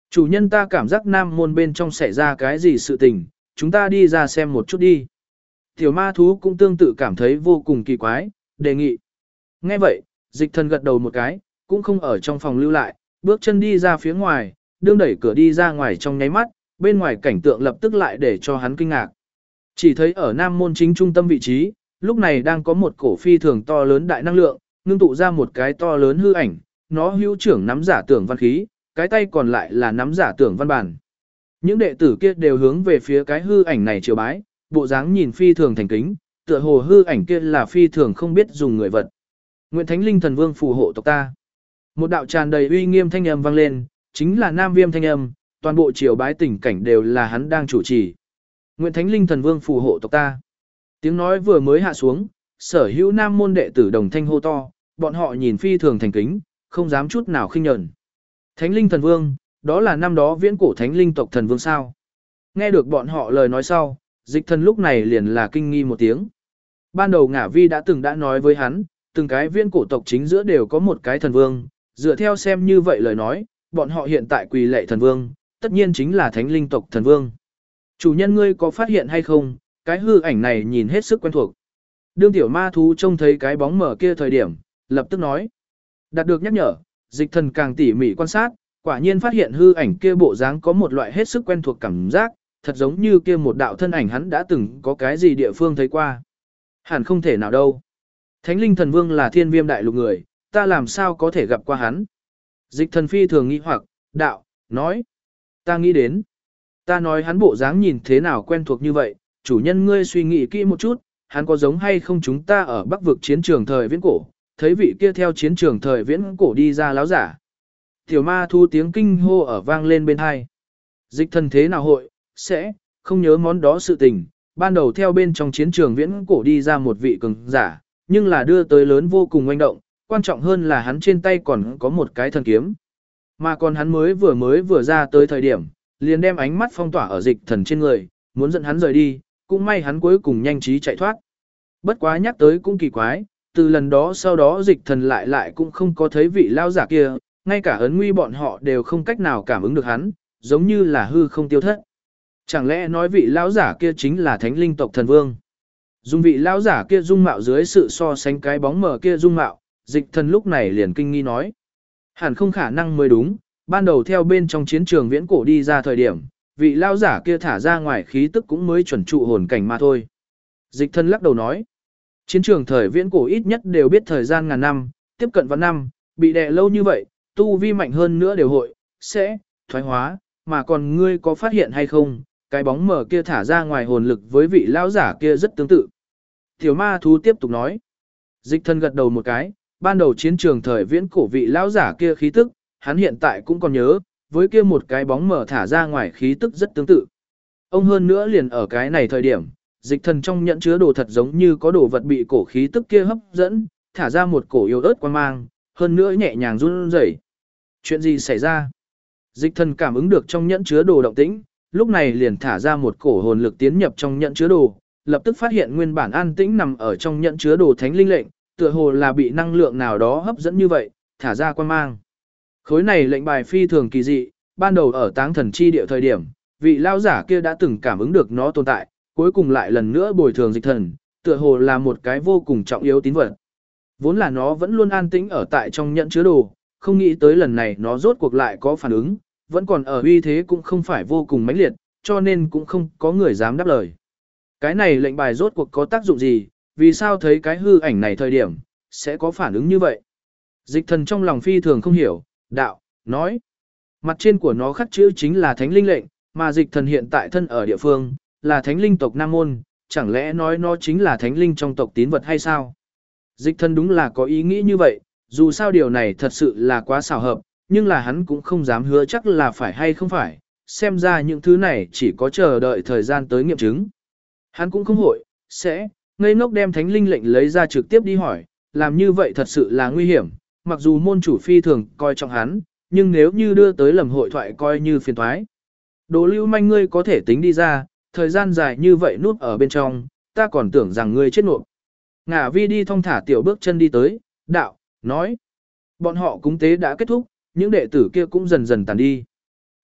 Chủ nhân ta cảm giác nam môn bên trong xảy ra cái gì sự tình, chúng ta đi ra xem một chút đi. Tiểu ma thú cũng tương tự cảm thấy vô cùng kỳ quái, đề nghị. Nghe vậy, dịch thần gật đầu một cái, cũng không ở trong phòng lưu lại, bước chân đi ra phía ngoài, đương đẩy cửa đi ra ngoài trong nháy mắt, bên ngoài cảnh tượng lập tức lại để cho hắn kinh ngạc. Chỉ thấy ở nam môn chính trung tâm vị trí, lúc này đang có một cổ phi thường to lớn đại năng lượng, ngưng tụ ra một cái to lớn hư ảnh, nó hữu trưởng nắm giả tưởng văn khí, cái tay còn lại là nắm giả tưởng văn bản. Những đệ tử kia đều hướng về phía cái hư ảnh này triều bái, bộ dáng nhìn phi thường thành kính, tựa hồ hư ảnh kia là phi thường không biết dùng người vật. Nguyện Thánh Linh Thần Vương phù hộ tộc ta. Một đạo tràn đầy uy nghiêm thanh âm vang lên, chính là Nam Viêm thanh âm, toàn bộ triều bái tình cảnh đều là hắn đang chủ trì. Nguyện Thánh Linh Thần Vương phù hộ tộc ta. Tiếng nói vừa mới hạ xuống, sở hữu nam môn đệ tử đồng thanh hô to, bọn họ nhìn phi thường thành kính, không dám chút nào khinh nhẫn. Thánh Linh Thần Vương, đó là năm đó viễn cổ Thánh Linh tộc thần vương sao? Nghe được bọn họ lời nói sau, dịch thần lúc này liền là kinh nghi một tiếng. Ban đầu Ngả Vi đã nói với hắn, từng cái viễn cổ tộc chính giữa đều có một cái thần vương, dựa theo xem như vậy lời nói, bọn họ hiện tại quỳ lệ thần vương, tất nhiên chính là Thánh Linh tộc thần vương. Chủ nhân ngươi có phát hiện hay không, cái hư ảnh này nhìn hết sức quen thuộc. Đương tiểu ma thú trông thấy cái bóng mở kia thời điểm, lập tức nói. Đạt được nhắc nhở, dịch thần càng tỉ mỉ quan sát, quả nhiên phát hiện hư ảnh kia bộ dáng có một loại hết sức quen thuộc cảm giác, thật giống như kia một đạo thân ảnh hắn đã từng có cái gì địa phương thấy qua. Hẳn không thể nào đâu. Thánh Linh Thần Vương là Thiên Viêm đại lục người, ta làm sao có thể gặp qua hắn. Dịch thần phi thường nghĩ hoặc, đạo, nói. Ta nghĩ đến. Ta nói hắn bộ dáng nhìn thế nào quen thuộc như vậy, chủ nhân ngươi suy nghĩ kỹ một chút, hắn có giống hay không chúng ta ở Bắc vực chiến trường thời viễn cổ, thấy vị kia theo chiến trường thời viễn cổ đi ra láo giả. Tiểu ma thu tiếng kinh hô ở vang lên bên hai. Dịch thần thế nào hội, sẽ, không nhớ món đó sự tình, ban đầu theo bên trong chiến trường viễn cổ đi ra một vị cường giả, nhưng là đưa tới lớn vô cùng oanh động, quan trọng hơn là hắn trên tay còn có một cái thần kiếm. Mà còn hắn mới vừa ra tới thời điểm, liền đem ánh mắt phong tỏa ở dịch thần trên người, muốn dẫn hắn rời đi, cũng may hắn cuối cùng nhanh trí chạy thoát. Bất quá nhắc tới cũng kỳ quái, từ lần đó sau đó dịch thần lại cũng không có thấy vị lao giả kia, ngay cả ấn nguy bọn họ đều không cách nào cảm ứng được hắn, giống như là hư không tiêu thất. Chẳng lẽ nói vị lão giả kia chính là Thánh Linh tộc thần vương? Dùng vị lão giả kia dung mạo dưới sự so sánh cái bóng mờ kia dung mạo, dịch thần lúc này liền kinh nghi nói. Hẳn không khả năng mới đúng, ban đầu theo bên trong chiến trường viễn cổ đi ra thời điểm, vị lão giả kia thả ra ngoài khí tức cũng mới chuẩn trụ hồn cảnh mà thôi. Dịch thần lắc đầu nói. Chiến trường thời viễn cổ ít nhất đều biết thời gian ngàn năm, tiếp cận vạn năm, bị đè lâu như vậy, tu vi mạnh hơn nữa đều hội, sẽ, thoái hóa, mà còn ngươi có phát hiện hay không, cái bóng mờ kia thả ra ngoài hồn lực với vị lão giả kia rất tương tự. Tiểu ma thú tiếp tục nói. Dịch thân gật đầu một cái, ban đầu chiến trường thời viễn cổ vị lão giả kia khí tức, hắn hiện tại cũng còn nhớ, với kia một cái bóng mờ thả ra ngoài khí tức rất tương tự. Ông hơn nữa liền ở cái này thời điểm, dịch thần trong nhẫn chứa đồ thật giống như có đồ vật bị cổ khí tức kia hấp dẫn, thả ra một cổ yếu ớt quan mang, hơn nữa nhẹ nhàng run rẩy. Chuyện gì xảy ra? Dịch thần cảm ứng được trong nhẫn chứa đồ động tĩnh, lúc này liền thả ra một cổ hồn lực tiến nhập trong nhẫn chứa đồ, lập tức phát hiện nguyên bản an tĩnh nằm ở trong nhẫn chứa đồ thánh linh lệnh, tựa hồ là bị năng lượng nào đó hấp dẫn như vậy, thả ra quan mang. Khối này lệnh bài phi thường kỳ dị, ban đầu ở Táng Thần chi địa thời điểm, vị lao giả kia đã từng cảm ứng được nó tồn tại, cuối cùng lại lần nữa bồi thường dịch thần, tựa hồ là một cái vô cùng trọng yếu tín vật. Vốn là nó vẫn luôn an tĩnh ở tại trong nhẫn chứa đồ, không nghĩ tới lần này nó rốt cuộc lại có phản ứng, vẫn còn ở uy thế cũng không phải vô cùng mãnh liệt, cho nên cũng không có người dám đáp lời. Cái này lệnh bài rốt cuộc có tác dụng gì, vì sao thấy cái hư ảnh này thời điểm, sẽ có phản ứng như vậy? Dịch thần trong lòng phi thường không hiểu, đạo, nói. Mặt trên của nó khắc chữ chính là thánh linh lệnh, mà dịch thần hiện tại thân ở địa phương, là thánh linh tộc Nam Môn, chẳng lẽ nói nó chính là thánh linh trong tộc tín vật hay sao? Dịch thần đúng là có ý nghĩ như vậy, dù sao điều này thật sự là quá xảo hợp, nhưng là hắn cũng không dám hứa chắc là phải hay không phải, xem ra những thứ này chỉ có chờ đợi thời gian tới nghiệm chứng. Hắn cũng không hội, sẽ, ngây ngốc đem thánh linh lệnh lấy ra trực tiếp đi hỏi, làm như vậy thật sự là nguy hiểm, mặc dù môn chủ phi thường coi trọng hắn, nhưng nếu như đưa tới lầm hội thoại coi như phiền toái. Đồ lưu manh ngươi có thể tính đi ra, thời gian dài như vậy núp ở bên trong, ta còn tưởng rằng ngươi chết nộp. Ngả Vi đi thong thả tiểu bước chân đi tới, đạo, nói. Bọn họ cúng tế đã kết thúc, những đệ tử kia cũng dần dần tàn đi.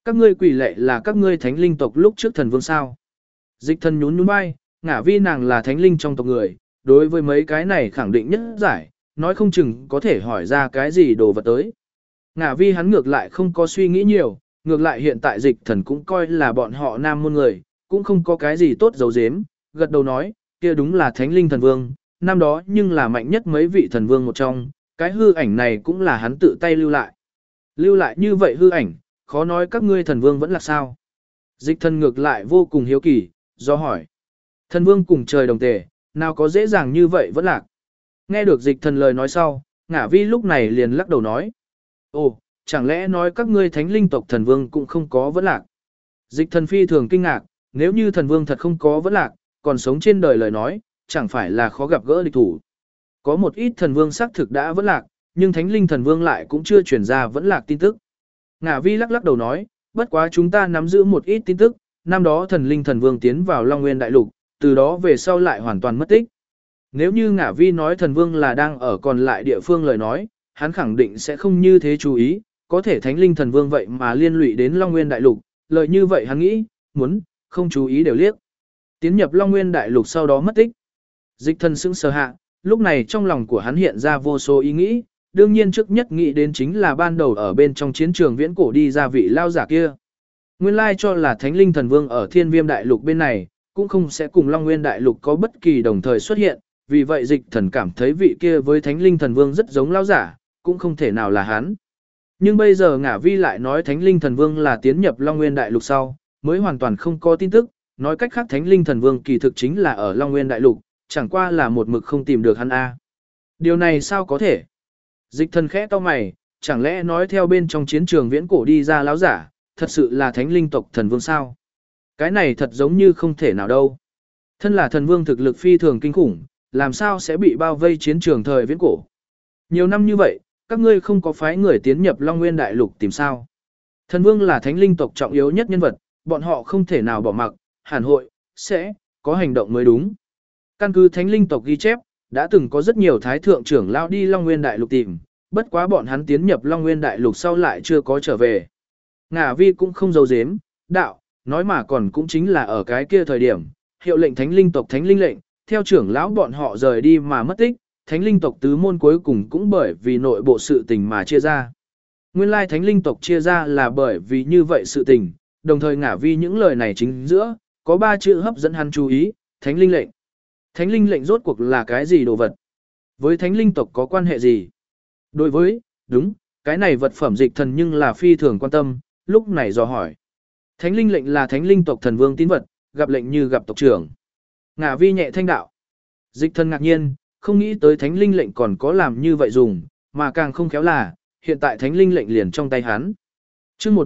Các ngươi quỷ lệ là các ngươi thánh linh tộc lúc trước thần vương sao? Dịch thần nhún nhún vai, ngả vi nàng là thánh linh trong tộc người, đối với mấy cái này khẳng định nhất giải, nói không chừng có thể hỏi ra cái gì đồ vật tới. Ngả vi hắn ngược lại không có suy nghĩ nhiều, ngược lại hiện tại dịch thần cũng coi là bọn họ nam môn người, cũng không có cái gì tốt giấu giếm, gật đầu nói, kia đúng là thánh linh thần vương, năm đó nhưng là mạnh nhất mấy vị thần vương một trong, cái hư ảnh này cũng là hắn tự tay lưu lại. Lưu lại như vậy hư ảnh, khó nói các ngươi thần vương vẫn là sao. Dịch thần ngược lại vô cùng hiếu kỳ, do hỏi. Thần vương cùng trời đồng tề, nào có dễ dàng như vậy vẫn lạc. Nghe được dịch thần lời nói sau, ngả vi lúc này liền lắc đầu nói. Ồ, chẳng lẽ nói các ngươi thánh linh tộc thần vương cũng không có vẫn lạc. Dịch thần phi thường kinh ngạc, nếu như thần vương thật không có vẫn lạc, còn sống trên đời lời nói, chẳng phải là khó gặp gỡ địch thủ. Có một ít thần vương xác thực đã vẫn lạc, nhưng thánh linh thần vương lại cũng chưa truyền ra vẫn lạc tin tức. Ngả vi lắc lắc đầu nói, bất quá chúng ta nắm giữ một ít tin tức, năm đó thần linh thần vương tiến vào Long Nguyên Đại Lục, từ đó về sau lại hoàn toàn mất tích. Nếu như ngả vi nói thần vương là đang ở còn lại địa phương lời nói, hắn khẳng định sẽ không như thế chú ý, có thể thánh linh thần vương vậy mà liên lụy đến Long Nguyên Đại Lục, lời như vậy hắn nghĩ, muốn, không chú ý đều liếc. Tiến nhập Long Nguyên Đại Lục sau đó mất tích. Dịch thần sững sờ hạ, lúc này trong lòng của hắn hiện ra vô số ý nghĩ, đương nhiên trước nhất nghĩ đến chính là ban đầu ở bên trong chiến trường viễn cổ đi ra vị lao giả kia. Nguyên lai cho là thánh linh thần vương ở thiên viêm đại lục bên này, cũng không sẽ cùng Long Nguyên đại lục có bất kỳ đồng thời xuất hiện, vì vậy dịch thần cảm thấy vị kia với thánh linh thần vương rất giống lao giả, cũng không thể nào là hắn. Nhưng bây giờ ngả vi lại nói thánh linh thần vương là tiến nhập Long Nguyên đại lục sau, mới hoàn toàn không có tin tức, nói cách khác thánh linh thần vương kỳ thực chính là ở Long Nguyên đại lục, chẳng qua là một mực không tìm được hắn a. Điều này sao có thể? Dịch thần khẽ cau mày, chẳng lẽ nói theo bên trong chiến trường viễn cổ đi ra lão giả, thật sự là thánh linh tộc thần vương sao? Cái này thật giống như không thể nào đâu. Thân là thần vương thực lực phi thường kinh khủng, làm sao sẽ bị bao vây chiến trường thời viễn cổ? Nhiều năm như vậy, các ngươi không có phái người tiến nhập Long Nguyên đại lục tìm sao? Thần vương là thánh linh tộc trọng yếu nhất nhân vật, bọn họ không thể nào bỏ mặc, hẳn hội, sẽ có hành động mới đúng. Căn cứ thánh linh tộc ghi chép, đã từng có rất nhiều thái thượng trưởng lão đi Long Nguyên đại lục tìm, bất quá bọn hắn tiến nhập Long Nguyên đại lục sau lại chưa có trở về. Ngả vi cũng không giấu giếm, đạo, nói mà còn cũng chính là ở cái kia thời điểm, hiệu lệnh thánh linh tộc thánh linh lệnh, theo trưởng lão bọn họ rời đi mà mất tích, thánh linh tộc tứ môn cuối cùng cũng bởi vì nội bộ sự tình mà chia ra. Nguyên lai thánh linh tộc chia ra là bởi vì như vậy sự tình, đồng thời ngả vi những lời này chính giữa, có 3 chữ hấp dẫn hắn chú ý, thánh linh lệnh. Thánh linh lệnh rốt cuộc là cái gì đồ vật? Với thánh linh tộc có quan hệ gì? Đối với, đúng, cái này vật phẩm dịch thần nhưng là phi thường quan tâm, lúc này dò hỏi. Thánh linh lệnh là thánh linh tộc thần vương tín vật, gặp lệnh như gặp tộc trưởng. Ngả vi nhẹ thanh đạo. Dịch thần ngạc nhiên, không nghĩ tới thánh linh lệnh còn có làm như vậy dùng, mà càng không khéo là, hiện tại thánh linh lệnh liền trong tay hắn. Chương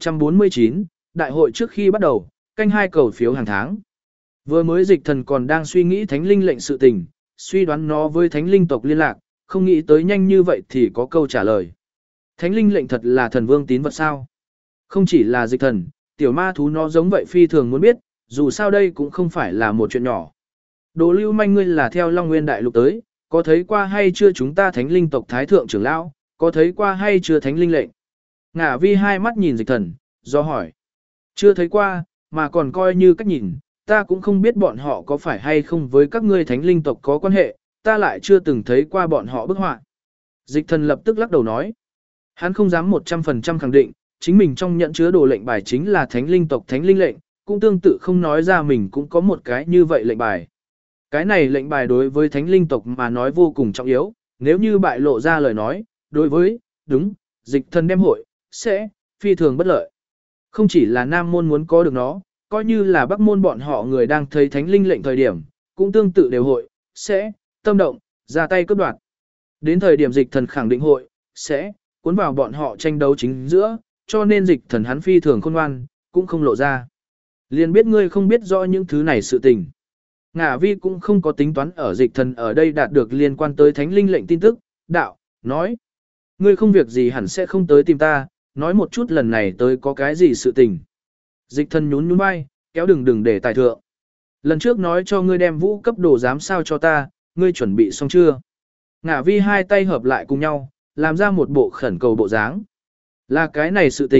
1149, đại hội trước khi bắt đầu, canh 2 cầu phiếu hàng tháng. Vừa mới dịch thần còn đang suy nghĩ thánh linh lệnh sự tình, suy đoán nó với thánh linh tộc liên lạc, không nghĩ tới nhanh như vậy thì có câu trả lời. Thánh linh lệnh thật là thần vương tín vật sao? Không chỉ là dịch thần, tiểu ma thú nó giống vậy phi thường muốn biết, dù sao đây cũng không phải là một chuyện nhỏ. Đồ lưu manh ngươi là theo Long Nguyên đại lục tới, có thấy qua hay chưa chúng ta thánh linh tộc thái thượng trưởng lão, có thấy qua hay chưa thánh linh lệnh? Ngả vi hai mắt nhìn dịch thần, do hỏi. Chưa thấy qua, mà còn coi như cách nhìn, ta cũng không biết bọn họ có phải hay không với các ngươi thánh linh tộc có quan hệ, ta lại chưa từng thấy qua bọn họ bức họa. Dịch thần lập tức lắc đầu nói. Hắn không dám 100% khẳng định, chính mình trong nhận chứa đồ lệnh bài chính là thánh linh tộc thánh linh lệnh, cũng tương tự không nói ra mình cũng có một cái như vậy lệnh bài. Cái này lệnh bài đối với thánh linh tộc mà nói vô cùng trọng yếu, nếu như bại lộ ra lời nói, đối với, đúng, dịch thần đem hội, sẽ, phi thường bất lợi. Không chỉ là nam môn muốn có được nó, coi như là bắc môn bọn họ người đang thấy thánh linh lệnh thời điểm, cũng tương tự đều hội, sẽ, tâm động, ra tay cướp đoạt. Đến thời điểm dịch thần khẳng định hội, sẽ, cuốn vào bọn họ tranh đấu chính giữa, cho nên dịch thần hắn phi thường khôn ngoan, cũng không lộ ra. Liền biết ngươi không biết rõ những thứ này sự tình. Ngả vi cũng không có tính toán ở dịch thần ở đây đạt được liên quan tới thánh linh lệnh tin tức, đạo, nói. Ngươi không việc gì hẳn sẽ không tới tìm ta, nói một chút lần này tới có cái gì sự tình. Dịch thần nhún nhún vai, kéo đừng để tài thượng. Lần trước nói cho ngươi đem vũ cấp đồ giám sao cho ta, ngươi chuẩn bị xong chưa? Ngả vi hai tay hợp lại cùng nhau, làm ra một bộ khẩn cầu bộ dáng. Là cái này sự tình,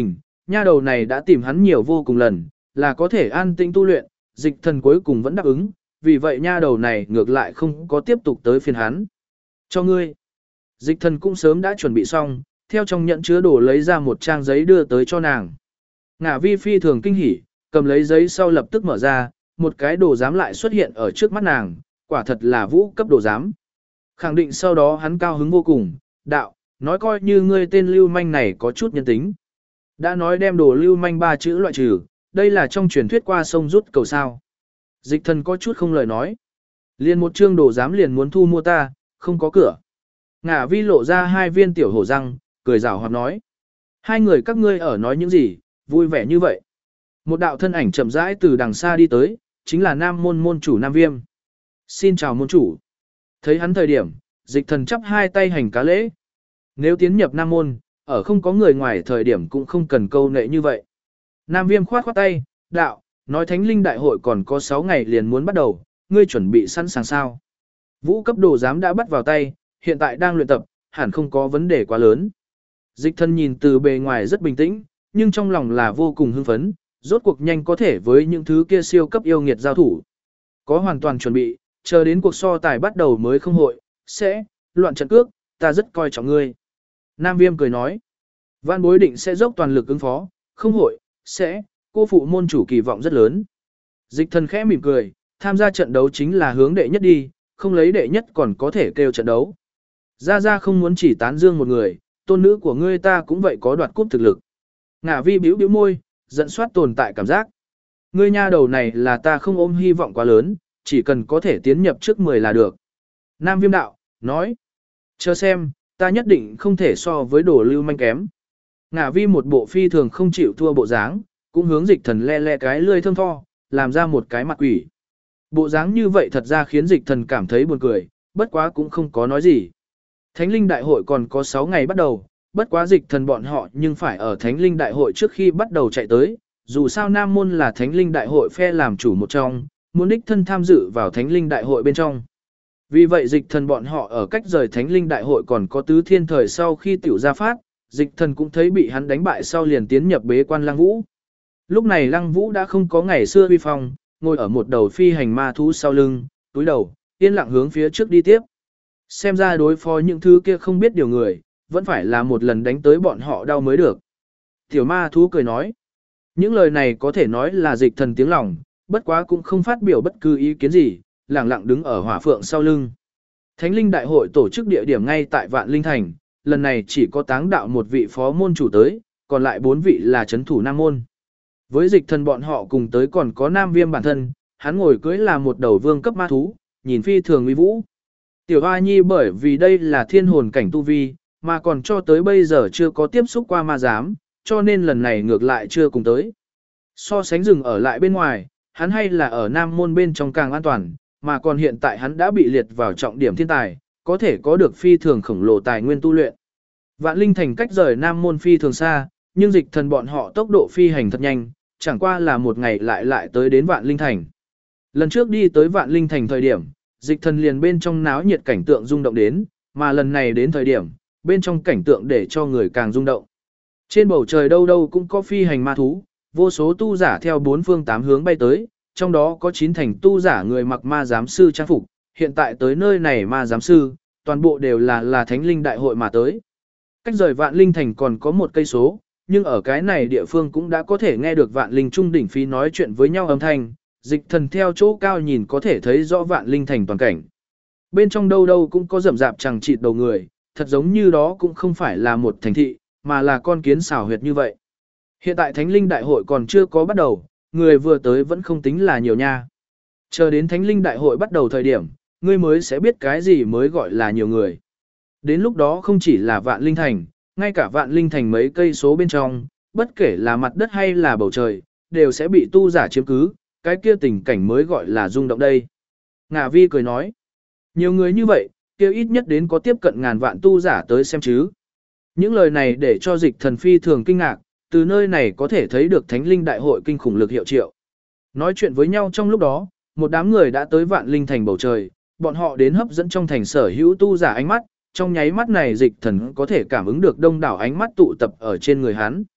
Nha đầu này đã tìm hắn nhiều vô cùng lần, là có thể an tĩnh tu luyện, dịch thần cuối cùng vẫn đáp ứng, vì vậy nha đầu này ngược lại không có tiếp tục tới phiền hắn. Cho ngươi. Dịch thần cũng sớm đã chuẩn bị xong, theo trong nhẫn chứa đồ lấy ra một trang giấy đưa tới cho nàng. Ngả vi phi thường kinh hỉ, cầm lấy giấy sau lập tức mở ra, một cái đồ giám lại xuất hiện ở trước mắt nàng, quả thật là vũ cấp đồ giám. Khẳng định sau đó hắn cao hứng vô cùng, đạo, nói coi như ngươi tên lưu manh này có chút nhân tính. Đã nói đem đồ lưu manh 3 chữ loại trừ, đây là trong truyền thuyết qua sông rút cầu sao. Dịch thần có chút không lời nói. Liền một chương đồ giám liền muốn thu mua ta, không có cửa. Ngả vi lộ ra 2 viên tiểu hổ răng, cười rào hoạt nói. Hai người các ngươi ở nói những gì, vui vẻ như vậy. Một đạo thân ảnh chậm rãi từ đằng xa đi tới, chính là nam môn môn chủ Nam Viêm. Xin chào môn chủ. Thấy hắn thời điểm, dịch thần chắp 2 tay hành cá lễ. Nếu tiến nhập nam môn, ở không có người ngoài thời điểm cũng không cần câu nệ như vậy. Nam Viêm khoát khoát tay, đạo, nói thánh linh đại hội còn có 6 ngày liền muốn bắt đầu, ngươi chuẩn bị sẵn sàng sao. Vũ cấp đồ giám đã bắt vào tay, hiện tại đang luyện tập, hẳn không có vấn đề quá lớn. Dịch thần nhìn từ bề ngoài rất bình tĩnh, nhưng trong lòng là vô cùng hưng phấn, rốt cuộc nhanh có thể với những thứ kia siêu cấp yêu nghiệt giao thủ. Có hoàn toàn chuẩn bị, chờ đến cuộc so tài bắt đầu mới không hội, sẽ, loạn trận cước, ta rất coi trọng ngươi. Nam Viêm cười nói, Vạn bối định sẽ dốc toàn lực ứng phó, không hội, sẽ, cô phụ môn chủ kỳ vọng rất lớn. Dịch thần khẽ mỉm cười, tham gia trận đấu chính là hướng đệ nhất đi, không lấy đệ nhất còn có thể kêu trận đấu. Gia Gia không muốn chỉ tán dương một người, tôn nữ của ngươi ta cũng vậy có đoạt cúp thực lực. Ngả vi bĩu bĩu môi, giận soát tồn tại cảm giác. Ngươi nha đầu này là ta không ôm hy vọng quá lớn, chỉ cần có thể tiến nhập trước 10 là được. Nam Viêm đạo, nói. Chờ xem, ta nhất định không thể so với đồ lưu manh kém. Ngả vi một bộ phi thường không chịu thua bộ dáng, cũng hướng dịch thần le le cái lươi thơm tho, làm ra một cái mặt quỷ. Bộ dáng như vậy thật ra khiến dịch thần cảm thấy buồn cười, bất quá cũng không có nói gì. Thánh linh đại hội còn có 6 ngày bắt đầu, bất quá dịch thần bọn họ nhưng phải ở thánh linh đại hội trước khi bắt đầu chạy tới, dù sao Nam Môn là thánh linh đại hội phe làm chủ một trong, muốn đích thân tham dự vào thánh linh đại hội bên trong. Vì vậy dịch thần bọn họ ở cách rời thánh linh đại hội còn có tứ thiên thời sau khi tiểu ra phát, dịch thần cũng thấy bị hắn đánh bại sau liền tiến nhập bế quan Lăng Vũ. Lúc này Lăng Vũ đã không có ngày xưa uy phong, ngồi ở một đầu phi hành ma thú sau lưng, túi đầu, yên lặng hướng phía trước đi tiếp. Xem ra đối phó những thứ kia không biết điều người, vẫn phải là một lần đánh tới bọn họ đau mới được. Tiểu ma thú cười nói. Những lời này có thể nói là dịch thần tiếng lòng, bất quá cũng không phát biểu bất cứ ý kiến gì, lặng lặng đứng ở hỏa phượng sau lưng. Thánh linh đại hội tổ chức địa điểm ngay tại Vạn Linh Thành, lần này chỉ có Táng đạo một vị phó môn chủ tới, còn lại 4 vị là chấn thủ Nam môn. Với dịch thần bọn họ cùng tới còn có Nam Viêm bản thân, hắn ngồi cưới là một đầu vương cấp ma thú, nhìn phi thường uy vũ. Tiểu Hoa Nhi bởi vì đây là thiên hồn cảnh tu vi, mà còn cho tới bây giờ chưa có tiếp xúc qua ma giám, cho nên lần này ngược lại chưa cùng tới. So sánh rừng ở lại bên ngoài, hắn hay là ở Nam môn bên trong càng an toàn, mà còn hiện tại hắn đã bị liệt vào trọng điểm thiên tài, có thể có được phi thường khổng lồ tài nguyên tu luyện. Vạn Linh Thành cách rời Nam môn phi thường xa, nhưng dịch thần bọn họ tốc độ phi hành thật nhanh, chẳng qua là một ngày lại tới đến Vạn Linh Thành. Lần trước đi tới Vạn Linh Thành thời điểm, dịch thần liền bên trong náo nhiệt cảnh tượng rung động đến, mà lần này đến thời điểm, bên trong cảnh tượng để cho người càng rung động. Trên bầu trời đâu đâu cũng có phi hành ma thú, vô số tu giả theo 4 phương 8 hướng bay tới, trong đó có 9 thành tu giả người mặc ma giám sư trang phục, hiện tại tới nơi này ma giám sư, toàn bộ đều là thánh linh đại hội mà tới. Cách rời Vạn Linh Thành còn có 1 cây số, nhưng ở cái này địa phương cũng đã có thể nghe được Vạn Linh trung đỉnh phí nói chuyện với nhau âm thanh, dịch thần theo chỗ cao nhìn có thể thấy rõ Vạn Linh Thành toàn cảnh. Bên trong đâu đâu cũng có rậm rạp chẳng chịt đầu người, thật giống như đó cũng không phải là một thành thị, mà là con kiến xảo huyệt như vậy. Hiện tại Thánh Linh Đại hội còn chưa có bắt đầu, người vừa tới vẫn không tính là nhiều nha. Chờ đến Thánh Linh Đại hội bắt đầu thời điểm, ngươi mới sẽ biết cái gì mới gọi là nhiều người. Đến lúc đó không chỉ là Vạn Linh Thành, ngay cả Vạn Linh Thành mấy cây số bên trong, bất kể là mặt đất hay là bầu trời, đều sẽ bị tu giả chiếm cứ, cái kia tình cảnh mới gọi là rung động đây. Ngạ Vi cười nói, nhiều người như vậy, kia ít nhất đến có tiếp cận ngàn vạn tu giả tới xem chứ. Những lời này để cho dịch thần phi thường kinh ngạc, từ nơi này có thể thấy được Thánh Linh Đại hội kinh khủng lực hiệu triệu. Nói chuyện với nhau trong lúc đó, một đám người đã tới Vạn Linh Thành bầu trời, bọn họ đến hấp dẫn trong thành sở hữu tu giả ánh mắt, trong nháy mắt này dịch thần có thể cảm ứng được đông đảo ánh mắt tụ tập ở trên người hắn.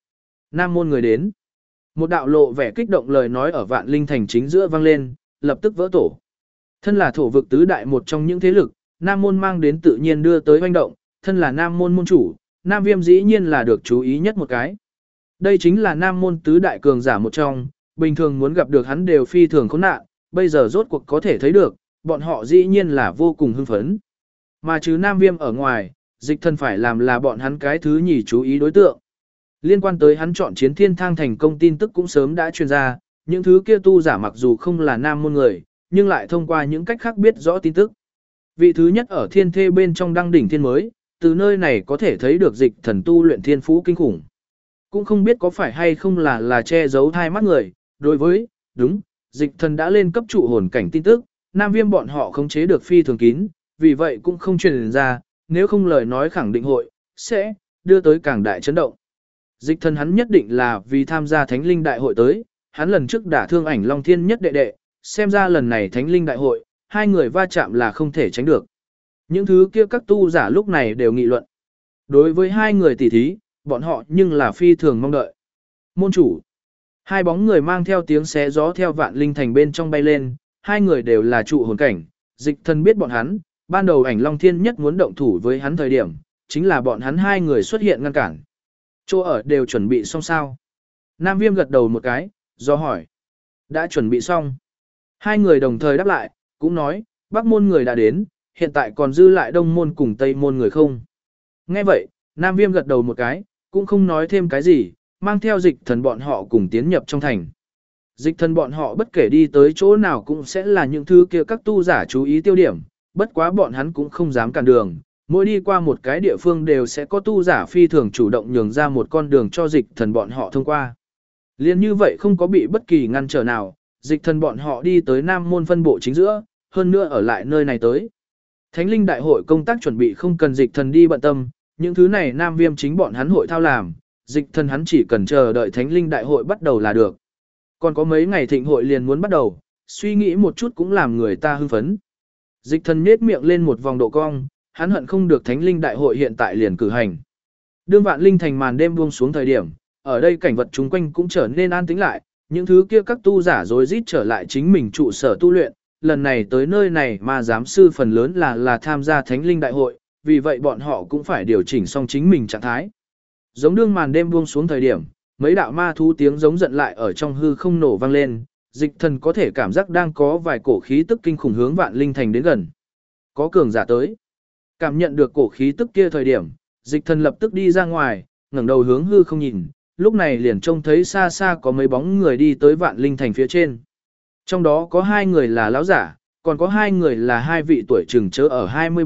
Nam môn người đến. Một đạo lộ vẻ kích động lời nói ở Vạn Linh Thành chính giữa vang lên, lập tức vỡ tổ. Thân là thổ vực tứ đại một trong những thế lực, Nam môn mang đến tự nhiên đưa tới hoành động, thân là Nam môn môn chủ, Nam Viêm dĩ nhiên là được chú ý nhất một cái. Đây chính là Nam môn tứ đại cường giả một trong, bình thường muốn gặp được hắn đều phi thường khốn nạn, bây giờ rốt cuộc có thể thấy được, bọn họ dĩ nhiên là vô cùng hưng phấn. Mà chứ Nam Viêm ở ngoài, Dịch Thần phải làm là bọn hắn cái thứ nhì chú ý đối tượng. Liên quan tới hắn chọn chiến thiên thang thành công tin tức cũng sớm đã truyền ra, những thứ kia tu giả mặc dù không là Nam môn người, nhưng lại thông qua những cách khác biết rõ tin tức. Vị thứ nhất ở thiên thê bên trong đăng đỉnh thiên mới, từ nơi này có thể thấy được Dịch Thần tu luyện thiên phú kinh khủng. Cũng không biết có phải hay không là che giấu thai mắt người, đối với, đúng, Dịch Thần đã lên cấp trụ hồn cảnh tin tức, Nam Viêm bọn họ khống chế được phi thường kín, vì vậy cũng không truyền ra, nếu không lời nói khẳng định hội, sẽ đưa tới càng đại chấn động. Dịch Thần hắn nhất định là vì tham gia Thánh Linh Đại hội tới, hắn lần trước đả thương Ảnh Long Thiên nhất đệ đệ, xem ra lần này Thánh Linh Đại hội, hai người va chạm là không thể tránh được. Những thứ kia các tu giả lúc này đều nghị luận. Đối với hai người tỉ thí, bọn họ nhưng là phi thường mong đợi. Môn chủ. Hai bóng người mang theo tiếng xé gió theo Vạn Linh Thành bên trong bay lên, hai người đều là trụ hồn cảnh, Dịch Thần biết bọn hắn, ban đầu Ảnh Long Thiên nhất muốn động thủ với hắn thời điểm, chính là bọn hắn hai người xuất hiện ngăn cản. Chỗ ở đều chuẩn bị xong sao? Nam Viêm gật đầu một cái, do hỏi. Đã chuẩn bị xong. Hai người đồng thời đáp lại, cũng nói, Bắc môn người đã đến, hiện tại còn dư lại Đông môn cùng Tây môn người không. Nghe vậy, Nam Viêm gật đầu một cái, cũng không nói thêm cái gì, mang theo Dịch Thần bọn họ cùng tiến nhập trong thành. Dịch Thần bọn họ bất kể đi tới chỗ nào cũng sẽ là những thứ kia các tu giả chú ý tiêu điểm, bất quá bọn hắn cũng không dám cản đường, mỗi đi qua một cái địa phương đều sẽ có tu giả phi thường chủ động nhường ra một con đường cho Dịch Thần bọn họ thông qua. Liên như vậy không có bị bất kỳ ngăn trở nào, Dịch Thần bọn họ đi tới Nam môn phân bộ chính giữa, hơn nữa ở lại nơi này tới. Thánh Linh Đại hội công tác chuẩn bị không cần Dịch Thần đi bận tâm, những thứ này Nam Viêm chính bọn hắn hội thao làm, Dịch Thần hắn chỉ cần chờ đợi Thánh Linh Đại hội bắt đầu là được. Còn có mấy ngày thịnh hội liền muốn bắt đầu, suy nghĩ một chút cũng làm người ta hưng phấn. Dịch Thần nhếch miệng lên một vòng độ cong, hắn hận không được Thánh Linh Đại hội hiện tại liền cử hành. Đương Vạn Linh Thành màn đêm buông xuống thời điểm, ở đây cảnh vật chung quanh cũng trở nên an tĩnh lại, những thứ kia các tu giả rối rít trở lại chính mình trụ sở tu luyện, lần này tới nơi này mà giám sư phần lớn là tham gia Thánh Linh Đại hội, vì vậy bọn họ cũng phải điều chỉnh xong chính mình trạng thái. Giống đương màn đêm buông xuống thời điểm, mấy đạo ma thú tiếng giống giận lại ở trong hư không nổ vang lên, Dịch Thần có thể cảm giác đang có vài cổ khí tức kinh khủng hướng Vạn Linh Thành đến gần. Có cường giả tới. Cảm nhận được cổ khí tức kia thời điểm, Dịch Thần lập tức đi ra ngoài, ngẩng đầu hướng hư không nhìn, lúc này liền trông thấy xa xa có mấy bóng người đi tới Vạn Linh Thành phía trên. Trong đó có hai người là lão giả, còn có hai người là hai vị tuổi chừng chớ ở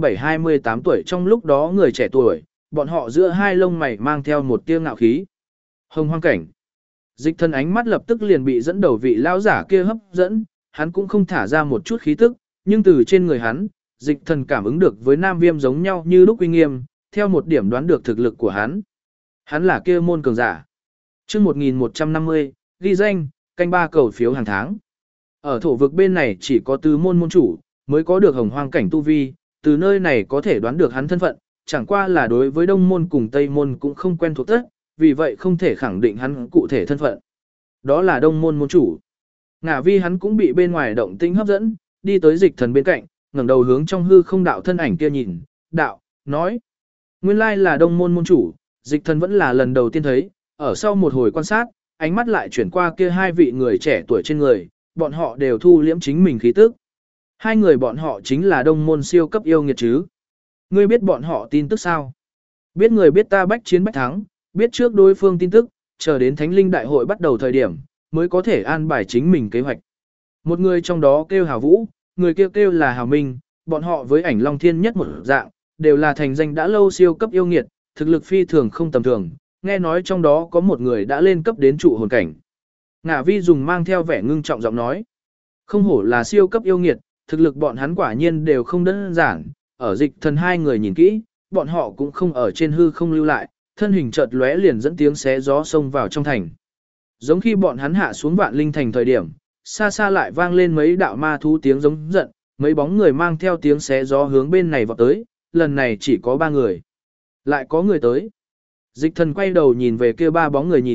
27-28 tuổi, trong lúc đó người trẻ tuổi, bọn họ giữa hai lông mày mang theo một tia ngạo khí. Hồng Hoang cảnh. Dịch Thần ánh mắt lập tức liền bị dẫn đầu vị lão giả kia hấp dẫn, hắn cũng không thả ra một chút khí tức, nhưng từ trên người hắn, Dịch Thần cảm ứng được với Nam Viêm giống nhau như lúc uy nghiêm, theo một điểm đoán được thực lực của hắn. Hắn là kia môn cường giả. Chương 1150, ghi danh, canh 3 cầu phiếu hàng tháng. Ở thổ vực bên này chỉ có tứ môn môn chủ mới có được Hồng Hoang cảnh tu vi, từ nơi này có thể đoán được hắn thân phận, chẳng qua là đối với Đông môn cùng Tây môn cũng không quen thuộc tất, vì vậy không thể khẳng định hắn cụ thể thân phận. Đó là Đông môn môn chủ. Ngả vi hắn cũng bị bên ngoài động tĩnh hấp dẫn, đi tới Dịch Thần bên cạnh, ngẩng đầu hướng trong hư không đạo thân ảnh kia nhìn, đạo, nói. Nguyên lai là Đông môn môn chủ, Dịch Thần vẫn là lần đầu tiên thấy, ở sau một hồi quan sát, ánh mắt lại chuyển qua kia hai vị người trẻ tuổi trên người, bọn họ đều thu liễm chính mình khí tức. Hai người bọn họ chính là Đông môn siêu cấp yêu nghiệt chứ. Ngươi biết bọn họ tin tức sao? Biết người biết ta bách chiến bách thắng, biết trước đối phương tin tức, chờ đến Thánh Linh Đại hội bắt đầu thời điểm, mới có thể an bài chính mình kế hoạch. Một người trong đó kêu Hào Vũ, người kêu là Hào Minh, bọn họ với Ảnh Long Thiên nhất một dạng, đều là thành danh đã lâu siêu cấp yêu nghiệt, thực lực phi thường không tầm thường, nghe nói trong đó có một người đã lên cấp đến trụ hồn cảnh. Ngả vi dùng mang theo vẻ ngưng trọng giọng nói, không hổ là siêu cấp yêu nghiệt, thực lực bọn hắn quả nhiên đều không đơn giản, ở Dịch Thần hai người nhìn kỹ, bọn họ cũng không ở trên hư không lưu lại, thân hình chợt lóe liền dẫn tiếng xé gió xông vào trong thành. Giống khi bọn hắn hạ xuống Vạn Linh Thành thời điểm, xa xa lại vang lên mấy đạo ma thú tiếng giống giận, mấy bóng người mang theo tiếng xé gió hướng bên này vọt tới, lần này chỉ có 3 người. Lại có người tới. Dịch Thần quay đầu nhìn về kia 3 bóng người nhìn,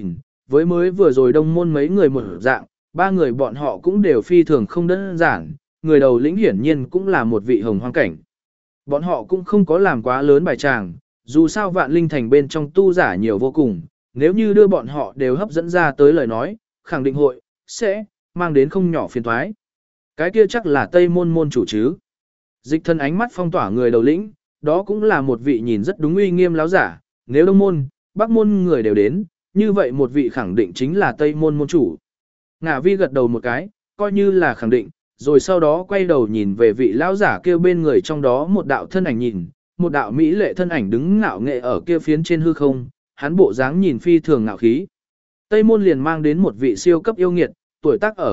với mới vừa rồi đông môn mấy người một dạng, ba người bọn họ cũng đều phi thường không đơn giản, người đầu lĩnh hiển nhiên cũng là một vị hồng hoang cảnh. Bọn họ cũng không có làm quá lớn bài tràng, dù sao vạn linh thành bên trong tu giả nhiều vô cùng, nếu như đưa bọn họ đều hấp dẫn ra tới lời nói, khẳng định hội, sẽ, mang đến không nhỏ phiền toái. Cái kia chắc là Tây môn môn chủ chứ. Dịch thân ánh mắt phong tỏa người đầu lĩnh, đó cũng là một vị nhìn rất đúng uy nghiêm láo giả, nếu đông môn, bắc môn người đều đến, như vậy một vị khẳng định chính là Tây môn môn chủ. Ngả vi gật đầu một cái, coi như là khẳng định, rồi sau đó quay đầu nhìn về vị lão giả kêu bên người trong đó một đạo thân ảnh nhìn, một đạo mỹ lệ thân ảnh đứng ngạo nghệ ở kia phiến trên hư không, hắn bộ dáng nhìn phi thường ngạo khí. Tây môn liền mang đến một vị siêu cấp yêu nghiệt, tuổi tác ở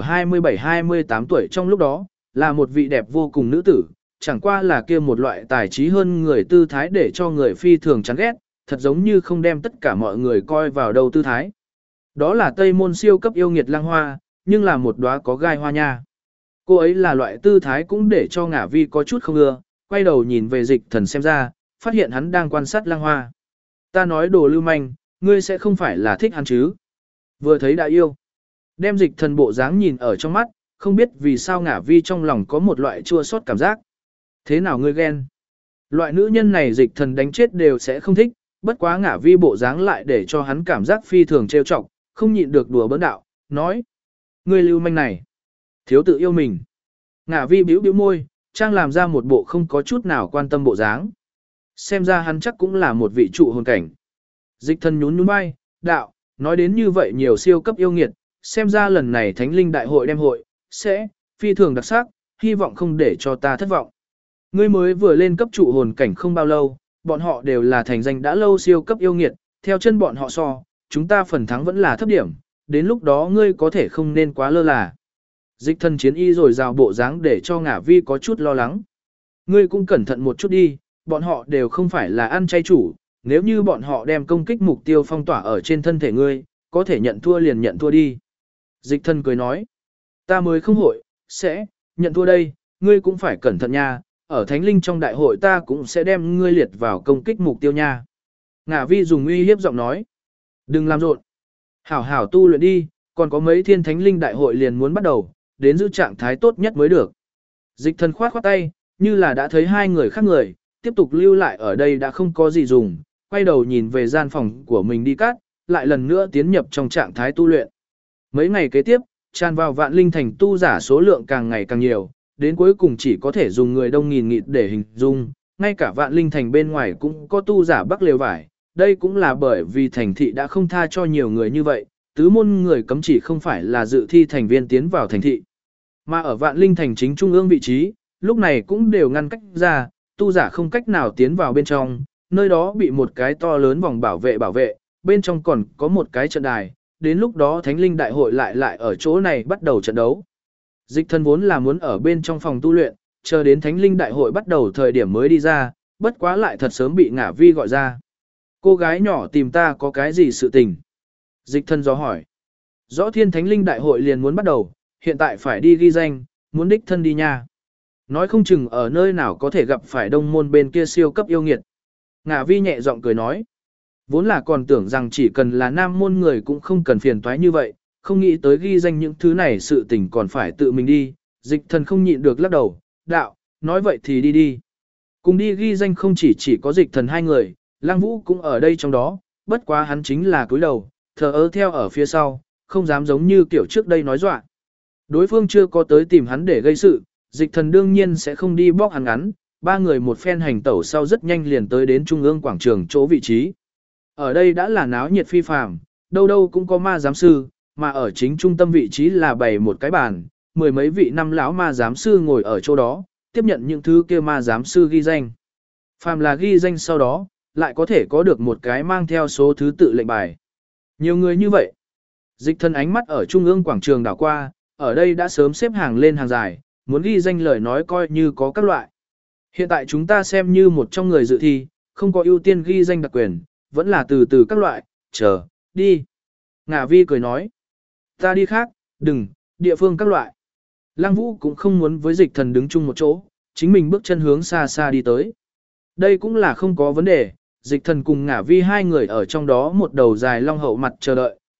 27-28 tuổi trong lúc đó, là một vị đẹp vô cùng nữ tử, chẳng qua là kia một loại tài trí hơn người tư thái để cho người phi thường chán ghét, thật giống như không đem tất cả mọi người coi vào đâu tư thái. Đó là Tây môn siêu cấp yêu nghiệt Lăng Hoa, nhưng là một đóa có gai hoa nha. Cô ấy là loại tư thái cũng để cho Ngả Vi có chút không ưa, quay đầu nhìn về Dịch Thần xem ra, phát hiện hắn đang quan sát Lăng Hoa. Ta nói đồ lưu manh, ngươi sẽ không phải là thích hắn chứ? Vừa thấy đã yêu. Đem Dịch Thần bộ dáng nhìn ở trong mắt, không biết vì sao Ngả Vi trong lòng có một loại chua xót cảm giác. Thế nào ngươi ghen? Loại nữ nhân này Dịch Thần đánh chết đều sẽ không thích, bất quá Ngả Vi bộ dáng lại để cho hắn cảm giác phi thường trêu chọc, không nhịn được đùa bỡn đạo, nói: "Ngươi lưu manh này, thiếu tự yêu mình." Ngả Vi bĩu bĩu môi, trang làm ra một bộ không có chút nào quan tâm bộ dáng. Xem ra hắn chắc cũng là một vị trụ hồn cảnh. Dịch Thần nhún nhún vai, đạo: "Nói đến như vậy nhiều siêu cấp yêu nghiệt, xem ra lần này Thánh Linh Đại hội đem hội sẽ phi thường đặc sắc, hy vọng không để cho ta thất vọng. Ngươi mới vừa lên cấp trụ hồn cảnh không bao lâu, bọn họ đều là thành danh đã lâu siêu cấp yêu nghiệt, theo chân bọn họ so, chúng ta phần thắng vẫn là thấp điểm, đến lúc đó ngươi có thể không nên quá lơ là." Dịch Thần chiến y rồi rào bộ dáng để cho Ngả Vi có chút lo lắng. Ngươi cũng cẩn thận một chút đi, bọn họ đều không phải là ăn chay chủ, nếu như bọn họ đem công kích mục tiêu phong tỏa ở trên thân thể ngươi, có thể nhận thua liền nhận thua đi. Dịch Thần cười nói, ta mới không hội, sẽ, nhận thua đây, ngươi cũng phải cẩn thận nha, ở Thánh Linh trong đại hội ta cũng sẽ đem ngươi liệt vào công kích mục tiêu nha. Ngả Vi dùng uy hiếp giọng nói, đừng làm rộn, hảo hảo tu luyện đi, còn có mấy thiên Thánh Linh đại hội liền muốn bắt đầu, đến giữ trạng thái tốt nhất mới được. Dịch Thần khoát khoát tay, như là đã thấy hai người khác người, tiếp tục lưu lại ở đây đã không có gì dùng, quay đầu nhìn về gian phòng của mình đi cắt, lại lần nữa tiến nhập trong trạng thái tu luyện. Mấy ngày kế tiếp, tràn vào Vạn Linh thành tu giả số lượng càng ngày càng nhiều, đến cuối cùng chỉ có thể dùng người đông nghìn nghịt để hình dung, ngay cả Vạn Linh thành bên ngoài cũng có tu giả bắc lều vải, đây cũng là bởi vì thành thị đã không tha cho nhiều người như vậy, tứ môn người cấm chỉ không phải là dự thi thành viên tiến vào thành thị. Mà ở Vạn Linh thành chính trung ương vị trí, lúc này cũng đều ngăn cách ra, tu giả không cách nào tiến vào bên trong, nơi đó bị một cái to lớn vòng bảo vệ, bên trong còn có một cái trận đài, đến lúc đó Thánh Linh đại hội lại ở chỗ này bắt đầu trận đấu. Dịch Thần vốn là muốn ở bên trong phòng tu luyện, chờ đến Thánh Linh đại hội bắt đầu thời điểm mới đi ra, bất quá lại thật sớm bị Ngả Vi gọi ra. Cô gái nhỏ tìm ta có cái gì sự tình? Dịch Thần dò hỏi. Rõ Thiên Thánh Linh đại hội liền muốn bắt đầu, hiện tại phải đi ghi danh, muốn đích thân đi nha. Nói không chừng ở nơi nào có thể gặp phải đông môn bên kia siêu cấp yêu nghiệt. Ngả Vi nhẹ giọng cười nói. Vốn là còn tưởng rằng chỉ cần là nam môn người cũng không cần phiền toái như vậy, không nghĩ tới ghi danh những thứ này sự tình còn phải tự mình đi. Dịch Thần không nhịn được lắc đầu, đạo, nói vậy thì đi đi. Cùng đi ghi danh không chỉ có Dịch Thần hai người, Lang Vũ cũng ở đây trong đó, bất quá hắn chính là cúi đầu, thờ ơ theo ở phía sau, không dám giống như kiểu trước đây nói dọa. Đối phương chưa có tới tìm hắn để gây sự, Dịch Thần đương nhiên sẽ không đi bóc hắn ngắn, ba người một phen hành tẩu sau rất nhanh liền tới đến trung ương quảng trường chỗ vị trí. Ở đây đã là náo nhiệt phi phàm, đâu đâu cũng có ma giám sư, mà ở chính trung tâm vị trí là bày một cái bàn, mười mấy vị năm lão ma giám sư ngồi ở chỗ đó, tiếp nhận những thứ kia ma giám sư ghi danh. Phàm là ghi danh sau đó, lại có thể có được một cái mang theo số thứ tự lệnh bài. Nhiều người như vậy. Dịch Thần ánh mắt ở trung ương quảng trường đảo qua, ở đây đã sớm xếp hàng lên hàng dài, muốn ghi danh lời nói coi như có các loại. Hiện tại chúng ta xem như một trong người dự thi, không có ưu tiên ghi danh đặc quyền, vẫn là từ từ các loại, chờ, đi. Ngả Vi cười nói, ta đi khác, đừng, địa phương các loại. Lăng Vũ cũng không muốn với Dịch Thần đứng chung một chỗ, chính mình bước chân hướng xa xa đi tới. Đây cũng là không có vấn đề, Dịch Thần cùng Ngả Vi hai người ở trong đó một đầu dài long hậu mặt chờ đợi,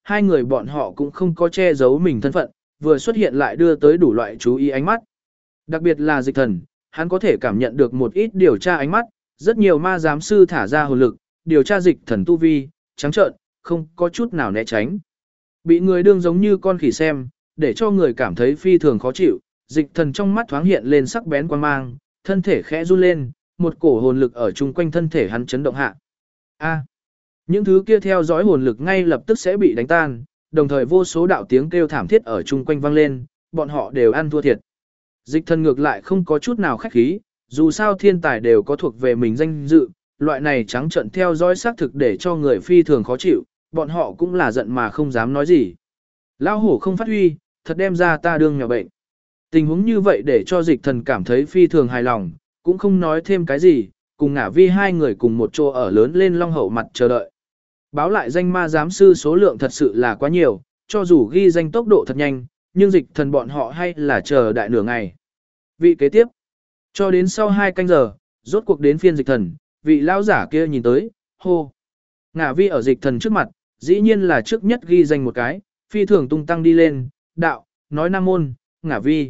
hai người bọn họ cũng không có che giấu mình thân phận, vừa xuất hiện lại đưa tới đủ loại chú ý ánh mắt. Đặc biệt là Dịch Thần, hắn có thể cảm nhận được một ít điều tra ánh mắt, rất nhiều ma giám sư thả ra hồn lực, điều tra Dịch Thần tu vi, trắng trợn, không có chút nào né tránh. Bị người đương giống như con khỉ xem, để cho người cảm thấy phi thường khó chịu, Dịch Thần trong mắt thoáng hiện lên sắc bén quan mang, thân thể khẽ run lên, một cổ hồn lực ở chung quanh thân thể hắn chấn động hạ. Những thứ kia theo dõi hồn lực ngay lập tức sẽ bị đánh tan, đồng thời vô số đạo tiếng kêu thảm thiết ở chung quanh vang lên, bọn họ đều ăn thua thiệt. Dịch Thần ngược lại không có chút nào khách khí, dù sao thiên tài đều có thuộc về mình danh dự, loại này trắng trợn theo dõi xác thực để cho người phi thường khó chịu, bọn họ cũng là giận mà không dám nói gì. Lão hổ không phát huy, thật đem ra ta đương nhà bệnh. Tình huống như vậy để cho Dịch Thần cảm thấy phi thường hài lòng, cũng không nói thêm cái gì, cùng Ngả Vi hai người cùng một chỗ ở lớn lên long hậu mặt chờ đợi. Báo lại danh ma giám sư số lượng thật sự là quá nhiều, cho dù ghi danh tốc độ thật nhanh, nhưng Dịch Thần bọn họ hay là chờ đại nửa ngày. Vị kế tiếp, cho đến sau 2 canh giờ, rốt cuộc đến phiên Dịch Thần, vị lão giả kia nhìn tới, hô. Ngả Vi ở Dịch Thần trước mặt, dĩ nhiên là trước nhất ghi danh một cái, phi thường tung tăng đi lên, đạo, nói Nam môn, Ngả Vi.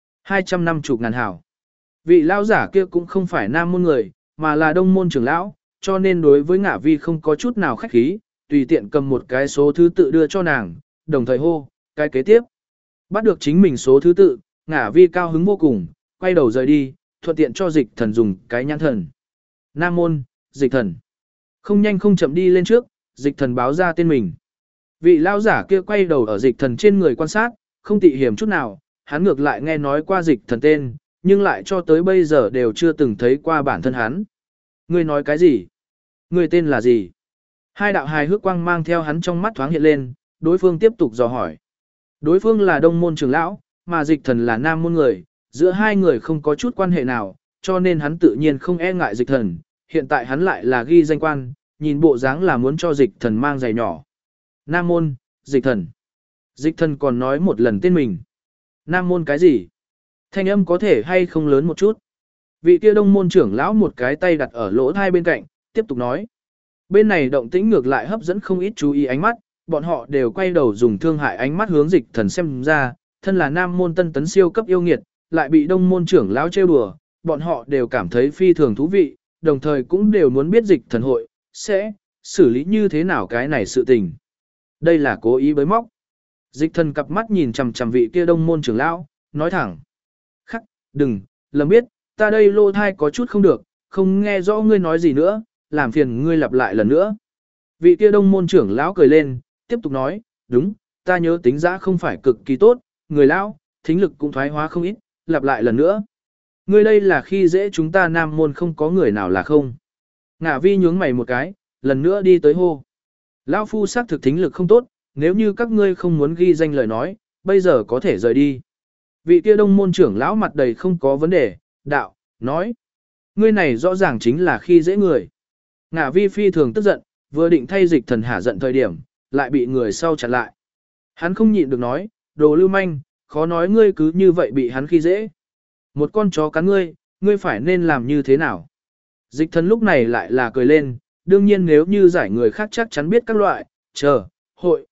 250.000 hảo. Vị lão giả kia cũng không phải Nam môn người, mà là Đông môn trưởng lão, cho nên đối với Ngả Vi không có chút nào khách khí, tùy tiện cầm một cái số thứ tự đưa cho nàng, đồng thời hô, cái kế tiếp. Bắt được chính mình số thứ tự, Ngả Vi cao hứng vô cùng, quay đầu rời đi, thuận tiện cho Dịch Thần dùng cái nhãn thần. Nam môn, Dịch Thần. Không nhanh không chậm đi lên trước, Dịch Thần báo ra tên mình. Vị lão giả kia quay đầu ở Dịch Thần trên người quan sát, không tị hiểm chút nào, hắn ngược lại nghe nói qua Dịch Thần tên, nhưng lại cho tới bây giờ đều chưa từng thấy qua bản thân hắn. Ngươi nói cái gì? Ngươi tên là gì? Hai đạo hài hước quang mang theo hắn trong mắt thoáng hiện lên, đối phương tiếp tục dò hỏi. Đối phương là Đông môn trưởng lão, mà Dịch Thần là Nam môn người, giữa hai người không có chút quan hệ nào, cho nên hắn tự nhiên không e ngại Dịch Thần, hiện tại hắn lại là ghi danh quan, nhìn bộ dáng là muốn cho Dịch Thần mang giày nhỏ. Nam môn, Dịch Thần. Dịch Thần còn nói một lần tên mình. Nam môn cái gì? Thanh âm có thể hay không lớn một chút. Vị kia Đông môn trưởng lão một cái tay đặt ở lỗ tai bên cạnh, tiếp tục nói. Bên này động tĩnh ngược lại hấp dẫn không ít chú ý ánh mắt, bọn họ đều quay đầu dùng thương hại ánh mắt hướng Dịch Thần xem ra, thân là Nam môn tân tấn siêu cấp yêu nghiệt, lại bị Đông môn trưởng lão trêu đùa, bọn họ đều cảm thấy phi thường thú vị, đồng thời cũng đều muốn biết Dịch Thần hội sẽ xử lý như thế nào cái này sự tình. Đây là cố ý bới móc. Dịch Thần cặp mắt nhìn chằm chằm vị kia Đông môn trưởng lão, nói thẳng: "Khắc, đừng, lầm biết, ta đây lô thai có chút không được, không nghe rõ ngươi nói gì nữa, làm phiền ngươi lặp lại lần nữa." Vị kia Đông môn trưởng lão cười lên, tiếp tục nói: "Đúng, ta nhớ tính giã không phải cực kỳ tốt, người lão, thính lực cũng thoái hóa không ít, lặp lại lần nữa. Ngươi đây là khi dễ chúng ta Nam môn không có người nào là không." Ngả Vi nhướng mày một cái, lần nữa đi tới hô: "Lão phu xác thực thính lực không tốt, nếu như các ngươi không muốn ghi danh lời nói, bây giờ có thể rời đi." Vị kia Đông môn trưởng lão mặt đầy không có vấn đề, đạo, nói: "Ngươi này rõ ràng chính là khi dễ người." Ngả Vi phi thường tức giận, vừa định thay Dịch Thần hả giận thời điểm, lại bị người sau chặn lại. Hắn không nhịn được nói: "Đồ lưu manh, khó nói ngươi cứ như vậy bị hắn khi dễ. Một con chó cắn ngươi, ngươi phải nên làm như thế nào?" Dịch Thần lúc này lại là cười lên, đương nhiên nếu như giải người khác chắc chắn biết các loại, hội,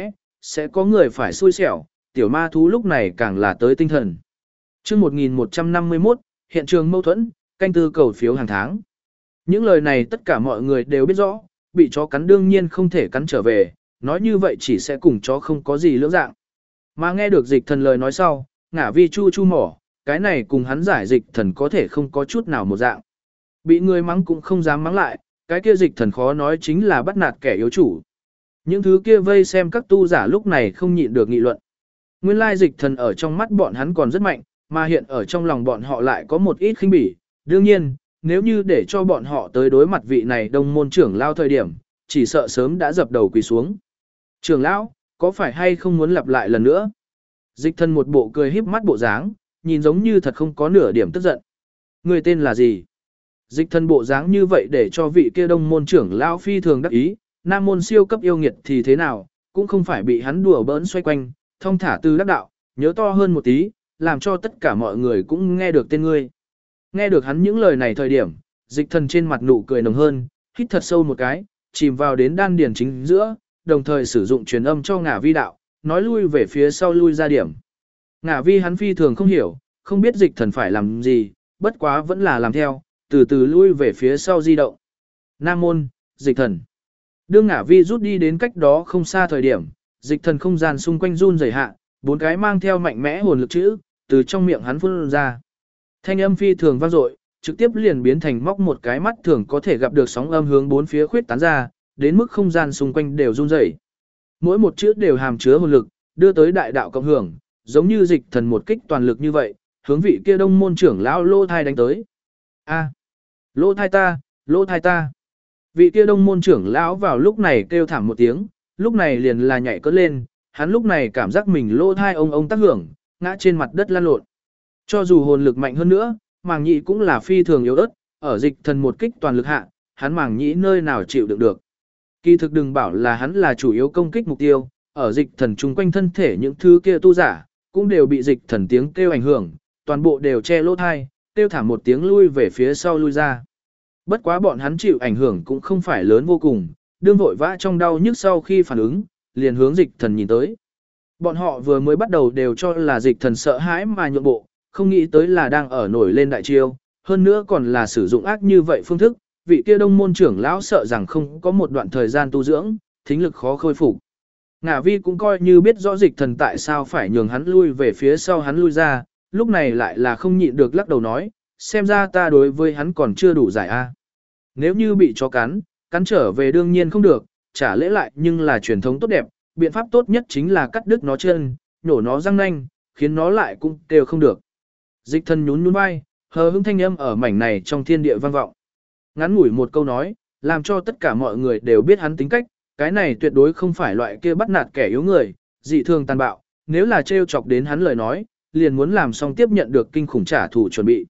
sẽ có người phải xui xẻo, tiểu ma thú lúc này càng là tới tinh thần. Chương 1151, hiện trường mâu thuẫn, canh tư cầu phiếu hàng tháng. Những lời này tất cả mọi người đều biết rõ, bị chó cắn đương nhiên không thể cắn trở về, nói như vậy chỉ sẽ cùng chó không có gì lưỡng dạng. Mà nghe được Dịch Thần lời nói sau, Ngả Vi chu chu mỏ, cái này cùng hắn giải Dịch Thần có thể không có chút nào một dạng. Bị người mắng cũng không dám mắng lại, cái kia Dịch Thần khó nói chính là bắt nạt kẻ yếu chủ. Những thứ kia vây xem các tu giả lúc này không nhịn được nghị luận. Nguyên lai Dịch Thần ở trong mắt bọn hắn còn rất mạnh, mà hiện ở trong lòng bọn họ lại có một ít khinh bỉ. Đương nhiên, nếu như để cho bọn họ tới đối mặt vị này Đông môn trưởng lao thời điểm, chỉ sợ sớm đã dập đầu quỳ xuống. "Trưởng lão, có phải hay không muốn lặp lại lần nữa?" Dịch Thần một bộ cười híp mắt bộ dáng, nhìn giống như thật không có nửa điểm tức giận. "Người tên là gì?" Dịch Thần bộ dáng như vậy để cho vị kia Đông môn trưởng lão phi thường đắc ý, Nam môn siêu cấp yêu nghiệt thì thế nào, cũng không phải bị hắn đùa bỡn xoay quanh, thông thả từ đắc đạo, nhớ to hơn một tí, làm cho tất cả mọi người cũng nghe được tên ngươi. Nghe được hắn những lời này thời điểm, Dịch Thần trên mặt nụ cười nồng hơn, hít thật sâu một cái, chìm vào đến đan điền chính giữa, đồng thời sử dụng truyền âm cho Ngả Vi đạo, nói lui về phía sau lui ra điểm. Ngả Vi hắn phi thường không hiểu, không biết Dịch Thần phải làm gì, bất quá vẫn là làm theo, từ từ lui về phía sau di động. Nam môn, Dịch Thần. Đương Ngả Vi rút đi đến cách đó không xa thời điểm, Dịch Thần không gian xung quanh run rẩy hạ, 4 cái mang theo mạnh mẽ hồn lực chữ, từ trong miệng hắn phun ra. Thanh âm phi thường vang dội, trực tiếp liền biến thành móc một cái mắt thường có thể gặp được sóng âm hướng 4 phía khuyết tán ra, đến mức không gian xung quanh đều run rẩy. Mỗi một chữ đều hàm chứa hồn lực, đưa tới đại đạo cộng hưởng, giống như Dịch Thần một kích toàn lực như vậy, hướng vị kia Đông môn trưởng lão Lô Thai đánh tới. A, Lô Thai ta, Lô Thai ta. Vị kia Đông môn trưởng lão vào lúc này kêu thảm một tiếng, lúc này liền là nhảy cất lên, hắn lúc này cảm giác mình Lô Thai ông tác hưởng, ngã trên mặt đất lăn lộn. Cho dù hồn lực mạnh hơn nữa, màng nhĩ cũng là phi thường yếu ớt, ở Dịch Thần một kích toàn lực hạ, hắn màng nhĩ nơi nào chịu đựng được. Kỳ thực đừng bảo là hắn là chủ yếu công kích mục tiêu, ở Dịch Thần chung quanh thân thể những thứ kia tu giả, cũng đều bị Dịch Thần tiếng kêu ảnh hưởng, toàn bộ đều che lỗ thai, kêu thảm một tiếng lui về phía sau lui ra. Bất quá bọn hắn chịu ảnh hưởng cũng không phải lớn vô cùng, đương vội vã trong đau nhức sau khi phản ứng, liền hướng Dịch Thần nhìn tới. Bọn họ vừa mới bắt đầu đều cho là Dịch Thần sợ hãi mà nhượng bộ, không nghĩ tới là đang ở nổi lên đại chiêu, hơn nữa còn là sử dụng ác như vậy phương thức, vị kia Đông môn trưởng lão sợ rằng không có một đoạn thời gian tu dưỡng, thính lực khó khôi phục. Ngả Vi cũng coi như biết rõ Dịch Thần tại sao phải nhường hắn lui về phía sau hắn lui ra, lúc này lại là không nhịn được lắc đầu nói, xem ra ta đối với hắn còn chưa đủ giải a. Nếu như bị chó cắn, cắn trở về đương nhiên không được, trả lễ lại nhưng là truyền thống tốt đẹp, biện pháp tốt nhất chính là cắt đứt nó chân, nhổ nó răng nanh, khiến nó lại cũng đều không được. Dịch Thần nhún nhún vai, hờ hững thanh âm ở mảnh này trong thiên địa vang vọng. Ngắn ngủi một câu nói, làm cho tất cả mọi người đều biết hắn tính cách, cái này tuyệt đối không phải loại kia bắt nạt kẻ yếu người, dị thường tàn bạo, nếu là trêu chọc đến hắn lời nói, liền muốn làm xong tiếp nhận được kinh khủng trả thù chuẩn bị.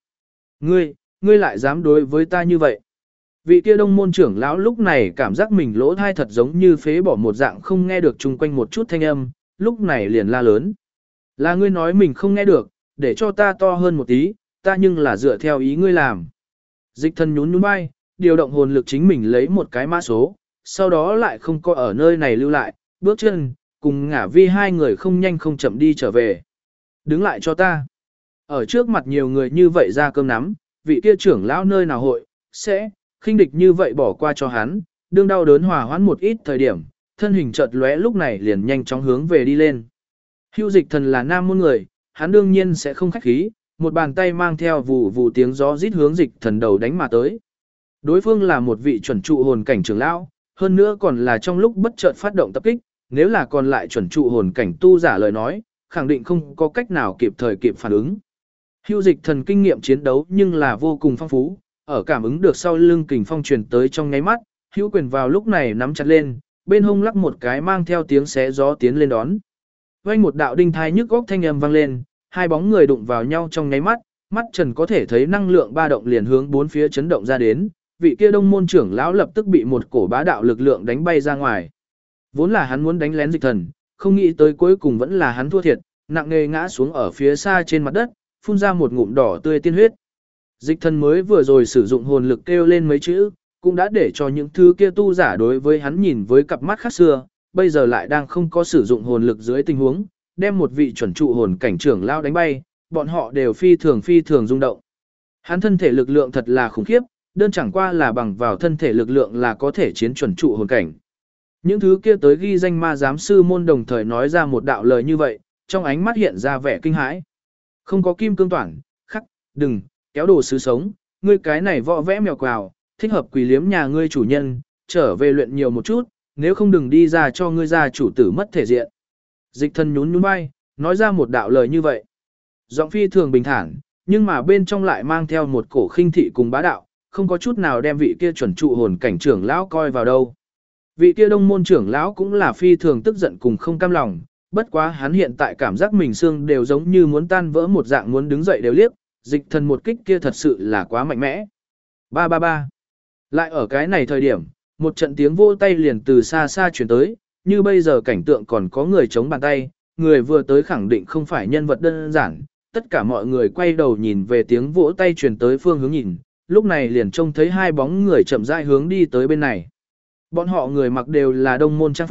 Ngươi lại dám đối với ta như vậy? Vị kia Đông môn trưởng lão lúc này cảm giác mình lỗ thai thật giống như phế bỏ một dạng không nghe được chung quanh một chút thanh âm, lúc này liền la lớn. Là ngươi nói mình không nghe được, để cho ta to hơn một tí, ta nhưng là dựa theo ý ngươi làm. Dịch Thần nhún nhún vai, điều động hồn lực chính mình lấy một cái mã số, sau đó lại không có ở nơi này lưu lại, bước chân, cùng Ngả Vi hai người không nhanh không chậm đi trở về. Đứng lại cho ta. Ở trước mặt nhiều người như vậy ra cơm nắm, vị kia trưởng lão nơi nào hội, sẽ, khinh địch như vậy bỏ qua cho hắn, đương đau đớn hòa hoãn một ít thời điểm, thân hình chợt lóe lúc này liền nhanh chóng hướng về đi lên. Hưu Dịch Thần là nam môn người, hắn đương nhiên sẽ không khách khí, một bàn tay mang theo vù vù tiếng gió rít hướng Dịch Thần đầu đánh mà tới. Đối phương là một vị chuẩn trụ hồn cảnh trưởng lão, hơn nữa còn là trong lúc bất chợt phát động tập kích, nếu là còn lại chuẩn trụ hồn cảnh tu giả lời nói, khẳng định không có cách nào kịp thời kịp phản ứng. Hưu Dịch Thần kinh nghiệm chiến đấu nhưng là vô cùng phong phú, ở cảm ứng được sau lưng kình phong truyền tới trong nháy mắt, hữu quyền vào lúc này nắm chặt lên, bên hông lắc một cái mang theo tiếng xé gió tiến lên đón. Vang một đạo đinh thai nhức góc thanh âm vang lên, hai bóng người đụng vào nhau trong nháy mắt, mắt Trần có thể thấy năng lượng ba động liền hướng bốn phía chấn động ra đến, vị kia Đông môn trưởng lão lập tức bị một cổ bá đạo lực lượng đánh bay ra ngoài. Vốn là hắn muốn đánh lén Dịch Thần, không nghĩ tới cuối cùng vẫn là hắn thua thiệt, nặng nề ngã xuống ở phía xa trên mặt đất, phun ra một ngụm đỏ tươi tiên huyết. Dịch Thần mới vừa rồi sử dụng hồn lực kêu lên mấy chữ, cũng đã để cho những thứ kia tu giả đối với hắn nhìn với cặp mắt khác xưa, bây giờ lại đang không có sử dụng hồn lực dưới tình huống, đem một vị chuẩn trụ hồn cảnh trưởng lao đánh bay, bọn họ đều phi thường rung động. Hắn thân thể lực lượng thật là khủng khiếp, đơn chẳng qua là bằng vào thân thể lực lượng là có thể chiến chuẩn trụ hồn cảnh. Những thứ kia tới ghi danh ma giám sư môn đồng thời nói ra một đạo lời như vậy, trong ánh mắt hiện ra vẻ kinh hãi. Không có kim cương toản, khắc, đừng, kéo đồ sứ sống, ngươi cái này võ vẽ mèo quào, thích hợp quỷ liếm nhà ngươi chủ nhân, trở về luyện nhiều một chút, nếu không đừng đi ra cho ngươi gia chủ tử mất thể diện. Dịch Thần nhún nhún vai, nói ra một đạo lời như vậy. Giọng phi thường bình thản, nhưng mà bên trong lại mang theo một cổ khinh thị cùng bá đạo, không có chút nào đem vị kia chuẩn trụ hồn cảnh trưởng lão coi vào đâu. Vị kia Đông môn trưởng lão cũng là phi thường tức giận cùng không cam lòng, bất quá hắn hiện tại cảm giác mình xương đều giống như muốn tan vỡ một dạng muốn đứng dậy đều liếc, Dịch Thần một kích kia thật sự là quá mạnh mẽ. Ba ba ba. Lại ở cái này thời điểm, một trận tiếng vỗ tay liền từ xa xa chuyển tới, như bây giờ cảnh tượng còn có người chống bàn tay, người vừa tới khẳng định không phải nhân vật đơn giản, tất cả mọi người quay đầu nhìn về tiếng vỗ tay truyền tới phương hướng nhìn, lúc này liền trông thấy hai bóng người chậm rãi hướng đi tới bên này. Bọn họ người mặc đều là đông môn trang phục,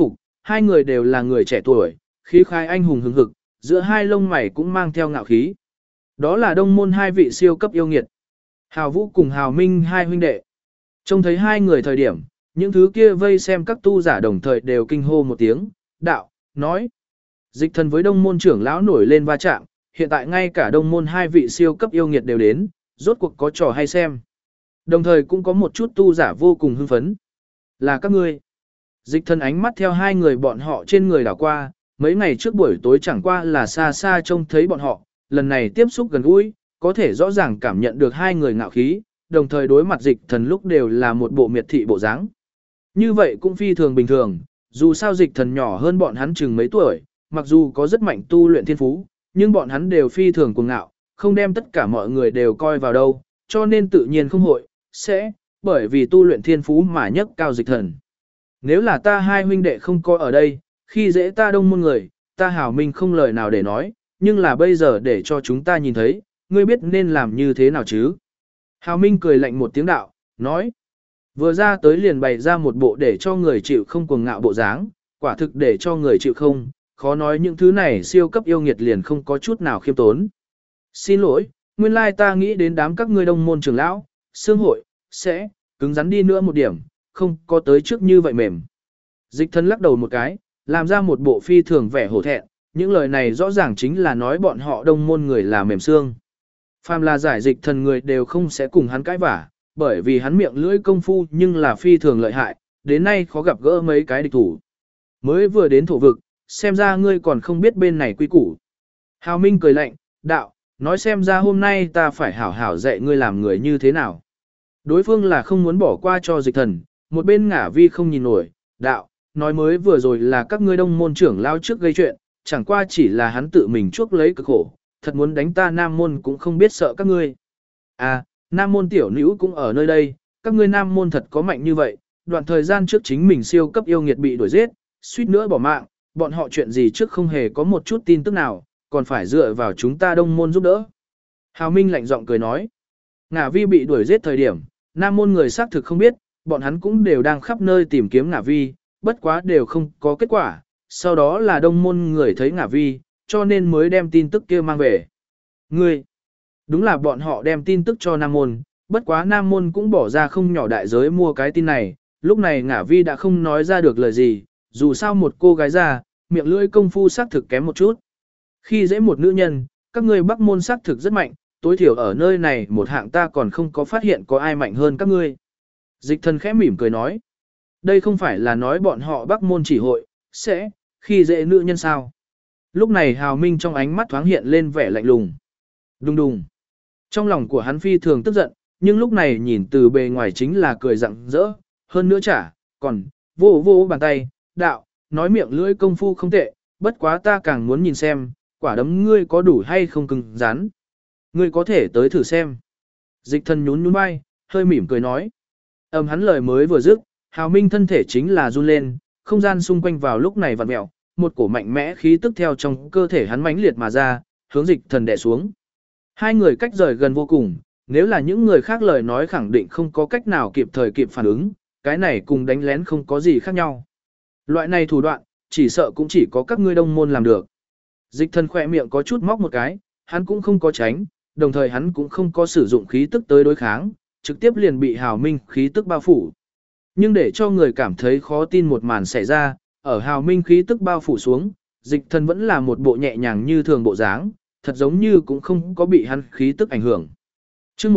Hai người đều là người trẻ tuổi, khí khai anh hùng hừng hực, giữa hai lông mày cũng mang theo ngạo khí. Đó là đông môn hai vị siêu cấp yêu nghiệt. Hào Vũ cùng Hào Minh hai huynh đệ. Trông thấy hai người thời điểm, những thứ kia vây xem các tu giả đồng thời đều kinh hô một tiếng, đạo, nói. Dịch thần với đông môn trưởng lão nổi lên va chạm, hiện tại ngay cả đông môn hai vị siêu cấp yêu nghiệt đều đến, rốt cuộc có trò hay xem. Đồng thời cũng có một chút tu giả vô cùng hưng phấn. Là các ngươi. Dịch thần ánh mắt theo hai người bọn họ trên người đảo qua, mấy ngày trước buổi tối chẳng qua là xa xa trông thấy bọn họ, lần này tiếp xúc gần gũi, có thể rõ ràng cảm nhận được hai người ngạo khí, đồng thời đối mặt dịch thần lúc đều là một bộ miệt thị bộ dáng. Như vậy cũng phi thường bình thường, dù sao dịch thần nhỏ hơn bọn hắn chừng mấy tuổi, mặc dù có rất mạnh tu luyện thiên phú, nhưng bọn hắn đều phi thường cuồng ngạo, không đem tất cả mọi người đều coi vào đâu, cho nên tự nhiên không hội, sẽ, bởi vì tu luyện thiên phú mà nhất cao dịch thần. Nếu là ta hai huynh đệ không coi ở đây, khi dễ ta đông môn người, ta Hào Minh không lời nào để nói, nhưng là bây giờ để cho chúng ta nhìn thấy, ngươi biết nên làm như thế nào chứ? Hào Minh cười lạnh một tiếng đạo, nói. Vừa ra tới liền bày ra một bộ để cho người chịu không cuồng ngạo bộ dáng, quả thực để cho người chịu không, khó nói những thứ này siêu cấp yêu nghiệt liền không có chút nào khiêm tốn. Xin lỗi, nguyên lai ta nghĩ đến đám các ngươi đông môn trưởng lão, xương hội, sẽ, cứng rắn đi nữa một điểm, không có tới trước như vậy mềm. Dịch thân lắc đầu một cái, làm ra một bộ phi thường vẻ hổ thẹn, những lời này rõ ràng chính là nói bọn họ đông môn người là mềm xương. Phàm là giải dịch thần người đều không sẽ cùng hắn cãi vả, bởi vì hắn miệng lưỡi công phu nhưng là phi thường lợi hại, đến nay khó gặp gỡ mấy cái địch thủ. Mới vừa đến thổ vực, xem ra ngươi còn không biết bên này quy củ. Hào Minh cười lạnh, đạo, nói xem ra hôm nay ta phải hảo hảo dạy ngươi làm người như thế nào. Đối phương là không muốn bỏ qua cho dịch thần, một bên ngả vi không nhìn nổi, đạo, nói mới vừa rồi là các ngươi đông môn trưởng lao trước gây chuyện, chẳng qua chỉ là hắn tự mình chuốc lấy cực khổ, thật muốn đánh ta nam môn cũng không biết sợ các ngươi. À, nam môn tiểu nữ cũng ở nơi đây, các ngươi nam môn thật có mạnh như vậy, đoạn thời gian trước chính mình siêu cấp yêu nghiệt bị đuổi giết, suýt nữa bỏ mạng, bọn họ chuyện gì trước không hề có một chút tin tức nào, còn phải dựa vào chúng ta đông môn giúp đỡ. Hào Minh lạnh giọng cười nói, Ngả Vi bị đuổi giết thời điểm, nam môn người xác thực không biết, bọn hắn cũng đều đang khắp nơi tìm kiếm Ngả Vi, bất quá đều không có kết quả, sau đó là đông môn người thấy Ngả Vi, cho nên mới đem tin tức kia mang về. Ngươi, đúng là bọn họ đem tin tức cho Nam Môn, bất quá Nam Môn cũng bỏ ra không nhỏ đại giới mua cái tin này, lúc này Ngả Vi đã không nói ra được lời gì, dù sao một cô gái già, miệng lưỡi công phu xác thực kém một chút. Khi dễ một nữ nhân, các ngươi Bắc Môn xác thực rất mạnh, tối thiểu ở nơi này một hạng ta còn không có phát hiện có ai mạnh hơn các ngươi. Dịch thần khẽ mỉm cười nói, đây không phải là nói bọn họ Bắc Môn chỉ hội, sẽ, khi dễ nữ nhân sao. Lúc này Hào Minh trong ánh mắt thoáng hiện lên vẻ lạnh lùng. Đùng đùng. Trong lòng của hắn phi thường tức giận, nhưng lúc này nhìn từ bề ngoài chính là cười rặng rỡ, hơn nữa chả, còn, vô vô bàn tay, đạo, nói miệng lưỡi công phu không tệ, bất quá ta càng muốn nhìn xem, quả đấm ngươi có đủ hay không cứng rắn. Ngươi có thể tới thử xem. Dịch thần nhún nhún vai, hơi mỉm cười nói. Hắn lời mới vừa dứt, Hào Minh thân thể chính là run lên, không gian xung quanh vào lúc này vặn mèo, một cổ mạnh mẽ khí tức theo trong cơ thể hắn mãnh liệt mà ra, hướng dịch thần đè xuống. Hai người cách rời gần vô cùng, nếu là những người khác lời nói khẳng định không có cách nào kịp thời kịp phản ứng, cái này cùng đánh lén không có gì khác nhau. Loại này thủ đoạn, chỉ sợ cũng chỉ có các ngươi đông môn làm được. Dịch thần khỏe miệng có chút móc một cái, hắn cũng không có tránh, đồng thời hắn cũng không có sử dụng khí tức tới đối kháng, trực tiếp liền bị Hào Minh khí tức bao phủ. Nhưng để cho người cảm thấy khó tin một màn xảy ra, ở Hào Minh khí tức bao phủ xuống, dịch thần vẫn là một bộ nhẹ nhàng như thường bộ dáng, thật giống như cũng không có bị hắn khí tức ảnh hưởng. Chương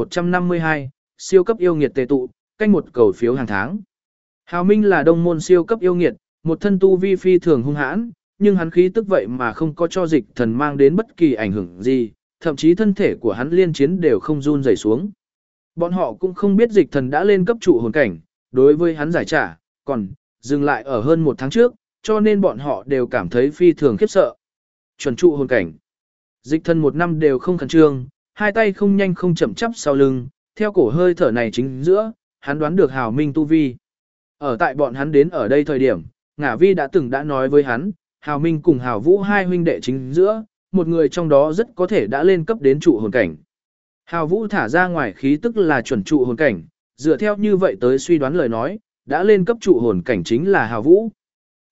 1152, siêu cấp yêu nghiệt tề tụ, canh một cầu phiếu hàng tháng. Hào Minh là đông môn siêu cấp yêu nghiệt, một thân tu vi phi thường hung hãn, nhưng hắn khí tức vậy mà không có cho dịch thần mang đến bất kỳ ảnh hưởng gì, thậm chí thân thể của hắn liên chiến đều không run rẩy xuống. Bọn họ cũng không biết dịch thần đã lên cấp trụ hồn cảnh, đối với hắn giải trả, còn dừng lại ở hơn một tháng trước, cho nên bọn họ đều cảm thấy phi thường khiếp sợ. Chuẩn trụ hồn cảnh. Dịch thần một năm đều không khẩn trương, hai tay không nhanh không chậm chắp sau lưng, theo cổ hơi thở này chính giữa, hắn đoán được Hào Minh tu vi. Ở tại bọn hắn đến ở đây thời điểm, Ngả Vi đã nói với hắn, Hào Minh cùng Hào Vũ hai huynh đệ chính giữa, một người trong đó rất có thể đã lên cấp đến trụ hồn cảnh. Hào Vũ thả ra ngoài khí tức là chuẩn trụ hồn cảnh, dựa theo như vậy tới suy đoán lời nói, đã lên cấp trụ hồn cảnh chính là Hào Vũ.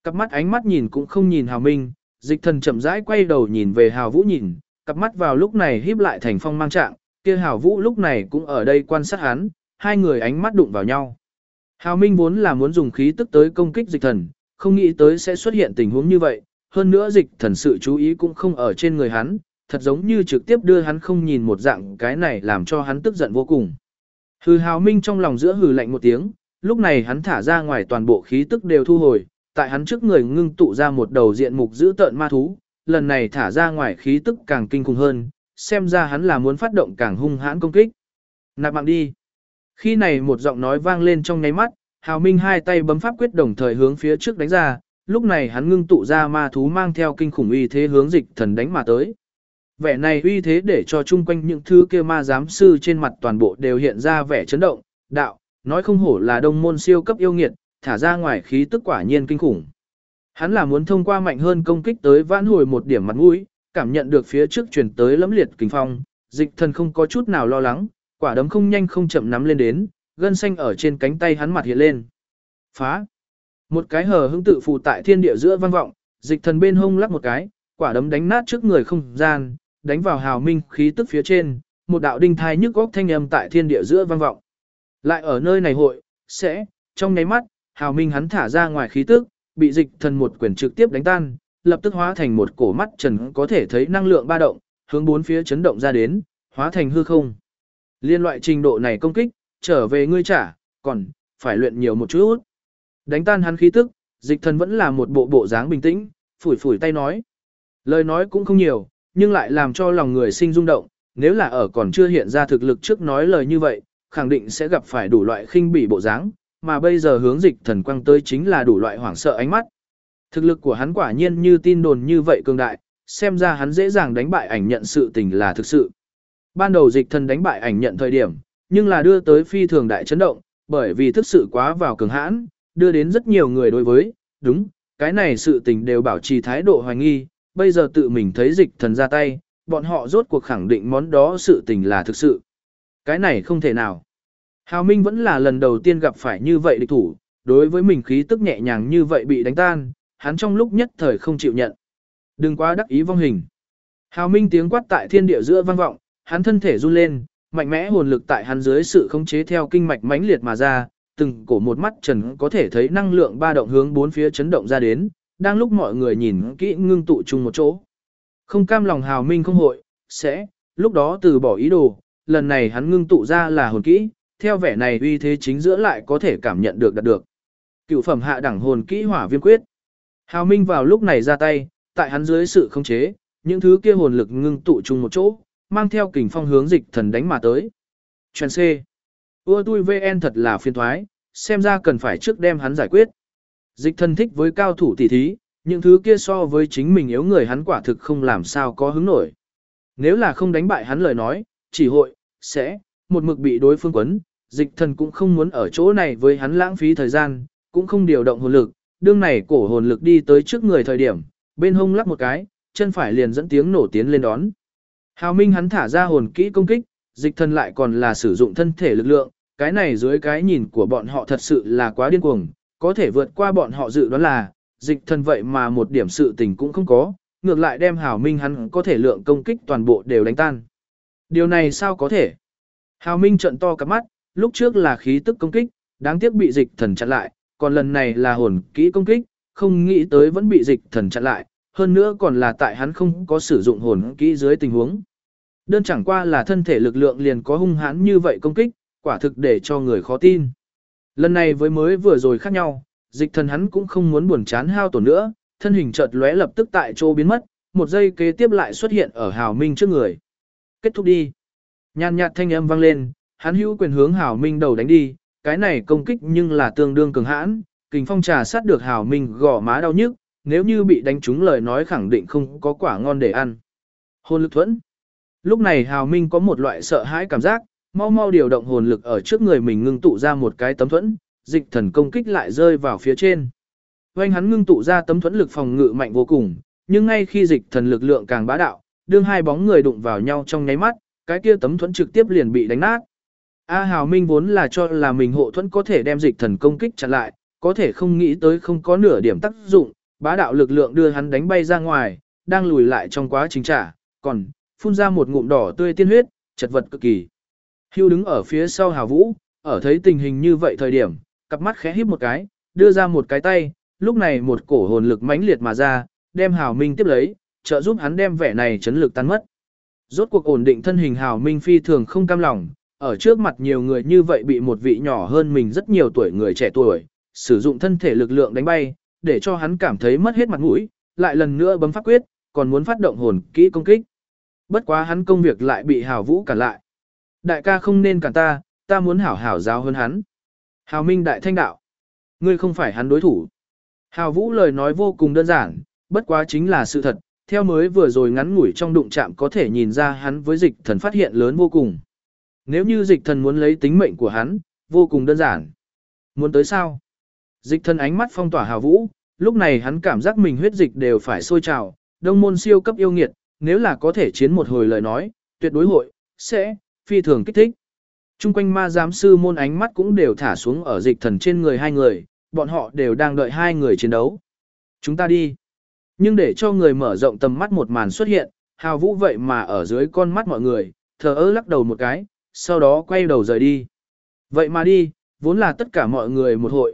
Cặp mắt ánh mắt nhìn cũng không nhìn Hào Minh, Dịch Thần chậm rãi quay đầu nhìn về Hào Vũ nhìn, cặp mắt vào lúc này híp lại thành phong mang trạng, kia Hào Vũ lúc này cũng ở đây quan sát hắn, hai người ánh mắt đụng vào nhau. Hào Minh vốn là muốn dùng khí tức tới công kích Dịch Thần, không nghĩ tới sẽ xuất hiện tình huống như vậy, hơn nữa Dịch Thần sự chú ý cũng không ở trên người hắn, thật giống như trực tiếp đưa hắn không nhìn một dạng, cái này làm cho hắn tức giận vô cùng. Hừ, Hào Minh trong lòng giữa hừ lạnh một tiếng, lúc này hắn thả ra ngoài toàn bộ khí tức đều thu hồi, tại hắn trước người ngưng tụ ra một đầu diện mục dữ tợn ma thú, lần này thả ra ngoài khí tức càng kinh khủng hơn, xem ra hắn là muốn phát động càng hung hãn công kích. Nạp mạng đi. Khi này một giọng nói vang lên trong nháy mắt, Hào Minh hai tay bấm pháp quyết đồng thời hướng phía trước đánh ra, lúc này hắn ngưng tụ ra ma thú mang theo kinh khủng uy thế hướng Dịch Thần đánh mà tới. Vẻ này uy thế để cho chung quanh những thứ kia ma giám sư trên mặt toàn bộ đều hiện ra vẻ chấn động, đạo, nói không hổ là đông môn siêu cấp yêu nghiệt, thả ra ngoài khí tức quả nhiên kinh khủng. Hắn là muốn thông qua mạnh hơn công kích tới vãn hồi một điểm mặt mũi, cảm nhận được phía trước truyền tới lẫm liệt kình phong, Dịch Thần không có chút nào lo lắng, quả đấm không nhanh không chậm nắm lên đến, gân xanh ở trên cánh tay hắn mặt hiện lên. Phá! Một cái hờ hững tự phụ tại thiên địa giữa vang vọng, Dịch Thần bên hông lắc một cái, quả đấm đánh nát trước người không gian, đánh vào Hào Minh khí tức phía trên, một đạo đinh thai nhức góc thanh âm tại thiên địa giữa vang vọng. Lại ở nơi này hội, sẽ, trong nháy mắt, Hào Minh hắn thả ra ngoài khí tức, bị Dịch Thần một quyền trực tiếp đánh tan, lập tức hóa thành một cổ mắt trần có thể thấy năng lượng ba động, hướng bốn phía chấn động ra đến, hóa thành hư không. Liên loại trình độ này công kích, trở về ngươi trả, còn phải luyện nhiều một chút. Đánh tan hắn khí tức, Dịch Thần vẫn là một bộ dáng bình tĩnh, phủi phủi tay nói. Lời nói cũng không nhiều, nhưng lại làm cho lòng người sinh rung động, nếu là ở còn chưa hiện ra thực lực trước nói lời như vậy, khẳng định sẽ gặp phải đủ loại khinh bỉ bộ dáng, mà bây giờ hướng Dịch Thần quăng tới chính là đủ loại hoảng sợ ánh mắt. Thực lực của hắn quả nhiên như tin đồn như vậy cường đại, xem ra hắn dễ dàng đánh bại ảnh nhận sự tình là thực sự. Ban đầu Dịch Thần đánh bại ảnh nhận thời điểm, nhưng là đưa tới phi thường đại chấn động, bởi vì thực sự quá vào cường hãn, đưa đến rất nhiều người đối với, đúng, cái này sự tình đều bảo trì thái độ hoài nghi, bây giờ tự mình thấy Dịch Thần ra tay, bọn họ rốt cuộc khẳng định món đó sự tình là thực sự. Cái này không thể nào. Hào Minh vẫn là lần đầu tiên gặp phải như vậy địch thủ, đối với mình khí tức nhẹ nhàng như vậy bị đánh tan, hắn trong lúc nhất thời không chịu nhận. Đừng quá đắc ý vong hình. Hào Minh tiếng quát tại thiên địa giữa vang vọng, hắn thân thể run lên, mạnh mẽ hồn lực tại hắn dưới sự khống chế theo kinh mạch mãnh liệt mà ra, từng cổ một mắt trần có thể thấy năng lượng ba động hướng bốn phía chấn động ra đến, đang lúc mọi người nhìn kỹ ngưng tụ chung một chỗ. Không cam lòng Hào Minh không hội, sẽ, lúc đó từ bỏ ý đồ, lần này hắn ngưng tụ ra là hồn kỹ, theo vẻ này uy thế chính giữa lại có thể cảm nhận được đạt được. Cựu phẩm hạ đẳng hồn kỹ Hỏa Viêm Quyết. Hào Minh vào lúc này ra tay, tại hắn dưới sự khống chế, những thứ kia hồn lực ngưng tụ chung một chỗ, mang theo kình phong hướng Dịch Thần đánh mà tới. Chuyện C. Ua tui VN thật là phiền thoái, xem ra cần phải trước đem hắn giải quyết. Dịch Thần thích với cao thủ tỉ thí, những thứ kia so với chính mình yếu người hắn quả thực không làm sao có hứng nổi. Nếu là không đánh bại hắn lời nói, chỉ hội, sẽ, một mực bị đối phương quấn, Dịch Thần cũng không muốn ở chỗ này với hắn lãng phí thời gian, cũng không điều động hồn lực, đương này cổ hồn lực đi tới trước người thời điểm, bên hông lắc một cái, chân phải liền dẫn tiếng nổ tiến lên đón. Hào Minh hắn thả ra hồn kỹ công kích, Dịch Thần lại còn là sử dụng thân thể lực lượng, cái này dưới cái nhìn của bọn họ thật sự là quá điên cuồng, có thể vượt qua bọn họ dự đoán là, Dịch Thần vậy mà một điểm sự tình cũng không có, ngược lại đem Hào Minh hắn có thể lượng công kích toàn bộ đều đánh tan. Điều này sao có thể? Hào Minh trợn to cả mắt, lúc trước là khí tức công kích, đáng tiếc bị Dịch Thần chặn lại, còn lần này là hồn kỹ công kích, không nghĩ tới vẫn bị Dịch Thần chặn lại, hơn nữa còn là tại hắn không có sử dụng hồn kỹ dưới tình huống. Đơn chẳng qua là thân thể lực lượng liền có hung hãn như vậy công kích, quả thực để cho người khó tin. Lần này với mới vừa rồi khác nhau, Dịch Thần hắn cũng không muốn buồn chán hao tổn nữa, thân hình chợt lóe lập tức tại chỗ biến mất, một giây kế tiếp lại xuất hiện ở Hào Minh trước người. Kết thúc đi. Nhàn nhạt thanh âm vang lên, hắn hữu quyền hướng Hào Minh đầu đánh đi, cái này công kích nhưng là tương đương cường hãn, kình phong trà sát được Hào Minh gò má đau nhức, nếu như bị đánh trúng lời nói khẳng định không có quả ngon để ăn. Hồn lực thuẫn. Lúc này Hào Minh có một loại sợ hãi cảm giác, mau mau điều động hồn lực ở trước người mình ngưng tụ ra một cái tấm thuẫn, Dịch Thần công kích lại rơi vào phía trên. Oanh hắn ngưng tụ ra tấm thuẫn lực phòng ngự mạnh vô cùng, nhưng ngay khi Dịch Thần lực lượng càng bá đạo, đương hai bóng người đụng vào nhau trong nháy mắt, cái kia tấm thuẫn trực tiếp liền bị đánh nát. Hào Minh vốn là cho là mình hộ thuẫn có thể đem Dịch Thần công kích chặn lại, có thể không nghĩ tới không có nửa điểm tác dụng, bá đạo lực lượng đưa hắn đánh bay ra ngoài, đang lùi lại trong quá trình trả, còn phun ra một ngụm đỏ tươi tiên huyết, chật vật cực kỳ. Hưu đứng ở phía sau Hào Vũ, ở thấy tình hình như vậy thời điểm, cặp mắt khẽ híp một cái, đưa ra một cái tay, lúc này một cổ hồn lực mãnh liệt mà ra, đem Hào Minh tiếp lấy, trợ giúp hắn đem vẻ này chấn lực tan mất. Rốt cuộc ổn định thân hình Hào Minh phi thường không cam lòng, ở trước mặt nhiều người như vậy bị một vị nhỏ hơn mình rất nhiều tuổi người trẻ tuổi, sử dụng thân thể lực lượng đánh bay, để cho hắn cảm thấy mất hết mặt mũi, lại lần nữa bấm pháp quyết, còn muốn phát động hồn kỹ công kích. Bất quá hắn công việc lại bị Hào Vũ cản lại. Đại ca không nên cản ta, ta muốn hảo hảo giáo hơn hắn. Hào Minh đại thanh đạo. Ngươi không phải hắn đối thủ. Hào Vũ lời nói vô cùng đơn giản, bất quá chính là sự thật, theo mới vừa rồi ngắn ngủi trong đụng chạm có thể nhìn ra hắn với dịch thần phát hiện lớn vô cùng. Nếu như dịch thần muốn lấy tính mệnh của hắn, vô cùng đơn giản. Muốn tới sao? Dịch thần ánh mắt phong tỏa Hào Vũ, lúc này hắn cảm giác mình huyết dịch đều phải sôi trào, đông môn siêu cấp yêu nghiệt, nếu là có thể chiến một hồi lời nói, tuyệt đối hội, sẽ, phi thường kích thích. Trung quanh ma giám sư môn ánh mắt cũng đều thả xuống ở dịch thần trên người hai người, bọn họ đều đang đợi hai người chiến đấu. Chúng ta đi. Nhưng để cho người mở rộng tầm mắt một màn xuất hiện, Hào Vũ vậy mà ở dưới con mắt mọi người, thờ ơ lắc đầu một cái, sau đó quay đầu rời đi. Vậy mà đi, vốn là tất cả mọi người một hội,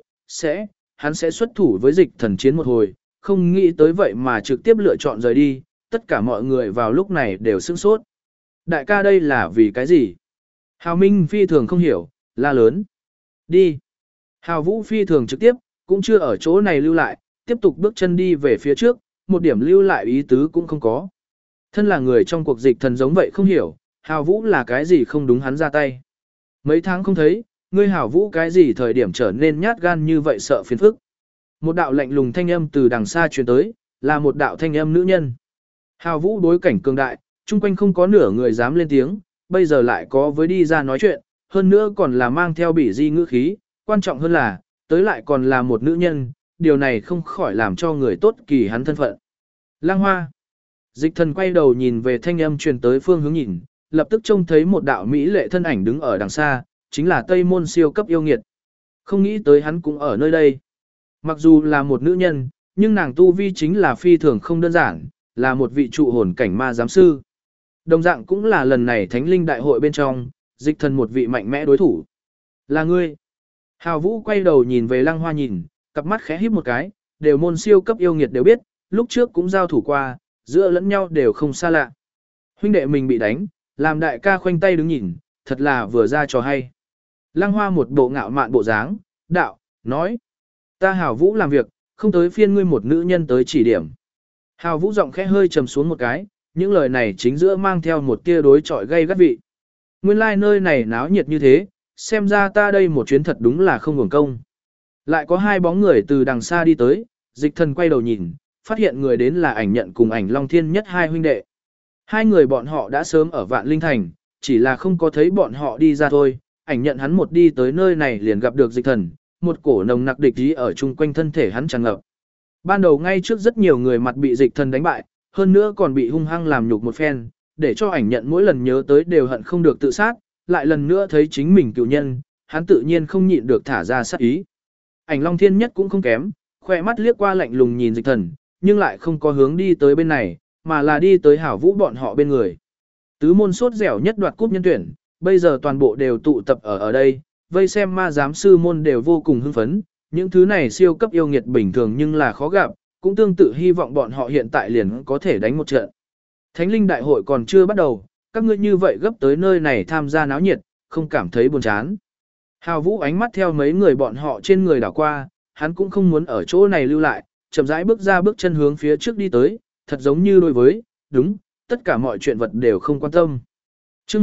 hắn sẽ xuất thủ với dịch thần chiến một hồi, không nghĩ tới vậy mà trực tiếp lựa chọn rời đi, tất cả mọi người vào lúc này đều sửng sốt. Đại ca đây là vì cái gì? Hào Minh phi thường không hiểu, la lớn. Đi. Hào Vũ phi thường trực tiếp, cũng chưa ở chỗ này lưu lại, tiếp tục bước chân đi về phía trước, một điểm lưu lại ý tứ cũng không có. Thân là người trong cuộc dịch thần giống vậy không hiểu, Hào Vũ là cái gì không đúng hắn ra tay. Mấy tháng không thấy, ngươi Hào Vũ cái gì thời điểm trở nên nhát gan như vậy sợ phiền phức. Một đạo lạnh lùng thanh âm từ đằng xa truyền tới, là một đạo thanh âm nữ nhân. Hào Vũ đối cảnh cường đại, chung quanh không có nửa người dám lên tiếng, bây giờ lại có với đi ra nói chuyện, hơn nữa còn là mang theo bỉ di ngữ khí, quan trọng hơn là, tới lại còn là một nữ nhân, điều này không khỏi làm cho người tốt kỳ hắn thân phận. Lang Hoa. Dịch thần quay đầu nhìn về thanh âm truyền tới phương hướng nhìn, lập tức trông thấy một đạo mỹ lệ thân ảnh đứng ở đằng xa, chính là Tây Môn siêu cấp yêu nghiệt. Không nghĩ tới hắn cũng ở nơi đây. Mặc dù là một nữ nhân, nhưng nàng tu vi chính là phi thường không đơn giản, là một vị trụ hồn cảnh ma giám sư. Đồng dạng cũng là lần này thánh linh đại hội bên trong, dịch thần một vị mạnh mẽ đối thủ. Là ngươi. Hào Vũ quay đầu nhìn về Lăng Hoa nhìn, cặp mắt khẽ híp một cái, đều môn siêu cấp yêu nghiệt đều biết, lúc trước cũng giao thủ qua, giữa lẫn nhau đều không xa lạ. Huynh đệ mình bị đánh, làm đại ca khoanh tay đứng nhìn, thật là vừa ra trò hay. Lăng Hoa một bộ ngạo mạn bộ dáng, đạo, nói. Ta Hào Vũ làm việc, không tới phiên ngươi một nữ nhân tới chỉ điểm. Hào Vũ giọng khẽ hơi trầm xuống một cái, những lời này chính giữa mang theo một tia đối chọi gây gắt vị. Nguyên lai nơi này náo nhiệt như thế, xem ra ta đây một chuyến thật đúng là không hưởng công. Lại có hai bóng người từ đằng xa đi tới, dịch thần quay đầu nhìn, phát hiện người đến là ảnh nhận cùng ảnh Long Thiên Nhất hai huynh đệ. Hai người bọn họ đã sớm ở Vạn Linh Thành, chỉ là không có thấy bọn họ đi ra thôi, ảnh nhận hắn một đi tới nơi này liền gặp được dịch thần, một cổ nồng nặc địch ý ở chung quanh thân thể hắn tràn ngập. Ban đầu ngay trước rất nhiều người mặt bị dịch thần đánh bại, hơn nữa còn bị hung hăng làm nhục một phen, để cho ảnh nhận mỗi lần nhớ tới đều hận không được tự sát, lại lần nữa thấy chính mình cựu nhân, hắn tự nhiên không nhịn được thả ra sát ý. Ảnh Long Thiên Nhất cũng không kém, khoe mắt liếc qua lạnh lùng nhìn dịch thần, nhưng lại không có hướng đi tới bên này, mà là đi tới Hảo Vũ bọn họ bên người. Tứ môn sốt dẻo nhất đoạt cúp nhân tuyển, bây giờ toàn bộ đều tụ tập ở đây, vây xem ma giám sư môn đều vô cùng hưng phấn, những thứ này siêu cấp yêu nghiệt bình thường nhưng là khó gặp, cũng tương tự hy vọng bọn họ hiện tại liền có thể đánh một trận. Thánh linh đại hội còn chưa bắt đầu, các ngươi như vậy gấp tới nơi này tham gia náo nhiệt, không cảm thấy buồn chán. Hào Vũ ánh mắt theo mấy người bọn họ trên người đảo qua, hắn cũng không muốn ở chỗ này lưu lại, chậm rãi bước ra bước chân hướng phía trước đi tới, thật giống như đối với, đúng, tất cả mọi chuyện vật đều không quan tâm. Trước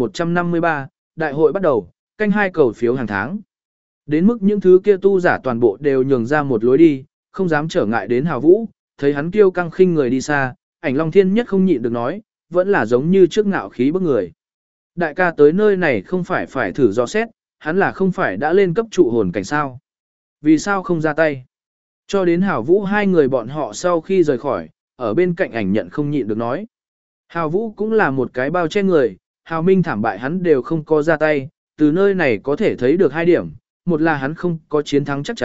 1153, đại hội bắt đầu, canh 2 cầu phiếu hàng tháng. Đến mức những thứ kia tu giả toàn bộ đều nhường ra một lối đi, không dám trở ngại đến Hào Vũ, thấy hắn kiêu căng khinh người đi xa, ảnh Long Thiên Nhất không nhịn được nói, vẫn là giống như trước ngạo khí bức người. Đại ca tới nơi này không phải thử dò xét, hắn là không phải đã lên cấp trụ hồn cảnh sao. Vì sao không ra tay? Cho đến Hào Vũ hai người bọn họ sau khi rời khỏi, ở bên cạnh ảnh nhận không nhịn được nói. Hào Vũ cũng là một cái bao che người, Hào Minh thảm bại hắn đều không có ra tay, từ nơi này có thể thấy được hai điểm, một là hắn không có chiến thắng chắc chắn,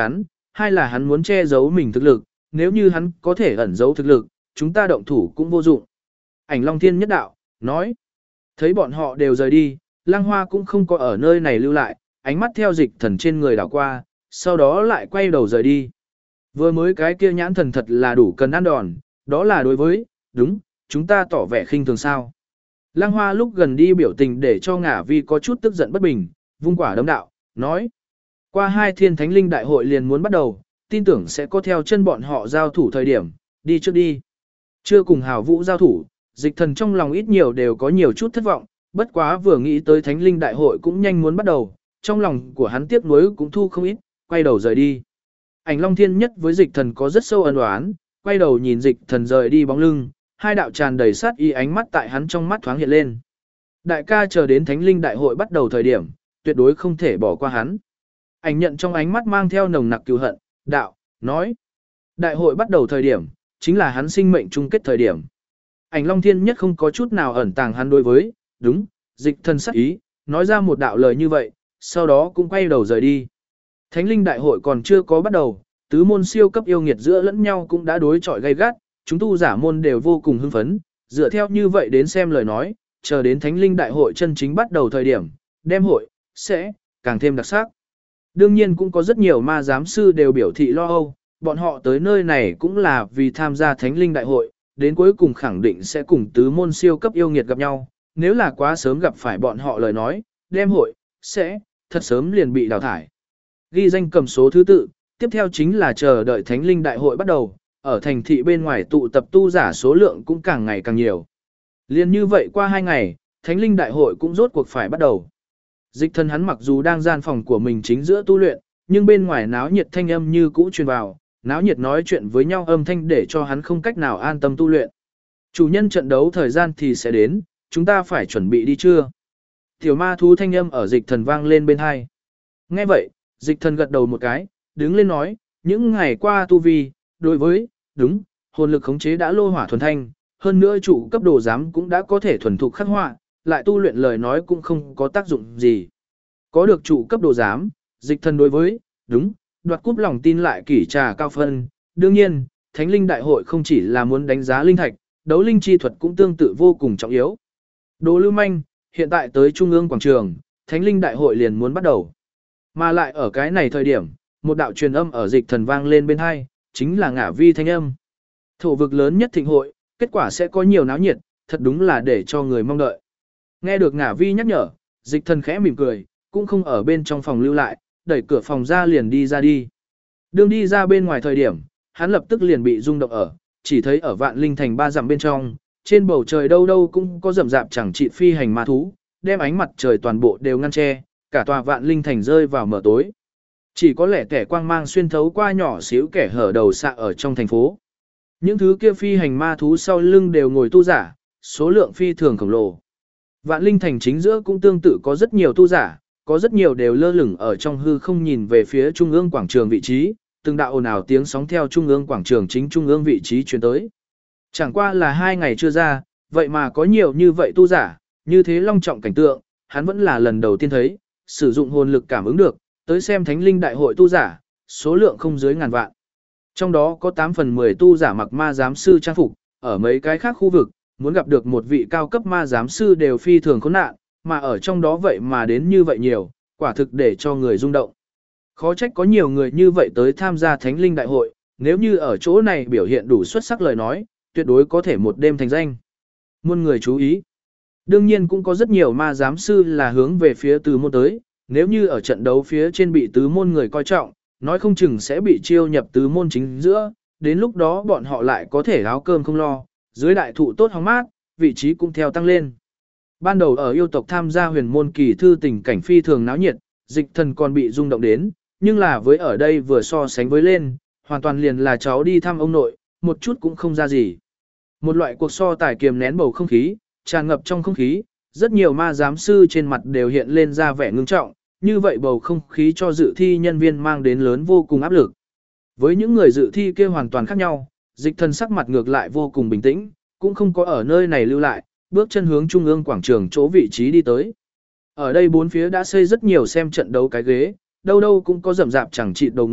hai là hắn muốn che giấu mình thực lực, nếu như hắn có thể ẩn giấu thực lực, chúng ta động thủ cũng vô dụng. Ảnh Long Thiên nhất đạo, nói. Thấy bọn họ đều rời đi, Lăng Hoa cũng không có ở nơi này lưu lại, ánh mắt theo Dịch Thần trên người đảo qua, sau đó lại quay đầu rời đi. Vừa mới cái kia nhãn thần thật là đủ cần ăn đòn, đó là đối với, đúng, chúng ta tỏ vẻ khinh thường sao. Lăng Hoa lúc gần đi biểu tình để cho Ngả Vi có chút tức giận bất bình, vung quả đấm đạo, nói. Qua 2 thiên thánh linh đại hội liền muốn bắt đầu, tin tưởng sẽ có theo chân bọn họ giao thủ thời điểm, đi trước đi. Chưa cùng Hảo Vũ giao thủ, Dịch Thần trong lòng ít nhiều đều có nhiều chút thất vọng, bất quá vừa nghĩ tới thánh linh đại hội cũng nhanh muốn bắt đầu, trong lòng của hắn tiếc nuối cũng thu không ít, quay đầu rời đi. Ảnh Long Thiên nhất với Dịch Thần có rất sâu ân oán, quay đầu nhìn Dịch Thần rời đi bóng lưng, hai đạo tràn đầy sát ý ánh mắt tại hắn trong mắt thoáng hiện lên. Đại ca chờ đến thánh linh đại hội bắt đầu thời điểm, tuyệt đối không thể bỏ qua hắn. Ảnh nhận trong ánh mắt mang theo nồng nặc cừu hận, đạo, nói. Đại hội bắt đầu thời điểm, chính là hắn sinh mệnh chung kết thời điểm. Ảnh Long Thiên nhất không có chút nào ẩn tàng hắn đối với, đúng, Dịch Thần sát ý, nói ra một đạo lời như vậy, sau đó cũng quay đầu rời đi. Thánh linh đại hội còn chưa có bắt đầu, tứ môn siêu cấp yêu nghiệt giữa lẫn nhau cũng đã đối chọi gay gắt, chúng tu giả môn đều vô cùng hưng phấn, dựa theo như vậy đến xem lời nói, chờ đến thánh linh đại hội chân chính bắt đầu thời điểm, đem hội, sẽ, càng thêm đặc sắc. Đương nhiên cũng có rất nhiều ma giám sư đều biểu thị lo âu, bọn họ tới nơi này cũng là vì tham gia thánh linh đại hội, đến cuối cùng khẳng định sẽ cùng tứ môn siêu cấp yêu nghiệt gặp nhau, nếu là quá sớm gặp phải bọn họ lời nói, đem hội, sẽ, thật sớm liền bị đào thải. Ghi danh cầm số thứ tự, tiếp theo chính là chờ đợi thánh linh đại hội bắt đầu, ở thành thị bên ngoài tụ tập tu giả số lượng cũng càng ngày càng nhiều. Liên như vậy qua 2 ngày, thánh linh đại hội cũng rốt cuộc phải bắt đầu. Dịch Thần hắn mặc dù đang gian phòng của mình chính giữa tu luyện, nhưng bên ngoài náo nhiệt thanh âm như cũ truyền vào, náo nhiệt nói chuyện với nhau âm thanh để cho hắn không cách nào an tâm tu luyện. Chủ nhân trận đấu thời gian thì sẽ đến, chúng ta phải chuẩn bị đi chưa? Tiểu ma thú thanh âm ở Dịch Thần vang lên bên hai. Nghe vậy, Dịch Thần gật đầu một cái, đứng lên nói, những ngày qua tu vi, đối với, đúng, hồn lực khống chế đã lô hỏa thuần thanh, hơn nữa chủ cấp đồ giám cũng đã có thể thuần thục khắc họa, lại tu luyện lời nói cũng không có tác dụng gì. Có được chủ cấp đồ giám, Dịch Thần đối với, đúng, đoạt cúp lòng tin lại kỷ trà cao phân, đương nhiên, Thánh linh đại hội không chỉ là muốn đánh giá linh thạch, đấu linh chi thuật cũng tương tự vô cùng trọng yếu. Đồ lưu manh, hiện tại tới trung ương quảng trường, Thánh linh đại hội liền muốn bắt đầu. Mà lại ở cái này thời điểm, một đạo truyền âm ở Dịch Thần vang lên bên hai, chính là Ngả Vi thanh âm. Thổ vực lớn nhất thịnh hội, kết quả sẽ có nhiều náo nhiệt, thật đúng là để cho người mong đợi. Nghe được Ngả Vi nhắc nhở, Dịch Thần khẽ mỉm cười, cũng không ở bên trong phòng lưu lại, đẩy cửa phòng ra liền đi ra đi. Đường đi ra bên ngoài thời điểm, hắn lập tức liền bị rung động ở, chỉ thấy ở Vạn Linh Thành 3 dặm bên trong, trên bầu trời đâu đâu cũng có rậm rạp chẳng trị phi hành ma thú, đem ánh mặt trời toàn bộ đều ngăn che, cả tòa Vạn Linh Thành rơi vào mờ tối. Chỉ có lẻ tẻ quang mang xuyên thấu qua nhỏ xíu kẻ hở đầu xạ ở trong thành phố. Những thứ kia phi hành ma thú sau lưng đều ngồi tu giả, số lượng phi thường khổng lồ. Vạn Linh Thành chính giữa cũng tương tự có rất nhiều tu giả, có rất nhiều đều lơ lửng ở trong hư không nhìn về phía trung ương quảng trường vị trí, từng đạo ồn ào tiếng sóng theo trung ương quảng trường chính trung ương vị trí truyền tới. Chẳng qua là 2 ngày chưa ra, vậy mà có nhiều như vậy tu giả, như thế long trọng cảnh tượng, hắn vẫn là lần đầu tiên thấy, sử dụng hồn lực cảm ứng được, tới xem thánh linh đại hội tu giả, số lượng không dưới ngàn vạn. Trong đó có 8 phần 10 tu giả mặc ma giám sư trang phục, ở mấy cái khác khu vực, muốn gặp được một vị cao cấp ma giám sư đều phi thường khốn nạn, mà ở trong đó vậy mà đến như vậy nhiều, quả thực để cho người rung động. Khó trách có nhiều người như vậy tới tham gia thánh linh đại hội, nếu như ở chỗ này biểu hiện đủ xuất sắc lời nói, tuyệt đối có thể một đêm thành danh. Muôn người chú ý. Đương nhiên cũng có rất nhiều ma giám sư là hướng về phía tứ môn tới, nếu như ở trận đấu phía trên bị tứ môn người coi trọng, nói không chừng sẽ bị chiêu nhập tứ môn chính giữa, đến lúc đó bọn họ lại có thể áo cơm không lo, dưới đại thụ tốt hóng mát, vị trí cũng theo tăng lên. Ban đầu ở yêu tộc tham gia huyền môn kỳ thư tình cảnh phi thường náo nhiệt, Dịch Thần còn bị rung động đến, nhưng là với ở đây vừa so sánh với lên, hoàn toàn liền là cháu đi thăm ông nội, một chút cũng không ra gì. Một loại cuộc so tài kiềm nén bầu không khí, tràn ngập trong không khí, rất nhiều ma giám sư trên mặt đều hiện lên ra vẻ ngưng trọng, như vậy bầu không khí cho dự thi nhân viên mang đến lớn vô cùng áp lực. Với những người dự thi kia hoàn toàn khác nhau, Dịch Thần sắc mặt ngược lại vô cùng bình tĩnh, cũng không có ở nơi này lưu lại, bước chân hướng trung ương quảng trường chỗ vị trí đi tới. Ở đây bốn phía đã xây rất nhiều xem trận đấu cái ghế, đâu đâu cũng có rậm rạp chẳng chịt đầu người,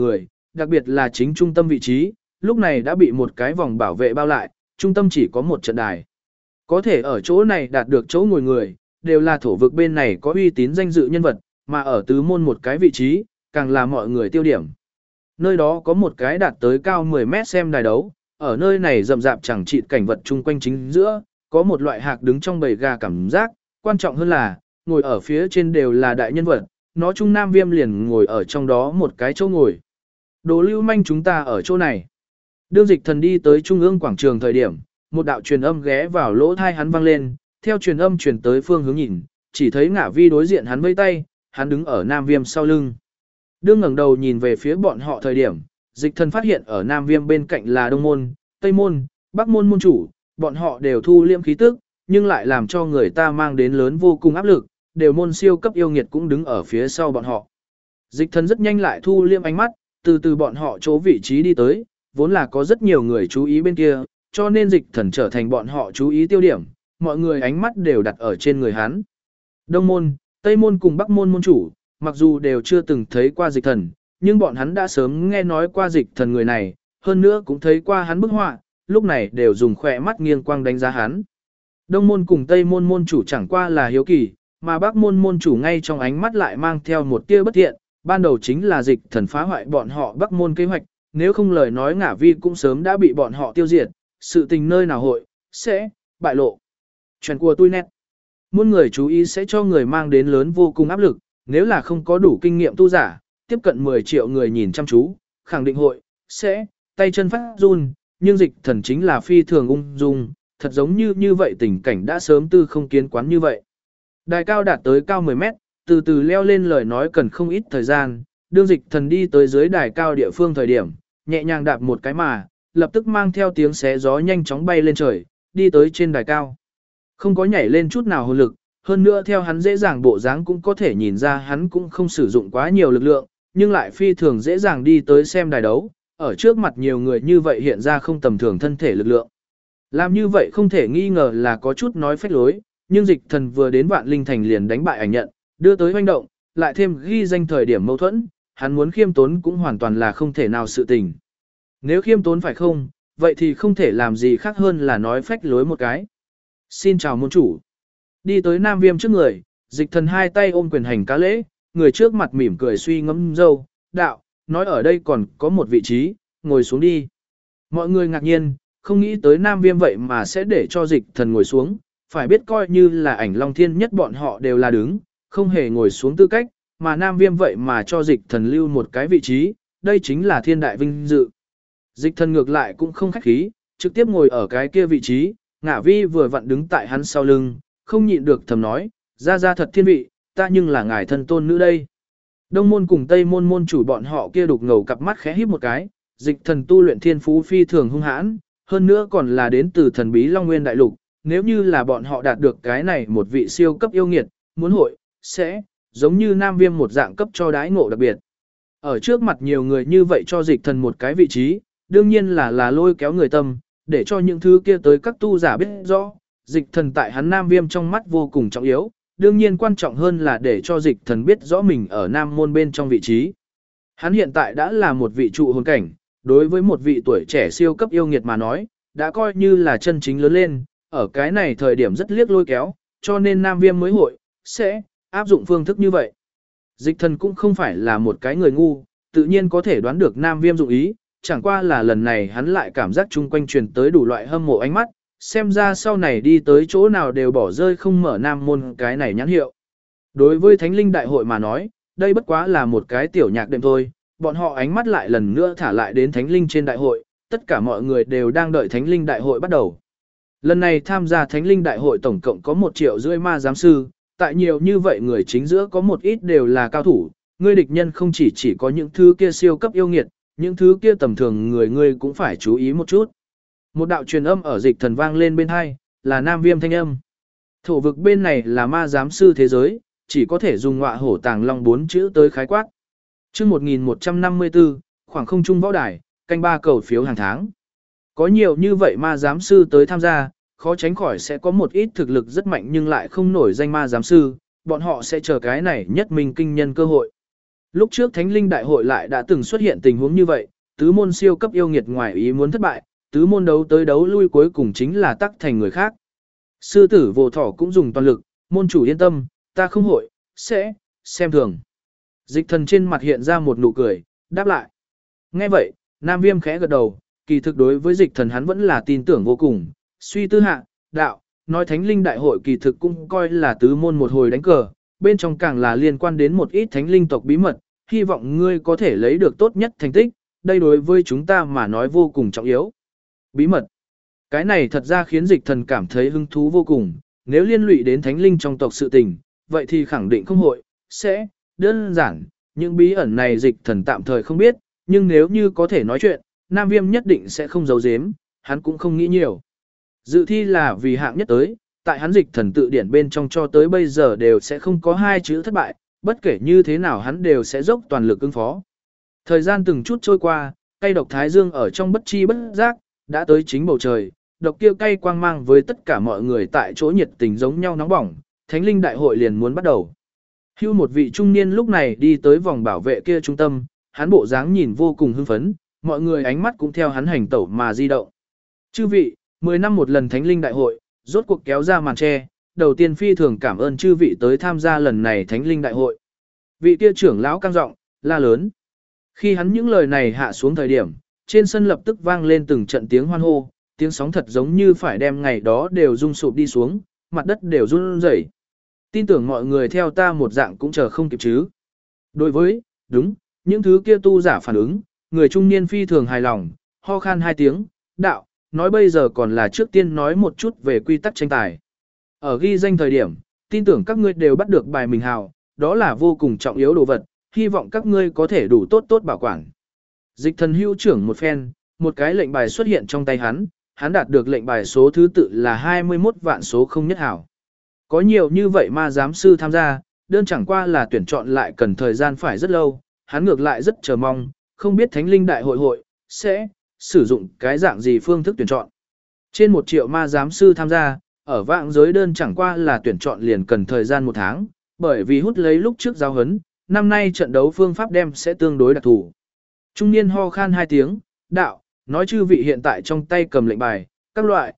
đặc biệt là chính trung tâm vị trí, lúc này đã bị một cái vòng bảo vệ bao lại, trung tâm chỉ có một trận đài. Có thể ở chỗ này đạt được chỗ ngồi người, đều là thổ vực bên này có uy tín danh dự nhân vật, mà ở tứ môn một cái vị trí, càng là mọi người tiêu điểm. Nơi đó có một cái đạt tới cao 10 mét xem đài đấu, ở nơi này rậm rạp chẳng chịt cảnh vật chung quanh chính giữa, có một loại hạc đứng trong bầy gà cảm giác, quan trọng hơn là, ngồi ở phía trên đều là đại nhân vật, nó Trung Nam Viêm liền ngồi ở trong đó một cái chỗ ngồi. Đồ lưu manh chúng ta ở chỗ này. Đương Dịch Thần đi tới trung ương quảng trường thời điểm, một đạo truyền âm ghé vào lỗ tai hắn vang lên, theo truyền âm truyền tới phương hướng nhìn, chỉ thấy Ngả Vi đối diện hắn vẫy tay, hắn đứng ở Nam Viêm sau lưng. Đương ngẩng đầu nhìn về phía bọn họ thời điểm, Dịch Thần phát hiện ở Nam Viêm bên cạnh là Đông Môn, Tây Môn, Bắc Môn môn chủ, bọn họ đều thu liêm khí tức, nhưng lại làm cho người ta mang đến lớn vô cùng áp lực, đều môn siêu cấp yêu nghiệt cũng đứng ở phía sau bọn họ. Dịch Thần rất nhanh lại thu liêm ánh mắt, từ từ bọn họ chỗ vị trí đi tới, vốn là có rất nhiều người chú ý bên kia, cho nên Dịch Thần trở thành bọn họ chú ý tiêu điểm, mọi người ánh mắt đều đặt ở trên người hắn. Đông Môn, Tây Môn cùng Bắc Môn môn chủ, mặc dù đều chưa từng thấy qua Dịch Thần, nhưng bọn hắn đã sớm nghe nói qua Dịch Thần người này, hơn nữa cũng thấy qua hắn bức họa, lúc này đều dùng khỏe mắt nghiêng quang đánh giá hắn. Đông Môn cùng Tây Môn môn chủ chẳng qua là hiếu kỳ, mà Bắc Môn môn chủ ngay trong ánh mắt lại mang theo một tia bất thiện, ban đầu chính là Dịch Thần phá hoại bọn họ Bắc Môn kế hoạch, nếu không lời nói Ngả Vi cũng sớm đã bị bọn họ tiêu diệt, sự tình nơi nào hội, sẽ, bại lộ. Chuyện của tôi nét. Muôn người chú ý sẽ cho người mang đến lớn vô cùng áp lực, nếu là không có đủ kinh nghiệm tu giả, tiếp cận 10 triệu người nhìn chăm chú, khẳng định hội, sẽ, tay chân phát run, nhưng Dịch Thần chính là phi thường ung dung, thật giống như vậy tình cảnh đã sớm tư không kiến quán như vậy. Đài cao đạt tới cao 10 mét, từ từ leo lên lời nói cần không ít thời gian, đương Dịch Thần đi tới dưới đài cao địa phương thời điểm, nhẹ nhàng đạp một cái mà, lập tức mang theo tiếng xé gió nhanh chóng bay lên trời, đi tới trên đài cao. Không có nhảy lên chút nào hồn lực, hơn nữa theo hắn dễ dàng bộ dáng cũng có thể nhìn ra hắn cũng không sử dụng quá nhiều lực lượng, nhưng lại phi thường dễ dàng đi tới xem đài đấu, ở trước mặt nhiều người như vậy hiện ra không tầm thường thân thể lực lượng. Làm như vậy không thể nghi ngờ là có chút nói phách lối, nhưng Dịch Thần vừa đến Vạn Linh Thành liền đánh bại ảnh nhận, đưa tới hoành động, lại thêm ghi danh thời điểm mâu thuẫn, hắn muốn khiêm tốn cũng hoàn toàn là không thể nào sự tình. Nếu khiêm tốn phải không, vậy thì không thể làm gì khác hơn là nói phách lối một cái. Xin chào môn chủ. Đi tới Nam Viêm trước người, Dịch Thần hai tay ôm quyền hành cá lễ, người trước mặt mỉm cười suy ngẫm dâu, đạo, nói ở đây còn có một vị trí, ngồi xuống đi. Mọi người ngạc nhiên, không nghĩ tới Nam Viêm vậy mà sẽ để cho Dịch Thần ngồi xuống, phải biết coi như là ảnh Long Thiên nhất bọn họ đều là đứng, không hề ngồi xuống tư cách, mà Nam Viêm vậy mà cho Dịch Thần lưu một cái vị trí, đây chính là thiên đại vinh dự. Dịch Thần ngược lại cũng không khách khí, trực tiếp ngồi ở cái kia vị trí, Ngả Vi vừa vặn đứng tại hắn sau lưng, không nhịn được thầm nói, ra thật thiên vị, ta nhưng là ngài thân tôn nữ đây. Đông Môn cùng Tây Môn môn chủ bọn họ kia đục ngầu cặp mắt khẽ híp một cái, Dịch Thần tu luyện thiên phú phi thường hung hãn, hơn nữa còn là đến từ thần bí Long Nguyên Đại Lục, nếu như là bọn họ đạt được cái này một vị siêu cấp yêu nghiệt, muốn hội, sẽ, giống như Nam Viêm một dạng cấp cho đái ngộ đặc biệt. Ở trước mặt nhiều người như vậy cho Dịch Thần một cái vị trí, đương nhiên là lôi kéo người tâm, để cho những thứ kia tới các tu giả biết rõ, Dịch Thần tại hắn Nam Viêm trong mắt vô cùng trọng yếu, đương nhiên quan trọng hơn là để cho Dịch Thần biết rõ mình ở Nam Môn bên trong vị trí. Hắn hiện tại đã là một vị trụ hồn cảnh, đối với một vị tuổi trẻ siêu cấp yêu nghiệt mà nói, đã coi như là chân chính lớn lên, ở cái này thời điểm rất liếc lôi kéo, cho nên Nam Viêm mới hội, sẽ, áp dụng phương thức như vậy. Dịch Thần cũng không phải là một cái người ngu, tự nhiên có thể đoán được Nam Viêm dụng ý, chẳng qua là lần này hắn lại cảm giác chung quanh truyền tới đủ loại hâm mộ ánh mắt, xem ra sau này đi tới chỗ nào đều bỏ rơi không mở Nam Môn cái này nhãn hiệu. Đối với Thánh Linh Đại hội mà nói, đây bất quá là một cái tiểu nhạc đệm thôi, bọn họ ánh mắt lại lần nữa thả lại đến Thánh Linh trên đại hội, tất cả mọi người đều đang đợi Thánh Linh Đại hội bắt đầu. Lần này tham gia Thánh Linh Đại hội tổng cộng có 1,5 triệu ma giám sư, tại nhiều như vậy người chính giữa có một ít đều là cao thủ, ngươi địch nhân không chỉ có những thứ kia siêu cấp yêu nghiệt, những thứ kia tầm thường ngươi cũng phải chú ý một chút. Một đạo truyền âm ở Dịch Thần vang lên bên hai, là Nam Viêm thanh âm. Thổ vực bên này là ma giám sư thế giới, chỉ có thể dùng ngọa hổ tàng long 4 chữ tới khái quát. Chương 1154, khoảng không trung võ đài, canh 3 cầu phiếu hàng tháng. Có nhiều như vậy ma giám sư tới tham gia, khó tránh khỏi sẽ có một ít thực lực rất mạnh nhưng lại không nổi danh ma giám sư, bọn họ sẽ chờ cái này nhất minh kinh nhân cơ hội. Lúc trước Thánh Linh Đại hội lại đã từng xuất hiện tình huống như vậy, tứ môn siêu cấp yêu nghiệt ngoài ý muốn thất bại, tứ môn đấu tới đấu lui cuối cùng chính là tắc thành người khác. Sư tử vô thỏ cũng dùng toàn lực, môn chủ yên tâm, ta không hội, sẽ, xem thường. Dịch thần trên mặt hiện ra một nụ cười, đáp lại. Nghe vậy, Nam Viêm khẽ gật đầu, kỳ thực đối với dịch thần hắn vẫn là tin tưởng vô cùng, suy tư hạ, đạo, nói Thánh Linh Đại hội kỳ thực cũng coi là tứ môn một hồi đánh cờ, bên trong càng là liên quan đến một ít thánh linh tộc bí mật, hy vọng ngươi có thể lấy được tốt nhất thành tích, đây đối với chúng ta mà nói vô cùng trọng yếu. Bí mật. Cái này thật ra khiến dịch thần cảm thấy hứng thú vô cùng, nếu liên lụy đến thánh linh trong tộc sự tình, vậy thì khẳng định không hội, sẽ, đơn giản, những bí ẩn này dịch thần tạm thời không biết, nhưng nếu như có thể nói chuyện, Nam Viêm nhất định sẽ không giấu giếm, hắn cũng không nghĩ nhiều. Dự thi là vì hạng nhất tới, tại hắn dịch thần tự điển bên trong cho tới bây giờ đều sẽ không có hai chữ thất bại, bất kể như thế nào hắn đều sẽ dốc toàn lực ứng phó. Thời gian từng chút trôi qua, cây độc thái dương ở trong bất chi bất giác, đã tới chính bầu trời, độc kia cay quang mang với tất cả mọi người tại chỗ nhiệt tình giống nhau nóng bỏng, Thánh Linh Đại hội liền muốn bắt đầu. Hưu một vị trung niên lúc này đi tới vòng bảo vệ kia trung tâm, hắn bộ dáng nhìn vô cùng hưng phấn, mọi người ánh mắt cũng theo hắn hành tẩu mà di động. Chư vị, 10 năm một lần Thánh Linh Đại hội, rốt cuộc kéo ra màn che, đầu tiên phi thường cảm ơn chư vị tới tham gia lần này Thánh Linh Đại hội. Vị kia trưởng lão căng giọng, la lớn. Khi hắn những lời này hạ xuống thời điểm, trên sân lập tức vang lên từng trận tiếng hoan hô, tiếng sóng thật giống như phải đem ngày đó đều rung sụp đi xuống, mặt đất đều run rẩy. Tin tưởng mọi người theo ta một dạng cũng chờ không kịp chứ. Đối với, đúng, những thứ kia tu giả phản ứng, người trung niên phi thường hài lòng, ho khan hai tiếng, đạo, nói bây giờ còn là trước tiên nói một chút về quy tắc tranh tài. Ở ghi danh thời điểm, tin tưởng các ngươi đều bắt được bài mình hào, đó là vô cùng trọng yếu đồ vật, hy vọng các ngươi có thể đủ tốt tốt bảo quản. Dịch thần hưu trưởng một phen, một cái lệnh bài xuất hiện trong tay hắn đạt được lệnh bài số thứ tự là 21 vạn số không nhất hảo. Có nhiều như vậy mà giám sư tham gia, đơn chẳng qua là tuyển chọn lại cần thời gian phải rất lâu, hắn ngược lại rất chờ mong, không biết Thánh Linh Đại hội sẽ sử dụng cái dạng gì phương thức tuyển chọn. Trên 1 triệu ma giám sư tham gia, ở vạn giới đơn chẳng qua là tuyển chọn liền cần thời gian 1 tháng, bởi vì hút lấy lúc trước giáo huấn, năm nay trận đấu phương pháp đem sẽ tương đối đặc thù. Trung niên ho khan 2 tiếng, đạo, nói chư vị hiện tại trong tay cầm lệnh bài, các loại,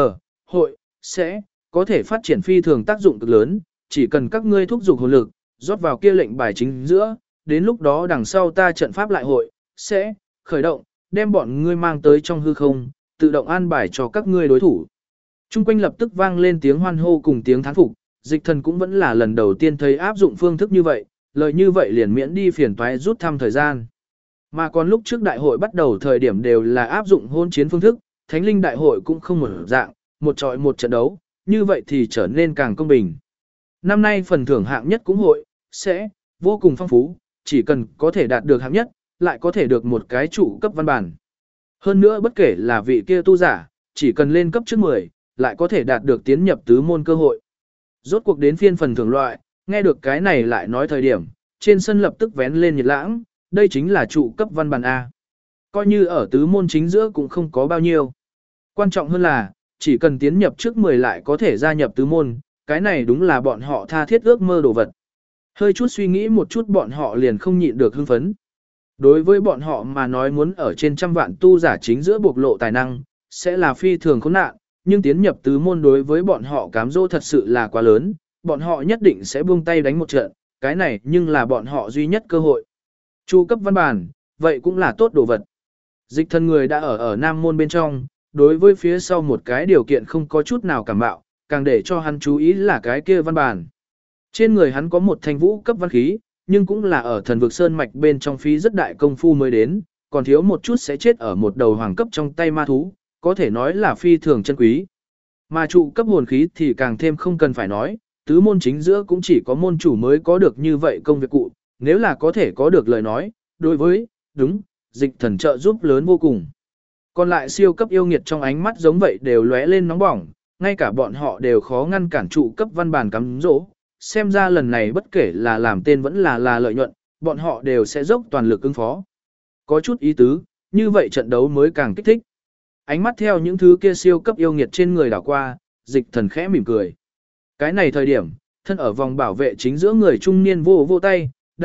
hội, sẽ, có thể phát triển phi thường tác dụng cực lớn, chỉ cần các ngươi thúc giục hồn lực, rót vào kia lệnh bài chính giữa, đến lúc đó đằng sau ta trận pháp lại hội, sẽ, khởi động, đem bọn ngươi mang tới trong hư không, tự động an bài cho các ngươi đối thủ. Trung quanh lập tức vang lên tiếng hoan hô cùng tiếng thán phục, dịch thần cũng vẫn là lần đầu tiên thấy áp dụng phương thức như vậy, lời như vậy liền miễn đi phiền toái rút thăm thời gian. Mà còn lúc trước đại hội bắt đầu thời điểm đều là áp dụng hôn chiến phương thức, Thánh Linh Đại hội cũng không một dạng, một trọi một trận đấu, như vậy thì trở nên càng công bình. Năm nay phần thưởng hạng nhất cũng sẽ vô cùng phong phú, chỉ cần có thể đạt được hạng nhất, lại có thể được một cái trụ cấp văn bản. Hơn nữa bất kể là vị kia tu giả, chỉ cần lên cấp trước 10, lại có thể đạt được tiến nhập tứ môn cơ hội. Rốt cuộc đến phiên phần thưởng loại, nghe được cái này lại nói thời điểm, trên sân lập tức vén lên nhiệt lãng, đây chính là trụ cấp văn bản A. Coi như ở tứ môn chính giữa cũng không có bao nhiêu. Quan trọng hơn là, chỉ cần tiến nhập trước 10 lại có thể gia nhập tứ môn, cái này đúng là bọn họ tha thiết ước mơ đồ vật. Hơi chút suy nghĩ một chút bọn họ liền không nhịn được hưng phấn. Đối với bọn họ mà nói muốn ở trên trăm vạn tu giả chính giữa bộc lộ tài năng, sẽ là phi thường khốn nạn, nhưng tiến nhập tứ môn đối với bọn họ cám dỗ thật sự là quá lớn, bọn họ nhất định sẽ buông tay đánh một trận, cái này nhưng là bọn họ duy nhất cơ hội. Chu cấp văn bản, vậy cũng là tốt đồ vật. Dịch thần người đã ở Nam môn bên trong, đối với phía sau một cái điều kiện không có chút nào cảm bạo, càng để cho hắn chú ý là cái kia văn bản. Trên người hắn có một thanh vũ cấp văn khí, nhưng cũng là ở thần vực sơn mạch bên trong phí rất đại công phu mới đến, còn thiếu một chút sẽ chết ở một đầu hoàng cấp trong tay ma thú, có thể nói là phi thường chân quý. Mà trụ cấp hồn khí thì càng thêm không cần phải nói, tứ môn chính giữa cũng chỉ có môn chủ mới có được như vậy công việc cụ, nếu là có thể có được lời nói, đối với, đúng, dịch thần trợ giúp lớn vô cùng. Còn lại siêu cấp yêu nghiệt trong ánh mắt giống vậy đều lóe lên nóng bỏng, ngay cả bọn họ đều khó ngăn cản trụ cấp văn bản cắm dỗ. Xem ra lần này bất kể là làm tên vẫn là lợi nhuận, bọn họ đều sẽ dốc toàn lực ứng phó. Có chút ý tứ, như vậy trận đấu mới càng kích thích. Ánh mắt theo những thứ kia siêu cấp yêu nghiệt trên người đảo qua, dịch thần khẽ mỉm cười. Cái này thời điểm, thân ở vòng bảo vệ chính giữa người trung niên vô tay, đạo,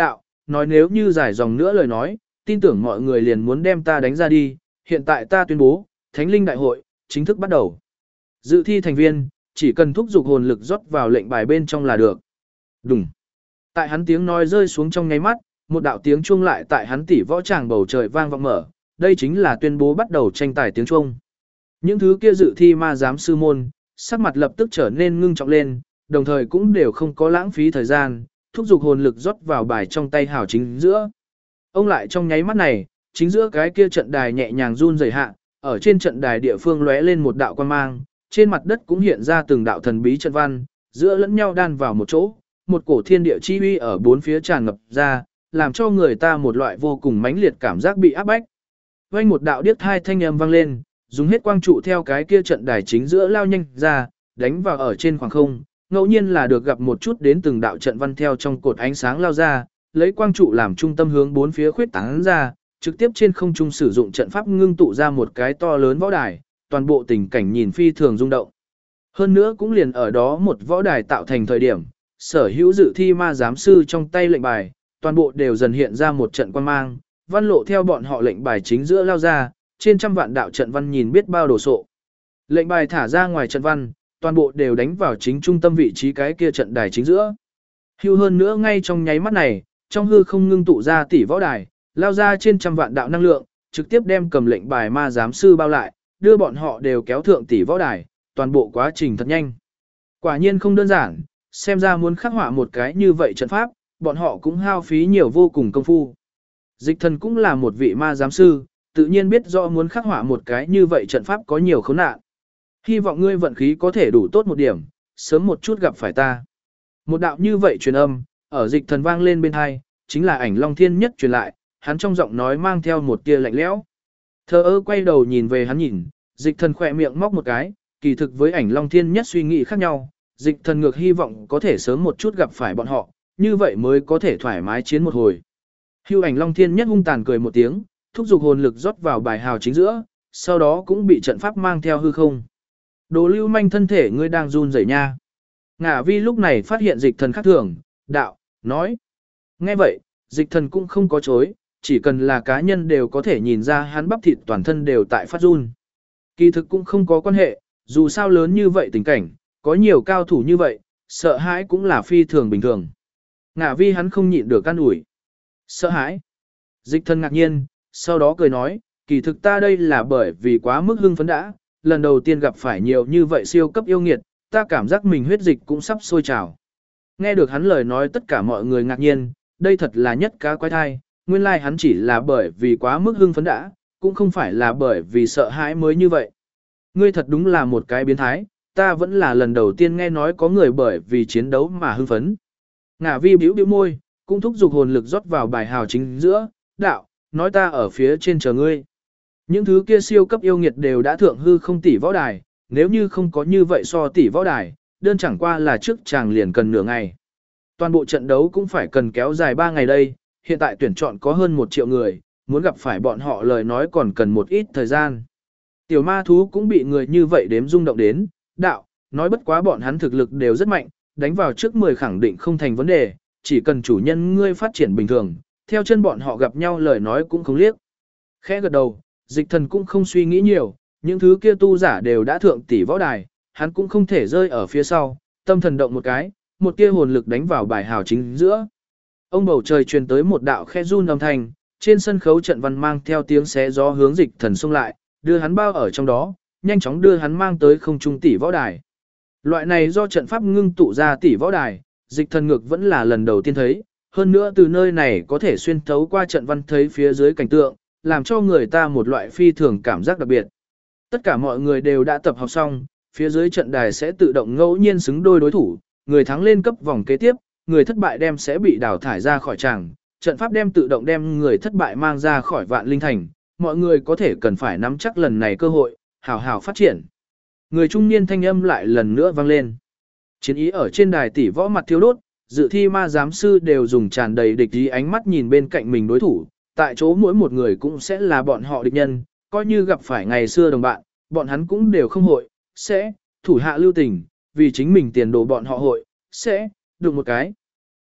nói nếu như dài dòng nữa lời nói, tin tưởng mọi người liền muốn đem ta đánh ra đi, hiện tại ta tuyên bố, Thánh linh đại hội, chính thức bắt đầu. Dự thi thành viên, chỉ cần thúc giục hồn lực rót vào lệnh bài bên trong là được. Đùng. Tại hắn tiếng nói rơi xuống trong nháy mắt, một đạo tiếng chuông lại tại hắn tỷ võ tràng bầu trời vang vọng mở, đây chính là tuyên bố bắt đầu tranh tài tiếng chuông. Những thứ kia dự thi ma giám sư môn, sắc mặt lập tức trở nên ngưng trọng lên, đồng thời cũng đều không có lãng phí thời gian, thúc giục hồn lực rót vào bài trong tay hào chính giữa. Ông lại trong nháy mắt này, chính giữa cái kia trận đài nhẹ nhàng run rẩy hạ, ở trên trận đài địa phương lóe lên một đạo quang mang, trên mặt đất cũng hiện ra từng đạo thần bí trận văn, giữa lẫn nhau đan vào một chỗ, một cổ thiên địa chi uy ở bốn phía tràn ngập ra, làm cho người ta một loại vô cùng mãnh liệt cảm giác bị áp bách. Vang một đạo điếc thai thanh âm vang lên, dùng hết quang trụ theo cái kia trận đài chính giữa lao nhanh ra, đánh vào ở trên khoảng không, ngẫu nhiên là được gặp một chút đến từng đạo trận văn theo trong cột ánh sáng lao ra, lấy quang trụ làm trung tâm hướng bốn phía khuyết tán ra, trực tiếp trên không trung sử dụng trận pháp ngưng tụ ra một cái to lớn võ đài, toàn bộ tình cảnh nhìn phi thường rung động. Hơn nữa cũng liền ở đó một võ đài tạo thành thời điểm, sở hữu dự thi ma giám sư trong tay lệnh bài, toàn bộ đều dần hiện ra một trận quang mang, văn lộ theo bọn họ lệnh bài chính giữa lao ra, trên trăm vạn đạo trận văn nhìn biết bao đồ sộ. Lệnh bài thả ra ngoài trận văn, toàn bộ đều đánh vào chính trung tâm vị trí cái kia trận đài chính giữa. Hưu hơn nữa ngay trong nháy mắt này, trong hư không ngưng tụ ra tỷ võ đài, lao ra trên trăm vạn đạo năng lượng, trực tiếp đem cầm lệnh bài ma giám sư bao lại, đưa bọn họ đều kéo thượng tỷ võ đài, toàn bộ quá trình thật nhanh. Quả nhiên không đơn giản, xem ra muốn khắc họa một cái như vậy trận pháp, bọn họ cũng hao phí nhiều vô cùng công phu. Dịch thần cũng là một vị ma giám sư, tự nhiên biết rõ muốn khắc họa một cái như vậy trận pháp có nhiều khốn nạn. Hy vọng ngươi vận khí có thể đủ tốt một điểm, sớm một chút gặp phải ta. Một đạo như vậy truyền âm, ở dịch thần vang lên bên hai, chính là ảnh Long Thiên Nhất truyền lại, hắn trong giọng nói mang theo một tia lạnh lẽo. Thơ ơ quay đầu nhìn về hắn nhìn, dịch thần khỏe miệng móc một cái, kỳ thực với ảnh Long Thiên Nhất suy nghĩ khác nhau, dịch thần ngược hy vọng có thể sớm một chút gặp phải bọn họ, như vậy mới có thể thoải mái chiến một hồi. Hưu ảnh Long Thiên Nhất hung tàn cười một tiếng, thúc giục hồn lực rót vào bài hào chính giữa, sau đó cũng bị trận pháp mang theo hư không. Đồ lưu manh thân thể ngươi đang run rẩy nha. Ngả vi lúc này phát hiện dịch thần khác thường, đạo, nói. Nghe vậy, dịch thần cũng không có chối, chỉ cần là cá nhân đều có thể nhìn ra hắn bắp thịt toàn thân đều tại phát run. Kỳ thực cũng không có quan hệ, dù sao lớn như vậy tình cảnh, có nhiều cao thủ như vậy, sợ hãi cũng là phi thường bình thường. Ngả vi hắn không nhịn được can ủi. Sợ hãi. Dịch thần ngạc nhiên, sau đó cười nói, kỳ thực ta đây là bởi vì quá mức hưng phấn đã, lần đầu tiên gặp phải nhiều như vậy siêu cấp yêu nghiệt, ta cảm giác mình huyết dịch cũng sắp sôi trào. Nghe được hắn lời nói tất cả mọi người ngạc nhiên, đây thật là nhất cá quái thai, nguyên lai hắn chỉ là bởi vì quá mức hưng phấn đã, cũng không phải là bởi vì sợ hãi mới như vậy. Ngươi thật đúng là một cái biến thái, ta vẫn là lần đầu tiên nghe nói có người bởi vì chiến đấu mà hưng phấn. Ngả vi bĩu bĩu môi, cũng thúc giục hồn lực rót vào bài hào chính giữa, đạo, nói ta ở phía trên chờ ngươi. Những thứ kia siêu cấp yêu nghiệt đều đã thượng hư không tỷ võ đài, nếu như không có như vậy so tỷ võ đài, đơn chẳng qua là trước chàng liền cần nửa ngày. Toàn bộ trận đấu cũng phải cần kéo dài 3 ngày đây, hiện tại tuyển chọn có hơn 1 triệu người, muốn gặp phải bọn họ lời nói còn cần một ít thời gian. Tiểu ma thú cũng bị người như vậy đếm rung động đến, đạo, nói bất quá bọn hắn thực lực đều rất mạnh, đánh vào trước 10 khẳng định không thành vấn đề, chỉ cần chủ nhân ngươi phát triển bình thường, theo chân bọn họ gặp nhau lời nói cũng không liếc. Khẽ gật đầu, dịch thần cũng không suy nghĩ nhiều, những thứ kia tu giả đều đã thượng tỷ võ đài, hắn cũng không thể rơi ở phía sau, tâm thần động một cái, một tia hồn lực đánh vào bài hào chính giữa. Ông bầu trời truyền tới một đạo khe run âm thanh, trên sân khấu trận văn mang theo tiếng xé gió hướng dịch thần xông lại, đưa hắn bao ở trong đó, nhanh chóng đưa hắn mang tới không trung tỷ võ đài. Loại này do trận pháp ngưng tụ ra tỷ võ đài, dịch thần ngược vẫn là lần đầu tiên thấy, hơn nữa từ nơi này có thể xuyên thấu qua trận văn thấy phía dưới cảnh tượng, làm cho người ta một loại phi thường cảm giác đặc biệt. Tất cả mọi người đều đã tập học xong, phía dưới trận đài sẽ tự động ngẫu nhiên xứng đôi đối thủ, người thắng lên cấp vòng kế tiếp, người thất bại đem sẽ bị đào thải ra khỏi tràng, trận pháp đem tự động đem người thất bại mang ra khỏi vạn linh thành, mọi người có thể cần phải nắm chắc lần này cơ hội, hào hào phát triển. Người trung niên thanh âm lại lần nữa vang lên. Chiến ý ở trên đài tỷ võ mặt thiêu đốt, dự thi ma giám sư đều dùng tràn đầy địch ý ánh mắt nhìn bên cạnh mình đối thủ, tại chỗ mỗi một người cũng sẽ là bọn họ địch nhân, coi như gặp phải ngày xưa đồng bạn, bọn hắn cũng đều không hội, sẽ, thủ hạ lưu tình, vì chính mình tiền đồ bọn họ hội, sẽ, được một cái.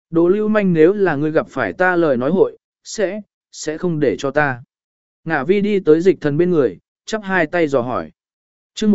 Đồ lưu manh, nếu là ngươi gặp phải ta lời nói hội, sẽ không để cho ta. Ngả vi đi tới dịch thần bên người, chắp hai tay dò hỏi. chương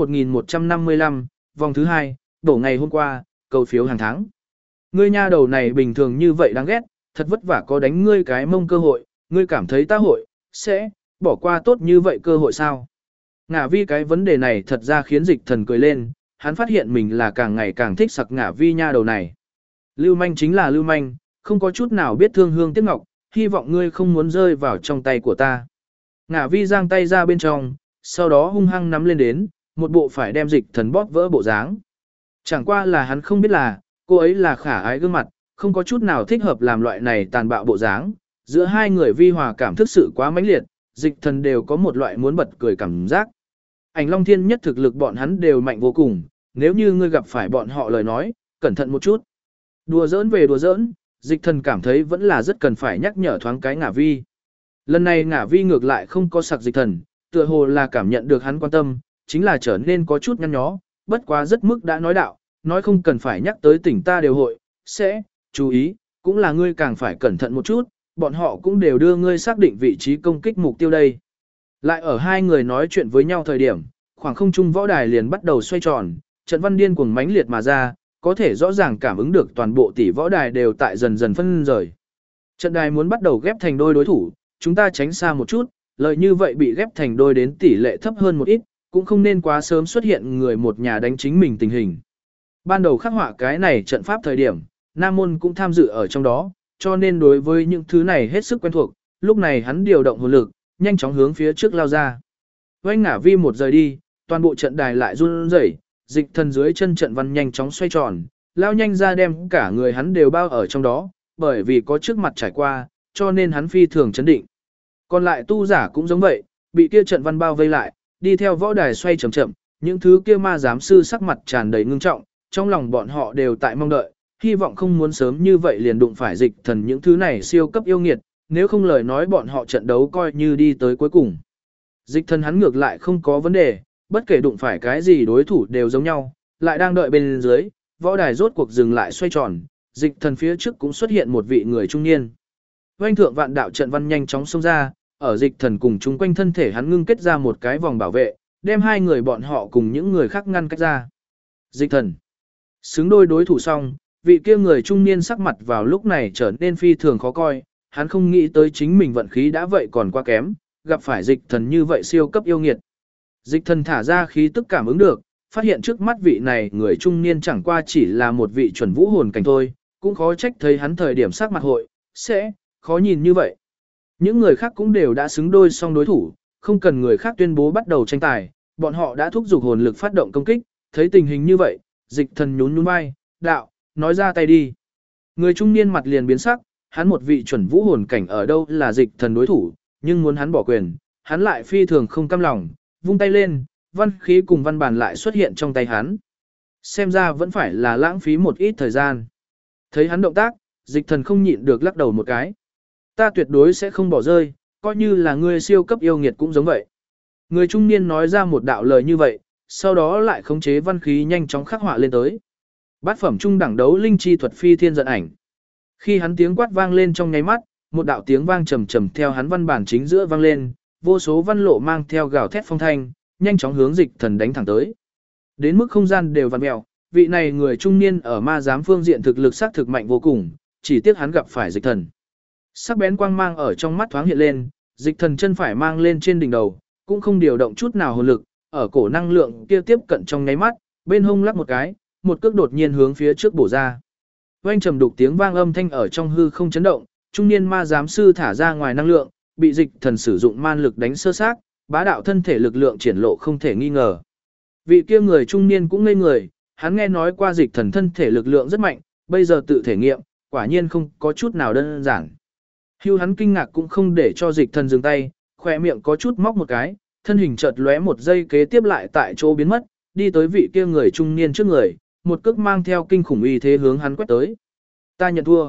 1155, vòng thứ 2, đổ ngày hôm qua, cầu phiếu hàng tháng. Ngươi nha đầu này bình thường như vậy đáng ghét, thật vất vả có đánh ngươi cái mông cơ hội, ngươi cảm thấy ta sẽ bỏ qua tốt như vậy cơ hội sao? Ngả vi cái vấn đề này thật ra khiến dịch thần cười lên, hắn phát hiện mình là càng ngày càng thích sặc ngả vi nha đầu này. Lưu manh chính là lưu manh, không có chút nào biết thương hương tiếc ngọc, hy vọng ngươi không muốn rơi vào trong tay của ta. Ngả vi giang tay ra bên trong, sau đó hung hăng nắm lên đến, một bộ phải đem dịch thần bóp vỡ bộ dáng. Chẳng qua là hắn không biết là, cô ấy là khả ái gương mặt, không có chút nào thích hợp làm loại này tàn bạo bộ dáng. Giữa hai người vi hòa cảm thức sự quá mãnh liệt, dịch thần đều có một loại muốn bật cười cảm giác. Ảnh Long Thiên nhất thực lực bọn hắn đều mạnh vô cùng, nếu như ngươi gặp phải bọn họ lời nói, cẩn thận một chút. Đùa giỡn về đùa giỡn, dịch thần cảm thấy vẫn là rất cần phải nhắc nhở thoáng cái ngả vi. Lần này ngả vi ngược lại không có sặc dịch thần, tựa hồ là cảm nhận được hắn quan tâm, chính là trở nên có chút nhăn nhó, bất quá rất mức đã nói đạo, nói không cần phải nhắc tới tỉnh ta đều hội, sẽ, chú ý, cũng là ngươi càng phải cẩn thận một chút, bọn họ cũng đều đưa ngươi xác định vị trí công kích mục tiêu đây. Lại ở hai người nói chuyện với nhau thời điểm, khoảng không trung võ đài liền bắt đầu xoay tròn, trận văn điên cuồng mãnh liệt mà ra, có thể rõ ràng cảm ứng được toàn bộ tỷ võ đài đều tại dần dần phân rời. Trận đài muốn bắt đầu ghép thành đôi đối thủ, chúng ta tránh xa một chút, lợi như vậy bị ghép thành đôi đến tỷ lệ thấp hơn một ít, cũng không nên quá sớm xuất hiện người một nhà đánh chính mình tình hình. Ban đầu khắc họa cái này trận pháp thời điểm, Nam Môn cũng tham dự ở trong đó, cho nên đối với những thứ này hết sức quen thuộc, lúc này hắn điều động hồn lực, nhanh chóng hướng phía trước lao ra. Oanh ngả vi một rời đi, toàn bộ trận đài lại run rẩy, dịch thần dưới chân trận văn nhanh chóng xoay tròn, lao nhanh ra đem cả người hắn đều bao ở trong đó, bởi vì có trước mặt trải qua, cho nên hắn phi thường chấn định. Còn lại tu giả cũng giống vậy, bị kia trận văn bao vây lại, đi theo võ đài xoay chậm chậm, những thứ kia ma giám sư sắc mặt tràn đầy ngưng trọng, trong lòng bọn họ đều tại mong đợi, hy vọng không muốn sớm như vậy liền đụng phải dịch thần những thứ này siêu cấp yêu nghiệt, nếu không lời nói bọn họ trận đấu coi như đi tới cuối cùng. Dịch thần hắn ngược lại không có vấn đề, bất kể đụng phải cái gì đối thủ đều giống nhau, lại đang đợi bên dưới, võ đài rốt cuộc dừng lại xoay tròn, dịch thần phía trước cũng xuất hiện một vị người trung niên. Oanh thượng vạn đạo trận văn nhanh chóng xông ra, ở dịch thần cùng chung quanh thân thể hắn ngưng kết ra một cái vòng bảo vệ, đem hai người bọn họ cùng những người khác ngăn cách ra. Dịch thần. Xứng đôi đối thủ xong, vị kia người trung niên sắc mặt vào lúc này trở nên phi thường khó coi, hắn không nghĩ tới chính mình vận khí đã vậy còn quá kém, gặp phải dịch thần như vậy siêu cấp yêu nghiệt. Dịch thần thả ra khí tức cảm ứng được, phát hiện trước mắt vị này người trung niên chẳng qua chỉ là một vị chuẩn vũ hồn cảnh thôi, cũng khó trách thấy hắn thời điểm sắc mặt hội, sẽ khó nhìn như vậy. Những người khác cũng đều đã xứng đôi xong đối thủ, không cần người khác tuyên bố bắt đầu tranh tài, bọn họ đã thúc giục hồn lực phát động công kích, thấy tình hình như vậy, dịch thần nhún nhún vai, đạo, nói ra tay đi. Người trung niên mặt liền biến sắc, hắn một vị chuẩn vũ hồn cảnh ở đâu là dịch thần đối thủ, nhưng muốn hắn bỏ quyền, hắn lại phi thường không cam lòng, vung tay lên, văn khí cùng văn bản lại xuất hiện trong tay hắn. Xem ra vẫn phải là lãng phí một ít thời gian. Thấy hắn động tác, dịch thần không nhịn được lắc đầu một cái. Ta tuyệt đối sẽ không bỏ rơi, coi như là ngươi siêu cấp yêu nghiệt cũng giống vậy. Người trung niên nói ra một đạo lời như vậy, sau đó lại khống chế văn khí nhanh chóng khắc họa lên tới. Bát phẩm trung đẳng đấu linh chi thuật phi thiên giận ảnh. Khi hắn tiếng quát vang lên trong nháy mắt, một đạo tiếng vang trầm trầm theo hắn văn bản chính giữa vang lên, vô số văn lộ mang theo gào thét phong thanh, nhanh chóng hướng dịch thần đánh thẳng tới. Đến mức không gian đều vặn mèo, vị này người trung niên ở ma giám phương diện thực lực xác thực mạnh vô cùng, chỉ tiếc hắn gặp phải dịch thần. Sắc bén quang mang ở trong mắt thoáng hiện lên, dịch thần chân phải mang lên trên đỉnh đầu, cũng không điều động chút nào hồn lực, ở cổ năng lượng kia tiếp cận trong nháy mắt, bên hông lắc một cái, một cước đột nhiên hướng phía trước bổ ra. Oanh trầm đục tiếng vang âm thanh ở trong hư không chấn động, trung niên ma giám sư thả ra ngoài năng lượng, bị dịch thần sử dụng man lực đánh sơ xác, bá đạo thân thể lực lượng triển lộ không thể nghi ngờ. Vị kia người trung niên cũng ngây người, hắn nghe nói qua dịch thần thân thể lực lượng rất mạnh, bây giờ tự thể nghiệm, quả nhiên không có chút nào đơn giản. Hưu hắn kinh ngạc cũng không để cho dịch thần dừng tay, khỏe miệng có chút móc một cái, thân hình chợt lóe một giây kế tiếp lại tại chỗ biến mất, đi tới vị kia người trung niên trước người, một cước mang theo kinh khủng uy thế hướng hắn quét tới. Ta nhận thua.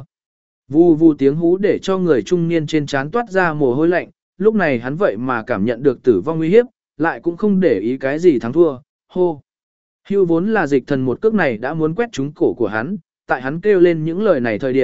Vù vù tiếng hú để cho người trung niên trên trán toát ra mồ hôi lạnh, lúc này hắn vậy mà cảm nhận được tử vong uy hiếp, lại cũng không để ý cái gì thắng thua, hô. Hưu vốn là dịch thần một cước này đã muốn quét trúng cổ của hắn, tại hắn kêu lên những lời này thời điểm,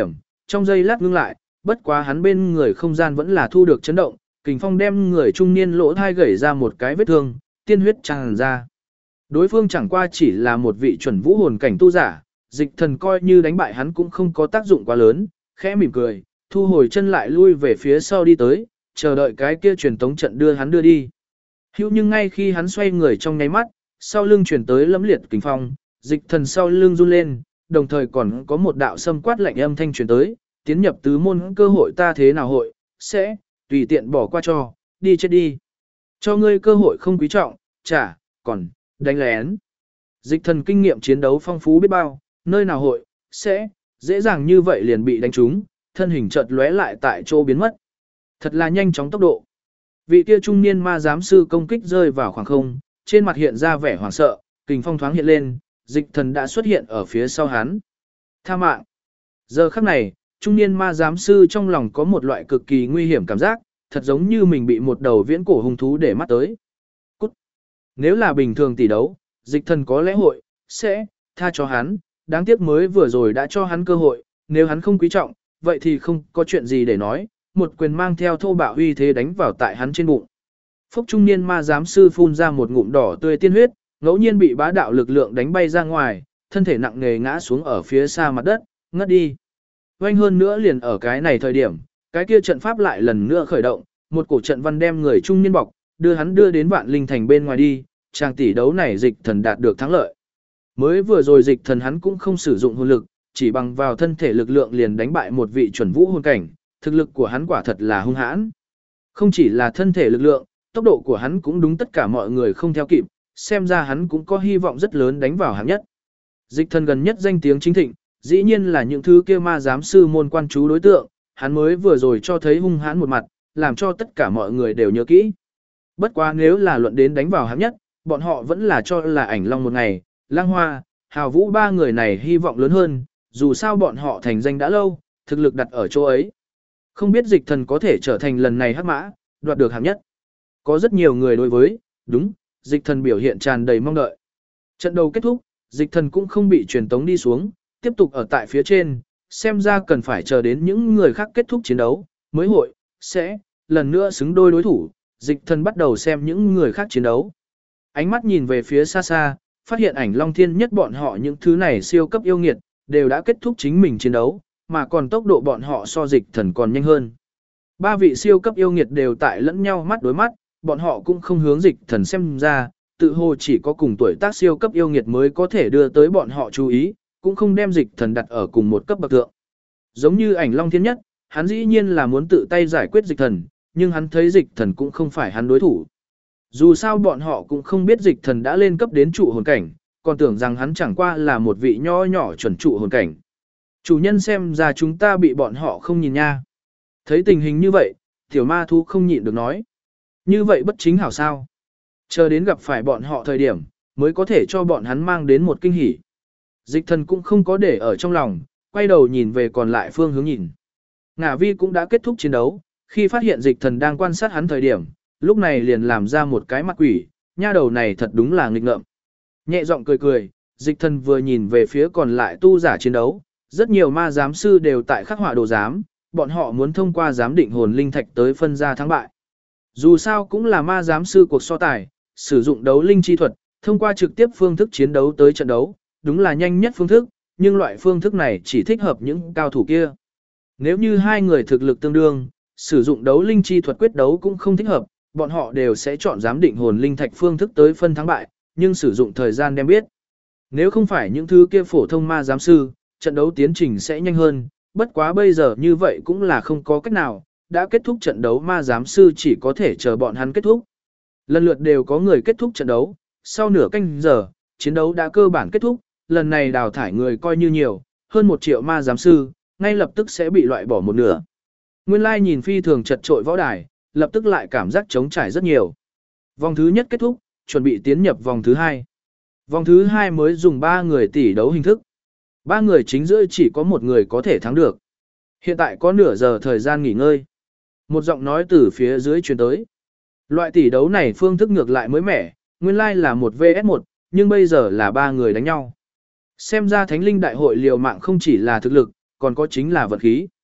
trong giây lát ngưng lại, bất quá hắn bên người không gian vẫn là thu được chấn động, kình phong đem người trung niên lỗ thai gẩy ra một cái vết thương, tiên huyết tràn ra. Đối phương chẳng qua chỉ là một vị chuẩn vũ hồn cảnh tu giả, dịch thần coi như đánh bại hắn cũng không có tác dụng quá lớn, khẽ mỉm cười, thu hồi chân lại lui về phía sau đi tới, chờ đợi cái kia truyền tống trận đưa hắn đưa đi. Hữu nhưng ngay khi hắn xoay người trong nháy mắt, sau lưng chuyển tới lẫm liệt kình phong, dịch thần sau lưng run lên, đồng thời còn có một đạo sâm quát lạnh âm thanh truyền tới, tiến nhập tứ môn cơ hội ta thế nào hội, sẽ, tùy tiện bỏ qua cho, đi chết đi. Cho ngươi cơ hội không quý trọng, chả, còn, đánh lén. Dịch thần kinh nghiệm chiến đấu phong phú biết bao, nơi nào hội, sẽ, dễ dàng như vậy liền bị đánh trúng, thân hình chợt lóe lại tại chỗ biến mất. Thật là nhanh chóng tốc độ. Vị kia trung niên ma giám sư công kích rơi vào khoảng không, trên mặt hiện ra vẻ hoảng sợ, kình phong thoáng hiện lên, dịch thần đã xuất hiện ở phía sau hắn. Tha mạng. Giờ khắc này, trung niên ma giám sư trong lòng có một loại cực kỳ nguy hiểm cảm giác, thật giống như mình bị một đầu viễn cổ hung thú để mắt tới. Cút. Nếu là bình thường tỷ đấu, dịch thần có lẽ hội, sẽ, tha cho hắn, đáng tiếc mới vừa rồi đã cho hắn cơ hội, nếu hắn không quý trọng, vậy thì không có chuyện gì để nói, một quyền mang theo thô bạo uy thế đánh vào tại hắn trên bụng. Phúc trung niên ma giám sư phun ra một ngụm đỏ tươi tiên huyết, ngẫu nhiên bị bá đạo lực lượng đánh bay ra ngoài, thân thể nặng nề ngã xuống ở phía xa mặt đất, ngất đi. Oanh hơn nữa liền ở cái này thời điểm, cái kia trận pháp lại lần nữa khởi động, một cổ trận văn đem người trung niên bọc, đưa hắn đưa đến Vạn Linh Thành bên ngoài đi, trang tỷ đấu này dịch thần đạt được thắng lợi. Mới vừa rồi dịch thần hắn cũng không sử dụng hồn lực, chỉ bằng vào thân thể lực lượng liền đánh bại một vị chuẩn vũ hồn cảnh, thực lực của hắn quả thật là hung hãn. Không chỉ là thân thể lực lượng, tốc độ của hắn cũng đúng tất cả mọi người không theo kịp, xem ra hắn cũng có hy vọng rất lớn đánh vào hạng nhất. Dịch thần gần nhất danh tiếng chính thịnh, dĩ nhiên là những thứ kia ma giám sư môn quan chú đối tượng, hắn mới vừa rồi cho thấy hung hãn một mặt, làm cho tất cả mọi người đều nhớ kỹ. Bất quá nếu là luận đến đánh vào hạng nhất, bọn họ vẫn là cho là ảnh long một ngày, Lang Hoa, Hào Vũ ba người này hy vọng lớn hơn, dù sao bọn họ thành danh đã lâu, thực lực đặt ở chỗ ấy. Không biết dịch thần có thể trở thành lần này hắc mã, đoạt được hạng nhất. Có rất nhiều người đối với, đúng, dịch thần biểu hiện tràn đầy mong đợi. Trận đấu kết thúc, dịch thần cũng không bị truyền tống đi xuống, tiếp tục ở tại phía trên, xem ra cần phải chờ đến những người khác kết thúc chiến đấu, mới hội, sẽ, lần nữa xứng đôi đối thủ, dịch thần bắt đầu xem những người khác chiến đấu. Ánh mắt nhìn về phía xa xa, phát hiện ảnh Long Thiên Nhất bọn họ những thứ này siêu cấp yêu nghiệt, đều đã kết thúc chính mình chiến đấu, mà còn tốc độ bọn họ so dịch thần còn nhanh hơn. Ba vị siêu cấp yêu nghiệt đều tại lẫn nhau mắt đối mắt, bọn họ cũng không hướng dịch thần xem ra, tự hồ chỉ có cùng tuổi tác siêu cấp yêu nghiệt mới có thể đưa tới bọn họ chú ý, cũng không đem dịch thần đặt ở cùng một cấp bậc thượng. Giống như ảnh Long Thiên Nhất, hắn dĩ nhiên là muốn tự tay giải quyết dịch thần, nhưng hắn thấy dịch thần cũng không phải hắn đối thủ. Dù sao bọn họ cũng không biết dịch thần đã lên cấp đến trụ hồn cảnh, còn tưởng rằng hắn chẳng qua là một vị nho nhỏ chuẩn trụ hồn cảnh. Chủ nhân xem ra chúng ta bị bọn họ không nhìn nha. Thấy tình hình như vậy, tiểu ma thú không nhịn được nói. Như vậy bất chính hảo sao. Chờ đến gặp phải bọn họ thời điểm, mới có thể cho bọn hắn mang đến một kinh hỉ. Dịch thần cũng không có để ở trong lòng, quay đầu nhìn về còn lại phương hướng nhìn. Ngả Vi cũng đã kết thúc chiến đấu, khi phát hiện dịch thần đang quan sát hắn thời điểm, lúc này liền làm ra một cái mặt quỷ, nha đầu này thật đúng là nghịch ngợm. Nhẹ giọng cười cười, dịch thần vừa nhìn về phía còn lại tu giả chiến đấu, rất nhiều ma giám sư đều tại khắc họa đồ giám, bọn họ muốn thông qua giám định hồn linh thạch tới phân ra thắng bại. Dù sao cũng là ma giám sư cuộc so tài, sử dụng đấu linh chi thuật, thông qua trực tiếp phương thức chiến đấu tới trận đấu, đúng là nhanh nhất phương thức, nhưng loại phương thức này chỉ thích hợp những cao thủ kia. Nếu như hai người thực lực tương đương, sử dụng đấu linh chi thuật quyết đấu cũng không thích hợp, bọn họ đều sẽ chọn giám định hồn linh thạch phương thức tới phân thắng bại, nhưng sử dụng thời gian đem biết. Nếu không phải những thứ kia phổ thông ma giám sư, trận đấu tiến trình sẽ nhanh hơn, bất quá bây giờ như vậy cũng là không có cách nào, đã kết thúc trận đấu ma giám sư chỉ có thể chờ bọn hắn kết thúc. Lần lượt đều có người kết thúc trận đấu, sau nửa canh giờ, chiến đấu đã cơ bản kết thúc, lần này đào thải người coi như nhiều, hơn 1 triệu ma giám sư, ngay lập tức sẽ bị loại bỏ một nửa. Nguyên lai nhìn phi thường chật trội võ đài, lập tức lại cảm giác trống trải rất nhiều. Vòng thứ nhất kết thúc, chuẩn bị tiến nhập vòng thứ hai. Vòng thứ hai mới dùng 3 người tỷ đấu hình thức. 3 người chính giữa chỉ có một người có thể thắng được. Hiện tại có nửa giờ thời gian nghỉ ngơi. Một giọng nói từ phía dưới truyền tới. Loại tỷ đấu này phương thức ngược lại mới mẻ, nguyên lai là 1 vs 1, nhưng bây giờ là 3 người đánh nhau. Xem ra Thánh Linh Đại hội liều mạng không chỉ là thực lực, còn có chính là vật khí.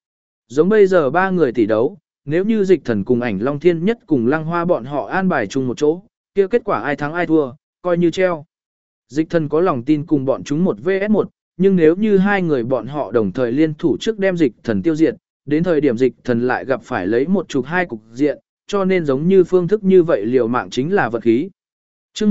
Giống bây giờ ba người tỷ đấu, nếu như dịch thần cùng ảnh Long Thiên Nhất cùng Lăng Hoa bọn họ an bài chung một chỗ, kia kết quả ai thắng ai thua, coi như treo. Dịch thần có lòng tin cùng bọn chúng 1vs1, nhưng nếu như hai người bọn họ đồng thời liên thủ trước đem dịch thần tiêu diệt, đến thời điểm dịch thần lại gặp phải lấy một chục hai cục diện, cho nên giống như phương thức như vậy liều mạng chính là vật khí. Chương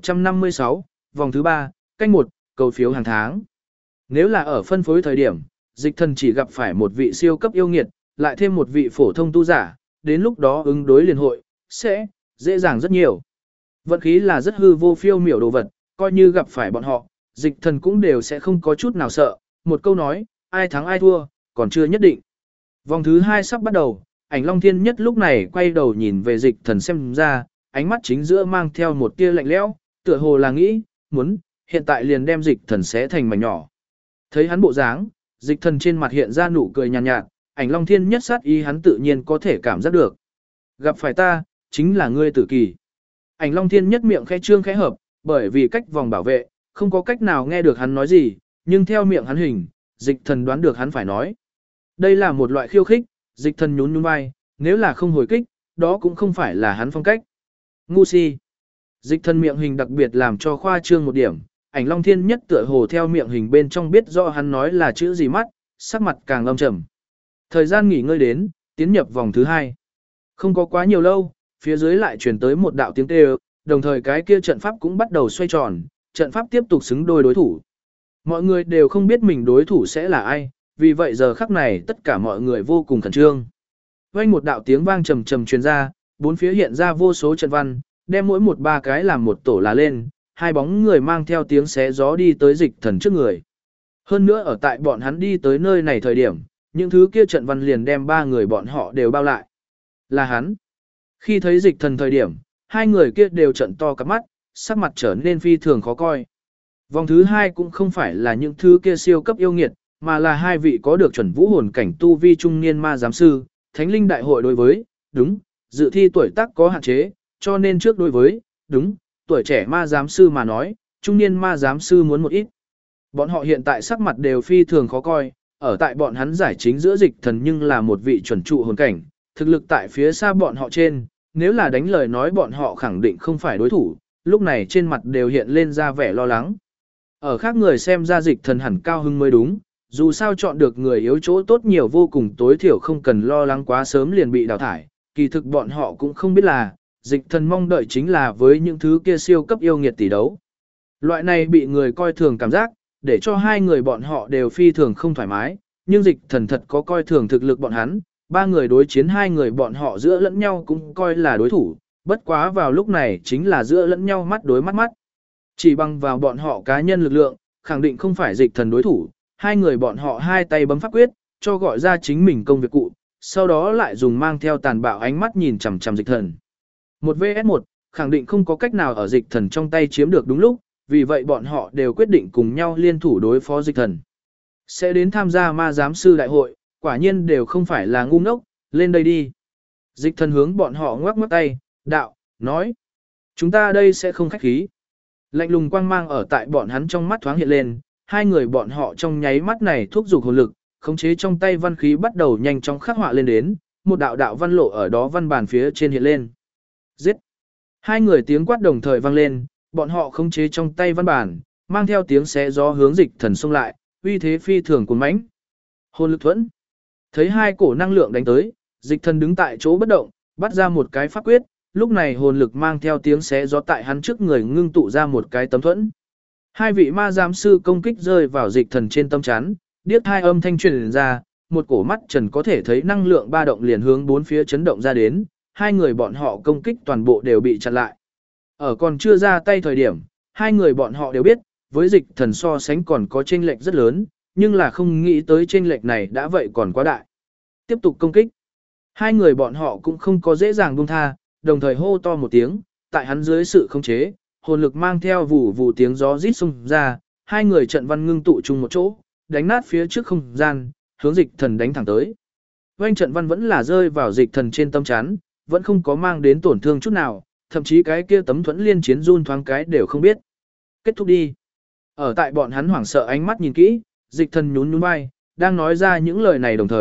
1156, vòng thứ 3, canh 1, cầu phiếu hàng tháng. Nếu là ở phân phối thời điểm, dịch thần chỉ gặp phải một vị siêu cấp yêu nghiệt, lại thêm một vị phổ thông tu giả, đến lúc đó ứng đối liền hội, sẽ dễ dàng rất nhiều. Vận khí là rất hư vô phiêu miểu đồ vật, coi như gặp phải bọn họ, dịch thần cũng đều sẽ không có chút nào sợ, một câu nói, ai thắng ai thua, còn chưa nhất định. Vòng thứ 2 sắp bắt đầu, ảnh Long Thiên Nhất lúc này quay đầu nhìn về dịch thần xem ra, ánh mắt chính giữa mang theo một tia lạnh lẽo, tựa hồ là nghĩ, muốn, hiện tại liền đem dịch thần xé thành mảnh nhỏ. Thấy hắn bộ dáng, dịch thần trên mặt hiện ra nụ cười nhàn nhạt, ảnh Long Thiên Nhất sát ý hắn tự nhiên có thể cảm giác được. Gặp phải ta, chính là ngươi tử kỳ. Ảnh Long Thiên Nhất miệng khẽ trương khẽ hợp, bởi vì cách vòng bảo vệ, không có cách nào nghe được hắn nói gì, nhưng theo miệng hắn hình, dịch thần đoán được hắn phải nói. Đây là một loại khiêu khích, dịch thần nhún nhún vai, nếu là không hồi kích, đó cũng không phải là hắn phong cách. Ngu si. Dịch thần miệng hình đặc biệt làm cho khoa trương một điểm, ảnh Long Thiên Nhất tựa hồ theo miệng hình bên trong biết rõ hắn nói là chữ gì mắt, sắc mặt càng âm trầm. Thời gian nghỉ ngơi đến, tiến nhập vòng thứ 2. Không có quá nhiều lâu, phía dưới lại truyền tới một đạo tiếng kêu, đồng thời cái kia trận pháp cũng bắt đầu xoay tròn, trận pháp tiếp tục xứng đôi đối thủ. Mọi người đều không biết mình đối thủ sẽ là ai, vì vậy giờ khắc này tất cả mọi người vô cùng khẩn trương. Vang một đạo tiếng vang trầm trầm truyền ra, bốn phía hiện ra vô số trận văn, đem mỗi một ba cái làm một tổ là lên, hai bóng người mang theo tiếng xé gió đi tới dịch thần trước người. Hơn nữa ở tại bọn hắn đi tới nơi này thời điểm, những thứ kia trận văn liền đem ba người bọn họ đều bao lại. Là hắn. Khi thấy dịch thần thời điểm, hai người kia đều trận to cặp mắt, sắc mặt trở nên phi thường khó coi. Vòng thứ 2 cũng không phải là những thứ kia siêu cấp yêu nghiệt, mà là hai vị có được chuẩn vũ hồn cảnh tu vi trung niên ma giám sư, thánh linh đại hội đối với, đúng, dự thi tuổi tác có hạn chế, cho nên trước đối với, đúng, tuổi trẻ ma giám sư mà nói, trung niên ma giám sư muốn một ít. Bọn họ hiện tại sắc mặt đều phi thường khó coi, ở tại bọn hắn giải chính giữa dịch thần nhưng là một vị chuẩn trụ hồn cảnh, thực lực tại phía xa bọn họ trên, nếu là đánh lời nói bọn họ khẳng định không phải đối thủ, lúc này trên mặt đều hiện lên ra vẻ lo lắng. Ở khác người xem ra dịch thần hẳn cao hưng mới đúng, dù sao chọn được người yếu chỗ tốt nhiều vô cùng tối thiểu không cần lo lắng quá sớm liền bị đào thải, kỳ thực bọn họ cũng không biết là, dịch thần mong đợi chính là với những thứ kia siêu cấp yêu nghiệt tỷ đấu. Loại này bị người coi thường cảm giác, để cho hai người bọn họ đều phi thường không thoải mái, nhưng dịch thần thật có coi thường thực lực bọn hắn, ba người đối chiến hai người bọn họ giữa lẫn nhau cũng coi là đối thủ, bất quá vào lúc này chính là giữa lẫn nhau mắt đối mắt mắt. Chỉ bằng vào bọn họ cá nhân lực lượng, khẳng định không phải dịch thần đối thủ, hai người bọn họ hai tay bấm pháp quyết, cho gọi ra chính mình công việc cụ, sau đó lại dùng mang theo tàn bạo ánh mắt nhìn chằm chằm dịch thần. 1vs1, khẳng định không có cách nào ở dịch thần trong tay chiếm được đúng lúc, vì vậy bọn họ đều quyết định cùng nhau liên thủ đối phó dịch thần. Sẽ đến tham gia ma giám sư đại hội, quả nhiên đều không phải là ngu ngốc, lên đây đi. Dịch thần hướng bọn họ ngoắc ngoắc tay, đạo, nói. Chúng ta đây sẽ không khách khí. Lạnh lùng quang mang ở tại bọn hắn trong mắt thoáng hiện lên, hai người bọn họ trong nháy mắt này thúc giục hồn lực, khống chế trong tay văn khí bắt đầu nhanh chóng khắc họa lên đến, một đạo đạo văn lộ ở đó văn bàn phía trên hiện lên. Giết! Hai người tiếng quát đồng thời vang lên, bọn họ khống chế trong tay văn bản, mang theo tiếng xé gió hướng dịch thần xông lại, uy thế phi thường cuồn mãnh. Hồn lực thuẫn. Thấy hai cổ năng lượng đánh tới, dịch thần đứng tại chỗ bất động, bắt ra một cái pháp quyết, lúc này hồn lực mang theo tiếng xé gió tại hắn trước người ngưng tụ ra một cái tấm thuẫn. Hai vị ma giám sư công kích rơi vào dịch thần trên tâm chắn, điếc hai âm thanh truyền ra, một cổ mắt trần có thể thấy năng lượng ba động liền hướng bốn phía chấn động ra đến, hai người bọn họ công kích toàn bộ đều bị chặn lại. Ở còn chưa ra tay thời điểm, hai người bọn họ đều biết, với dịch thần so sánh còn có chênh lệch rất lớn, nhưng là không nghĩ tới chênh lệch này đã vậy còn quá đại. Tiếp tục công kích. Hai người bọn họ cũng không có dễ dàng buông tha, đồng thời hô to một tiếng, tại hắn dưới sự khống chế, hồn lực mang theo vù vù tiếng gió rít xung ra, hai người trận văn ngưng tụ chung một chỗ, đánh nát phía trước không gian, hướng dịch thần đánh thẳng tới. Oanh trận văn vẫn là rơi vào dịch thần trên tâm chắn, vẫn không có mang đến tổn thương chút nào, thậm chí cái kia tấm thuẫn liên chiến run thoáng cái đều không biết. Kết thúc đi. Ở tại bọn hắn hoảng sợ ánh mắt nhìn kỹ, dịch thần nhún nhún vai, đang nói ra những lời này đồng thời,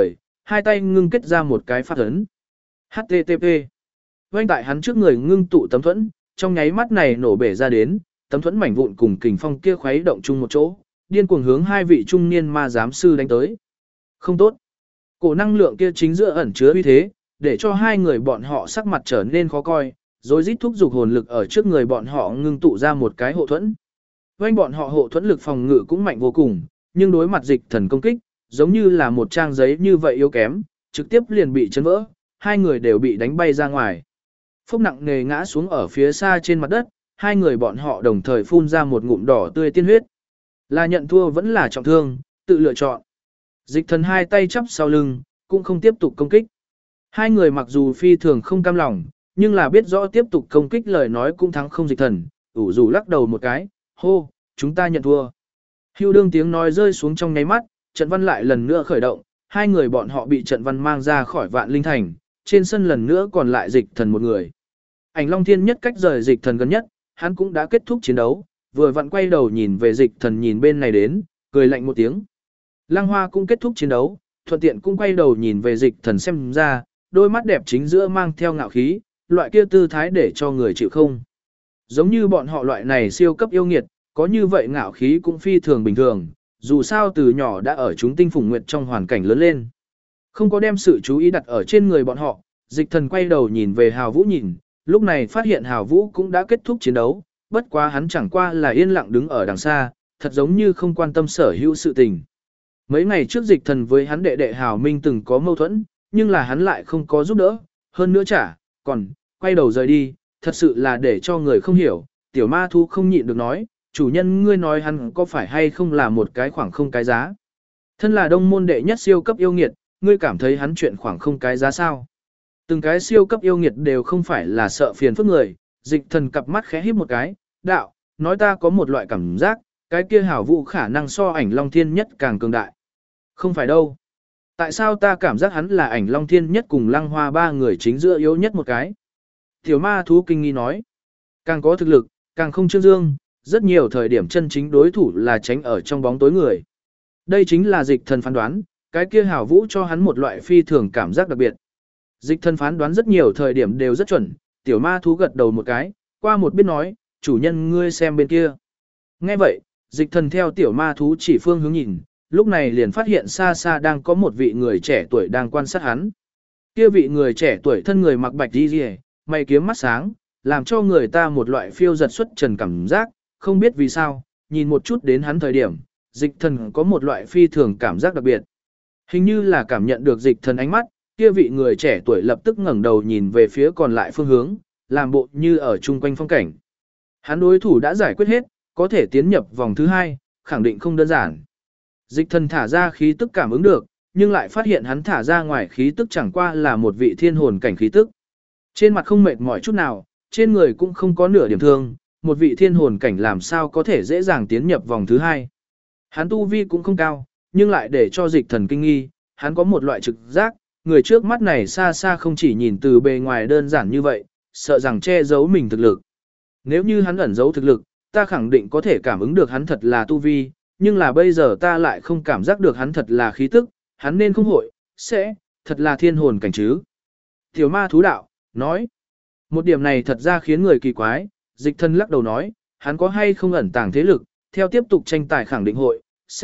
hai tay ngưng kết ra một cái pháp ấn. HTTP. Vành tại hắn trước người ngưng tụ tấm thuẫn, trong nháy mắt này nổ bể ra đến, tấm thuẫn mảnh vụn cùng kình phong kia khuấy động chung một chỗ, điên cuồng hướng hai vị trung niên ma giám sư đánh tới. Không tốt. Cổ năng lượng kia chính giữa ẩn chứa uy thế, để cho hai người bọn họ sắc mặt trở nên khó coi, rồi rít thúc giục hồn lực ở trước người bọn họ ngưng tụ ra một cái hộ thuẫn. Vành bọn họ hộ thuẫn lực phòng ngự cũng mạnh vô cùng, nhưng đối mặt dịch thần công kích, giống như là một trang giấy như vậy yếu kém, trực tiếp liền bị chấn vỡ, hai người đều bị đánh bay ra ngoài. Phốc nặng nề ngã xuống ở phía xa trên mặt đất, hai người bọn họ đồng thời phun ra một ngụm đỏ tươi tiên huyết. Là nhận thua vẫn là trọng thương, tự lựa chọn. Dịch thần hai tay chắp sau lưng, cũng không tiếp tục công kích. Hai người mặc dù phi thường không cam lòng, nhưng là biết rõ tiếp tục công kích lời nói cũng thắng không dịch thần, ủ rủ lắc đầu một cái, hô, chúng ta nhận thua. Hưu đương tiếng nói rơi xuống trong nháy mắt, trận văn lại lần nữa khởi động, hai người bọn họ bị trận văn mang ra khỏi vạn linh thành, trên sân lần nữa còn lại dịch thần một người. Ảnh Long Thiên Nhất cách rời dịch thần gần nhất, hắn cũng đã kết thúc chiến đấu, vừa vặn quay đầu nhìn về dịch thần nhìn bên này đến, cười lạnh một tiếng. Lăng Hoa cũng kết thúc chiến đấu, thuận tiện cũng quay đầu nhìn về dịch thần xem ra, đôi mắt đẹp chính giữa mang theo ngạo khí, loại kia tư thái để cho người chịu không. Giống như bọn họ loại này siêu cấp yêu nghiệt, có như vậy ngạo khí cũng phi thường bình thường, dù sao từ nhỏ đã ở chúng tinh phùng nguyệt trong hoàn cảnh lớn lên. Không có đem sự chú ý đặt ở trên người bọn họ, dịch thần quay đầu nhìn về Hào Vũ nhìn, lúc này phát hiện Hào Vũ cũng đã kết thúc chiến đấu, bất quá hắn chẳng qua là yên lặng đứng ở đằng xa, thật giống như không quan tâm sở hữu sự tình. Mấy ngày trước dịch thần với hắn đệ đệ Hào Minh từng có mâu thuẫn, nhưng là hắn lại không có giúp đỡ, hơn nữa còn, quay đầu rời đi, thật sự là để cho người không hiểu, tiểu ma thú không nhịn được nói, chủ nhân ngươi nói hắn có phải hay không là một cái khoảng không cái giá. Thân là đông môn đệ nhất siêu cấp yêu nghiệt, ngươi cảm thấy hắn chuyện khoảng không cái giá sao. Từng cái siêu cấp yêu nghiệt đều không phải là sợ phiền phức người, dịch thần cặp mắt khẽ híp một cái, đạo, nói ta có một loại cảm giác, cái kia Hảo Vũ khả năng so Ảnh Long Thiên Nhất càng cường đại. Không phải đâu. Tại sao ta cảm giác hắn là Ảnh Long Thiên Nhất cùng Lăng Hoa ba người chính giữa yếu nhất một cái? Tiểu ma thú kinh nghi nói, càng có thực lực, càng không trương dương, rất nhiều thời điểm chân chính đối thủ là tránh ở trong bóng tối người. Đây chính là dịch thần phán đoán, cái kia Hảo Vũ cho hắn một loại phi thường cảm giác đặc biệt. Dịch thần phán đoán rất nhiều thời điểm đều rất chuẩn, tiểu ma thú gật đầu một cái, qua một bên nói, chủ nhân ngươi xem bên kia. Nghe vậy, dịch thần theo tiểu ma thú chỉ phương hướng nhìn, lúc này liền phát hiện xa xa đang có một vị người trẻ tuổi đang quan sát hắn. Kia vị người trẻ tuổi thân người mặc bạch đi rìa, mày kiếm mắt sáng, làm cho người ta một loại phiêu giật xuất trần cảm giác, không biết vì sao, nhìn một chút đến hắn thời điểm, dịch thần có một loại phi thường cảm giác đặc biệt. Hình như là cảm nhận được dịch thần ánh mắt, kia vị người trẻ tuổi lập tức ngẩng đầu nhìn về phía còn lại phương hướng, làm bộ như ở chung quanh phong cảnh. Hắn đối thủ đã giải quyết hết, có thể tiến nhập vòng thứ 2, khẳng định không đơn giản. Dịch thần thả ra khí tức cảm ứng được, nhưng lại phát hiện hắn thả ra ngoài khí tức chẳng qua là một vị thiên hồn cảnh khí tức. Trên mặt không mệt mỏi chút nào, trên người cũng không có nửa điểm thương, một vị thiên hồn cảnh làm sao có thể dễ dàng tiến nhập vòng thứ 2. Hắn tu vi cũng không cao, nhưng lại để cho dịch thần kinh nghi, hắn có một loại trực giác, người trước mắt này xa xa không chỉ nhìn từ bề ngoài đơn giản như vậy, sợ rằng che giấu mình thực lực. Nếu như hắn ẩn giấu thực lực, ta khẳng định có thể cảm ứng được hắn thật là tu vi, nhưng là bây giờ ta lại không cảm giác được hắn thật là khí tức, hắn nên không hội, thật là thiên hồn cảnh chứ. Tiểu ma thú đạo, nói, một điểm này thật ra khiến người kỳ quái, dịch thần lắc đầu nói, hắn có hay không ẩn tàng thế lực, theo tiếp tục tranh tài khẳng định hội,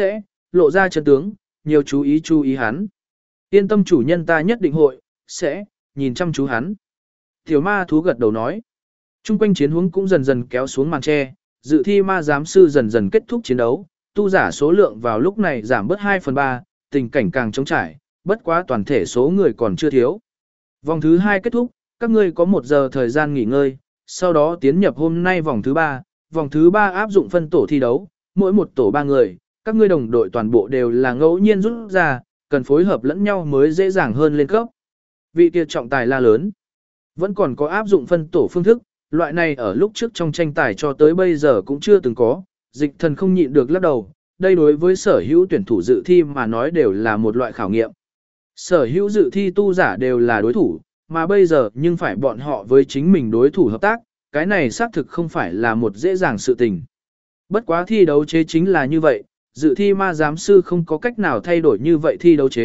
lộ ra chân tướng, nhiều chú ý hắn. Yên tâm chủ nhân ta nhất định hội, nhìn chăm chú hắn. Tiểu ma thú gật đầu nói. Trung quanh chiến huống cũng dần dần kéo xuống màn tre, dự thi ma giám sư dần dần kết thúc chiến đấu, tu giả số lượng vào lúc này giảm bớt 2/3, tình cảnh càng trống trải, bất quá toàn thể số người còn chưa thiếu. Vòng thứ 2 kết thúc, các ngươi có 1 giờ thời gian nghỉ ngơi, sau đó tiến nhập hôm nay vòng thứ 3. Vòng thứ 3 áp dụng phân tổ thi đấu, mỗi một tổ 3 người, các ngươi đồng đội toàn bộ đều là ngẫu nhiên rút ra, cần phối hợp lẫn nhau mới dễ dàng hơn lên cấp. Vị kia trọng tài la lớn. Vẫn còn có áp dụng phân tổ phương thức, loại này ở lúc trước trong tranh tài cho tới bây giờ cũng chưa từng có, dịch thần không nhịn được lắc đầu, đây đối với sở hữu tuyển thủ dự thi mà nói đều là một loại khảo nghiệm. Sở hữu dự thi tu giả đều là đối thủ, mà bây giờ nhưng phải bọn họ với chính mình đối thủ hợp tác, cái này xác thực không phải là một dễ dàng sự tình. Bất quá thi đấu chế chính là như vậy, dự thi ma giám sư không có cách nào thay đổi như vậy thi đấu chế,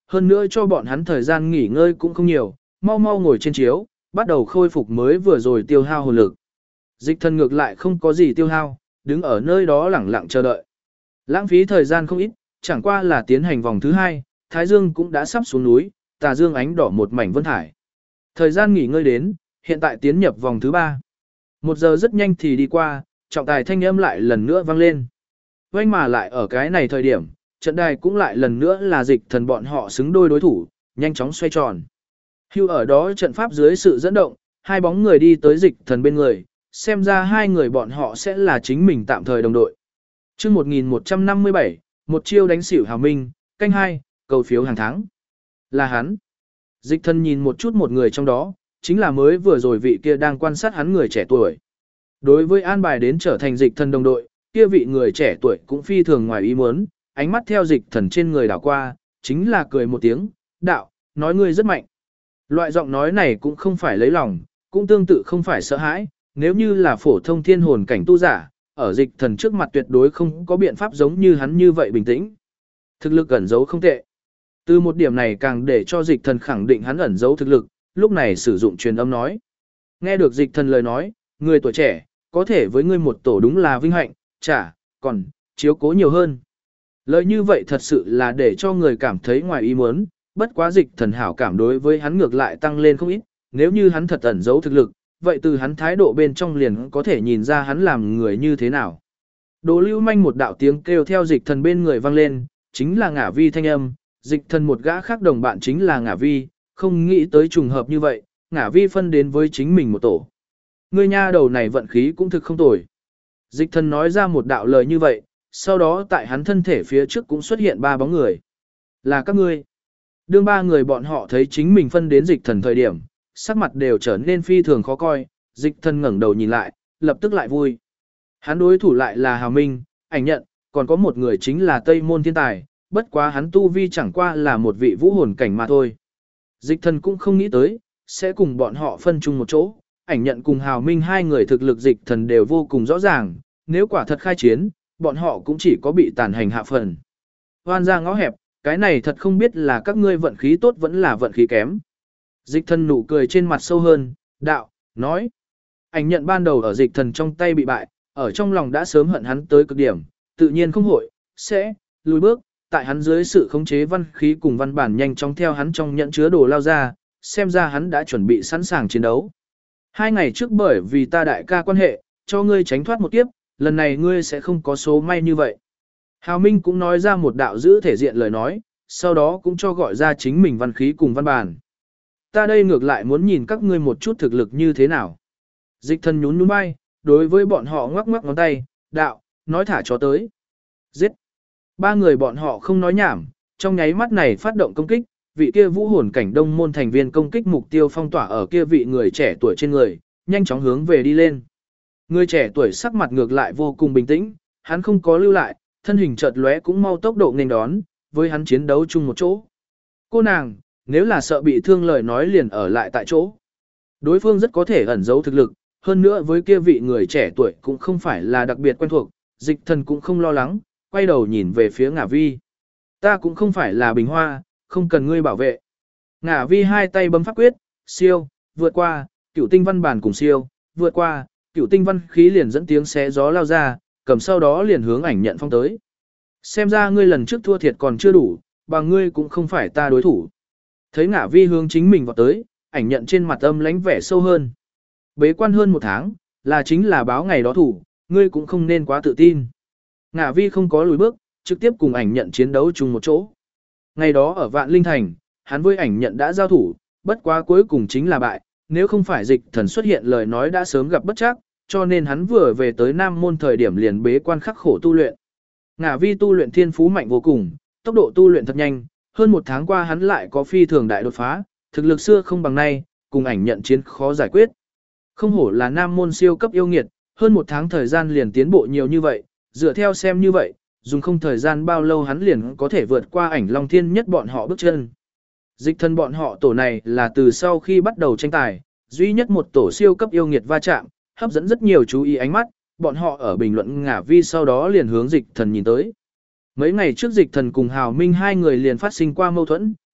hơn nữa cho bọn hắn thời gian nghỉ ngơi cũng không nhiều, mau mau ngồi trên chiếu, bắt đầu khôi phục mới vừa rồi tiêu hao hồn lực. Dịch thần ngược lại không có gì tiêu hao, đứng ở nơi đó lẳng lặng chờ đợi. Lãng phí thời gian không ít, chẳng qua là tiến hành vòng thứ 2, Thái Dương cũng đã sắp xuống núi, tà dương ánh đỏ một mảnh vân thải. Thời gian nghỉ ngơi đến, hiện tại tiến nhập vòng thứ 3. 1 giờ rất nhanh thì đi qua, trọng tài thanh âm lại lần nữa vang lên. Vang mà lại ở cái này thời điểm, trận đài cũng lại lần nữa là dịch thần bọn họ xứng đôi đối thủ, nhanh chóng xoay tròn. Hưu ở đó trận pháp dưới sự dẫn động, hai bóng người đi tới dịch thần bên người, xem ra hai người bọn họ sẽ là chính mình tạm thời đồng đội. Chương 1157, một chiêu đánh xỉu Hào Minh, canh 2, cầu phiếu hàng tháng. Là hắn. Dịch thần nhìn một chút một người trong đó, chính là mới vừa rồi vị kia đang quan sát hắn người trẻ tuổi. Đối với an bài đến trở thành dịch thần đồng đội, kia vị người trẻ tuổi cũng phi thường ngoài ý muốn, ánh mắt theo dịch thần trên người đảo qua, chính là cười một tiếng, đạo, nói ngươi rất mạnh. Loại giọng nói này cũng không phải lấy lòng, cũng tương tự không phải sợ hãi, nếu như là phổ thông thiên hồn cảnh tu giả, ở dịch thần trước mặt tuyệt đối không có biện pháp giống như hắn như vậy bình tĩnh. Thực lực ẩn giấu không tệ. Từ một điểm này càng để cho dịch thần khẳng định hắn ẩn giấu thực lực, lúc này sử dụng truyền âm nói. Nghe được dịch thần lời nói, người tuổi trẻ, có thể với ngươi một tổ đúng là vinh hạnh, còn, chiếu cố nhiều hơn. Lời như vậy thật sự là để cho người cảm thấy ngoài ý muốn, bất quá dịch thần hảo cảm đối với hắn ngược lại tăng lên không ít, nếu như hắn thật ẩn giấu thực lực, vậy từ hắn thái độ bên trong liền có thể nhìn ra hắn làm người như thế nào. Đồ lưu manh một đạo tiếng kêu theo dịch thần bên người vang lên, chính là ngả vi thanh âm, dịch thần một gã khác đồng bạn chính là ngả vi, không nghĩ tới trùng hợp như vậy, ngả vi phân đến với chính mình một tổ. Ngươi nha đầu này vận khí cũng thực không tồi. Dịch thần nói ra một đạo lời như vậy, sau đó tại hắn thân thể phía trước cũng xuất hiện 3 bóng người. Là các ngươi. Đương 3 người bọn họ thấy chính mình phân đến dịch thần thời điểm, sắc mặt đều trở nên phi thường khó coi, dịch thần ngẩng đầu nhìn lại, lập tức lại vui. Hắn đối thủ lại là Hào Minh, ảnh nhận, còn có một người chính là Tây Môn Thiên Tài, bất quá hắn tu vi chẳng qua là một vị vũ hồn cảnh mà thôi. Dịch thần cũng không nghĩ tới, sẽ cùng bọn họ phân chung một chỗ, ảnh nhận cùng Hào Minh hai người thực lực dịch thần đều vô cùng rõ ràng, nếu quả thật khai chiến, bọn họ cũng chỉ có bị tàn hành hạ phần. Hoan ra ngõ hẹp, cái này thật không biết là các ngươi vận khí tốt vẫn là vận khí kém. Dịch thần nụ cười trên mặt sâu hơn, đạo, nói. Ảnh nhận ban đầu ở dịch thần trong tay bị bại, ở trong lòng đã sớm hận hắn tới cực điểm, tự nhiên không hội, sẽ, lùi bước, tại hắn dưới sự khống chế văn khí cùng văn bản nhanh chóng theo hắn trong nhận chứa đồ lao ra, xem ra hắn đã chuẩn bị sẵn sàng chiến đấu. 2 ngày trước bởi vì ta đại ca quan hệ, cho ngươi tránh thoát một kiếp, lần này ngươi sẽ không có số may như vậy. Hào Minh cũng nói ra một đạo giữ thể diện lời nói, sau đó cũng cho gọi ra chính mình văn khí cùng văn bản. Ta đây ngược lại muốn nhìn các ngươi một chút thực lực như thế nào. Dịch thần nhún nhún vai, đối với bọn họ ngoắc ngoắc ngón tay, đạo, nói thả chó tới. Giết. 3 người bọn họ không nói nhảm, trong nháy mắt này phát động công kích, vị kia vũ hồn cảnh đông môn thành viên công kích mục tiêu phong tỏa ở kia vị người trẻ tuổi trên người, nhanh chóng hướng về đi lên. Người trẻ tuổi sắc mặt ngược lại vô cùng bình tĩnh, hắn không có lưu lại, thân hình chợt lóe cũng mau tốc độ nghênh đón, với hắn chiến đấu chung một chỗ. Cô nàng, nếu là sợ bị thương lời nói liền ở lại tại chỗ. Đối phương rất có thể ẩn giấu thực lực, hơn nữa với kia vị người trẻ tuổi cũng không phải là đặc biệt quen thuộc, dịch thần cũng không lo lắng, quay đầu nhìn về phía ngả vi. Ta cũng không phải là bình hoa, không cần ngươi bảo vệ. Ngả vi hai tay bấm pháp quyết, siêu, vượt qua, cửu tinh văn bản cùng siêu, vượt qua, cửu tinh văn khí liền dẫn tiếng xé gió lao ra, cầm sau đó liền hướng ảnh nhận phong tới. Xem ra ngươi lần trước thua thiệt còn chưa đủ, bằng ngươi cũng không phải ta đối thủ. Thấy ngả vi hướng chính mình vào tới, ảnh nhận trên mặt âm lánh vẻ sâu hơn. Bế quan hơn 1 tháng, là chính là báo ngày đó thủ, ngươi cũng không nên quá tự tin. Ngả vi không có lùi bước, trực tiếp cùng ảnh nhận chiến đấu chung một chỗ. Ngày đó ở Vạn Linh Thành, hắn với ảnh nhận đã giao thủ, bất quá cuối cùng chính là bại, nếu không phải dịch thần xuất hiện lời nói đã sớm gặp bất chắc, cho nên hắn vừa về tới Nam Môn thời điểm liền bế quan khắc khổ tu luyện. Ngả vi tu luyện thiên phú mạnh vô cùng, tốc độ tu luyện thật nhanh, hơn 1 tháng qua hắn lại có phi thường đại đột phá, thực lực xưa không bằng nay, cùng ảnh nhận chiến khó giải quyết. Không hổ là Nam Môn siêu cấp yêu nghiệt, hơn 1 tháng thời gian liền tiến bộ nhiều như vậy, dựa theo xem như vậy, dùng không thời gian bao lâu hắn liền có thể vượt qua ảnh Long Thiên nhất bọn họ bước chân. Dịch thần bọn họ tổ này là từ sau khi bắt đầu tranh tài, duy nhất một tổ siêu cấp yêu nghiệt va chạm, hấp dẫn rất nhiều chú ý ánh mắt, bọn họ ở bình luận ngả vi sau đó liền hướng dịch thần nhìn tới. Mấy ngày trước dịch thần cùng Hào Minh hai người liền phát sinh qua mâu thuẫn,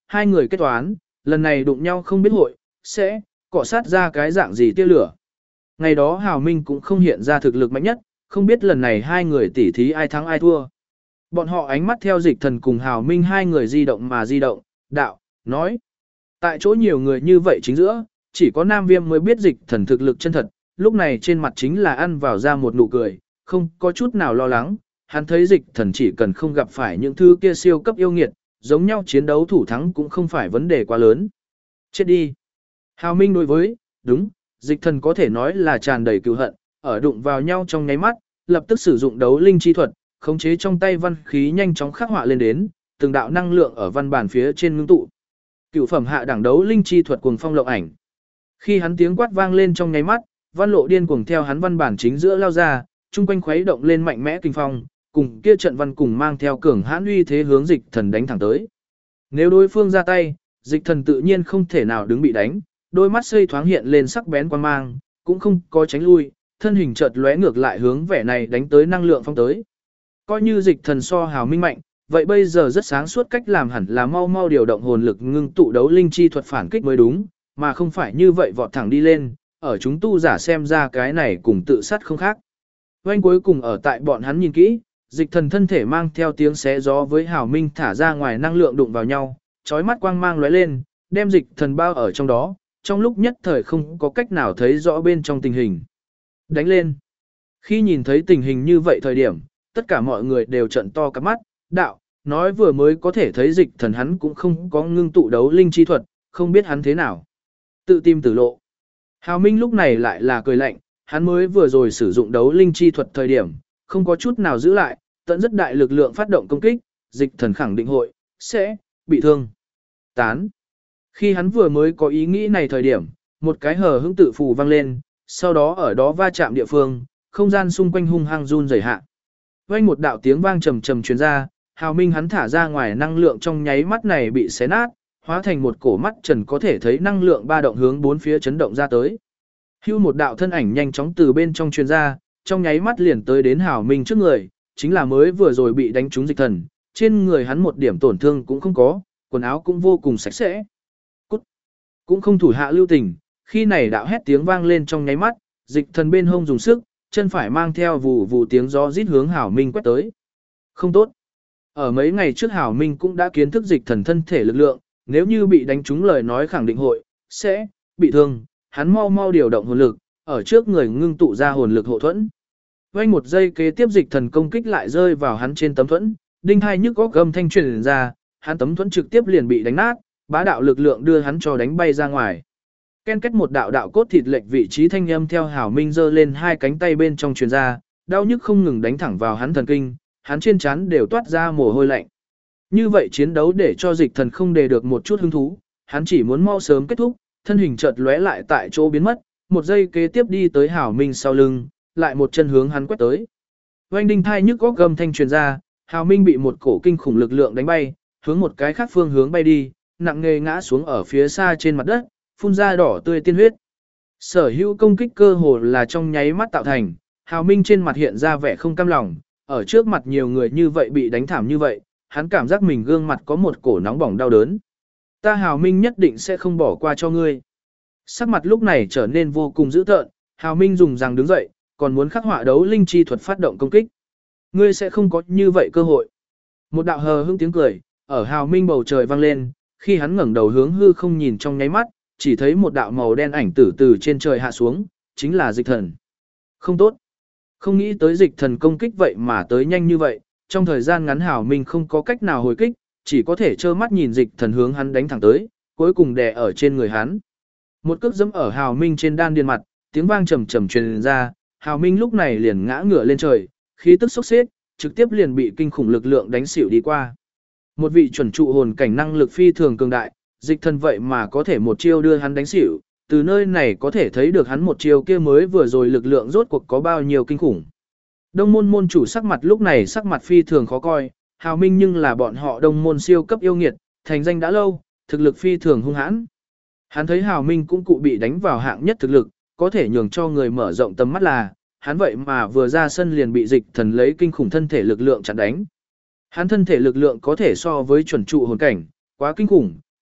hai người kết toán, lần này đụng nhau không biết hội, sẽ cọ sát ra cái dạng gì tia lửa. Ngày đó Hào Minh cũng không hiện ra thực lực mạnh nhất, không biết lần này hai người tỉ thí ai thắng ai thua. Bọn họ ánh mắt theo Dịch Thần cùng Hào Minh hai người di động mà di động, đạo, nói. Tại chỗ nhiều người như vậy chính giữa, chỉ có Nam Viêm mới biết Dịch Thần thực lực chân thật, lúc này trên mặt chính là ăn vào ra một nụ cười, không có chút nào lo lắng, hắn thấy Dịch Thần chỉ cần không gặp phải những thứ kia siêu cấp yêu nghiệt, giống nhau chiến đấu thủ thắng cũng không phải vấn đề quá lớn. Chết đi. Hào Minh đối với, đúng, Dịch Thần có thể nói là tràn đầy cừu hận, ở đụng vào nhau trong nháy mắt, lập tức sử dụng đấu linh chi thuật, khống chế trong tay văn khí nhanh chóng khắc họa lên đến, từng đạo năng lượng ở văn bản phía trên ngưng tụ. Cửu phẩm hạ đẳng đấu linh chi thuật cuồng phong lộng ảnh. Khi hắn tiếng quát vang lên trong nháy mắt, văn lộ điên cuồng theo hắn văn bản chính giữa lao ra, chung quanh khuấy động lên mạnh mẽ kinh phong, cùng kia trận văn cùng mang theo cường hãn uy thế hướng Dịch Thần đánh thẳng tới. Nếu đối phương ra tay, Dịch Thần tự nhiên không thể nào đứng bị đánh, đôi mắt xây thoáng hiện lên sắc bén quan mang, cũng không có tránh lui, thân hình chợt lóe ngược lại hướng vẻ này đánh tới năng lượng phong tới. Coi như Dịch Thần so Hào Minh mạnh, vậy bây giờ rất sáng suốt cách làm hẳn là mau mau điều động hồn lực ngưng tụ đấu linh chi thuật phản kích mới đúng, mà không phải như vậy vọt thẳng đi lên, ở chúng tu giả xem ra cái này cùng tự sát không khác. Oanh cuối cùng ở tại bọn hắn nhìn kỹ, Dịch Thần thân thể mang theo tiếng xé gió với Hào Minh thả ra ngoài năng lượng đụng vào nhau, chói mắt quang mang lóe lên, đem Dịch Thần bao ở trong đó, trong lúc nhất thời không có cách nào thấy rõ bên trong tình hình. Đánh lên. Khi nhìn thấy tình hình như vậy thời điểm, tất cả mọi người đều trợn to cả mắt, đạo, nói vừa mới có thể thấy Dịch Thần hắn cũng không có ngưng tụ đấu linh chi thuật, không biết hắn thế nào. Tự tìm tử lộ. Hào Minh lúc này lại là cười lạnh, hắn mới vừa rồi sử dụng đấu linh chi thuật thời điểm, không có chút nào giữ lại, tận rất đại lực lượng phát động công kích, Dịch Thần khẳng định hội, sẽ, bị thương. Tán. Khi hắn vừa mới có ý nghĩ này thời điểm, một cái hờ hững tự phù vang lên, sau đó ở đó va chạm địa phương, không gian xung quanh hung hăng run rẩy hạ. Vang một đạo tiếng vang trầm trầm truyền ra, Hào Minh hắn thả ra ngoài năng lượng trong nháy mắt này bị xé nát, hóa thành một cổ mắt trần có thể thấy năng lượng ba động hướng bốn phía chấn động ra tới. Hưu một đạo thân ảnh nhanh chóng từ bên trong truyền ra, trong nháy mắt liền tới đến Hào Minh trước người, chính là mới vừa rồi bị đánh trúng Dịch Thần, trên người hắn một điểm tổn thương cũng không có, quần áo cũng vô cùng sạch sẽ. Cút! Cũng không thủ hạ lưu tình, khi này đạo hét tiếng vang lên trong nháy mắt, Dịch Thần bên hông dùng sức, chân phải mang theo vù vù tiếng gió rít hướng Hào Minh quét tới. Không tốt! Ở mấy ngày trước Hào Minh cũng đã kiến thức Dịch Thần thân thể lực lượng, nếu như bị đánh trúng lời nói khẳng định hội, sẽ, bị thương, hắn mau mau điều động hồn lực, ở trước người ngưng tụ ra hồn lực hộ thuẫn. Vang một giây kế tiếp Dịch Thần công kích lại rơi vào hắn trên tấm thuẫn, đinh hai nhức góc gầm thanh truyền ra, hắn tấm thuẫn trực tiếp liền bị đánh nát, bá đạo lực lượng đưa hắn cho đánh bay ra ngoài. Ken kết một đạo đạo cốt thịt lệch vị trí thanh âm theo Hào Minh giơ lên hai cánh tay bên trong truyền ra, đau nhức không ngừng đánh thẳng vào hắn thần kinh, hắn trên trán đều toát ra mồ hôi lạnh. Như vậy chiến đấu để cho Dịch Thần không đề được một chút hứng thú, hắn chỉ muốn mau sớm kết thúc, thân hình chợt lóe lại tại chỗ biến mất, một giây kế tiếp đi tới Hào Minh sau lưng, lại một chân hướng hắn quét tới. Oanh đinh thai nhức góc gầm thanh truyền ra, Hào Minh bị một cổ kinh khủng lực lượng đánh bay, hướng một cái khác phương hướng bay đi, nặng nề ngã xuống ở phía xa trên mặt đất, phun ra đỏ tươi tiên huyết. Sở hữu công kích cơ hồ là trong nháy mắt tạo thành, Hào Minh trên mặt hiện ra vẻ không cam lòng, ở trước mặt nhiều người như vậy bị đánh thảm như vậy, hắn cảm giác mình gương mặt có một cổ nóng bỏng đau đớn. Ta Hào Minh nhất định sẽ không bỏ qua cho ngươi. Sắc mặt lúc này trở nên vô cùng dữ tợn, Hào Minh dùng răng đứng dậy, còn muốn khắc họa đấu linh chi thuật phát động công kích. Ngươi sẽ không có như vậy cơ hội. Một đạo hờ hững tiếng cười, ở Hào Minh bầu trời vang lên, khi hắn ngẩng đầu hướng hư không nhìn trong nháy mắt, chỉ thấy một đạo màu đen ảnh tử từ trên trời hạ xuống, chính là Dịch Thần. Không tốt. Không nghĩ tới Dịch Thần công kích vậy mà tới nhanh như vậy, trong thời gian ngắn Hào Minh không có cách nào hồi kích, chỉ có thể trơ mắt nhìn Dịch Thần hướng hắn đánh thẳng tới, cuối cùng đè ở trên người hắn. Một cước giẫm ở Hào Minh trên đan điền mặt, tiếng vang trầm trầm truyền ra, Hào Minh lúc này liền ngã ngửa lên trời, khí tức sốc xếp, trực tiếp liền bị kinh khủng lực lượng đánh xỉu đi qua. Một vị chuẩn trụ hồn cảnh năng lực phi thường cường đại, Dịch Thần vậy mà có thể một chiêu đưa hắn đánh xỉu, từ nơi này có thể thấy được hắn một chiêu kia mới vừa rồi lực lượng rốt cuộc có bao nhiêu kinh khủng. Đông môn môn chủ sắc mặt lúc này sắc mặt phi thường khó coi, Hào Minh nhưng là bọn họ đông môn siêu cấp yêu nghiệt, thành danh đã lâu, thực lực phi thường hung hãn. Hắn thấy Hào Minh cũng cụ bị đánh vào hạng nhất thực lực, có thể nhường cho người mở rộng tầm mắt là, hắn vậy mà vừa ra sân liền bị Dịch Thần lấy kinh khủng thân thể lực lượng chặn đánh. Hắn thân thể lực lượng có thể so với chuẩn trụ hồn cảnh, quá kinh khủng,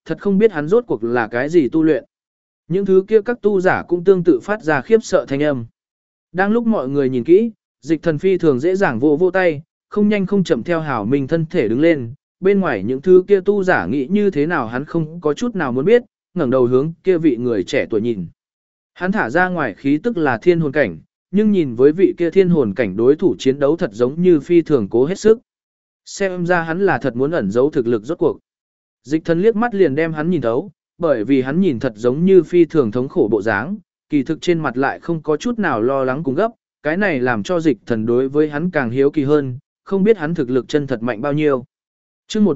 thật không biết hắn rốt cuộc là cái gì tu luyện. Những thứ kia các tu giả cũng tương tự phát ra khiếp sợ thanh âm. Đang lúc mọi người nhìn kỹ, Dịch Thần phi thường dễ dàng vỗ vỗ tay, không nhanh không chậm theo Hảo Minh thân thể đứng lên, bên ngoài những thứ kia tu giả nghĩ như thế nào hắn không có chút nào muốn biết, ngẩng đầu hướng kia vị người trẻ tuổi nhìn. Hắn thả ra ngoài khí tức là thiên hồn cảnh, nhưng nhìn với vị kia thiên hồn cảnh đối thủ chiến đấu thật giống như phi thường cố hết sức. Xem ra hắn là thật muốn ẩn giấu thực lực rốt cuộc. Dịch Thần liếc mắt liền đem hắn nhìn thấu, bởi vì hắn nhìn thật giống như phi thường thống khổ bộ dáng, kỳ thực trên mặt lại không có chút nào lo lắng cùng gấp, cái này làm cho Dịch Thần đối với hắn càng hiếu kỳ hơn, không biết hắn thực lực chân thật mạnh bao nhiêu. Chương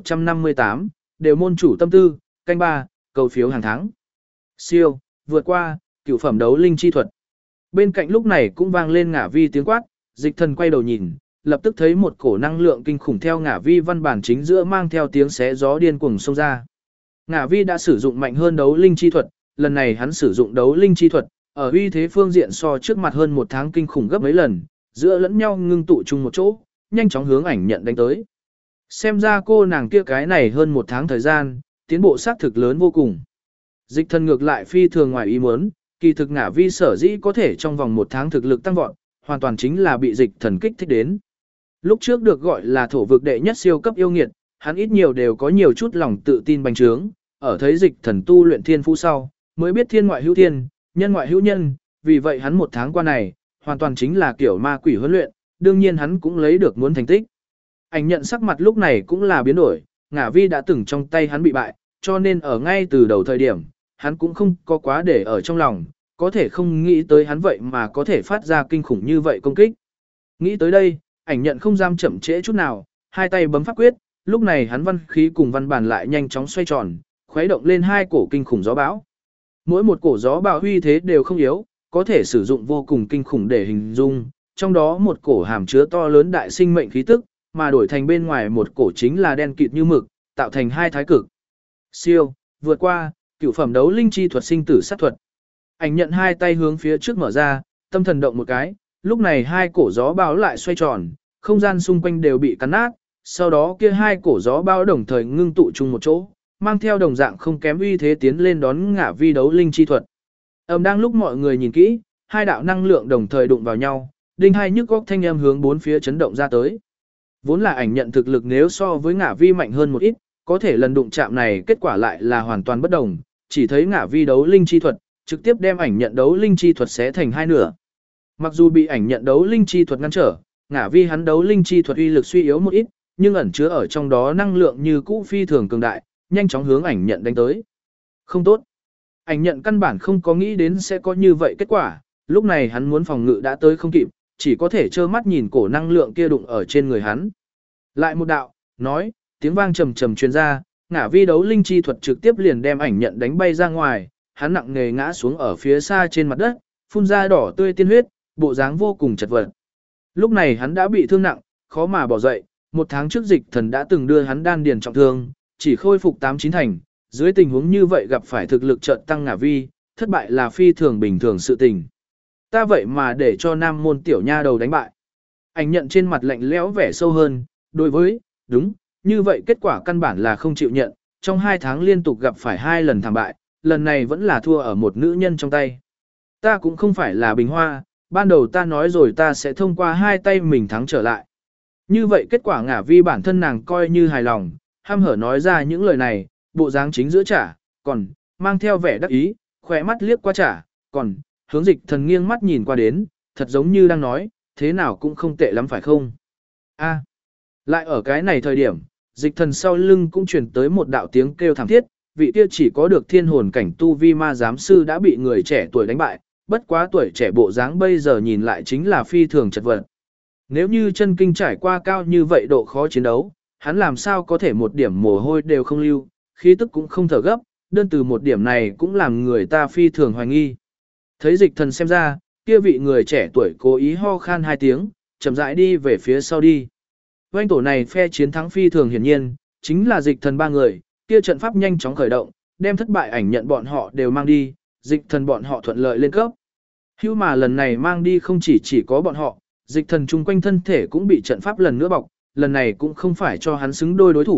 1158, đều môn chủ tâm tư, canh 3, cầu phiếu hàng tháng. Siêu, vượt qua, cửu phẩm đấu linh chi thuật. Bên cạnh lúc này cũng vang lên Ngả Vi tiếng quát, Dịch Thần quay đầu nhìn, lập tức thấy một cổ năng lượng kinh khủng theo Ngả Vi văn bản chính giữa mang theo tiếng xé gió điên cuồng xông ra. Ngả Vi đã sử dụng mạnh hơn đấu linh chi thuật, lần này hắn sử dụng đấu linh chi thuật, ở uy thế phương diện so trước mặt hơn một tháng kinh khủng gấp mấy lần, giữa lẫn nhau ngưng tụ chung một chỗ, nhanh chóng hướng ảnh nhận đánh tới. Xem ra cô nàng kia cái này hơn một tháng thời gian, tiến bộ xác thực lớn vô cùng. Dịch Thần ngược lại phi thường ngoài ý muốn, kỳ thực Ngả Vi sở dĩ có thể trong vòng một tháng thực lực tăng vọt, hoàn toàn chính là bị Dịch Thần kích thích đến. Lúc trước được gọi là thổ vực đệ nhất siêu cấp yêu nghiệt, hắn ít nhiều đều có nhiều chút lòng tự tin bành trướng, ở thấy Dịch Thần tu luyện thiên phú sau, mới biết thiên ngoại hữu thiên, nhân ngoại hữu nhân, vì vậy hắn một tháng qua này, hoàn toàn chính là kiểu ma quỷ huấn luyện, đương nhiên hắn cũng lấy được muốn thành tích. Ảnh nhận sắc mặt lúc này cũng là biến đổi, Ngả Vi đã từng trong tay hắn bị bại, cho nên ở ngay từ đầu thời điểm, hắn cũng không có quá để ở trong lòng, có thể không nghĩ tới hắn vậy mà có thể phát ra kinh khủng như vậy công kích. Nghĩ tới đây, ảnh nhận không dám chậm trễ chút nào, hai tay bấm pháp quyết, lúc này hắn văn khí cùng văn bản lại nhanh chóng xoay tròn, khuấy động lên hai cổ kinh khủng gió bão. Mỗi một cổ gió bão huy thế đều không yếu, có thể sử dụng vô cùng kinh khủng để hình dung, trong đó một cổ hàm chứa to lớn đại sinh mệnh khí tức, mà đổi thành bên ngoài một cổ chính là đen kịt như mực, tạo thành hai thái cực. Siêu, vượt qua, cửu phẩm đấu linh chi thuật sinh tử sát thuật. Ảnh nhận hai tay hướng phía trước mở ra, tâm thần động một cái, lúc này hai cổ gió bão lại xoay tròn, không gian xung quanh đều bị cắn nát, sau đó kia hai cổ gió bão đồng thời ngưng tụ chung một chỗ, mang theo đồng dạng không kém uy thế tiến lên đón Ngả Vi đấu linh chi thuật. Đang lúc mọi người nhìn kỹ, hai đạo năng lượng đồng thời đụng vào nhau, đinh hai nhức góc thanh âm hướng bốn phía chấn động ra tới. Vốn là ảnh nhận thực lực nếu so với Ngả Vi mạnh hơn một ít, có thể lần đụng chạm này kết quả lại là hoàn toàn bất đồng, chỉ thấy Ngả Vi đấu linh chi thuật, trực tiếp đem ảnh nhận đấu linh chi thuật xé thành hai nửa. Mặc dù bị ảnh nhận đấu linh chi thuật ngăn trở, Ngả Vi hắn đấu linh chi thuật uy lực suy yếu một ít, nhưng ẩn chứa ở trong đó năng lượng như cũ phi thường cường đại, nhanh chóng hướng ảnh nhận đánh tới. Không tốt. Ảnh nhận căn bản không có nghĩ đến sẽ có như vậy kết quả, lúc này hắn muốn phòng ngự đã tới không kịp, chỉ có thể trơ mắt nhìn cổ năng lượng kia đụng ở trên người hắn. Lại một đạo, nói, tiếng vang trầm trầm truyền ra, Ngả Vi đấu linh chi thuật trực tiếp liền đem ảnh nhận đánh bay ra ngoài, hắn nặng nề ngã xuống ở phía xa trên mặt đất, phun ra đỏ tươi tiên huyết, bộ dáng vô cùng chật vật. Lúc này hắn đã bị thương nặng, khó mà bỏ dậy, một tháng trước Dịch Thần đã từng đưa hắn đan điền trọng thương, chỉ khôi phục 8-9 thành, dưới tình huống như vậy gặp phải thực lực chợt tăng Ngả Vi, thất bại là phi thường bình thường sự tình. Ta vậy mà để cho nam môn tiểu nha đầu đánh bại. Ảnh nhận trên mặt lạnh lẽo vẻ sâu hơn, đối với, đúng, như vậy kết quả căn bản là không chịu nhận, trong 2 tháng liên tục gặp phải 2 lần thảm bại, lần này vẫn là thua ở một nữ nhân trong tay. Ta cũng không phải là bình hoa, ban đầu ta nói rồi ta sẽ thông qua 2 tay mình thắng trở lại. Như vậy kết quả Ngả Vi bản thân nàng coi như hài lòng, hăm hở nói ra những lời này, bộ dáng chính giữa trả, còn, mang theo vẻ đắc ý, khỏe mắt liếc qua trả, còn, hướng Dịch Thần nghiêng mắt nhìn qua đến, thật giống như đang nói, thế nào cũng không tệ lắm phải không? Lại ở cái này thời điểm, Dịch Thần sau lưng cũng truyền tới một đạo tiếng kêu thảm thiết, vị kia chỉ có được thiên hồn cảnh tu vi ma giám sư đã bị người trẻ tuổi đánh bại, bất quá tuổi trẻ bộ dáng bây giờ nhìn lại chính là phi thường chật vật. Nếu như chân kinh trải qua cao như vậy độ khó chiến đấu, hắn làm sao có thể một điểm mồ hôi đều không lưu, khí tức cũng không thở gấp, đơn từ một điểm này cũng làm người ta phi thường hoài nghi. Thấy Dịch Thần xem ra, kia vị người trẻ tuổi cố ý ho khan 2 tiếng, chậm rãi đi về phía sau đi. Oanh tổ này phe chiến thắng phi thường hiển nhiên, chính là Dịch Thần 3 người, kia trận pháp nhanh chóng khởi động, đem thất bại ảnh nhận bọn họ đều mang đi, Dịch Thần bọn họ thuận lợi lên cấp. Hưu mà lần này mang đi không chỉ có bọn họ, Dịch Thần chung quanh thân thể cũng bị trận pháp lần nữa bọc, lần này cũng không phải cho hắn xứng đôi đối thủ,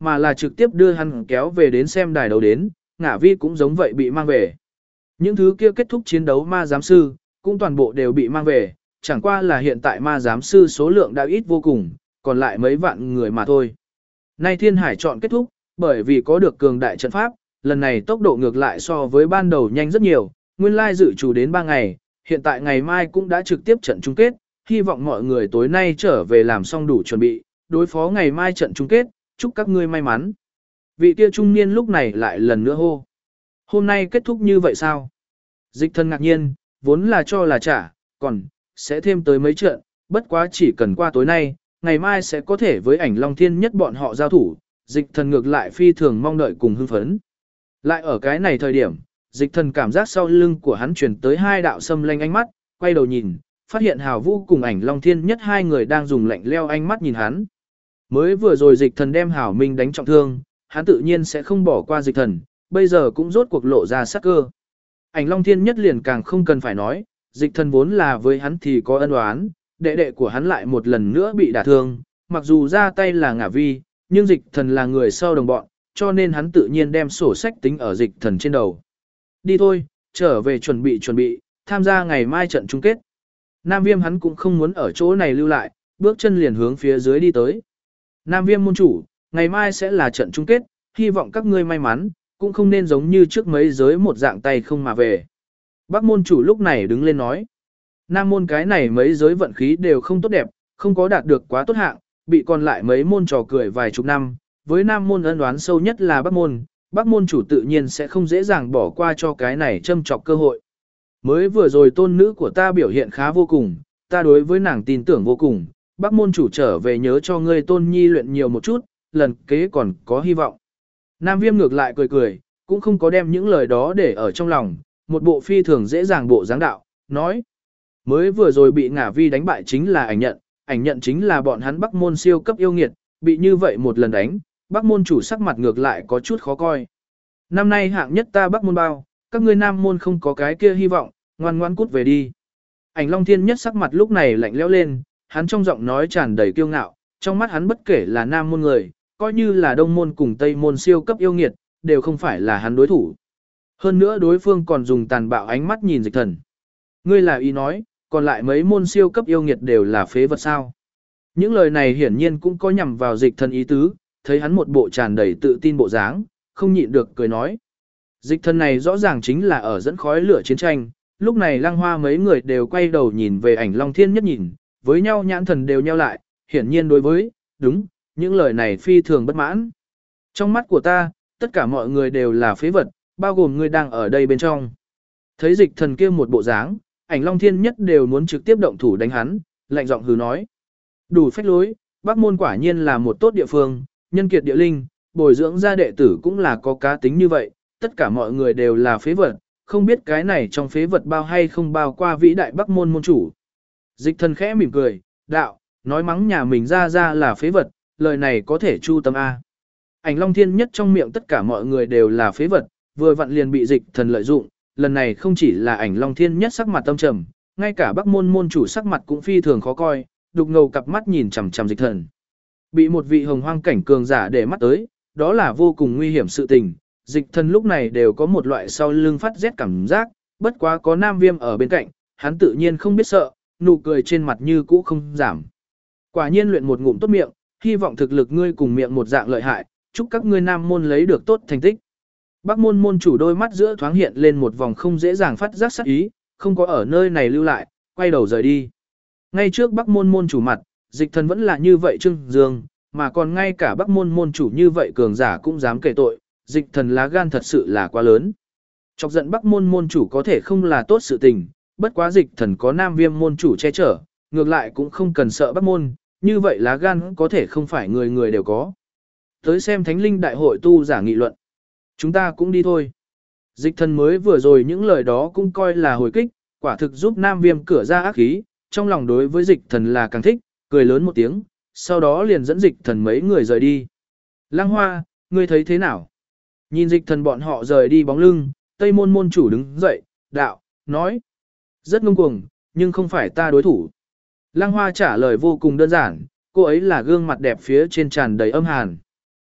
mà là trực tiếp đưa hắn kéo về đến xem đài đấu đến, Ngả Vi cũng giống vậy bị mang về. Những thứ kia kết thúc chiến đấu ma giám sư, cũng toàn bộ đều bị mang về, chẳng qua là hiện tại ma giám sư số lượng đã ít vô cùng, còn lại mấy vạn người mà thôi. Nay Thiên Hải chọn kết thúc, bởi vì có được cường đại trận pháp, lần này tốc độ ngược lại so với ban đầu nhanh rất nhiều, nguyên lai dự trù đến 3 ngày, hiện tại ngày mai cũng đã trực tiếp trận chung kết, hy vọng mọi người tối nay trở về làm xong đủ chuẩn bị, đối phó ngày mai trận chung kết, chúc các ngươi may mắn. Vị kia trung niên lúc này lại lần nữa hô. Hôm nay kết thúc như vậy sao? Dịch Thần ngạc nhiên, vốn là cho là trả, còn sẽ thêm tới mấy trận, bất quá chỉ cần qua tối nay, ngày mai sẽ có thể với Ảnh Long Thiên Nhất bọn họ giao thủ, Dịch Thần ngược lại phi thường mong đợi cùng hưng phấn. Lại ở cái này thời điểm, Dịch Thần cảm giác sau lưng của hắn truyền tới hai đạo xâm lanh ánh mắt, quay đầu nhìn, phát hiện Hào Vũ cùng Ảnh Long Thiên Nhất hai người đang dùng lạnh leo ánh mắt nhìn hắn. Mới vừa rồi Dịch Thần đem Hảo Minh đánh trọng thương, hắn tự nhiên sẽ không bỏ qua Dịch Thần, bây giờ cũng rốt cuộc lộ ra sát cơ. Ảnh Long Thiên Nhất liền càng không cần phải nói, Dịch Thần vốn là với hắn thì có ân oán, đệ đệ của hắn lại một lần nữa bị đả thương, mặc dù ra tay là Ngả Vi, nhưng Dịch Thần là người sau đồng bọn, cho nên hắn tự nhiên đem sổ sách tính ở Dịch Thần trên đầu. Đi thôi, trở về chuẩn bị, tham gia ngày mai trận chung kết. Nam Viêm hắn cũng không muốn ở chỗ này lưu lại, bước chân liền hướng phía dưới đi tới. Nam Viêm môn chủ, ngày mai sẽ là trận chung kết, hy vọng các ngươi may mắn, cũng không nên giống như trước mấy giới một dạng tay không mà về. Bắc môn chủ lúc này đứng lên nói. Nam môn cái này mấy giới vận khí đều không tốt đẹp, không có đạt được quá tốt hạng, bị còn lại mấy môn trò cười vài chục năm. Với Nam môn ân oán sâu nhất là Bắc môn chủ tự nhiên sẽ không dễ dàng bỏ qua cho cái này châm chọc cơ hội. Mới vừa rồi tôn nữ của ta biểu hiện khá vô cùng, ta đối với nàng tin tưởng vô cùng, Bắc môn chủ trở về nhớ cho ngươi tôn nhi luyện nhiều một chút, lần kế còn có hy vọng. Nam Viêm ngược lại cười cười, cũng không có đem những lời đó để ở trong lòng, một bộ phi thường dễ dàng bộ dáng đạo, nói. Mới vừa rồi bị Ngả Vi đánh bại chính là ảnh nhận chính là bọn hắn Bắc môn siêu cấp yêu nghiệt, bị như vậy một lần đánh, Bắc môn chủ sắc mặt ngược lại có chút khó coi. Năm nay hạng nhất ta Bắc môn bao, các ngươi Nam môn không có cái kia hy vọng, ngoan ngoan cút về đi. Ảnh Long Thiên Nhất sắc mặt lúc này lạnh lẽo lên, hắn trong giọng nói tràn đầy kiêu ngạo, trong mắt hắn bất kể là Nam môn người, coi như là Đông môn cùng Tây môn siêu cấp yêu nghiệt, đều không phải là hắn đối thủ. Hơn nữa đối phương còn dùng tàn bạo ánh mắt nhìn Dịch Thần. Ngươi là ý nói, còn lại mấy môn siêu cấp yêu nghiệt đều là phế vật sao? Những lời này hiển nhiên cũng có nhằm vào Dịch Thần ý tứ, thấy hắn một bộ tràn đầy tự tin bộ dáng, không nhịn được cười nói. Dịch Thần này rõ ràng chính là ở dẫn khói lửa chiến tranh, lúc này Lăng Hoa mấy người đều quay đầu nhìn về Ảnh Long Thiên Nhất nhìn, với nhau nhãn thần đều nheo lại, hiển nhiên đối với, đúng, những lời này phi thường bất mãn. Trong mắt của ta, tất cả mọi người đều là phế vật, bao gồm ngươi đang ở đây bên trong. Thấy Dịch Thần kia một bộ dáng, Ảnh Long Thiên Nhất đều muốn trực tiếp động thủ đánh hắn, lạnh giọng hừ nói. Đủ phách lối, Bắc môn quả nhiên là một tốt địa phương, nhân kiệt địa linh, bồi dưỡng ra đệ tử cũng là có cá tính như vậy, tất cả mọi người đều là phế vật, không biết cái này trong phế vật bao hay không bao qua vĩ đại Bắc môn môn chủ. Dịch Thần khẽ mỉm cười, đạo, nói mắng nhà mình ra là phế vật, lời này có thể chu tâm A. Ảnh Long Thiên Nhất trong miệng tất cả mọi người đều là phế vật, vừa vặn liền bị Dịch Thần lợi dụng, lần này không chỉ là Ảnh Long Thiên Nhất sắc mặt tâm trầm, ngay cả Bắc môn môn chủ sắc mặt cũng phi thường khó coi, đục ngầu cặp mắt nhìn chằm chằm Dịch Thần. Bị một vị hồng hoang cảnh cường giả để mắt tới, đó là vô cùng nguy hiểm sự tình. Dịch Thần lúc này đều có một loại sau lưng phát rét cảm giác, bất quá có Nam Viêm ở bên cạnh, hắn tự nhiên không biết sợ, nụ cười trên mặt như cũ không giảm. Quả nhiên luyện một ngụm tốt miệng, hy vọng thực lực ngươi cùng miệng một dạng lợi hại, chúc các ngươi Nam môn lấy được tốt thành tích. Bắc môn môn chủ đôi mắt giữa thoáng hiện lên một vòng không dễ dàng phát giác sắc ý, không có ở nơi này lưu lại, quay đầu rời đi. Ngay trước Bắc môn môn chủ mặt, Dịch Thần vẫn là như vậy trưng dương, mà còn ngay cả Bắc môn môn chủ như vậy cường giả cũng dám kể tội, Dịch Thần lá gan thật sự là quá lớn. Chọc giận Bắc môn môn chủ có thể không là tốt sự tình, bất quá Dịch Thần có Nam Viêm môn chủ che chở, ngược lại cũng không cần sợ Bắc môn, như vậy lá gan có thể không phải người người đều có. Tới xem Thánh Linh Đại hội tu giả nghị luận. Chúng ta cũng đi thôi. Dịch Thần mới vừa rồi những lời đó cũng coi là hồi kích, quả thực giúp Nam Viêm cửa ra ác khí, trong lòng đối với Dịch Thần là càng thích, cười lớn một tiếng, sau đó liền dẫn Dịch Thần mấy người rời đi. Lăng Hoa, ngươi thấy thế nào? Nhìn Dịch Thần bọn họ rời đi bóng lưng, Tây môn môn chủ đứng dậy, đạo, nói. Rất ngông cuồng, nhưng không phải ta đối thủ. Lăng Hoa trả lời vô cùng đơn giản, cô ấy là gương mặt đẹp phía trên tràn đầy âm hàn.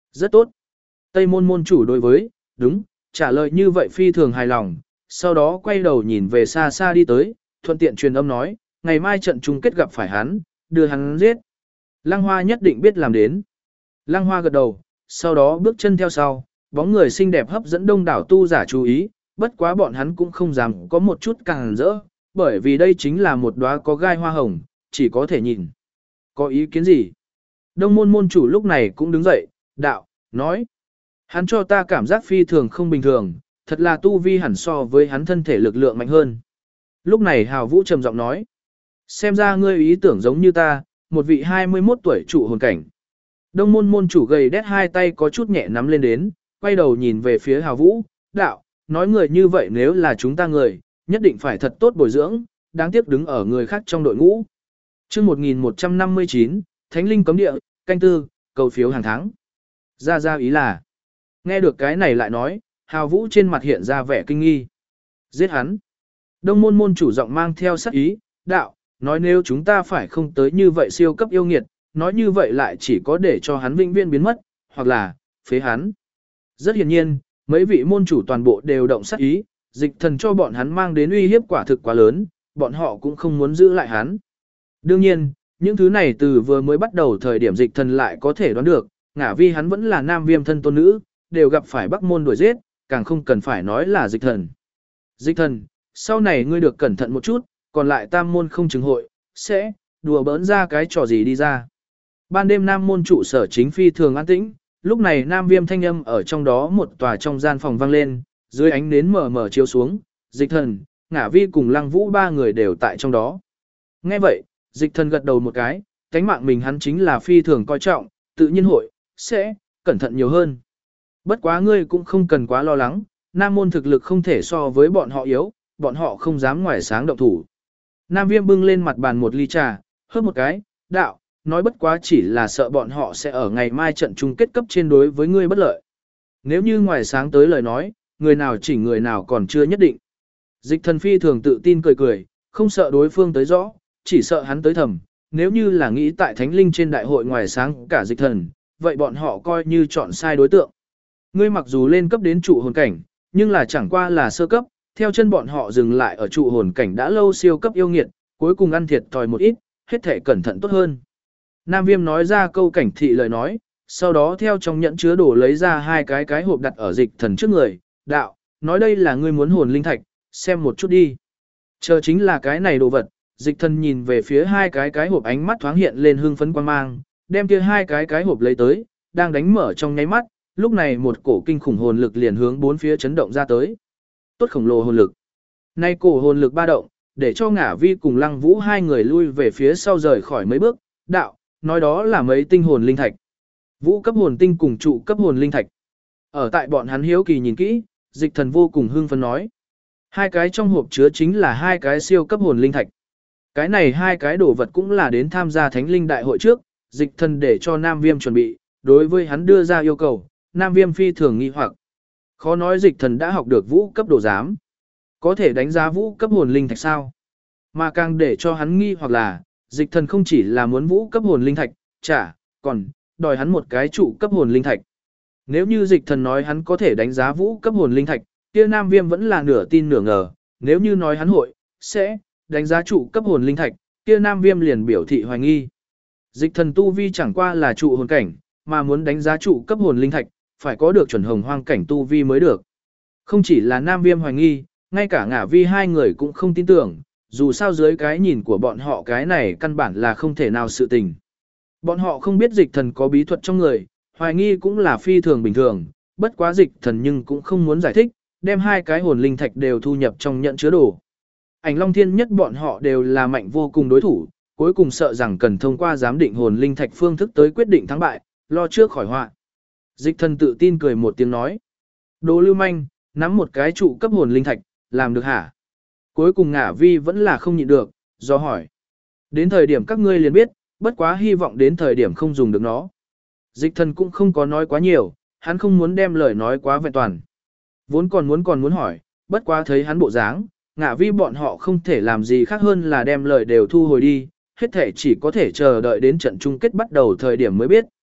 Rất tốt. Tây môn môn chủ đối với, đúng, trả lời như vậy phi thường hài lòng, sau đó quay đầu nhìn về xa xa đi tới, thuận tiện truyền âm nói, ngày mai trận chung kết gặp phải hắn, đưa hắn giết. Lăng Hoa nhất định biết làm đến. Lăng Hoa gật đầu, sau đó bước chân theo sau, bóng người xinh đẹp hấp dẫn đông đảo tu giả chú ý, bất quá bọn hắn cũng không dám có một chút càng rỡ, bởi vì đây chính là một đóa có gai hoa hồng, chỉ có thể nhìn. Có ý kiến gì? Đông môn môn chủ lúc này cũng đứng dậy, đạo, nói. Hắn cho ta cảm giác phi thường không bình thường, thật là tu vi hẳn so với hắn thân thể lực lượng mạnh hơn. Lúc này Hào Vũ trầm giọng nói. Xem ra ngươi ý tưởng giống như ta, một vị 21 tuổi trụ hồn cảnh. Đông môn môn chủ gầy đét hai tay có chút nhẹ nắm lên đến, quay đầu nhìn về phía Hào Vũ, đạo, nói người như vậy nếu là chúng ta người, nhất định phải thật tốt bồi dưỡng, đáng tiếc đứng ở người khác trong đội ngũ. Chương 1159, Thánh Linh cấm địa, canh tư, cầu phiếu hàng tháng. Ra ý là. Nghe được cái này lại nói, Hào Vũ trên mặt hiện ra vẻ kinh nghi. Giết hắn. Đông môn môn chủ giọng mang theo sắc ý, đạo, nói nếu chúng ta phải không tới như vậy siêu cấp yêu nghiệt, nói như vậy lại chỉ có để cho hắn vĩnh viễn biến mất, hoặc là, phế hắn. Rất hiển nhiên, mấy vị môn chủ toàn bộ đều động sát ý, dịch thần cho bọn hắn mang đến uy hiếp quả thực quá lớn, bọn họ cũng không muốn giữ lại hắn. Đương nhiên, những thứ này từ vừa mới bắt đầu thời điểm dịch thần lại có thể đoán được, ngả vi hắn vẫn là nam viêm thân tôn nữ, đều gặp phải bắc môn đuổi giết, càng không cần phải nói là dịch thần. Dịch thần, sau này ngươi được cẩn thận một chút, còn lại tam môn không chứng hội, sẽ đùa bỡn ra cái trò gì đi ra. Ban đêm nam môn trụ sở chính phi thường an tĩnh, lúc này nam viêm thanh âm ở trong đó một tòa trong gian phòng vang lên, dưới ánh nến mờ mờ chiếu xuống, dịch thần, ngả vi cùng lăng vũ ba người đều tại trong đó. Nghe vậy, dịch thần gật đầu một cái, cánh mạng mình hắn chính là phi thường coi trọng, tự nhiên hội, sẽ cẩn thận nhiều hơn. Bất quá ngươi cũng không cần quá lo lắng, nam môn thực lực không thể so với bọn họ yếu, bọn họ không dám ngoài sáng động thủ. Nam viêm bưng lên mặt bàn một ly trà, hớp một cái, đạo, nói bất quá chỉ là sợ bọn họ sẽ ở ngày mai trận chung kết cấp trên đối với ngươi bất lợi. Nếu như ngoài sáng tới lời nói, người nào chỉ người nào còn chưa nhất định. Dịch thần phi thường tự tin cười cười, không sợ đối phương tới rõ, chỉ sợ hắn tới thầm. Nếu như là nghĩ tại Thánh Linh trên đại hội ngoài sáng cả dịch thần, vậy bọn họ coi như chọn sai đối tượng. Ngươi mặc dù lên cấp đến trụ hồn cảnh, nhưng là chẳng qua là sơ cấp, theo chân bọn họ dừng lại ở trụ hồn cảnh đã lâu siêu cấp yêu nghiệt, cuối cùng ăn thiệt thòi một ít, hết thể cẩn thận tốt hơn. Nam Viêm nói ra câu cảnh thị lời nói, sau đó theo trong nhẫn chứa đồ lấy ra hai cái hộp đặt ở dịch thần trước người, đạo, nói đây là ngươi muốn hồn linh thạch, xem một chút đi. Chờ chính là cái này đồ vật, dịch thần nhìn về phía hai cái hộp ánh mắt thoáng hiện lên hương phấn quan mang, đem kia hai cái hộp lấy tới, đang đánh mở trong nháy mắt, lúc này một cổ kinh khủng hồn lực liền hướng bốn phía chấn động ra tới. Tốt khổng lồ hồn lực. Nay cổ hồn lực ba động, để cho ngả vi cùng lăng vũ hai người lui về phía sau rời khỏi mấy bước, đạo, nói đó là mấy tinh hồn linh thạch. Vũ cấp hồn tinh cùng trụ cấp hồn linh thạch. Ở tại bọn hắn hiếu kỳ nhìn kỹ, dịch thần vô cùng hưng phấn nói. Hai cái trong hộp chứa chính là hai cái siêu cấp hồn linh thạch. Cái này hai cái đồ vật cũng là đến tham gia thánh linh đại hội trước, dịch thần để cho Nam Viêm chuẩn bị, đối với hắn đưa ra yêu cầu, Nam Viêm phi thường nghi hoặc. Khó nói dịch thần đã học được vũ cấp đồ giám. Có thể đánh giá vũ cấp hồn linh thạch sao? Mà càng để cho hắn nghi hoặc là, dịch thần không chỉ là muốn vũ cấp hồn linh thạch, còn đòi hắn một cái trụ cấp hồn linh thạch. Nếu như dịch thần nói hắn có thể đánh giá vũ cấp hồn linh thạch, kia Nam Viêm vẫn là nửa tin nửa ngờ, nếu như nói hắn hội, sẽ đánh giá trụ cấp hồn linh thạch, kia Nam Viêm liền biểu thị hoài nghi. Dịch thần tu vi chẳng qua là trụ hồn cảnh, mà muốn đánh giá trụ cấp hồn linh thạch, phải có được chuẩn hồng hoang cảnh tu vi mới được. Không chỉ là Nam Viêm hoài nghi, ngay cả ngả vi hai người cũng không tin tưởng, dù sao dưới cái nhìn của bọn họ cái này căn bản là không thể nào sự tình. Bọn họ không biết dịch thần có bí thuật trong người, hoài nghi cũng là phi thường bình thường, bất quá dịch thần nhưng cũng không muốn giải thích, đem hai cái hồn linh thạch đều thu nhập trong nhận chứa đồ. Ảnh Long Thiên nhất bọn họ đều là mạnh vô cùng đối thủ, cuối cùng sợ rằng cần thông qua giám định hồn linh thạch phương thức tới quyết định thắng bại, lo trước khỏi họa. Dịch thần tự tin cười một tiếng nói. Đồ lưu manh, nắm một cái trụ cấp hồn linh thạch, làm được hả? Cuối cùng ngả vi vẫn là không nhịn được, do hỏi. Đến thời điểm các ngươi liền biết, bất quá hy vọng đến thời điểm không dùng được nó. Dịch thần cũng không có nói quá nhiều, hắn không muốn đem lời nói quá vẹn toàn. Vốn còn muốn hỏi, bất quá thấy hắn bộ dáng, ngả vi bọn họ không thể làm gì khác hơn là đem lời đều thu hồi đi, hết thể chỉ có thể chờ đợi đến trận chung kết bắt đầu thời điểm mới biết.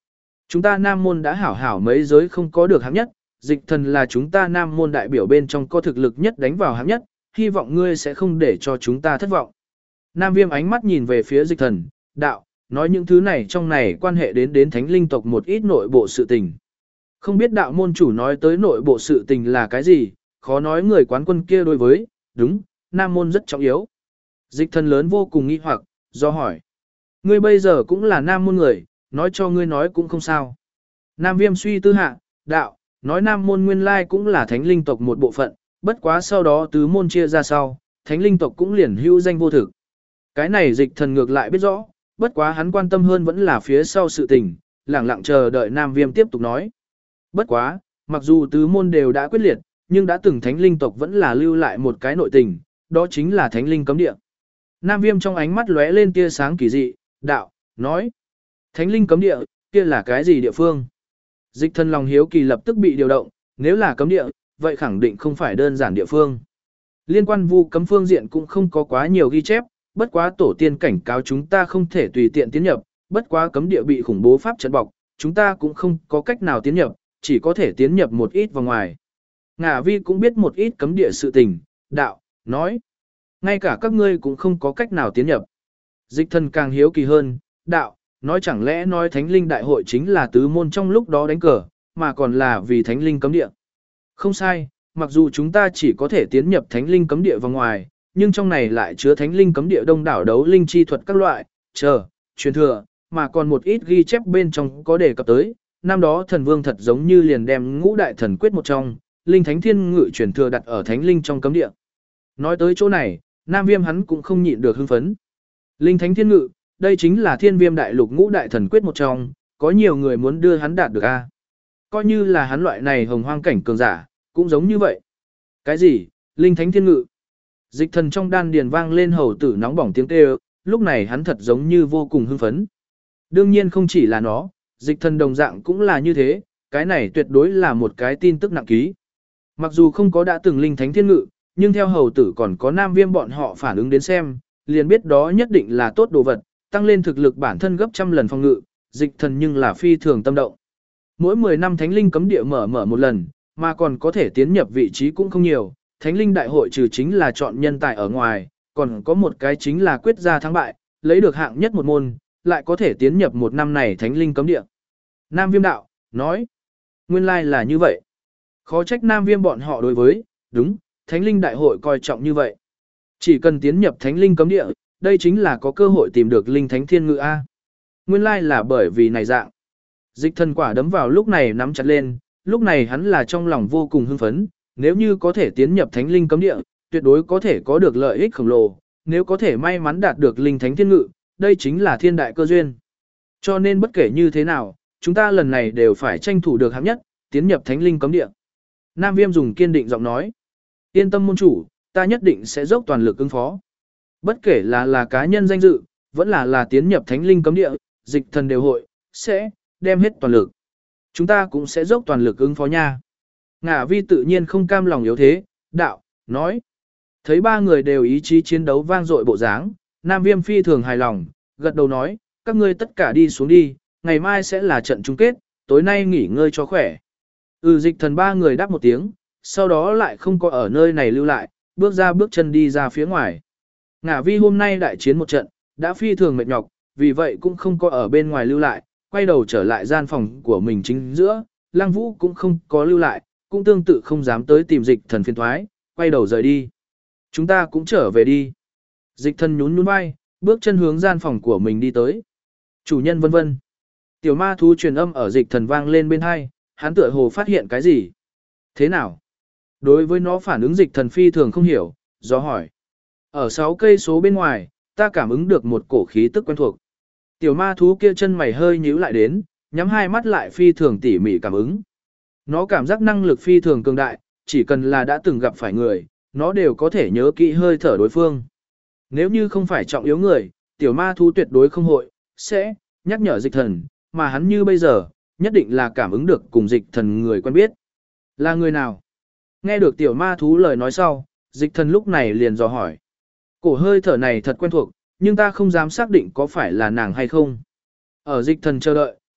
Chúng ta Nam môn đã hảo hảo mấy giới không có được hạng nhất, dịch thần là chúng ta Nam môn đại biểu bên trong có thực lực nhất đánh vào hạng nhất, hy vọng ngươi sẽ không để cho chúng ta thất vọng. Nam Viêm ánh mắt nhìn về phía dịch thần, đạo, nói những thứ này trong này quan hệ đến thánh linh tộc một ít nội bộ sự tình. Không biết đạo môn chủ nói tới nội bộ sự tình là cái gì, khó nói người quán quân kia đối với, đúng, Nam môn rất trọng yếu. Dịch thần lớn vô cùng nghi hoặc, do hỏi. Ngươi bây giờ cũng là Nam môn người, nói cho ngươi nói cũng không sao. Nam Viêm suy tư hạ, đạo, nói Nam môn nguyên lai cũng là thánh linh tộc một bộ phận, bất quá sau đó tứ môn chia ra sau, thánh linh tộc cũng liền hữu danh vô thực. Cái này dịch thần ngược lại biết rõ, bất quá hắn quan tâm hơn vẫn là phía sau sự tình, lẳng lặng chờ đợi Nam Viêm tiếp tục nói. Bất quá, mặc dù tứ môn đều đã quyết liệt, nhưng đã từng thánh linh tộc vẫn là lưu lại một cái nội tình, đó chính là thánh linh cấm địa. Nam Viêm trong ánh mắt lóe lên tia sáng kỳ dị, đạo, nói. Thánh linh cấm địa, kia là cái gì địa phương? Dịch thần lòng hiếu kỳ lập tức bị điều động, nếu là cấm địa, vậy khẳng định không phải đơn giản địa phương. Liên quan vu cấm phương diện cũng không có quá nhiều ghi chép, bất quá tổ tiên cảnh cáo chúng ta không thể tùy tiện tiến nhập, bất quá cấm địa bị khủng bố pháp trận bọc, chúng ta cũng không có cách nào tiến nhập, chỉ có thể tiến nhập một ít vào ngoài. Ngả Vi cũng biết một ít cấm địa sự tình, đạo, nói. Ngay cả các ngươi cũng không có cách nào tiến nhập. Dịch thần càng hiếu kỳ hơn, đạo, nói chẳng lẽ nói thánh linh đại hội chính là tứ môn trong lúc đó đánh cờ, mà còn là vì thánh linh cấm địa. Không sai, mặc dù chúng ta chỉ có thể tiến nhập thánh linh cấm địa vào ngoài, nhưng trong này lại chứa thánh linh cấm địa đông đảo đấu linh chi thuật các loại, truyền thừa, mà còn một ít ghi chép bên trong có đề cập tới, năm đó thần vương thật giống như liền đem ngũ đại thần quyết một trong, linh thánh thiên ngự truyền thừa đặt ở thánh linh trong cấm địa. Nói tới chỗ này, Nam Viêm hắn cũng không nhịn được hưng phấn. Linh thánh thiên ngự, đây chính là thiên viêm đại lục ngũ đại thần quyết một trong, có nhiều người muốn đưa hắn đạt được a. Coi như là hắn loại này hồng hoang cảnh cường giả, cũng giống như vậy. Cái gì? Linh thánh thiên ngự? Dịch thần trong đan điền vang lên hầu tử nóng bỏng tiếng kêu, lúc này hắn thật giống như vô cùng hưng phấn. Đương nhiên không chỉ là nó, dịch thần đồng dạng cũng là như thế, cái này tuyệt đối là một cái tin tức nặng ký. Mặc dù không có đã từng linh thánh thiên ngự, nhưng theo hầu tử còn có Nam Viêm bọn họ phản ứng đến xem, liền biết đó nhất định là tốt đồ vật, tăng lên thực lực bản thân gấp trăm lần phòng ngự, dịch thần nhưng là phi thường tâm động. Mỗi 10 năm thánh linh cấm địa mở một lần, mà còn có thể tiến nhập vị trí cũng không nhiều, thánh linh đại hội trừ chính là chọn nhân tài ở ngoài, còn có một cái chính là quyết ra thắng bại, lấy được hạng nhất một môn, lại có thể tiến nhập một năm này thánh linh cấm địa. Nam Viêm đạo, nói, nguyên lai là như vậy. Khó trách Nam Viêm bọn họ đối với, đúng, thánh linh đại hội coi trọng như vậy. Chỉ cần tiến nhập thánh linh cấm địa, đây chính là có cơ hội tìm được linh thánh thiên ngự A. Nguyên lai là bởi vì này dạng. Dịch thần quả đấm vào lúc này nắm chặt lên, lúc này hắn là trong lòng vô cùng hưng phấn, nếu như có thể tiến nhập thánh linh cấm địa, tuyệt đối có thể có được lợi ích khổng lồ, nếu có thể may mắn đạt được linh thánh thiên ngự, đây chính là thiên đại cơ duyên. Cho nên bất kể như thế nào, chúng ta lần này đều phải tranh thủ được hạng nhất, tiến nhập thánh linh cấm địa. Nam Viêm dùng kiên định giọng nói, yên tâm môn chủ, ta nhất định sẽ dốc toàn lực ứng phó. Bất kể là cá nhân danh dự, vẫn là tiến nhập thánh linh cấm địa, dịch thần đều hội, sẽ đem hết toàn lực. Chúng ta cũng sẽ dốc toàn lực ứng phó nha. Ngả Vi tự nhiên không cam lòng yếu thế, đạo, nói. Thấy ba người đều ý chí chiến đấu vang dội bộ dáng, Nam Viêm phi thường hài lòng, gật đầu nói, các ngươi tất cả đi xuống đi, ngày mai sẽ là trận chung kết, tối nay nghỉ ngơi cho khỏe. Dịch thần ba người đáp một tiếng, sau đó lại không có ở nơi này lưu lại, bước chân đi ra phía ngoài. Ngả Vi hôm nay đại chiến một trận, đã phi thường mệt nhọc, vì vậy cũng không có ở bên ngoài lưu lại, quay đầu trở lại gian phòng của mình chính giữa, Lăng Vũ cũng không có lưu lại, cũng tương tự không dám tới tìm dịch thần phiền thoái, quay đầu rời đi. Chúng ta cũng trở về đi. Dịch thần nhún nhún vai, bước chân hướng gian phòng của mình đi tới. Chủ nhân vân vân. Tiểu ma thú truyền âm ở dịch thần vang lên bên hai, hắn tựa hồ phát hiện cái gì. Thế nào? Đối với nó phản ứng dịch thần phi thường không hiểu, do hỏi. Ở 6 cây số bên ngoài, ta cảm ứng được một cổ khí tức quen thuộc. Tiểu ma thú kia chân mày hơi nhíu lại đến, nhắm hai mắt lại phi thường tỉ mỉ cảm ứng. Nó cảm giác năng lực phi thường cường đại, chỉ cần là đã từng gặp phải người, nó đều có thể nhớ kỹ hơi thở đối phương. Nếu như không phải trọng yếu người, tiểu ma thú tuyệt đối không hội, sẽ nhắc nhở dịch thần, mà hắn như bây giờ, nhất định là cảm ứng được cùng dịch thần người quen biết. Là người nào? Nghe được tiểu ma thú lời nói sau, dịch thần lúc này liền dò hỏi. Cổ hơi thở này thật quen thuộc, nhưng ta không dám xác định có phải là nàng hay không. Ở dịch thần chờ đợi,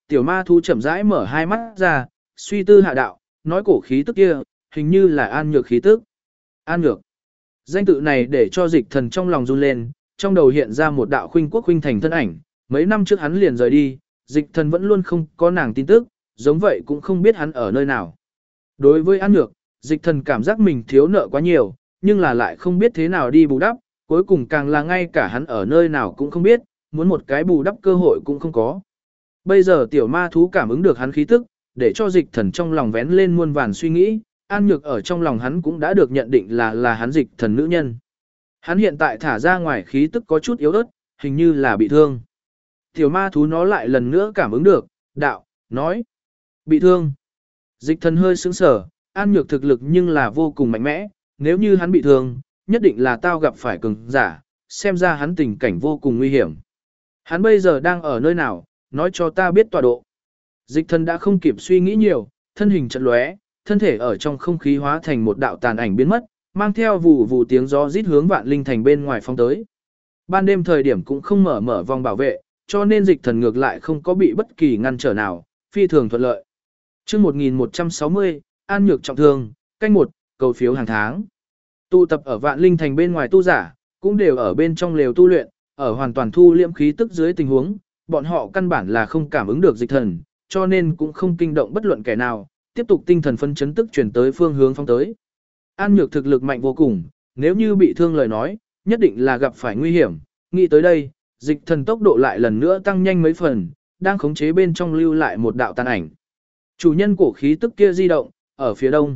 Tiểu ma thú chậm rãi mở hai mắt ra, suy tư hạ đạo, nói cổ khí tức kia, hình như là An Nhược khí tức. An Nhược. Danh tự này để cho Dịch Thần trong lòng run lên, trong đầu hiện ra một đạo khuynh quốc khuynh thành thân ảnh, mấy năm trước hắn liền rời đi, Dịch Thần vẫn luôn không có nàng tin tức, giống vậy cũng không biết hắn ở nơi nào. Đối với An Nhược, Dịch Thần cảm giác mình thiếu nợ quá nhiều, nhưng là lại không biết thế nào đi bù đắp, cuối cùng càng là ngay cả hắn ở nơi nào cũng không biết, muốn một cái bù đắp cơ hội cũng không có. Bây giờ tiểu ma thú cảm ứng được hắn khí tức, để cho Dịch Thần trong lòng vén lên muôn vàn suy nghĩ, An Nhược ở trong lòng hắn cũng đã được nhận định là hắn Dịch Thần nữ nhân. Hắn hiện tại thả ra ngoài khí tức có chút yếu ớt, hình như là bị thương. Tiểu ma thú nó lại lần nữa cảm ứng được, đạo, nói, bị thương. Dịch Thần hơi sững sờ, An Nhược thực lực nhưng là vô cùng mạnh mẽ, nếu như hắn bị thương, nhất định là tao gặp phải cường giả, xem ra hắn tình cảnh vô cùng nguy hiểm. Hắn bây giờ đang ở nơi nào, nói cho ta biết tọa độ. Dịch Thần đã không kịp suy nghĩ nhiều, thân hình chợt lóe, thân thể ở trong không khí hóa thành một đạo tàn ảnh biến mất, mang theo vù vù tiếng gió rít hướng Vạn Linh Thành bên ngoài phóng tới. Ban đêm thời điểm cũng không mở vòng bảo vệ, cho nên Dịch Thần ngược lại không có bị bất kỳ ngăn trở nào, phi thường thuận lợi. Chương 1160, An Nhược trọng thương, canh 1, cầu phiếu hàng tháng. Tụ tập ở Vạn Linh Thành bên ngoài tu giả, cũng đều ở bên trong lều tu luyện, ở hoàn toàn thu liễm khí tức dưới tình huống, bọn họ căn bản là không cảm ứng được Dịch Thần, cho nên cũng không kinh động bất luận kẻ nào, tiếp tục tinh thần phân chấn tức chuyển tới phương hướng phong tới. An Nhược thực lực mạnh vô cùng, nếu như bị thương lời nói, nhất định là gặp phải nguy hiểm, nghĩ tới đây, Dịch Thần tốc độ lại lần nữa tăng nhanh mấy phần, đang khống chế bên trong lưu lại một đạo tàn ảnh. Chủ nhân cổ khí tức kia di động, ở phía đông.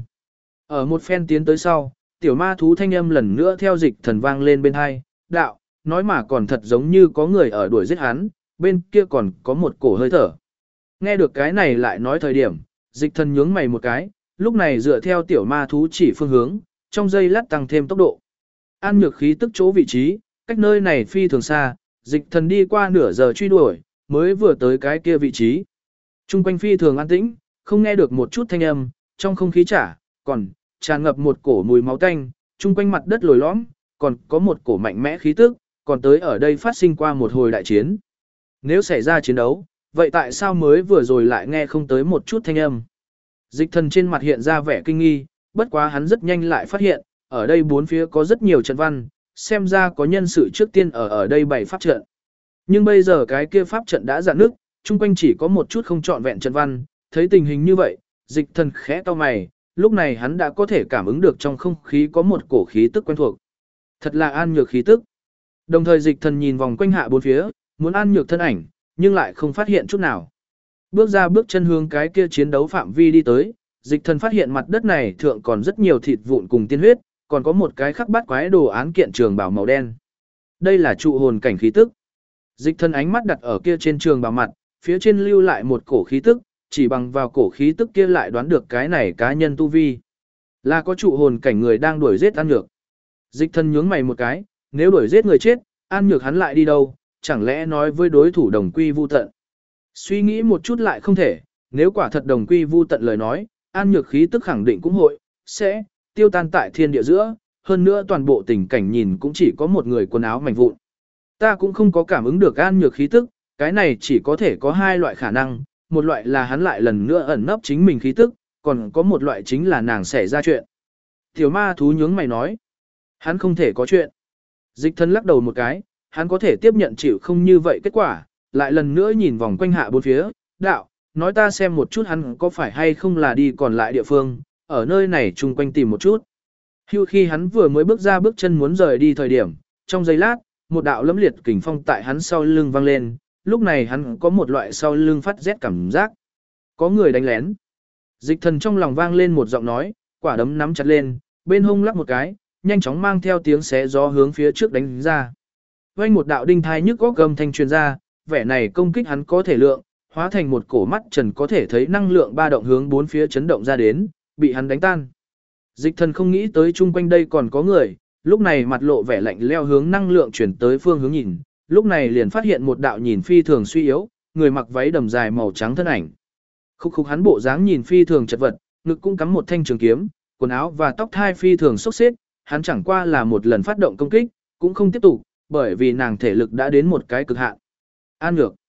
Ở một phen tiến tới sau, tiểu ma thú thanh âm lần nữa theo Dịch Thần vang lên bên hai, đạo, nói mà còn thật giống như có người ở đuổi giết hắn, bên kia còn có một cổ hơi thở. Nghe được cái này lại nói thời điểm, Dịch Thần nhướng mày một cái, lúc này dựa theo tiểu ma thú chỉ phương hướng, trong giây lát tăng thêm tốc độ. An Nhược khí tức chỗ vị trí, cách nơi này phi thường xa, Dịch Thần đi qua nửa giờ truy đuổi, mới vừa tới cái kia vị trí. Trung quanh phi thường an tĩnh, không nghe được một chút thanh âm, trong không khí còn tràn ngập một cổ mùi máu tanh, trung quanh mặt đất lồi lõm, còn có một cổ mạnh mẽ khí tức, còn tới ở đây phát sinh qua một hồi đại chiến. Nếu xảy ra chiến đấu, vậy tại sao mới vừa rồi lại nghe không tới một chút thanh âm? Dịch Thần trên mặt hiện ra vẻ kinh nghi, bất quá hắn rất nhanh lại phát hiện, ở đây bốn phía có rất nhiều trận văn, xem ra có nhân sự trước tiên ở đây bày pháp trận. Nhưng bây giờ cái kia pháp trận đã rạn nứt, chung quanh chỉ có một chút không trọn vẹn trận văn, thấy tình hình như vậy, Dịch Thần khẽ cau mày, lúc này hắn đã có thể cảm ứng được trong không khí có một cổ khí tức quen thuộc. Thật là An Nhược khí tức. Đồng thời Dịch Thần nhìn vòng quanh hạ bốn phía, muốn An Nhược thân ảnh, nhưng lại không phát hiện chút nào. Bước ra bước chân hướng cái kia chiến đấu phạm vi đi tới, Dịch Thần phát hiện mặt đất này thượng còn rất nhiều thịt vụn cùng tiên huyết, còn có một cái khắc bát quái đồ án kiện trường bào màu đen. Đây là trụ hồn cảnh khí tức. Dịch Thần ánh mắt đặt ở kia trên trường bào mặt, phía trên lưu lại một cổ khí tức, chỉ bằng vào cổ khí tức kia lại đoán được cái này cá nhân tu vi. Là có trụ hồn cảnh người đang đuổi giết An Nhược. Dịch Thần nhướng mày một cái, nếu đuổi giết người chết, An Nhược hắn lại đi đâu, chẳng lẽ nói với đối thủ đồng quy vu tận. Suy nghĩ một chút lại không thể, nếu quả thật đồng quy vu tận lời nói, An Nhược khí tức khẳng định cũng sẽ tiêu tan tại thiên địa giữa, hơn nữa toàn bộ tình cảnh nhìn cũng chỉ có một người quần áo mảnh vụn. Ta cũng không có cảm ứng được An Nhược khí tức, cái này chỉ có thể có hai loại khả năng, một loại là hắn lại lần nữa ẩn nấp chính mình khí tức, còn có một loại chính là nàng xảy ra chuyện. Tiểu ma thú nhướng mày nói, hắn không thể có chuyện. Dịch Thần lắc đầu một cái, hắn có thể tiếp nhận chịu không như vậy kết quả, lại lần nữa nhìn vòng quanh hạ bốn phía, đạo, nói ta xem một chút hắn có phải hay không là đi còn lại địa phương, ở nơi này chung quanh tìm một chút. Hưu khi hắn vừa mới bước ra bước chân muốn rời đi thời điểm, trong giây lát, một đạo lẫm liệt kình phong tại hắn sau lưng vang lên, lúc này hắn có một loại sau lưng phát rét cảm giác. Có người đánh lén. Dịch Thần trong lòng vang lên một giọng nói, quả đấm nắm chặt lên, bên hông lắc một cái, nhanh chóng mang theo tiếng xé gió hướng phía trước đánh ra. Vang một đạo đinh thai nhức góc gầm thanh truyền ra, vẻ này công kích hắn có thể lượng, hóa thành một cổ mắt trần có thể thấy năng lượng ba động hướng bốn phía chấn động ra đến, bị hắn đánh tan. Dịch Thần không nghĩ tới chung quanh đây còn có người, lúc này mặt lộ vẻ lạnh leo hướng năng lượng chuyển tới phương hướng nhìn, lúc này liền phát hiện một đạo nhìn phi thường suy yếu, người mặc váy đầm dài màu trắng thân ảnh. Khúc khúc hắn bộ dáng nhìn phi thường chật vật, ngực cũng cắm một thanh trường kiếm, quần áo và tóc thai phi thường xốc xếp, hắn chẳng qua là một lần phát động công kích, cũng không tiếp tục, bởi vì nàng thể lực đã đến một cái cực hạn. An Nhược.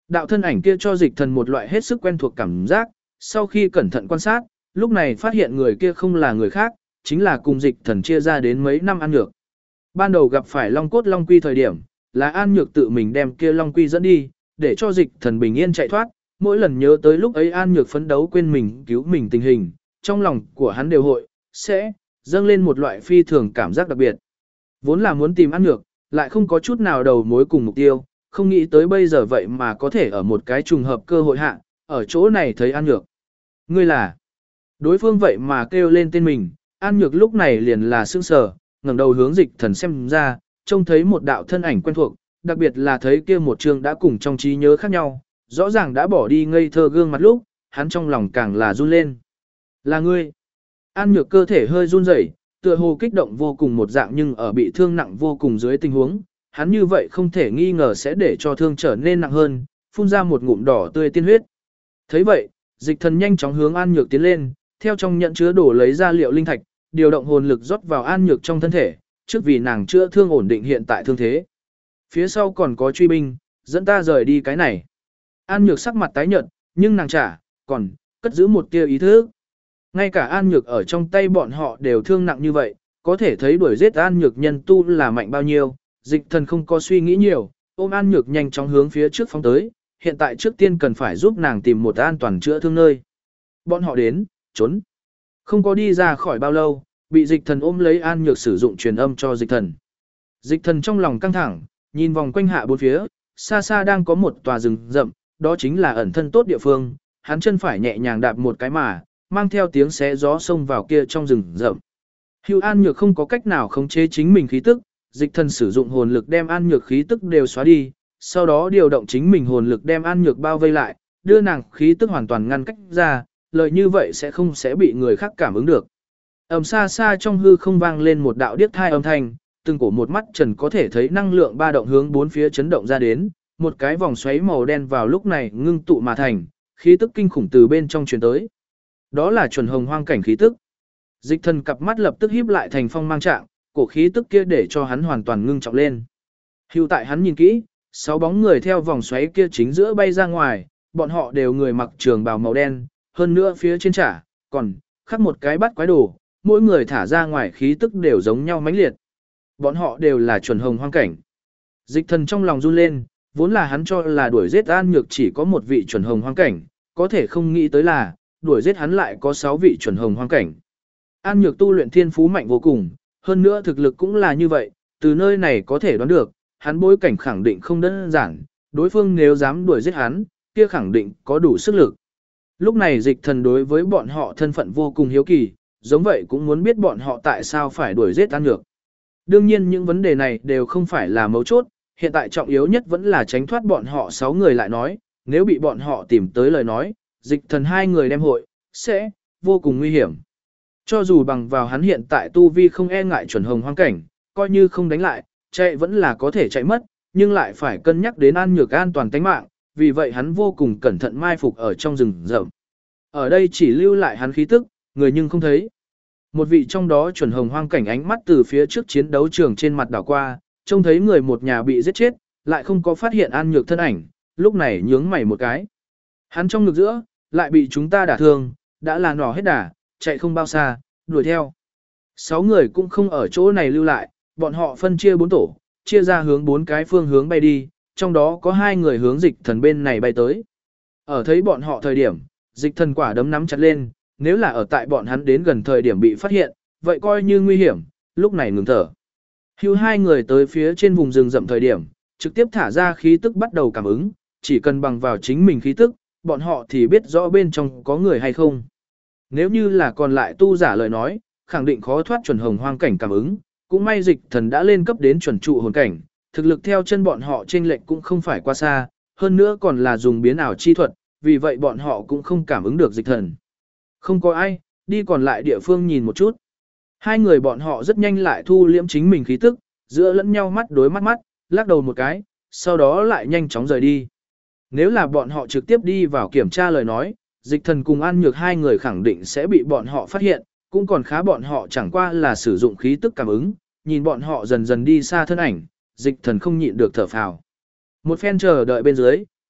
Đạo thân ảnh kia cho dịch thần một loại hết sức quen thuộc cảm giác, sau khi cẩn thận quan sát, lúc này phát hiện người kia không là người khác, chính là cùng dịch thần chia ra đến mấy năm An Nhược. Ban đầu gặp phải Long Cốt Long Quy thời điểm, là An Nhược tự mình đem kia Long Quy dẫn đi, để cho dịch thần bình yên chạy thoát, mỗi lần nhớ tới lúc ấy An Nhược phấn đấu quên mình cứu mình tình hình, trong lòng của hắn đều sẽ dâng lên một loại phi thường cảm giác đặc biệt. Vốn là muốn tìm An Nhược, lại không có chút nào đầu mối cùng mục tiêu, không nghĩ tới bây giờ vậy mà có thể ở một cái trùng hợp cơ hội hạ, ở chỗ này thấy An Nhược. Ngươi là? Đối phương vậy mà kêu lên tên mình, An Nhược lúc này liền là sững sờ, ngẩng đầu hướng dịch thần xem ra, trông thấy một đạo thân ảnh quen thuộc, đặc biệt là thấy kia một trường đã cùng trong trí nhớ khác nhau, rõ ràng đã bỏ đi ngây thơ gương mặt lúc, hắn trong lòng càng là run lên. Là ngươi. An Nhược cơ thể hơi run rẩy, tựa hồ kích động vô cùng một dạng, nhưng ở bị thương nặng vô cùng dưới tình huống, hắn như vậy không thể nghi ngờ sẽ để cho thương trở nên nặng hơn, phun ra một ngụm đỏ tươi tiên huyết. Thấy vậy, dịch thần nhanh chóng hướng An Nhược tiến lên, theo trong nhận chứa đổ lấy ra liệu linh thạch, điều động hồn lực rót vào An Nhược trong thân thể, trước vì nàng chữa thương ổn định hiện tại thương thế. Phía sau còn có truy binh, dẫn ta rời đi cái này. An Nhược sắc mặt tái nhợt, nhưng nàng còn cất giữ một tia ý thức. Ngay cả An Nhược ở trong tay bọn họ đều thương nặng như vậy, có thể thấy đuổi giết An Nhược nhân tu là mạnh bao nhiêu, dịch thần không có suy nghĩ nhiều, ôm An Nhược nhanh chóng hướng phía trước phóng tới, hiện tại trước tiên cần phải giúp nàng tìm một an toàn chữa thương nơi. Bọn họ đến, trốn. Không có đi ra khỏi bao lâu, bị dịch thần ôm lấy An Nhược sử dụng truyền âm cho dịch thần. Dịch thần trong lòng căng thẳng, nhìn vòng quanh hạ bốn phía, xa xa đang có một tòa rừng rậm, đó chính là ẩn thân tốt địa phương, hắn chân phải nhẹ nhàng đạp một cái mà, mang theo tiếng xé gió xông vào kia trong rừng rậm. Hưu An Nhược không có cách nào khống chế chính mình khí tức, dịch thần sử dụng hồn lực đem An Nhược khí tức đều xóa đi, sau đó điều động chính mình hồn lực đem An Nhược bao vây lại, đưa nàng khí tức hoàn toàn ngăn cách ra, lời như vậy sẽ bị người khác cảm ứng được. Xa xa trong hư không vang lên một đạo điếc thai âm thanh, từng cổ một mắt trần có thể thấy năng lượng ba động hướng bốn phía chấn động ra đến, một cái vòng xoáy màu đen vào lúc này ngưng tụ mà thành, khí tức kinh khủng từ bên trong truyền tới. Đó là chuẩn hồng hoang cảnh khí tức. Dịch thần cặp mắt lập tức híp lại thành phong mang trạng, cổ khí tức kia để cho hắn hoàn toàn ngưng trọng lên. Hưu tại hắn nhìn kỹ, 6 bóng người theo vòng xoáy kia chính giữa bay ra ngoài, bọn họ đều người mặc trường bào màu đen, hơn nữa phía trên còn khắc một cái bắt quái đồ, mỗi người thả ra ngoài khí tức đều giống nhau mãnh liệt. Bọn họ đều là chuẩn hồng hoang cảnh. Dịch thần trong lòng run lên, vốn là hắn cho là đuổi giết An Nhược chỉ có một vị chuẩn hồng hoang cảnh, có thể không nghĩ tới là đuổi giết hắn lại có 6 vị chuẩn hồng hoang cảnh. An Nhược tu luyện thiên phú mạnh vô cùng, hơn nữa thực lực cũng là như vậy, từ nơi này có thể đoán được, hắn bối cảnh khẳng định không đơn giản, đối phương nếu dám đuổi giết hắn, kia khẳng định có đủ sức lực. Lúc này dịch thần đối với bọn họ thân phận vô cùng hiếu kỳ, giống vậy cũng muốn biết bọn họ tại sao phải đuổi giết An Nhược. Đương nhiên những vấn đề này đều không phải là mấu chốt, hiện tại trọng yếu nhất vẫn là tránh thoát bọn họ 6 người lại nói, nếu bị bọn họ tìm tới lời nói, dịch thần 2 người đem sẽ vô cùng nguy hiểm. Cho dù bằng vào hắn hiện tại tu vi không e ngại chuẩn hồng hoang cảnh, coi như không đánh lại, chạy vẫn là có thể chạy mất, nhưng lại phải cân nhắc đến An Nhược an toàn tính mạng, vì vậy hắn vô cùng cẩn thận mai phục ở trong rừng rậm. Ở đây chỉ lưu lại hắn khí tức, người nhưng không thấy. Một vị trong đó chuẩn hồng hoang cảnh ánh mắt từ phía trước chiến đấu trường trên mặt đảo qua, trông thấy người một nhà bị giết chết, lại không có phát hiện An Nhược thân ảnh, lúc này nhướng mày một cái. Hắn trong ngực giữa, lại bị chúng ta đả thương, đã là nỏ hết đà, chạy không bao xa, đuổi theo. 6 người cũng không ở chỗ này lưu lại, bọn họ phân chia 4 tổ, chia ra hướng 4 cái phương hướng bay đi, trong đó có 2 người hướng dịch thần bên này bay tới. Ở thấy bọn họ thời điểm, dịch thần quả đấm nắm chặt lên, nếu là ở tại bọn hắn đến gần thời điểm bị phát hiện, vậy coi như nguy hiểm, lúc này ngừng thở. Hưu 2 người tới phía trên vùng rừng rậm thời điểm, trực tiếp thả ra khí tức bắt đầu cảm ứng, chỉ cần bằng vào chính mình khí tức, bọn họ thì biết rõ bên trong có người hay không. Nếu như là còn lại tu giả lời nói, khẳng định khó thoát chuẩn hồng hoang cảnh cảm ứng, cũng may dịch thần đã lên cấp đến chuẩn trụ hồn cảnh, thực lực theo chân bọn họ chênh lệch cũng không phải quá xa, hơn nữa còn là dùng biến ảo chi thuật, vì vậy bọn họ cũng không cảm ứng được dịch thần. Không có ai, đi còn lại địa phương nhìn một chút. 2 người bọn họ rất nhanh lại thu liễm chính mình khí tức, giữa lẫn nhau mắt đối mắt, lắc đầu một cái, sau đó lại nhanh chóng rời đi. Nếu là bọn họ trực tiếp đi vào kiểm tra lời nói, dịch thần cùng An Nhược 2 người khẳng định sẽ bị bọn họ phát hiện, cũng còn khá bọn họ chẳng qua là sử dụng khí tức cảm ứng, nhìn bọn họ dần dần đi xa thân ảnh, dịch thần không nhịn được thở phào. Một phen chờ đợi bên dưới,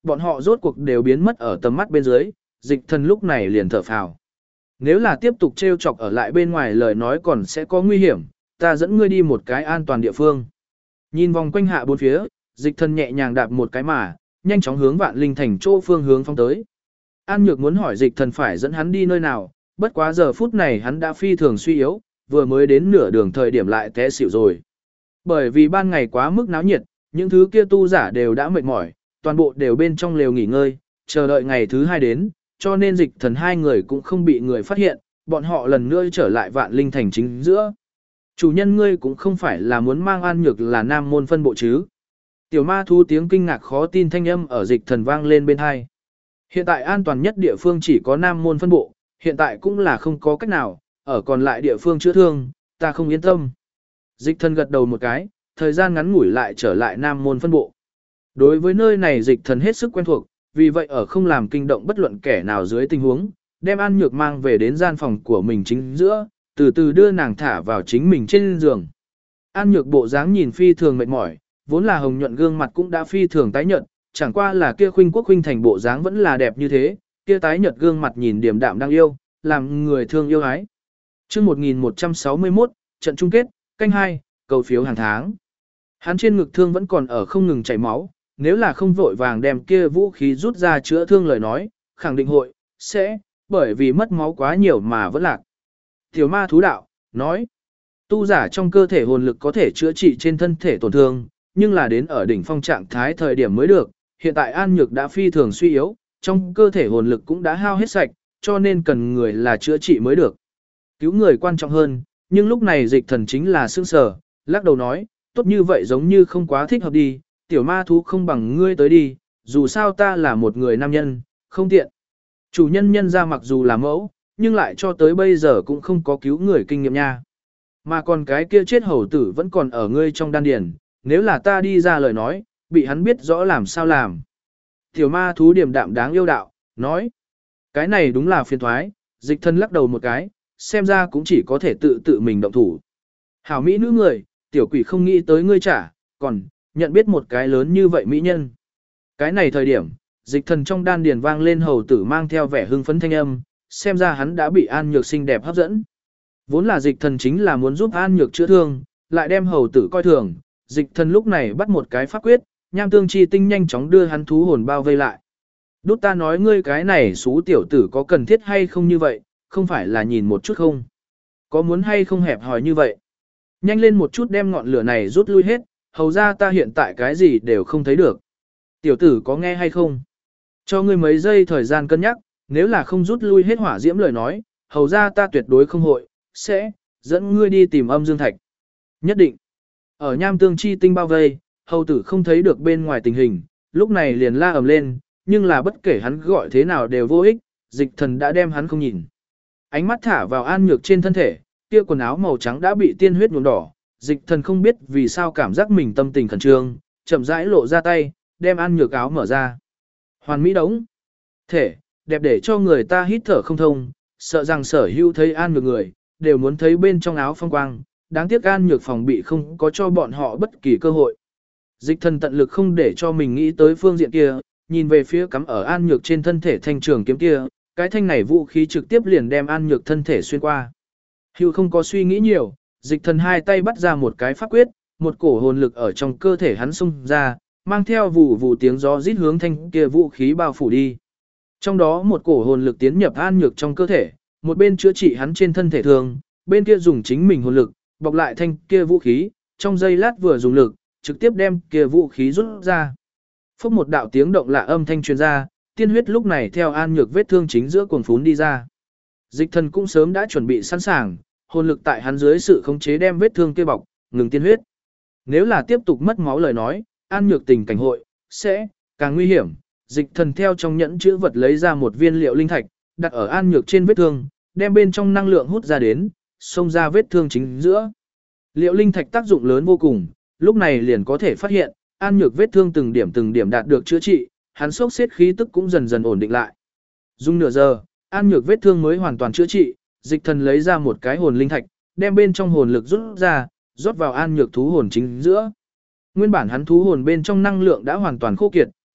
bọn họ rốt cuộc đều biến mất ở tầm mắt bên dưới, dịch thần lúc này liền thở phào. Nếu là tiếp tục trêu chọc ở lại bên ngoài lời nói còn sẽ có nguy hiểm, ta dẫn ngươi đi một cái an toàn địa phương. Nhìn vòng quanh hạ bốn phía, dịch thần nhẹ nhàng đạp một cái mà, nhanh chóng hướng Vạn Linh Thành chỗ phương hướng phong tới. An Nhược muốn hỏi dịch thần phải dẫn hắn đi nơi nào, bất quá giờ phút này hắn đã phi thường suy yếu, vừa mới đến nửa đường thời điểm lại té xỉu rồi. Bởi vì ban ngày quá mức náo nhiệt, những thứ kia tu giả đều đã mệt mỏi, toàn bộ đều bên trong lều nghỉ ngơi, chờ đợi ngày thứ 2 đến, cho nên dịch thần 2 người cũng không bị người phát hiện, bọn họ lần nữa trở lại Vạn Linh Thành chính giữa. Chủ nhân ngươi cũng không phải là muốn mang An Nhược là nam môn phân bộ chứ. Tiểu ma thú tiếng kinh ngạc khó tin thanh âm ở dịch thần vang lên bên hai. Hiện tại an toàn nhất địa phương chỉ có nam môn phân bộ, hiện tại cũng là không có cách nào, ở còn lại địa phương chữa thương, ta không yên tâm. Dịch thần gật đầu một cái, thời gian ngắn ngủi lại trở lại nam môn phân bộ. Đối với nơi này dịch thần hết sức quen thuộc, vì vậy ở không làm kinh động bất luận kẻ nào dưới tình huống, đem An Nhược mang về đến gian phòng của mình chính giữa, từ từ đưa nàng thả vào chính mình trên giường. An Nhược bộ dáng nhìn phi thường mệt mỏi, vốn là hồng nhuận gương mặt cũng đã phi thường tái nhợt, chẳng qua là kia khuynh quốc khuynh thành bộ dáng vẫn là đẹp như thế, kia tái nhợt gương mặt nhìn điềm đạm đang yêu, làm người thương yêu ái. Chương 1161, trận chung kết, canh 2, cầu phiếu hàng tháng. Hắn trên ngực thương vẫn còn ở không ngừng chảy máu, nếu là không vội vàng đem kia vũ khí rút ra chữa thương lời nói, khẳng định hội sẽ bởi vì mất máu quá nhiều mà vẫn lạc. Tiểu ma thú đạo nói, tu giả trong cơ thể hồn lực có thể chữa trị trên thân thể tổn thương, nhưng là đến ở đỉnh phong trạng thái thời điểm mới được, hiện tại An Nhược đã phi thường suy yếu, trong cơ thể hồn lực cũng đã hao hết sạch, cho nên cần người là chữa trị mới được. Cứu người quan trọng hơn, nhưng lúc này dịch thần chính là sương sờ, lắc đầu nói, tốt như vậy giống như không quá thích hợp đi, tiểu ma thú không bằng ngươi tới đi, dù sao ta là một người nam nhân, không tiện. Chủ nhân nhân ra mặc dù là mẫu, nhưng lại cho tới bây giờ cũng không có cứu người kinh nghiệm nha. Mà còn cái kia chết hầu tử vẫn còn ở ngươi trong đan điền, nếu là ta đi ra lời nói, bị hắn biết rõ làm sao làm. Tiểu ma thú điềm đạm đáng yêu đạo, nói, cái này đúng là phiền thoái, dịch thân lắc đầu một cái, xem ra cũng chỉ có thể tự mình động thủ. Hảo mỹ nữ người, tiểu quỷ không nghĩ tới ngươi trả, còn, nhận biết một cái lớn như vậy mỹ nhân. Cái này thời điểm, dịch thần trong đan điền vang lên hầu tử mang theo vẻ hưng phấn thanh âm, xem ra hắn đã bị An Nhược xinh đẹp hấp dẫn. Vốn là dịch thần chính là muốn giúp An Nhược chữa thương, lại đem hầu tử coi thường, dịch thần lúc này bắt một cái pháp quyết, nham tương chi tinh nhanh chóng đưa hắn thú hồn bao vây lại. Đút ta nói ngươi cái này xú tiểu tử có cần thiết hay không như vậy, không phải là nhìn một chút không? Có muốn hay không hẹp hòi như vậy? Nhanh lên một chút đem ngọn lửa này rút lui hết, hầu ra ta hiện tại cái gì đều không thấy được. Tiểu tử có nghe hay không? Cho ngươi mấy giây thời gian cân nhắc, nếu là không rút lui hết hỏa diễm lời nói, hầu ra ta tuyệt đối không hội, sẽ dẫn ngươi đi tìm âm dương thạch. Nhất định. Ở nham tương chi tinh bao vây, hầu tử không thấy được bên ngoài tình hình, lúc này liền la ầm lên, nhưng là bất kể hắn gọi thế nào đều vô ích, dịch thần đã đem hắn không nhìn. Ánh mắt thả vào An Nhược trên thân thể, kia quần áo màu trắng đã bị tiên huyết nhuộm đỏ, dịch thần không biết vì sao cảm giác mình tâm tình khẩn trương, chậm rãi lộ ra tay, đem An Nhược áo mở ra. Hoàn mỹ đống. Thể, đẹp để cho người ta hít thở không thông, sợ rằng sở hữu thấy An Nhược người, đều muốn thấy bên trong áo phong quang, đáng tiếc An Nhược phòng bị không có cho bọn họ bất kỳ cơ hội. Dịch thần tận lực không để cho mình nghĩ tới phương diện kia, nhìn về phía cắm ở An Nhược trên thân thể thanh trường kiếm kia, cái thanh này vũ khí trực tiếp liền đem An Nhược thân thể xuyên qua. Hưu không có suy nghĩ nhiều, dịch thần hai tay bắt ra một cái pháp quyết, một cổ hồn lực ở trong cơ thể hắn xung ra, mang theo vụ vụ tiếng gió rít hướng thanh kia vũ khí bao phủ đi. Trong đó một cổ hồn lực tiến nhập An Nhược trong cơ thể, một bên chữa trị hắn trên thân thể thường, bên kia dùng chính mình hồn lực, bọc lại thanh kia vũ khí, trong giây lát vừa dùng lực, trực tiếp đem kia vũ khí rút ra. Phốc một đạo tiếng động lạ âm thanh truyền ra, tiên huyết lúc này theo An Nhược vết thương chính giữa cuồng phún đi ra. Dịch thần cũng sớm đã chuẩn bị sẵn sàng, hồn lực tại hắn dưới sự khống chế đem vết thương kia bọc, ngừng tiên huyết. Nếu là tiếp tục mất máu lời nói, An Nhược tình cảnh hội sẽ càng nguy hiểm. Dịch thần theo trong nhẫn chữ vật lấy ra một viên liệu linh thạch, đặt ở An Nhược trên vết thương, đem bên trong năng lượng hút ra đến, xông ra vết thương chính giữa. Liệu linh thạch tác dụng lớn vô cùng, lúc này liền có thể phát hiện, An Nhược vết thương từng điểm đạt được chữa trị, hắn sốc xếp khí tức cũng dần dần ổn định lại. Dùng nửa giờ, An Nhược vết thương mới hoàn toàn chữa trị, dịch thần lấy ra một cái hồn linh thạch, đem bên trong hồn lực rút ra, rót vào An Nhược thú hồn chính giữa. Nguyên bản hắn thú hồn bên trong năng lượng đã hoàn toàn khô kiệt,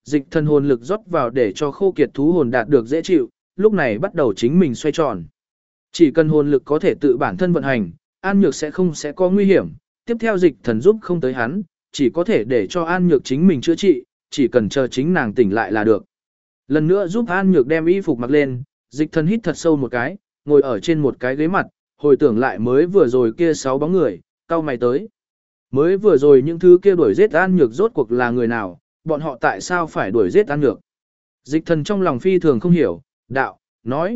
dịch thần hồn lực rót vào để cho khô kiệt thú hồn đạt được dễ chịu, lúc này bắt đầu chính mình xoay tròn. Chỉ cần hồn lực có thể tự bản thân vận hành, An Nhược sẽ có nguy hiểm, tiếp theo dịch thần giúp không tới hắn, chỉ có thể để cho An Nhược chính mình chữa trị, chỉ cần chờ chính nàng tỉnh lại là được. Lần nữa giúp An Nhược đem y phục mặc lên, dịch thần hít thật sâu một cái, ngồi ở trên một cái ghế mặt, hồi tưởng lại mới vừa rồi kia 6 bóng người, cau mày tới. Mới vừa rồi những thứ kia đuổi giết An Nhược rốt cuộc là người nào, bọn họ tại sao phải đuổi giết An Nhược. Dịch thần trong lòng phi thường không hiểu, đạo, nói.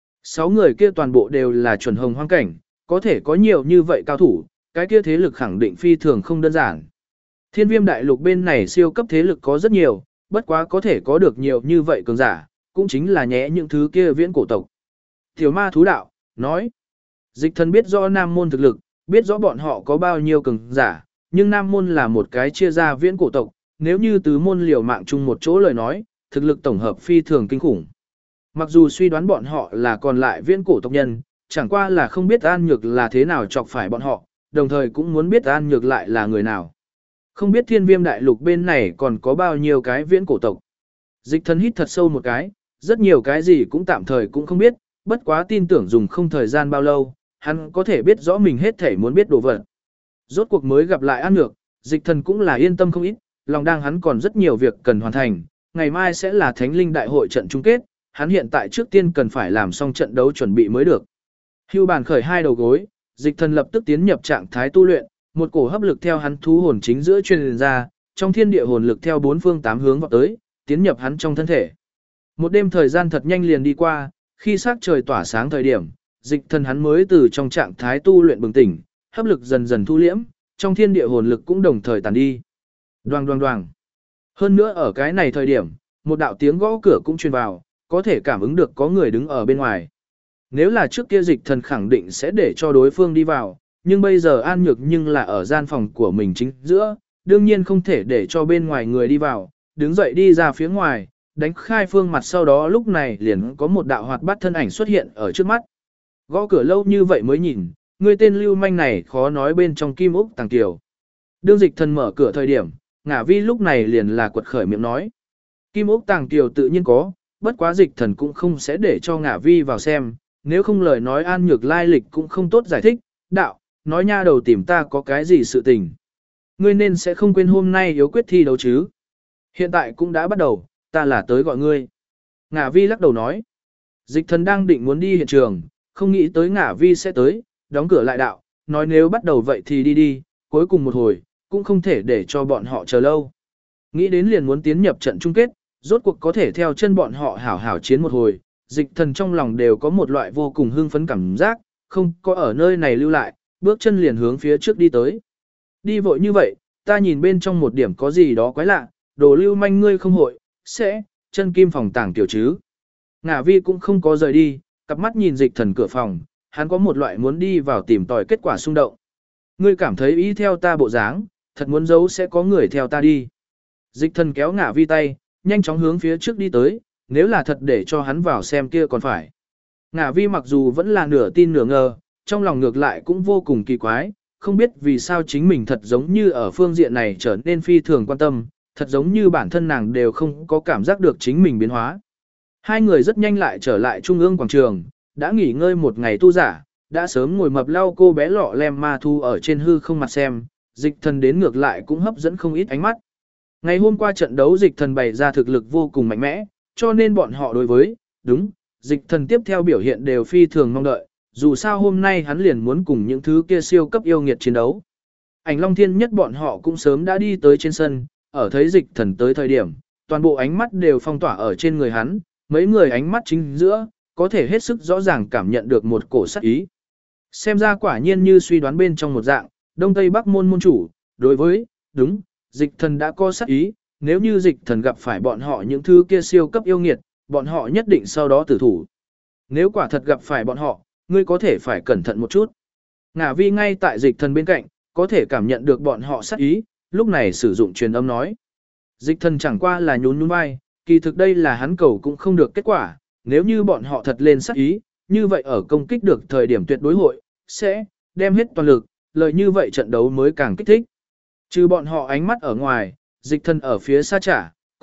6 người kia toàn bộ đều là chuẩn hồng hoang cảnh, có thể có nhiều như vậy cao thủ, cái kia thế lực khẳng định phi thường không đơn giản. Thiên Viêm đại lục bên này siêu cấp thế lực có rất nhiều, bất quá có thể có được nhiều như vậy cường giả, cũng chính là nhẽ những thứ kia viễn cổ tộc. Tiểu ma thú đạo, nói. Dịch thần biết rõ Nam Môn thực lực, biết rõ bọn họ có bao nhiêu cường giả, nhưng Nam Môn là một cái chia ra viễn cổ tộc, nếu như tứ môn liều mạng chung một chỗ lời nói, thực lực tổng hợp phi thường kinh khủng. Mặc dù suy đoán bọn họ là còn lại viễn cổ tộc nhân, chẳng qua là không biết An Nhược là thế nào chọc phải bọn họ, đồng thời cũng muốn biết An Nhược lại là người nào. Không biết Thiên Viêm đại lục bên này còn có bao nhiêu cái viễn cổ tộc. Dịch thần hít thật sâu một cái, rất nhiều cái gì cũng tạm thời cũng không biết, bất quá tin tưởng dùng không thời gian bao lâu, hắn có thể biết rõ mình hết thể muốn biết đồ vật. Rốt cuộc mới gặp lại An Nhược, dịch thần cũng là yên tâm không ít, lòng đang hắn còn rất nhiều việc cần hoàn thành, ngày mai sẽ là Thánh Linh đại hội trận chung kết, hắn hiện tại trước tiên cần phải làm xong trận đấu chuẩn bị mới được. Hưu bàn khởi hai đầu gối, dịch thần lập tức tiến nhập trạng thái tu luyện, một cổ hấp lực theo hắn thú hồn chính giữa truyền ra, trong thiên địa hồn lực theo bốn phương tám hướng vọt tới, tiến nhập hắn trong thân thể. Một đêm thời gian thật nhanh liền đi qua, khi sắc trời tỏa sáng thời điểm, dịch thần hắn mới từ trong trạng thái tu luyện bừng tỉnh, hấp lực dần dần thu liễm, trong thiên địa hồn lực cũng đồng thời tàn đi. Đoàng đoàng đoàng. Hơn nữa ở cái này thời điểm, một đạo tiếng gõ cửa cũng truyền vào, có thể cảm ứng được có người đứng ở bên ngoài. Nếu là trước kia dịch thần khẳng định sẽ để cho đối phương đi vào, nhưng bây giờ An Nhược nhưng là ở gian phòng của mình chính giữa, đương nhiên không thể để cho bên ngoài người đi vào, đứng dậy đi ra phía ngoài, đánh khai phương mặt sau đó lúc này liền có một đạo hoạt bát thân ảnh xuất hiện ở trước mắt. Gõ cửa lâu như vậy mới nhìn, người tên lưu manh này khó nói bên trong kim ốc tàng tiểu. Đương dịch thần mở cửa thời điểm, Ngả Vi lúc này liền là quật khởi miệng nói. Kim ốc tàng tiểu tự nhiên có, bất quá dịch thần cũng không sẽ để cho Ngả Vi vào xem, nếu không lời nói An Nhược lai lịch cũng không tốt giải thích, đạo, nói nha đầu tìm ta có cái gì sự tình. Ngươi nên sẽ không quên hôm nay yếu quyết thi đấu chứ. Hiện tại cũng đã bắt đầu, ta là tới gọi ngươi. Ngả Vi lắc đầu nói. Dịch thần đang định muốn đi hiện trường, không nghĩ tới Ngả Vi sẽ tới, đóng cửa lại đạo, nói nếu bắt đầu vậy thì đi đi, cuối cùng một hồi, cũng không thể để cho bọn họ chờ lâu. Nghĩ đến liền muốn tiến nhập trận chung kết, rốt cuộc có thể theo chân bọn họ hảo hảo chiến một hồi, dịch thần trong lòng đều có một loại vô cùng hưng phấn cảm giác, không có ở nơi này lưu lại, bước chân liền hướng phía trước đi tới. Đi vội như vậy, ta nhìn bên trong một điểm có gì đó quái lạ, đồ lưu manh ngươi không hội, sẽ, chân kim phòng tàng tiểu chứ. Ngả Vi cũng không có rời đi, cặp mắt nhìn dịch thần cửa phòng, hắn có một loại muốn đi vào tìm tòi kết quả xung động. Ngươi cảm thấy ý theo ta bộ dáng, thật muốn giấu sẽ có người theo ta đi. Dịch thần kéo Ngả Vi tay, nhanh chóng hướng phía trước đi tới, nếu là thật để cho hắn vào xem kia còn phải. Ngả Vi mặc dù vẫn là nửa tin nửa ngờ, trong lòng ngược lại cũng vô cùng kỳ quái, không biết vì sao chính mình thật giống như ở phương diện này trở nên phi thường quan tâm, thật giống như bản thân nàng đều không có cảm giác được chính mình biến hóa. Hai người rất nhanh lại trở lại trung ương quảng trường, đã nghỉ ngơi một ngày tu giả, đã sớm ngồi mập lau cô bé lọ lem ma thu ở trên hư không mặt xem, dịch thần đến ngược lại cũng hấp dẫn không ít ánh mắt. Ngày hôm qua trận đấu dịch thần bày ra thực lực vô cùng mạnh mẽ, cho nên bọn họ đối với, đúng, dịch thần tiếp theo biểu hiện đều phi thường mong đợi, dù sao hôm nay hắn liền muốn cùng những thứ kia siêu cấp yêu nghiệt chiến đấu. Ảnh Long Thiên Nhất bọn họ cũng sớm đã đi tới trên sân, ở thấy dịch thần tới thời điểm, toàn bộ ánh mắt đều phong tỏa ở trên người hắn, mấy người ánh mắt chính giữa, có thể hết sức rõ ràng cảm nhận được một cổ sát ý. Xem ra quả nhiên như suy đoán bên trong một dạng, Đông Tây Bắc môn môn chủ, đối với, đúng, dịch thần đã có sát ý, nếu như dịch thần gặp phải bọn họ những thứ kia siêu cấp yêu nghiệt, bọn họ nhất định sau đó tử thủ. Nếu quả thật gặp phải bọn họ, ngươi có thể phải cẩn thận một chút. Ngả Vi ngay tại dịch thần bên cạnh, có thể cảm nhận được bọn họ sát ý, lúc này sử dụng truyền âm nói. Dịch thần chẳng qua là nhún nhún vai, kỳ thực đây là hắn cầu cũng không được kết quả, nếu như bọn họ thật lên sát ý, như vậy ở công kích được thời điểm tuyệt đối hội, sẽ đem hết toàn lực, lời như vậy trận đấu mới càng kích thích. Trừ bọn họ ánh mắt ở ngoài, dịch thần ở phía xa trả, còn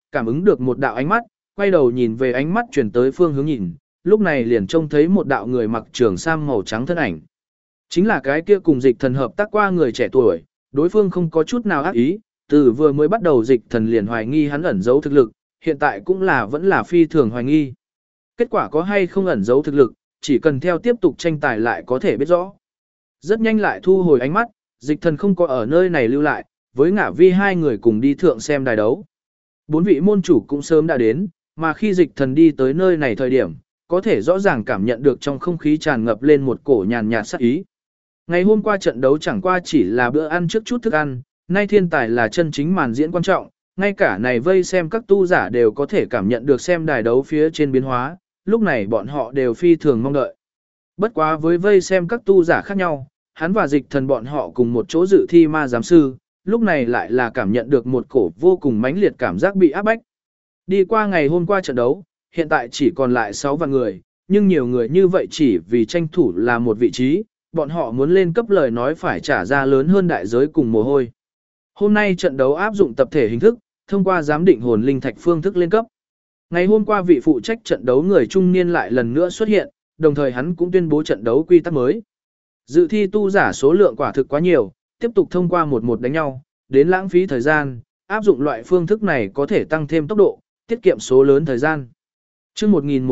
cảm ứng được một đạo ánh mắt, quay đầu nhìn về ánh mắt chuyển tới phương hướng nhìn, lúc này liền trông thấy một đạo người mặc trường sam màu trắng thân ảnh. Chính là cái kia cùng dịch thần hợp tác qua người trẻ tuổi, đối phương không có chút nào ác ý, từ vừa mới bắt đầu dịch thần liền hoài nghi hắn ẩn giấu thực lực, hiện tại cũng vẫn là phi thường hoài nghi. Kết quả có hay không ẩn giấu thực lực, chỉ cần theo tiếp tục tranh tài lại có thể biết rõ. Rất nhanh lại thu hồi ánh mắt, dịch thần không có ở nơi này lưu lại, với Ngả Vi hai người cùng đi thượng xem đài đấu. 4 vị môn chủ cũng sớm đã đến, mà khi dịch thần đi tới nơi này thời điểm, có thể rõ ràng cảm nhận được trong không khí tràn ngập lên một cổ nhàn nhạt sát ý. Ngày hôm qua trận đấu chẳng qua chỉ là bữa ăn trước chút thức ăn, nay thiên tài là chân chính màn diễn quan trọng, ngay cả này vây xem các tu giả đều có thể cảm nhận được xem đài đấu phía trên biến hóa, lúc này bọn họ đều phi thường mong đợi. Bất quá với vây xem các tu giả khác nhau, hắn và dịch thần bọn họ cùng một chỗ dự thi ma giám sư, lúc này lại là cảm nhận được một cổ vô cùng mãnh liệt cảm giác bị áp bách. Đi qua ngày hôm qua trận đấu, hiện tại chỉ còn lại 6 vạn người, nhưng nhiều người như vậy chỉ vì tranh thủ là một vị trí, bọn họ muốn lên cấp lời nói phải trả ra lớn hơn đại giới cùng mồ hôi. Hôm nay trận đấu áp dụng tập thể hình thức, thông qua giám định hồn linh thạch phương thức lên cấp. Ngày hôm qua vị phụ trách trận đấu người trung niên lại lần nữa xuất hiện, đồng thời hắn cũng tuyên bố trận đấu quy tắc mới. Dự thi tu giả số lượng quả thực quá nhiều, tiếp tục thông qua một đánh nhau, đến lãng phí thời gian, áp dụng loại phương thức này có thể tăng thêm tốc độ, tiết kiệm số lớn thời gian. Chương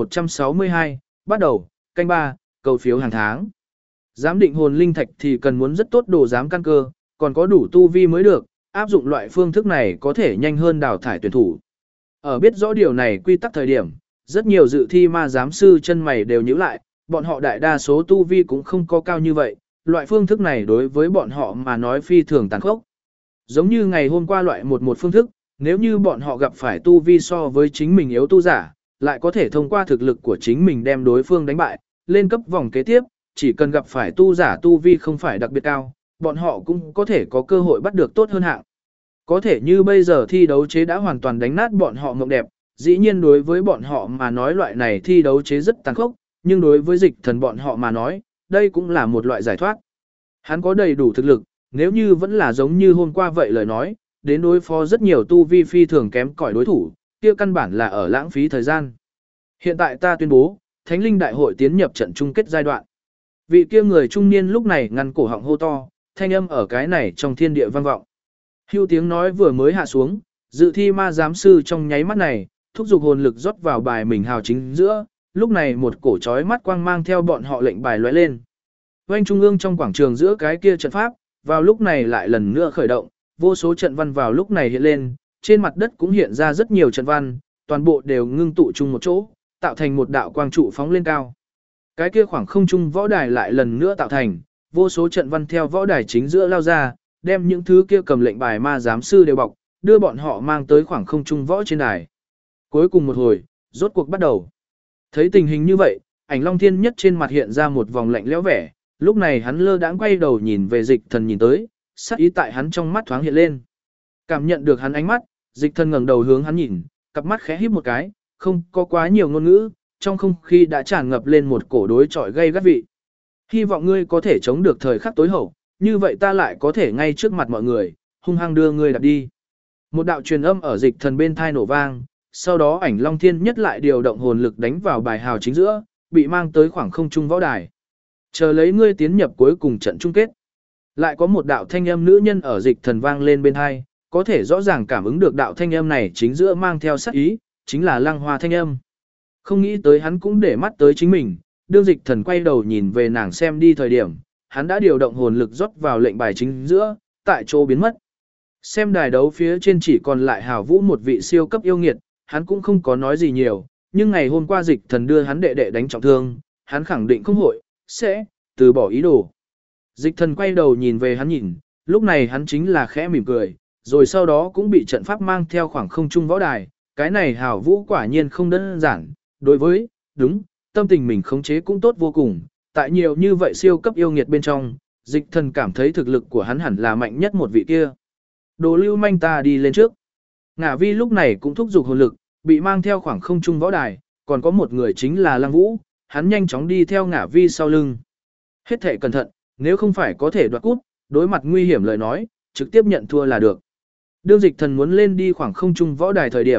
1162, bắt đầu, canh 3, cầu phiếu hàng tháng. Giám định hồn linh thạch thì cần muốn rất tốt đồ giám căn cơ, còn có đủ tu vi mới được, áp dụng loại phương thức này có thể nhanh hơn đào thải tuyển thủ. Ở biết rõ điều này quy tắc thời điểm, rất nhiều dự thi ma giám sư chân mày đều nhíu lại, bọn họ đại đa số tu vi cũng không có cao như vậy, loại phương thức này đối với bọn họ mà nói phi thường tàn khốc. Giống như ngày hôm qua loại một phương thức, nếu như bọn họ gặp phải tu vi so với chính mình yếu tu giả, lại có thể thông qua thực lực của chính mình đem đối phương đánh bại, lên cấp vòng kế tiếp, chỉ cần gặp phải tu giả tu vi không phải đặc biệt cao, bọn họ cũng có thể có cơ hội bắt được tốt hơn hạng. Có thể như bây giờ thi đấu chế đã hoàn toàn đánh nát bọn họ mộng đẹp, dĩ nhiên đối với bọn họ mà nói loại này thi đấu chế rất tàn khốc, nhưng đối với dịch thần bọn họ mà nói, đây cũng là một loại giải thoát. Hắn có đầy đủ thực lực, nếu như vẫn là giống như hôm qua vậy lời nói, đến đối phó rất nhiều tu vi phi thường kém cỏi đối thủ, kia căn bản là ở lãng phí thời gian. Hiện tại ta tuyên bố, Thánh Linh Đại hội tiến nhập trận chung kết giai đoạn. Vị kia người trung niên lúc này ngăn cổ họng hô to, thanh âm ở cái này trong thiên địa vang vọng. Hưu tiếng nói vừa mới hạ xuống, dự thi ma giám sư trong nháy mắt này, thúc giục hồn lực rót vào bài mình hào chính giữa, lúc này một cổ chói mắt quang mang theo bọn họ lệnh bài lóe lên. Oanh trung ương trong quảng trường giữa cái kia trận pháp, vào lúc này lại lần nữa khởi động, vô số trận văn vào lúc này hiện lên, trên mặt đất cũng hiện ra rất nhiều trận văn, toàn bộ đều ngưng tụ chung một chỗ, tạo thành một đạo quang trụ phóng lên cao. Cái kia khoảng không trung võ đài lại lần nữa tạo thành, vô số trận văn theo võ đài chính giữa lao ra, đem những thứ kia cầm lệnh bài ma giám sư đều bọc, đưa bọn họ mang tới khoảng không trung võ trên đài. Cuối cùng một hồi, rốt cuộc bắt đầu. Thấy tình hình như vậy, Ảnh Long Thiên Nhất trên mặt hiện ra một vòng lạnh lẽo vẻ, lúc này hắn lơ đãng quay đầu nhìn về Dịch Thần nhìn tới, sát ý tại hắn trong mắt thoáng hiện lên. Cảm nhận được hắn ánh mắt, Dịch Thần ngẩng đầu hướng hắn nhìn, cặp mắt khẽ híp một cái, không có quá nhiều ngôn ngữ, trong không khí đã tràn ngập lên một cổ đối chọi gay gắt vị. Hy vọng ngươi có thể chống được thời khắc tối hậu, như vậy ta lại có thể ngay trước mặt mọi người, hung hăng đưa ngươi đặt đi. Một đạo truyền âm ở Dịch Thần bên thai nổ vang, sau đó Ảnh Long Thiên Nhất lại điều động hồn lực đánh vào bài hào chính giữa, bị mang tới khoảng không trung võ đài. Chờ lấy ngươi tiến nhập cuối cùng trận chung kết. Lại có một đạo thanh âm nữ nhân ở Dịch Thần vang lên bên hai, có thể rõ ràng cảm ứng được đạo thanh âm này chính giữa mang theo sát ý, chính là Lăng Hoa thanh âm. Không nghĩ tới hắn cũng để mắt tới chính mình, đương Dịch Thần quay đầu nhìn về nàng xem đi thời điểm, hắn đã điều động hồn lực rót vào lệnh bài chính giữa, tại chỗ biến mất. Xem đài đấu phía trên chỉ còn lại Hào Vũ một vị siêu cấp yêu nghiệt, hắn cũng không có nói gì nhiều, nhưng ngày hôm qua Dịch Thần đưa hắn đệ đệ đánh trọng thương, hắn khẳng định không hội, sẽ từ bỏ ý đồ. Dịch Thần quay đầu nhìn về hắn nhìn, lúc này hắn chính là khẽ mỉm cười, rồi sau đó cũng bị trận pháp mang theo khoảng không trung võ đài, cái này Hào Vũ quả nhiên không đơn giản, đối với, đúng, tâm tình mình khống chế cũng tốt vô cùng, tại nhiều như vậy siêu cấp yêu nghiệt bên trong, Dịch Thần cảm thấy thực lực của hắn hẳn là mạnh nhất một vị kia. Đồ lưu manh ta đi lên trước. Ngả Vi lúc này cũng thúc giục hồn lực, bị mang theo khoảng không trung võ đài, còn có một người chính là Lăng Vũ, hắn nhanh chóng đi theo Ngả Vi sau lưng. Hết thể cẩn thận, nếu không phải có thể đoạt cút, đối mặt nguy hiểm lời nói, trực tiếp nhận thua là được. Đương Dịch Thần muốn lên đi khoảng không trung võ đài thời điểm,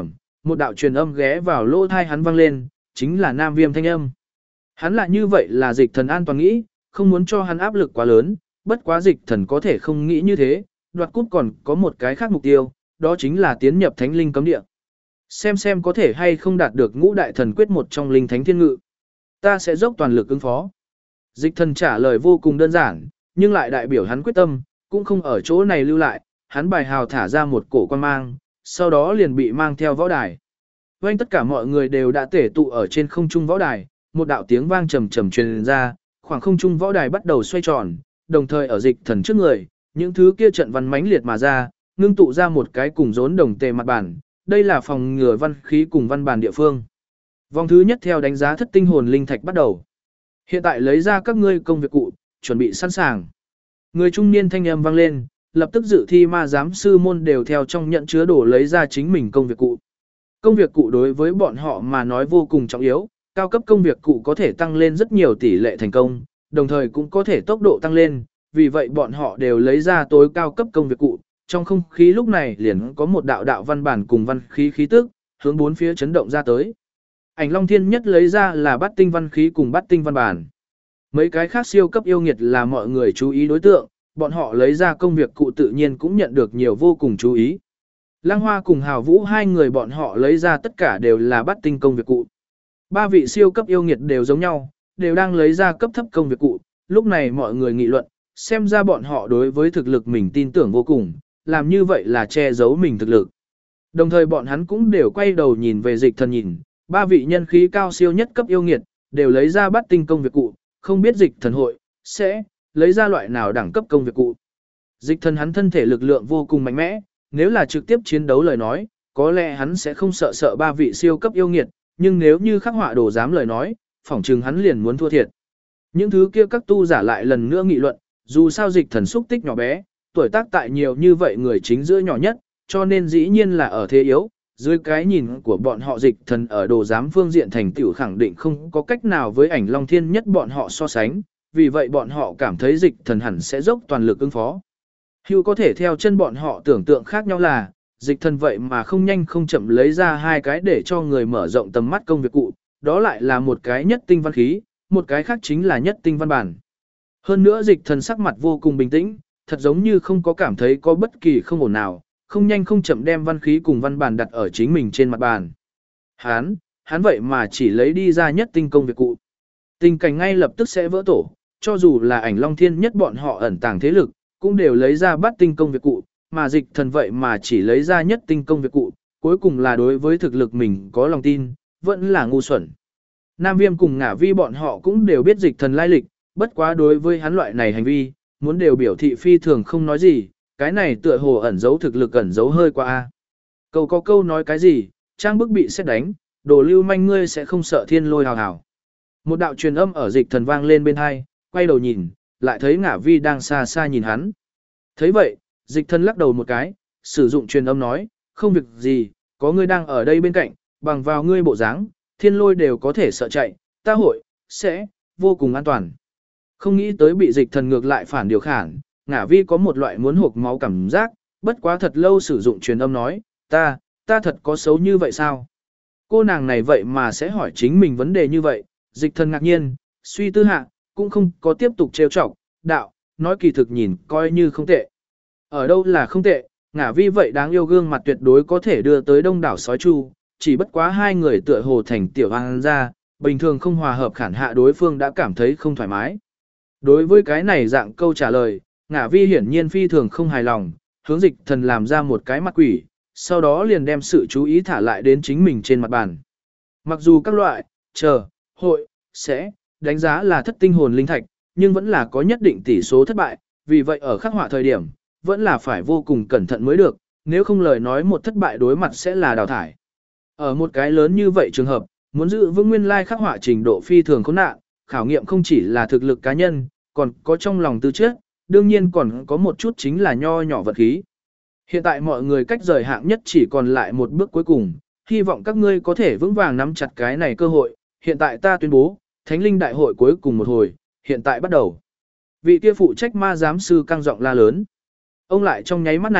Một đạo truyền âm ghé vào lỗ tai hắn vang lên, chính là Nam Viêm thanh âm. Hắn lại như vậy là Dịch Thần an toàn nghĩ, không muốn cho hắn áp lực quá lớn, bất quá Dịch Thần có thể không nghĩ như thế, đoạt cúp còn có một cái khác mục tiêu, đó chính là tiến nhập Thánh Linh cấm địa. Xem có thể hay không đạt được Ngũ Đại Thần Quyết một trong Linh Thánh Thiên Ngự. Ta sẽ dốc toàn lực ứng phó. Dịch Thần trả lời vô cùng đơn giản, nhưng lại đại biểu hắn quyết tâm, cũng không ở chỗ này lưu lại, hắn bài hào thả ra một cổ quan mang, sau đó liền bị mang theo võ đài. Vành tất cả mọi người đều đã tể tụ ở trên không trung võ đài, một đạo tiếng vang trầm trầm truyền ra, khoảng không trung võ đài bắt đầu xoay tròn, đồng thời ở Dịch Thần trước người, những thứ kia trận văn mãnh liệt mà ra, ngưng tụ ra một cái cùng rốn đồng tề mặt bản, đây là phòng ngừa văn khí cùng văn bản địa phương. Vòng thứ nhất theo đánh giá thất tinh hồn linh thạch bắt đầu. Hiện tại lấy ra các ngươi công việc cụ, chuẩn bị sẵn sàng. Người trung niên thanh âm vang lên, lập tức dự thi ma giám sư môn đều theo trong nhận chứa đồ lấy ra chính mình công việc cụ. Công việc cụ đối với bọn họ mà nói vô cùng trọng yếu, cao cấp công việc cụ có thể tăng lên rất nhiều tỷ lệ thành công, đồng thời cũng có thể tốc độ tăng lên, vì vậy bọn họ đều lấy ra tối cao cấp công việc cụ. Trong không khí lúc này liền có một đạo đạo văn bản cùng văn khí khí tức, hướng bốn phía chấn động ra tới. Ảnh Long Thiên nhất lấy ra là bát tinh văn khí cùng bát tinh văn bản. Mấy cái khác siêu cấp yêu nghiệt là mọi người chú ý đối tượng, bọn họ lấy ra công việc cụ tự nhiên cũng nhận được nhiều vô cùng chú ý. Lăng Hoa cùng Hào Vũ hai người bọn họ lấy ra tất cả đều là bát tinh công việc cụ. Ba vị siêu cấp yêu nghiệt đều giống nhau, đều đang lấy ra cấp thấp công việc cụ, lúc này mọi người nghị luận, xem ra bọn họ đối với thực lực mình tin tưởng vô cùng, làm như vậy là che giấu mình thực lực. Đồng thời bọn hắn cũng đều quay đầu nhìn về Dịch Thần nhìn, ba vị nhân khí cao siêu nhất cấp yêu nghiệt, đều lấy ra bát tinh công việc cụ, không biết Dịch Thần hội sẽ lấy ra loại nào đẳng cấp công việc cụ. Dịch Thần hắn thân thể lực lượng vô cùng mạnh mẽ, nếu là trực tiếp chiến đấu lời nói, có lẽ hắn sẽ không sợ ba vị siêu cấp yêu nghiệt, nhưng nếu như khắc họa đồ dám lời nói, phỏng chừng hắn liền muốn thua thiệt. Những thứ kia các tu giả lại lần nữa nghị luận, dù sao Dịch Thần xúc tích nhỏ bé, tuổi tác tại nhiều như vậy người chính giữa nhỏ nhất, cho nên dĩ nhiên là ở thế yếu, dưới cái nhìn của bọn họ Dịch Thần ở đồ giám phương diện thành tựu khẳng định không có cách nào với Ảnh Long Thiên nhất bọn họ so sánh, vì vậy bọn họ cảm thấy Dịch Thần hẳn sẽ dốc toàn lực ứng phó. Hưu có thể theo chân bọn họ tưởng tượng khác nhau là, Dịch Thần vậy mà không nhanh không chậm lấy ra hai cái để cho người mở rộng tầm mắt công việc cụ, đó lại là một cái nhất tinh văn khí, một cái khác chính là nhất tinh văn bản. Hơn nữa Dịch Thần sắc mặt vô cùng bình tĩnh, thật giống như không có cảm thấy có bất kỳ không ổn nào, không nhanh không chậm đem văn khí cùng văn bản đặt ở chính mình trên mặt bàn. Hắn vậy mà chỉ lấy đi ra nhất tinh công việc cụ. Tình cảnh ngay lập tức sẽ vỡ tổ, cho dù là Ảnh Long Thiên nhất bọn họ ẩn tàng thế lực, cũng đều lấy ra bát tinh công việc cụ, mà Dịch Thần vậy mà chỉ lấy ra nhất tinh công việc cụ, cuối cùng là đối với thực lực mình có lòng tin, vẫn là ngu xuẩn. Nam Viêm cùng Ngả Vi bọn họ cũng đều biết Dịch Thần lai lịch, bất quá đối với hắn loại này hành vi, muốn đều biểu thị phi thường không nói gì, cái này tựa hồ ẩn giấu thực lực ẩn giấu hơi qua a. Câu có câu nói cái gì, trang bức bị xét đánh, đồ lưu manh ngươi sẽ không sợ thiên lôi hào hào. Một đạo truyền âm ở Dịch Thần vang lên bên hai, quay đầu nhìn, lại thấy Ngả Vi đang xa xa nhìn hắn. Thấy vậy, Dịch Thần lắc đầu một cái, sử dụng truyền âm nói, không việc gì, có ngươi đang ở đây bên cạnh, bằng vào ngươi bộ dáng, thiên lôi đều có thể sợ chạy, ta hội, sẽ, vô cùng an toàn. Không nghĩ tới bị Dịch Thần ngược lại phản điều khiển, Ngả Vi có một loại muốn hộc máu cảm giác, bất quá thật lâu sử dụng truyền âm nói, ta thật có xấu như vậy sao? Cô nàng này vậy mà sẽ hỏi chính mình vấn đề như vậy, Dịch Thần ngạc nhiên, suy tư hạ, cũng không có tiếp tục trêu chọc, đạo, nói kỳ thực nhìn coi như không tệ. Ở đâu là không tệ, Ngả Vi vậy đáng yêu gương mặt tuyệt đối có thể đưa tới đông đảo sói chu, chỉ bất quá hai người tựa hồ thành tiểu hoang ra, bình thường không hòa hợp khản hạ đối phương đã cảm thấy không thoải mái. Đối với cái này dạng câu trả lời, Ngả Vi hiển nhiên phi thường không hài lòng, hướng Dịch Thần làm ra một cái mặt quỷ, sau đó liền đem sự chú ý thả lại đến chính mình trên mặt bàn. Mặc dù các loại, hội, sẽ, đánh giá là thất tinh hồn linh thạch, nhưng vẫn là có nhất định tỷ số thất bại, vì vậy ở khắc họa thời điểm, vẫn là phải vô cùng cẩn thận mới được, nếu không lời nói một thất bại đối mặt sẽ là đào thải. Ở một cái lớn như vậy trường hợp, muốn giữ vững nguyên lai khắc họa trình độ phi thường khốn nạn, khảo nghiệm không chỉ là thực lực cá nhân, còn có trong lòng tư chất, đương nhiên còn có một chút chính là nho nhỏ vật khí. Hiện tại mọi người cách rời hạng nhất chỉ còn lại một bước cuối cùng, hy vọng các ngươi có thể vững vàng nắm chặt cái này cơ hội, hiện tại ta tuyên bố, Thánh Linh Đại hội cuối cùng một hồi, hiện tại bắt đầu. Vị kia phụ trách ma giám sư căng giọng la lớn. Ông lại trong nháy mắt này,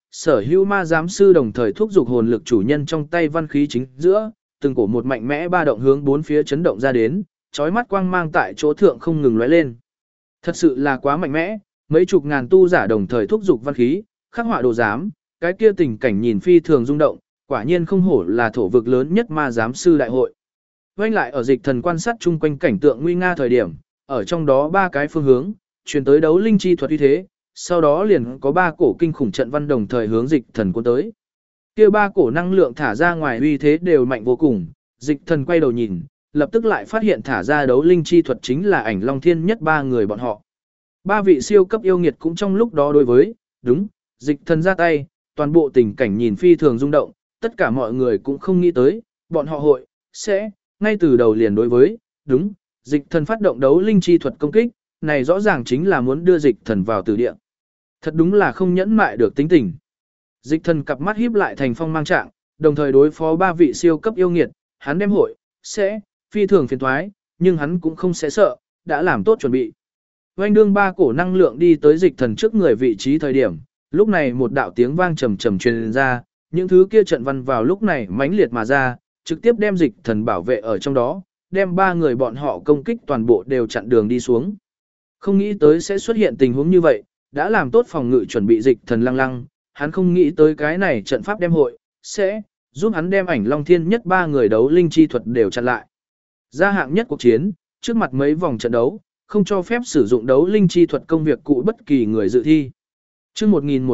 sở hữu ma giám sư đồng thời thúc giục hồn lực chủ nhân trong tay văn khí chính giữa, từng cổ một mạnh mẽ ba động hướng bốn phía chấn động ra đến, chói mắt quang mang tại chỗ thượng không ngừng lóe lên. Thật sự là quá mạnh mẽ, mấy chục ngàn tu giả đồng thời thúc giục văn khí, khắc họa đồ giám, cái kia tình cảnh nhìn phi thường rung động, quả nhiên không hổ là thổ vực lớn nhất ma giám sư đại hội. Quay lại ở Dịch Thần quan sát chung quanh cảnh tượng nguy nga thời điểm, ở trong đó ba cái phương hướng, truyền tới đấu linh chi thuật uy thế, sau đó liền có ba cổ kinh khủng trận văn đồng thời hướng Dịch Thần cuốn tới. Kia ba cổ năng lượng thả ra ngoài uy thế đều mạnh vô cùng, Dịch Thần quay đầu nhìn, lập tức lại phát hiện thả ra đấu linh chi thuật chính là Ảnh Long Thiên nhất ba người bọn họ. Ba vị siêu cấp yêu nghiệt cũng trong lúc đó đối với, đúng, Dịch Thần ra tay, toàn bộ tình cảnh nhìn phi thường rung động, tất cả mọi người cũng không nghĩ tới, bọn họ hội, sẽ, ngay từ đầu liền đối với, đúng, Dịch Thần phát động đấu linh chi thuật công kích, này rõ ràng chính là muốn đưa Dịch Thần vào tử địa. Thật đúng là không nhẫn mại được tính tình. Dịch Thần cặp mắt híp lại thành phong mang trạng, đồng thời đối phó ba vị siêu cấp yêu nghiệt, hắn đem hội, sẽ, phi thường phiền thoái, nhưng hắn cũng không sẽ sợ, đã làm tốt chuẩn bị. Oanh đương ba cổ năng lượng đi tới Dịch Thần trước người vị trí thời điểm, lúc này một đạo tiếng vang trầm trầm truyền ra, những thứ kia trận văn vào lúc này mãnh liệt mà ra, trực tiếp đem Dịch Thần bảo vệ ở trong đó, đem ba người bọn họ công kích toàn bộ đều chặn đường đi xuống. Không nghĩ tới sẽ xuất hiện tình huống như vậy, đã làm tốt phòng ngự chuẩn bị Dịch Thần lăng lăng, hắn không nghĩ tới cái này trận pháp đem hội, sẽ giúp hắn đem Ảnh Long Thiên nhất ba người đấu linh chi thuật đều chặn lại. Ra hạng nhất cuộc chiến, trước mặt mấy vòng trận đấu, không cho phép sử dụng đấu linh chi thuật công việc cụ bất kỳ người dự thi. Chương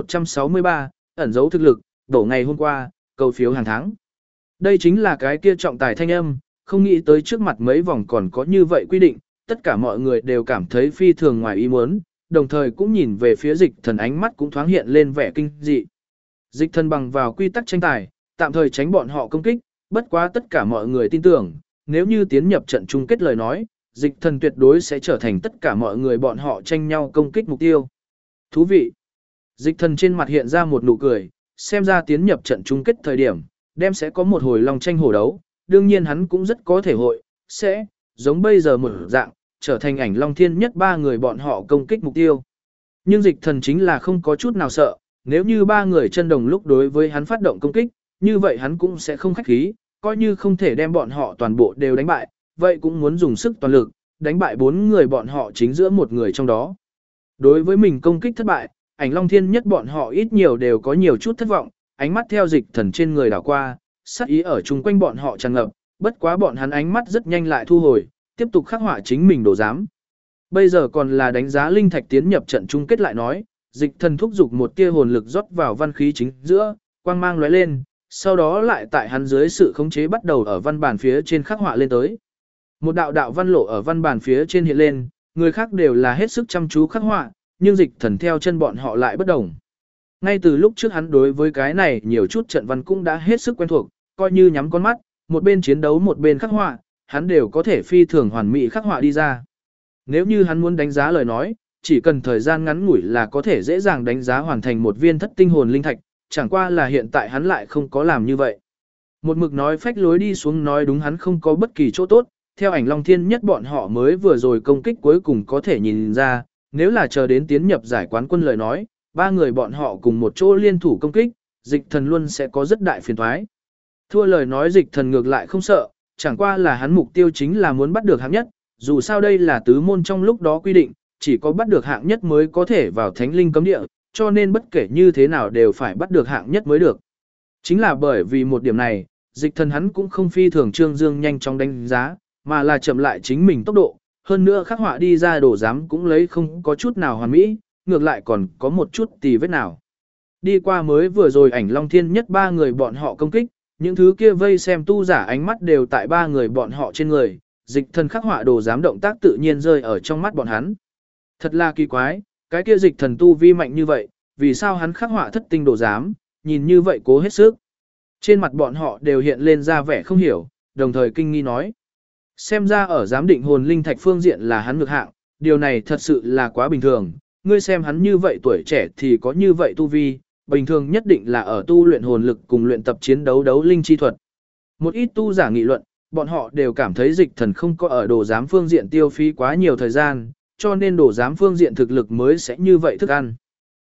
1163, ẩn dấu thực lực, đổ ngày hôm qua, cầu phiếu hàng tháng. Đây chính là cái kia trọng tài thanh âm, không nghĩ tới trước mặt mấy vòng còn có như vậy quy định, tất cả mọi người đều cảm thấy phi thường ngoài ý muốn, đồng thời cũng nhìn về phía Dịch Thần ánh mắt cũng thoáng hiện lên vẻ kinh dị. Dịch Thần bằng vào quy tắc tranh tài, tạm thời tránh bọn họ công kích, bất quá tất cả mọi người tin tưởng, nếu như tiến nhập trận chung kết lời nói, Dịch Thần tuyệt đối sẽ trở thành tất cả mọi người bọn họ tranh nhau công kích mục tiêu. Thú vị. Dịch Thần trên mặt hiện ra một nụ cười, xem ra tiến nhập trận chung kết thời điểm, đem sẽ có một hồi long tranh hổ đấu, đương nhiên hắn cũng rất có thể hội, sẽ, giống bây giờ một dạng, trở thành Ảnh Long Thiên nhất ba người bọn họ công kích mục tiêu. Nhưng Dịch Thần chính là không có chút nào sợ, nếu như ba người chân đồng lúc đối với hắn phát động công kích, như vậy hắn cũng sẽ không khách khí, coi như không thể đem bọn họ toàn bộ đều đánh bại, vậy cũng muốn dùng sức toàn lực, đánh bại bốn người bọn họ chính giữa một người trong đó. Đối với mình công kích thất bại, Ảnh Long Thiên nhất bọn họ ít nhiều đều có nhiều chút thất vọng, ánh mắt theo Dịch Thần trên người đảo qua, sát ý ở chung quanh bọn họ tràn ngập, bất quá bọn hắn ánh mắt rất nhanh lại thu hồi, tiếp tục khắc họa chính mình đồ giám. Bây giờ còn là đánh giá linh thạch tiến nhập trận chung kết lại nói, Dịch Thần thúc giục một tia hồn lực rót vào văn khí chính giữa, quang mang lóe lên, sau đó lại tại hắn dưới sự khống chế bắt đầu ở văn bản phía trên khắc họa lên tới. Một đạo đạo văn lộ ở văn bản phía trên hiện lên, người khác đều là hết sức chăm chú khắc họa, nhưng Dịch Thần theo chân bọn họ lại bất đồng. Ngay từ lúc trước hắn đối với cái này nhiều chút trận văn cũng đã hết sức quen thuộc, coi như nhắm con mắt, một bên chiến đấu một bên khắc họa, hắn đều có thể phi thường hoàn mỹ khắc họa đi ra. Nếu như hắn muốn đánh giá lời nói, chỉ cần thời gian ngắn ngủi là có thể dễ dàng đánh giá hoàn thành một viên thất tinh hồn linh thạch, chẳng qua là hiện tại hắn lại không có làm như vậy. Một mực nói phách lối đi xuống nói đúng hắn không có bất kỳ chỗ tốt, theo Ảnh Long Thiên nhất bọn họ mới vừa rồi công kích cuối cùng có thể nhìn ra, nếu là chờ đến tiến nhập giải quán quân lời nói, ba người bọn họ cùng một chỗ liên thủ công kích, Dịch Thần luôn sẽ có rất đại phiền toái. Thua lời nói Dịch Thần ngược lại không sợ, chẳng qua là hắn mục tiêu chính là muốn bắt được hạng nhất, dù sao đây là tứ môn trong lúc đó quy định, chỉ có bắt được hạng nhất mới có thể vào thánh linh cấm địa, cho nên bất kể như thế nào đều phải bắt được hạng nhất mới được. Chính là bởi vì một điểm này, Dịch Thần hắn cũng không phi thường trương dương nhanh chóng đánh giá, mà là chậm lại chính mình tốc độ, hơn nữa khắc họa đi ra đồ giám cũng lấy không có chút nào hoàn mỹ, ngược lại còn có một chút tì vết nào. Đi qua mới vừa rồi Ảnh Long Thiên nhất ba người bọn họ công kích, những thứ kia vây xem tu giả ánh mắt đều tại ba người bọn họ trên người, Dịch Thần khắc họa đồ giám động tác tự nhiên rơi ở trong mắt bọn hắn. Thật là kỳ quái, cái kia Dịch Thần tu vi mạnh như vậy, vì sao hắn khắc họa thất tinh đồ giám, nhìn như vậy cố hết sức. Trên mặt bọn họ đều hiện lên ra vẻ không hiểu, đồng thời kinh nghi nói. Xem ra ở giám định hồn linh thạch phương diện là hắn ngược hạng, điều này thật sự là quá bình thường. Ngươi xem hắn như vậy tuổi trẻ thì có như vậy tu vi, bình thường nhất định là ở tu luyện hồn lực cùng luyện tập chiến đấu đấu linh chi thuật. Một ít tu giả nghị luận, bọn họ đều cảm thấy Dịch Thần không có ở đồ giám phương diện tiêu phí quá nhiều thời gian, cho nên đồ giám phương diện thực lực mới sẽ như vậy thức ăn.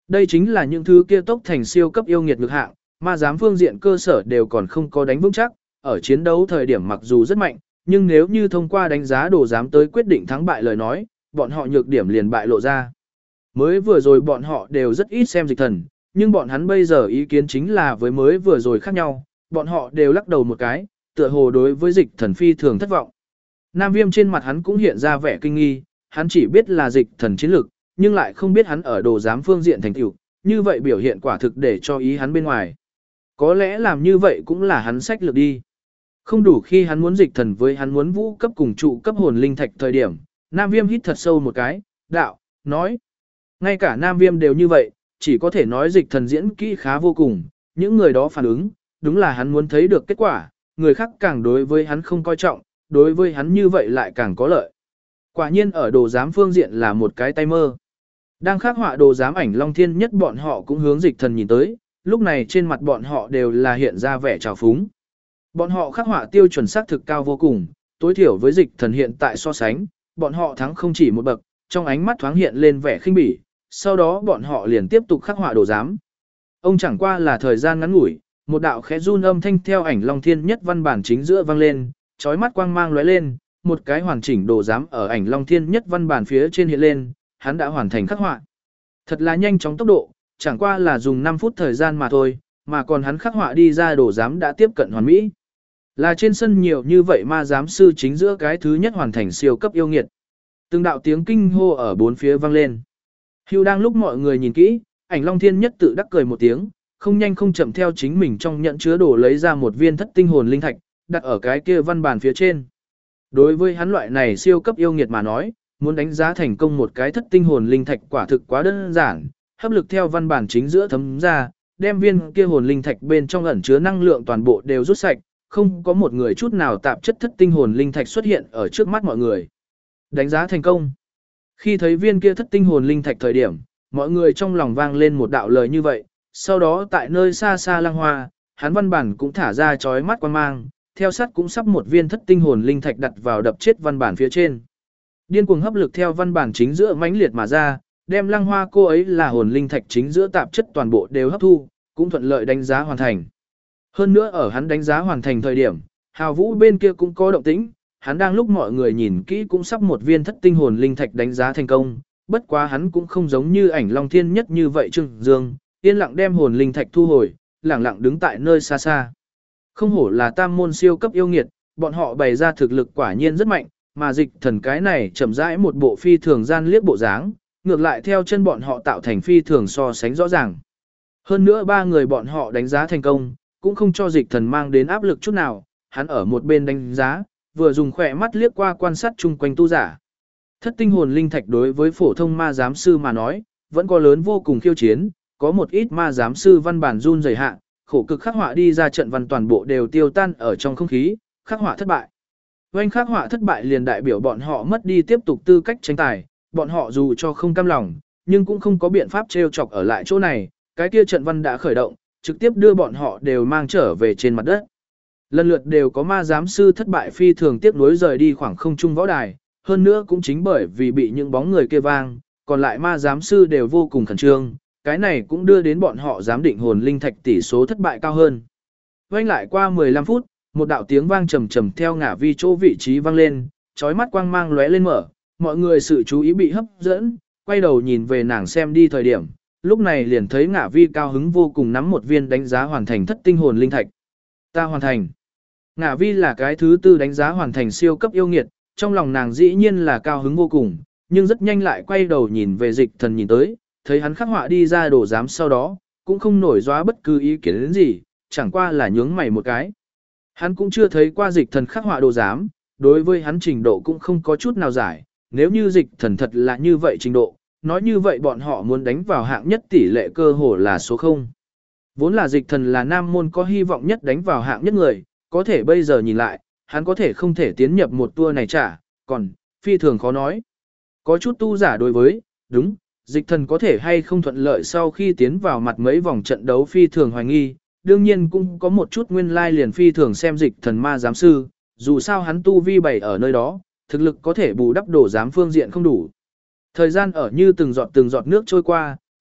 Đây chính là những thứ kia tốc thành siêu cấp yêu nghiệt lực hạng, ma giám phương diện cơ sở đều còn không có đánh vững chắc, ở chiến đấu thời điểm mặc dù rất mạnh, nhưng nếu như thông qua đánh giá đồ giám tới quyết định thắng bại lời nói, bọn họ nhược điểm liền bại lộ ra. Mới vừa rồi bọn họ đều rất ít xem Dịch Thần, nhưng bọn hắn bây giờ ý kiến chính là với mới vừa rồi khác nhau, bọn họ đều lắc đầu một cái, tựa hồ đối với Dịch Thần phi thường thất vọng. Nam Viêm trên mặt hắn cũng hiện ra vẻ kinh nghi, hắn chỉ biết là Dịch Thần chiến lực, nhưng lại không biết hắn ở đồ giám phương diện thành tựu, như vậy biểu hiện quả thực để cho ý hắn bên ngoài. Có lẽ làm như vậy cũng là hắn sách lược đi. Không đủ khi hắn muốn Dịch Thần với hắn muốn vũ cấp cùng trụ cấp hồn linh thạch thời điểm, Nam Viêm hít thật sâu một cái, đạo, nói. Ngay cả Nam Viêm đều như vậy, chỉ có thể nói Dịch Thần diễn kỹ khá vô cùng, những người đó phản ứng, đúng là hắn muốn thấy được kết quả, người khác càng đối với hắn không coi trọng, đối với hắn như vậy lại càng có lợi. Quả nhiên ở đồ giám phương diện là một cái tay mơ. Đang khắc họa đồ giám ảnh Long Thiên Nhất bọn họ cũng hướng Dịch Thần nhìn tới, lúc này trên mặt bọn họ đều là hiện ra vẻ trào phúng. Bọn họ khắc họa tiêu chuẩn xác thực cao vô cùng, tối thiểu với Dịch Thần hiện tại so sánh, bọn họ thắng không chỉ một bậc, trong ánh mắt thoáng hiện lên vẻ khinh bỉ, sau đó bọn họ liền tiếp tục khắc họa đồ giám. Ông chẳng qua là thời gian ngắn ngủi, một đạo khẽ run âm thanh theo ảnh Long Thiên Nhất văn bản chính giữa vang lên, chói mắt quang mang lóe lên, một cái hoàn chỉnh đồ giám ở ảnh Long Thiên Nhất văn bản phía trên hiện lên, hắn đã hoàn thành khắc họa. Thật là nhanh chóng tốc độ, chẳng qua là dùng 5 phút thời gian mà thôi, mà còn hắn khắc họa đi ra đồ giám đã tiếp cận hoàn mỹ. Là trên sân nhiều như vậy ma giám sư chính giữa cái thứ nhất hoàn thành siêu cấp yêu nghiệt. Từng đạo tiếng kinh hô ở bốn phía vang lên. Hưu đang lúc mọi người nhìn kỹ, ảnh Long Thiên Nhất tự đắc cười một tiếng, không nhanh không chậm theo chính mình trong nhận chứa đồ lấy ra một viên thất tinh hồn linh thạch, đặt ở cái kia văn bản phía trên. Đối với hắn loại này siêu cấp yêu nghiệt mà nói, muốn đánh giá thành công một cái thất tinh hồn linh thạch quả thực quá đơn giản, hấp lực theo văn bản chính giữa thấm ra, đem viên kia hồn linh thạch bên trong ẩn chứa năng lượng toàn bộ đều rút sạch, không có một người chút nào tạp chất thất tinh hồn linh thạch xuất hiện ở trước mắt mọi người. Đánh giá thành công. Khi thấy viên kia thất tinh hồn linh thạch thời điểm, mọi người trong lòng vang lên một đạo lời như vậy, sau đó tại nơi xa xa Lăng Hoa, hắn văn bản cũng thả ra chói mắt quan mang, theo sát cũng sắp một viên thất tinh hồn linh thạch đặt vào đập chết văn bản phía trên. Điên cuồng hấp lực theo văn bản chính giữa mãnh liệt mà ra, đem Lăng Hoa cô ấy là hồn linh thạch chính giữa tạp chất toàn bộ đều hấp thu, cũng thuận lợi đánh giá hoàn thành. Hơn nữa ở hắn đánh giá hoàn thành thời điểm, Hào Vũ bên kia cũng có động tĩnh, hắn đang lúc mọi người nhìn kỹ cũng sắp một viên thất tinh hồn linh thạch đánh giá thành công, bất quá hắn cũng không giống như ảnh Long Thiên Nhất như vậy Trương Dương, yên lặng đem hồn linh thạch thu hồi, lặng lặng đứng tại nơi xa xa. Không hổ là tam môn siêu cấp yêu nghiệt, bọn họ bày ra thực lực quả nhiên rất mạnh, mà Dịch Thần cái này chậm rãi một bộ phi thường gian liếc bộ dáng, ngược lại theo chân bọn họ tạo thành phi thường so sánh rõ ràng. Hơn nữa ba người bọn họ đánh giá thành công, cũng không cho Dịch Thần mang đến áp lực chút nào, hắn ở một bên đánh giá, vừa dùng khỏe mắt liếc qua quan sát chung quanh tu giả. Thất tinh hồn linh thạch đối với phổ thông ma giám sư mà nói, vẫn có lớn vô cùng khiêu chiến, có một ít ma giám sư văn bản run rẩy hạ, khổ cực khắc họa đi ra trận văn toàn bộ đều tiêu tan ở trong không khí, khắc họa thất bại. Oanh khắc họa thất bại liền đại biểu bọn họ mất đi tiếp tục tư cách tranh tài, bọn họ dù cho không cam lòng, nhưng cũng không có biện pháp trêu chọc ở lại chỗ này, cái kia trận văn đã khởi động, trực tiếp đưa bọn họ đều mang trở về trên mặt đất. Lần lượt đều có ma giám sư thất bại phi thường tiếp nối rời đi khoảng không trung võ đài, hơn nữa cũng chính bởi vì bị những bóng người kia vang, còn lại ma giám sư đều vô cùng khẩn trương, cái này cũng đưa đến bọn họ giám định hồn linh thạch tỷ số thất bại cao hơn. Quanh lại qua 15 phút, một đạo tiếng vang trầm trầm theo ngả vi chỗ vị trí vang lên, chói mắt quang mang lóe lên mở, mọi người sự chú ý bị hấp dẫn, quay đầu nhìn về nàng xem đi thời điểm, lúc này liền thấy ngả vi cao hứng vô cùng nắm một viên đánh giá hoàn thành thất tinh hồn linh thạch. Ta hoàn thành. Ngả vi là cái thứ tư đánh giá hoàn thành siêu cấp yêu nghiệt, trong lòng nàng dĩ nhiên là cao hứng vô cùng, nhưng rất nhanh lại quay đầu nhìn về Dịch Thần nhìn tới, thấy hắn khắc họa đi ra đồ giám sau đó, cũng không nổi gióa bất cứ ý kiến đến gì, chẳng qua là nhướng mày một cái. Hắn cũng chưa thấy qua Dịch Thần khắc họa đồ giám, đối với hắn trình độ cũng không có chút nào giải, nếu như Dịch Thần thật là như vậy trình độ, nói như vậy bọn họ muốn đánh vào hạng nhất tỷ lệ cơ hồ là số 0. Vốn là Dịch Thần là nam môn có hy vọng nhất đánh vào hạng nhất người, có thể bây giờ nhìn lại, hắn có thể không thể tiến nhập một tour này trả, còn, phi thường khó nói. Có chút tu giả đối với, đúng, Dịch Thần có thể hay không thuận lợi sau khi tiến vào mặt mấy vòng trận đấu phi thường hoài nghi, đương nhiên cũng có một chút nguyên lai liền phi thường xem Dịch Thần ma giám sư, dù sao hắn tu vi bày ở nơi đó, thực lực có thể bù đắp đổ giám phương diện không đủ. Thời gian ở như từng giọt nước trôi qua,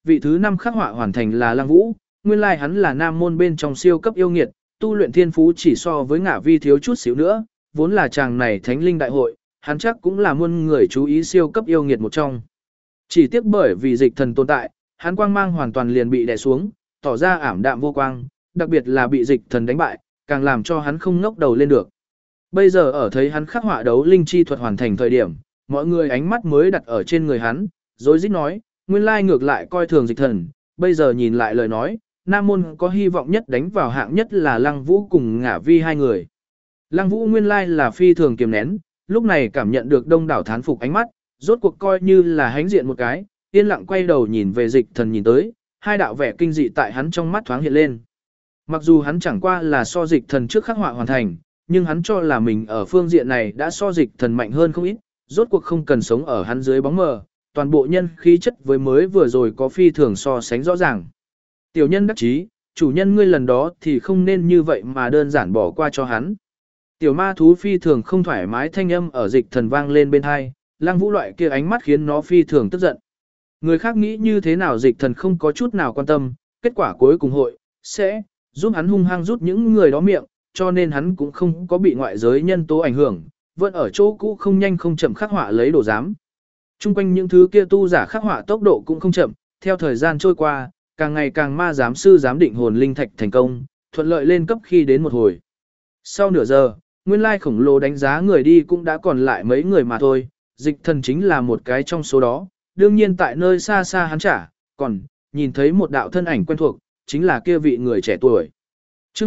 vị thứ 5 khắc họa hoàn thành là Lăng Vũ, nguyên lai hắn là nam môn bên trong siêu cấp yêu nghiệt, tu luyện thiên phú chỉ so với Ngả Vi thiếu chút xíu nữa, vốn là chàng này thánh linh đại hội, hắn chắc cũng là muôn người chú ý siêu cấp yêu nghiệt một trong. Chỉ tiếc bởi vì dịch thần tồn tại, hắn quang mang hoàn toàn liền bị đè xuống, tỏ ra ảm đạm vô quang, đặc biệt là bị dịch thần đánh bại, càng làm cho hắn không ngóc đầu lên được. Bây giờ ở thấy hắn khắc họa đấu linh chi thuật hoàn thành thời điểm, mọi người ánh mắt mới đặt ở trên người hắn, rối rít nói, nguyên lai ngược lại coi thường dịch thần, bây giờ nhìn lại lời nói, Nam môn có hy vọng nhất đánh vào hạng nhất là Lăng Vũ cùng Ngả Vi hai người. Lăng Vũ nguyên lai là phi thường kiềm nén, lúc này cảm nhận được đông đảo thán phục ánh mắt, rốt cuộc coi như là hánh diện một cái, yên lặng quay đầu nhìn về dịch thần nhìn tới, hai đạo vẻ kinh dị tại hắn trong mắt thoáng hiện lên. Mặc dù hắn chẳng qua là so dịch thần trước khắc họa hoàn thành, nhưng hắn cho là mình ở phương diện này đã so dịch thần mạnh hơn không ít, rốt cuộc không cần sống ở hắn dưới bóng mờ, toàn bộ nhân khí chất với mới vừa rồi có phi thường so sánh rõ ràng. Tiểu nhân đắc chí, chủ nhân ngươi lần đó thì không nên như vậy mà đơn giản bỏ qua cho hắn. Tiểu ma thú phi thường không thoải mái thanh âm ở dịch thần vang lên bên hai, Lăng Vũ loại kia ánh mắt khiến nó phi thường tức giận. Người khác nghĩ như thế nào dịch thần không có chút nào quan tâm, kết quả cuối cùng hội, sẽ, giúp hắn hung hăng rút những người đó miệng, cho nên hắn cũng không có bị ngoại giới nhân tố ảnh hưởng, vẫn ở chỗ cũ không nhanh không chậm khắc họa lấy đồ giám. Trung quanh những thứ kia tu giả khắc họa tốc độ cũng không chậm, theo thời gian trôi qua, càng ngày càng ma giám sư giám định hồn linh thạch thành công, thuận lợi lên cấp khi đến một hồi. Sau nửa giờ, nguyên lai khổng lồ đánh giá người đi cũng đã còn lại mấy người mà thôi, dịch thần chính là một cái trong số đó, đương nhiên tại nơi xa xa hắn trả, còn, nhìn thấy một đạo thân ảnh quen thuộc, chính là kia vị người trẻ tuổi. Trước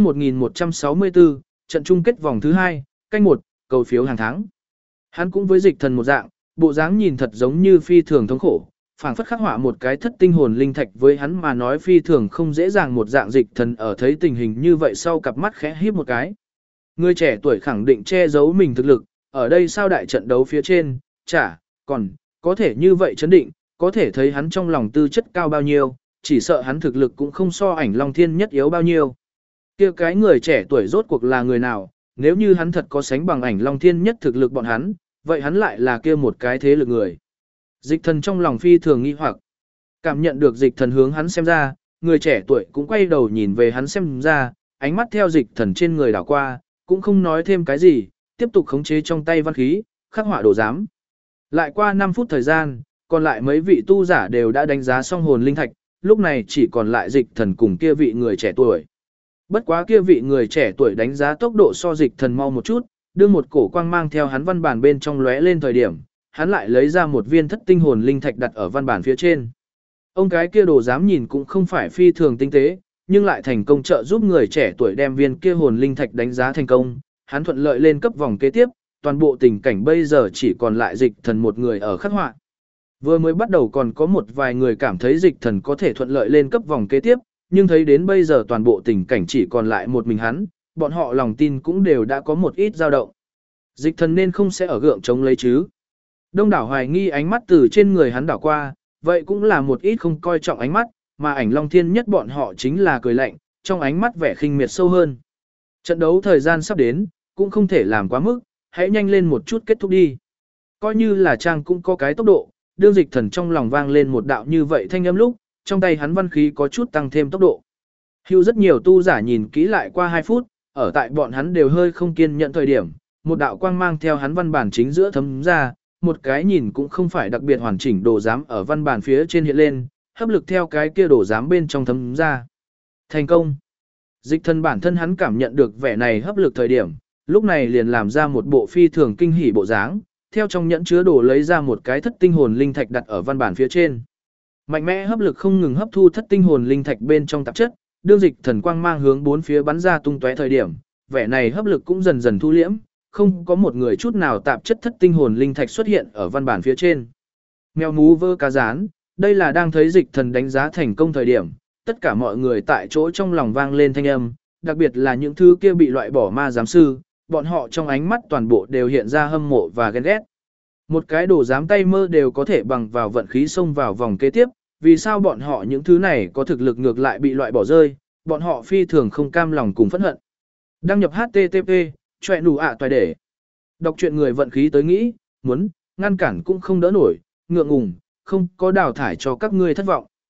1164, trận chung kết vòng thứ 2, canh 1, cầu phiếu hàng tháng. Hắn cũng với dịch thần một dạng, bộ dáng nhìn thật giống như phi thường thống khổ, phảng phất khắc họa một cái thất tinh hồn linh thạch với hắn mà nói phi thường không dễ dàng một dạng dịch thần ở thấy tình hình như vậy sau cặp mắt khẽ híp một cái. Người trẻ tuổi khẳng định che giấu mình thực lực, ở đây sao đại trận đấu phía trên, còn, có thể như vậy chấn định, có thể thấy hắn trong lòng tư chất cao bao nhiêu, chỉ sợ hắn thực lực cũng không so ảnh Long Thiên Nhất yếu bao nhiêu. Kia cái người trẻ tuổi rốt cuộc là người nào, nếu như hắn thật có sánh bằng ảnh Long Thiên Nhất thực lực bọn hắn, vậy hắn lại là kia một cái thế lực người. Dịch thần trong lòng phi thường nghi hoặc, cảm nhận được dịch thần hướng hắn xem ra, người trẻ tuổi cũng quay đầu nhìn về hắn xem ra, ánh mắt theo dịch thần trên người đảo qua, cũng không nói thêm cái gì, tiếp tục khống chế trong tay văn khí, khắc họa đồ giám. Lại qua 5 phút thời gian, còn lại mấy vị tu giả đều đã đánh giá xong hồn linh thạch, lúc này chỉ còn lại dịch thần cùng kia vị người trẻ tuổi. Bất quá kia vị người trẻ tuổi đánh giá tốc độ so dịch thần mau một chút, đưa một cổ quang mang theo hắn văn bản bên trong lóe lên thời điểm, hắn lại lấy ra một viên thất tinh hồn linh thạch đặt ở văn bản phía trên. Ông cái kia đồ dám nhìn cũng không phải phi thường tinh tế, nhưng lại thành công trợ giúp người trẻ tuổi đem viên kia hồn linh thạch đánh giá thành công, hắn thuận lợi lên cấp vòng kế tiếp, toàn bộ tình cảnh bây giờ chỉ còn lại dịch thần một người ở khắc họa. Vừa mới bắt đầu còn có một vài người cảm thấy dịch thần có thể thuận lợi lên cấp vòng kế tiếp, nhưng thấy đến bây giờ toàn bộ tình cảnh chỉ còn lại một mình hắn, bọn họ lòng tin cũng đều đã có một ít dao động. Dịch thần nên không sẽ ở gượng chống lấy chứ. Đông đảo hoài nghi ánh mắt từ trên người hắn đảo qua, vậy cũng là một ít không coi trọng ánh mắt, mà ảnh Long Thiên Nhất bọn họ chính là cười lạnh, trong ánh mắt vẻ khinh miệt sâu hơn. Trận đấu thời gian sắp đến, cũng không thể làm quá mức, hãy nhanh lên một chút kết thúc đi. Coi như là trang cũng có cái tốc độ, đương dịch thần trong lòng vang lên một đạo như vậy thanh âm lúc, trong tay hắn văn khí có chút tăng thêm tốc độ. Hưu rất nhiều tu giả nhìn kỹ lại qua 2 phút, ở tại bọn hắn đều hơi không kiên nhận thời điểm, một đạo quang mang theo hắn văn bản chính giữa thấm ra, một cái nhìn cũng không phải đặc biệt hoàn chỉnh đồ giám ở văn bản phía trên hiện lên, hấp lực theo cái kia đồ giám bên trong thấm ra. Thành công. Dịch thần bản thân hắn cảm nhận được vẻ này hấp lực thời điểm, lúc này liền làm ra một bộ phi thường kinh hỉ bộ dáng, theo trong nhẫn chứa đồ lấy ra một cái thất tinh hồn linh thạch đặt ở văn bản phía trên. Mạnh mẽ hấp lực không ngừng hấp thu thất tinh hồn linh thạch bên trong tạp chất, đương dịch thần quang mang hướng bốn phía bắn ra tung tóe thời điểm, vẻ này hấp lực cũng dần dần thu liễm, không có một người chút nào tạp chất thất tinh hồn linh thạch xuất hiện ở văn bản phía trên. Mèo mú vơ cá rán, đây là đang thấy dịch thần đánh giá thành công thời điểm, tất cả mọi người tại chỗ trong lòng vang lên thanh âm, đặc biệt là những thứ kia bị loại bỏ ma giám sư, bọn họ trong ánh mắt toàn bộ đều hiện ra hâm mộ và ghen ghét. Một cái đồ giám tay mơ đều có thể bằng vào vận khí xông vào vòng kế tiếp, vì sao bọn họ những thứ này có thực lực ngược lại bị loại bỏ rơi, bọn họ phi thường không cam lòng cùng phẫn hận. Đăng nhập HTTP, chọe nụ ạ toài để. Đọc truyện người vận khí tới nghĩ, muốn, ngăn cản cũng không đỡ nổi, ngượng ngùng, không có đào thải cho các ngươi thất vọng.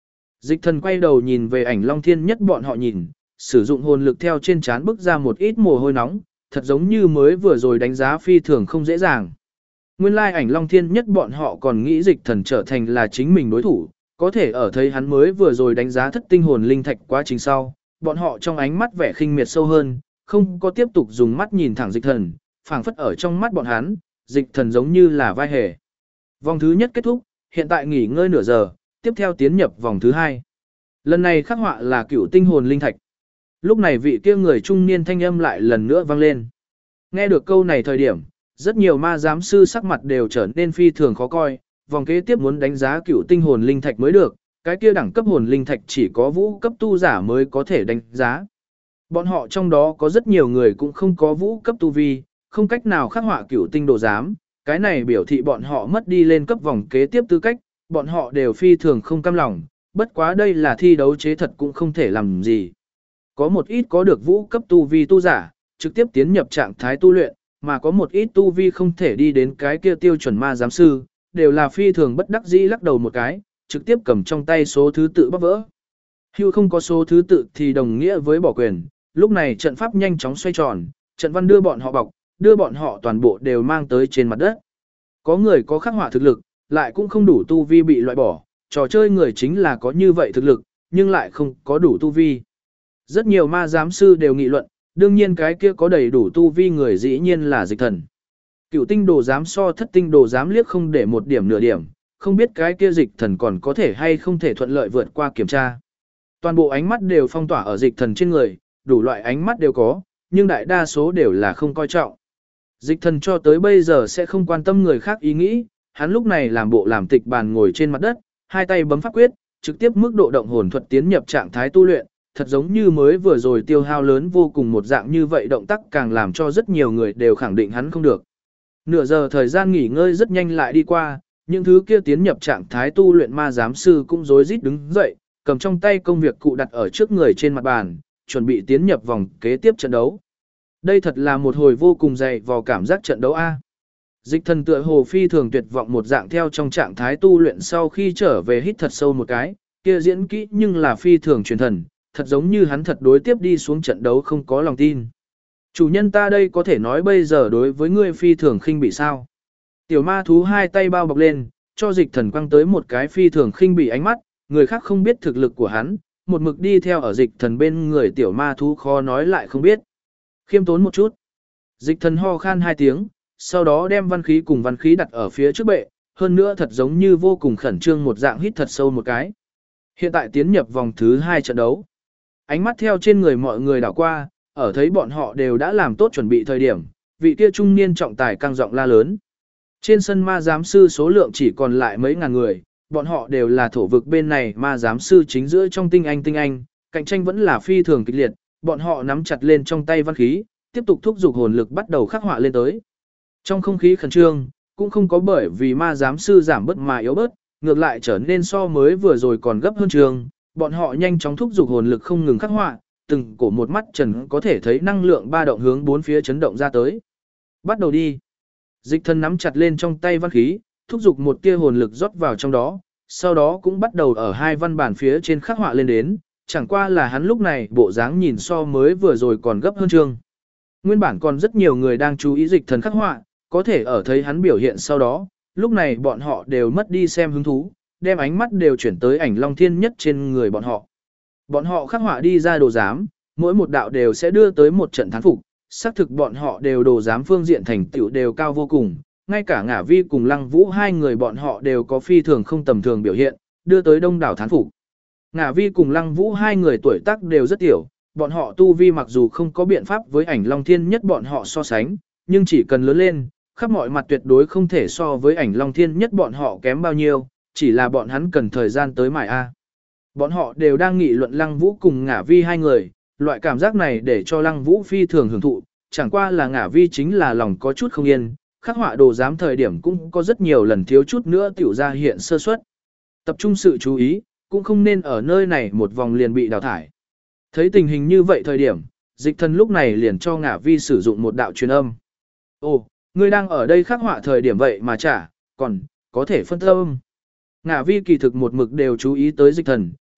Dịch thần quay đầu nhìn về ảnh Long Thiên Nhất bọn họ nhìn, sử dụng hồn lực theo trên trán bức ra một ít mồ hôi nóng, thật giống như mới vừa rồi đánh giá phi thường không dễ dàng. Nguyên lai ảnh Long Thiên Nhất bọn họ còn nghĩ dịch thần trở thành là chính mình đối thủ, có thể ở thấy hắn mới vừa rồi đánh giá thất tinh hồn linh thạch quá trình sau, bọn họ trong ánh mắt vẻ khinh miệt sâu hơn, không có tiếp tục dùng mắt nhìn thẳng dịch thần, phảng phất ở trong mắt bọn hắn, dịch thần giống như là vai hề. Vòng thứ nhất kết thúc, hiện tại nghỉ ngơi nửa giờ, tiếp theo tiến nhập vòng thứ hai. Lần này khắc họa là cửu tinh hồn linh thạch. Lúc này vị kia người trung niên thanh âm lại lần nữa vang lên. Nghe được câu này thời điểm, rất nhiều ma giám sư sắc mặt đều trở nên phi thường khó coi, vòng kế tiếp muốn đánh giá cửu tinh hồn linh thạch mới được, cái kia đẳng cấp hồn linh thạch chỉ có vũ cấp tu giả mới có thể đánh giá. Bọn họ trong đó có rất nhiều người cũng không có vũ cấp tu vi, không cách nào khắc họa cửu tinh đồ giám, cái này biểu thị bọn họ mất đi lên cấp vòng kế tiếp tư cách, bọn họ đều phi thường không cam lòng, bất quá đây là thi đấu chế thật cũng không thể làm gì. Có một ít có được vũ cấp tu vi tu giả, trực tiếp tiến nhập trạng thái tu luyện, mà có một ít tu vi không thể đi đến cái kia tiêu chuẩn ma giám sư, đều là phi thường bất đắc dĩ lắc đầu một cái, trực tiếp cầm trong tay số thứ tự bóp vỡ. Hưu không có số thứ tự thì đồng nghĩa với bỏ quyền, lúc này trận pháp nhanh chóng xoay tròn, trận văn đưa bọn họ bọc, đưa bọn họ toàn bộ đều mang tới trên mặt đất. Có người có khắc họa thực lực, lại cũng không đủ tu vi bị loại bỏ, trò chơi người chính là có như vậy thực lực, nhưng lại không có đủ tu vi. Rất nhiều ma giám sư đều nghị luận, đương nhiên cái kia có đầy đủ tu vi người dĩ nhiên là dịch thần. Cựu tinh đồ giám so thất tinh đồ giám liếc không để một điểm nửa điểm, không biết cái kia dịch thần còn có thể hay không thể thuận lợi vượt qua kiểm tra. Toàn bộ ánh mắt đều phong tỏa ở dịch thần trên người, đủ loại ánh mắt đều có, nhưng đại đa số đều là không coi trọng. Dịch thần cho tới bây giờ sẽ không quan tâm người khác ý nghĩ, hắn lúc này làm bộ làm tịch bàn ngồi trên mặt đất, hai tay bấm pháp quyết, trực tiếp mức độ động hồn thuật tiến nhập trạng thái tu luyện, thật giống như mới vừa rồi tiêu hao lớn vô cùng một dạng như vậy, động tác càng làm cho rất nhiều người đều khẳng định hắn không được. Nửa giờ thời gian nghỉ ngơi rất nhanh lại đi qua, những thứ kia tiến nhập trạng thái tu luyện ma giám sư cũng rối rít đứng dậy, cầm trong tay công việc cụ đặt ở trước người trên mặt bàn, chuẩn bị tiến nhập vòng kế tiếp trận đấu. Đây thật là một hồi vô cùng dày vò cảm giác trận đấu A. Dịch thần tựa hồ phi thường tuyệt vọng một dạng theo trong trạng thái tu luyện sau khi trở về hít thật sâu một cái, kia diễn kỹ nhưng là phi thường truyền thần, thật giống như hắn thật đối tiếp đi xuống trận đấu không có lòng tin. Chủ nhân ta đây có thể nói bây giờ đối với ngươi phi thường khinh bị sao. Tiểu ma thú hai tay bao bọc lên, cho dịch thần quăng tới một cái phi thường khinh bị ánh mắt, người khác không biết thực lực của hắn, một mực đi theo ở dịch thần bên người tiểu ma thú khó nói lại không biết. Khiêm tốn một chút. Dịch thần ho khan hai tiếng, sau đó đem văn khí cùng văn khí đặt ở phía trước bệ, hơn nữa thật giống như vô cùng khẩn trương một dạng hít thật sâu một cái. Hiện tại tiến nhập vòng thứ 2 trận đấu. Ánh mắt theo trên người mọi người đảo qua, ở thấy bọn họ đều đã làm tốt chuẩn bị thời điểm, vị kia trung niên trọng tài căng giọng la lớn. Trên sân ma giám sư số lượng chỉ còn lại mấy ngàn người, bọn họ đều là thổ vực bên này ma giám sư chính giữa trong tinh anh, cạnh tranh vẫn là phi thường kịch liệt, bọn họ nắm chặt lên trong tay văn khí, tiếp tục thúc giục hồn lực bắt đầu khắc họa lên tới. Trong không khí khẩn trương, cũng không có bởi vì ma giám sư giảm bớt mà yếu bớt, ngược lại trở nên so mới vừa rồi còn gấp hơn trường, bọn họ nhanh chóng thúc giục hồn lực không ngừng khắc họa, từng cổ một mắt trần có thể thấy năng lượng ba động hướng bốn phía chấn động ra tới. Bắt đầu đi. Dịch thần nắm chặt lên trong tay văn khí, thúc giục một tia hồn lực rót vào trong đó, sau đó cũng bắt đầu ở hai văn bản phía trên khắc họa lên đến, chẳng qua là hắn lúc này bộ dáng nhìn so mới vừa rồi còn gấp hơn chương. Nguyên bản còn rất nhiều người đang chú ý dịch thần khắc họa, có thể ở thấy hắn biểu hiện sau đó, lúc này bọn họ đều mất đi xem hứng thú, đem ánh mắt đều chuyển tới ảnh Long Thiên Nhất trên người bọn họ. Bọn họ khắc họa đi ra đồ giám, mỗi một đạo đều sẽ đưa tới một trận thắng phục, xác thực bọn họ đều đồ giám phương diện thành tựu đều cao vô cùng, ngay cả Ngả Vi cùng Lăng Vũ hai người bọn họ đều có phi thường không tầm thường biểu hiện, đưa tới đông đảo thắng phục. Ngả Vi cùng Lăng Vũ hai người tuổi tác đều rất tiểu, bọn họ tu vi mặc dù không có biện pháp với ảnh Long Thiên Nhất bọn họ so sánh, nhưng chỉ cần lớn lên, khắp mọi mặt tuyệt đối không thể so với ảnh Long Thiên Nhất bọn họ kém bao nhiêu, chỉ là bọn hắn cần thời gian tới mài A. Bọn họ đều đang nghị luận Lăng Vũ cùng Ngả Vi hai người, loại cảm giác này để cho Lăng Vũ phi thường hưởng thụ, chẳng qua là Ngả Vi chính là lòng có chút không yên, khắc họa đồ giám thời điểm cũng có rất nhiều lần thiếu chút nữa tiểu ra hiện sơ suất. Tập trung sự chú ý, cũng không nên ở nơi này một vòng liền bị đào thải. Thấy tình hình như vậy thời điểm, dịch thần lúc này liền cho Ngả Vi sử dụng một đạo truyền âm. Ồ, ngươi đang ở đây khắc họa thời điểm vậy mà chả, còn, có thể phân tâm. Ngả Vi kỳ thực một mực đều chú ý tới dịch thần,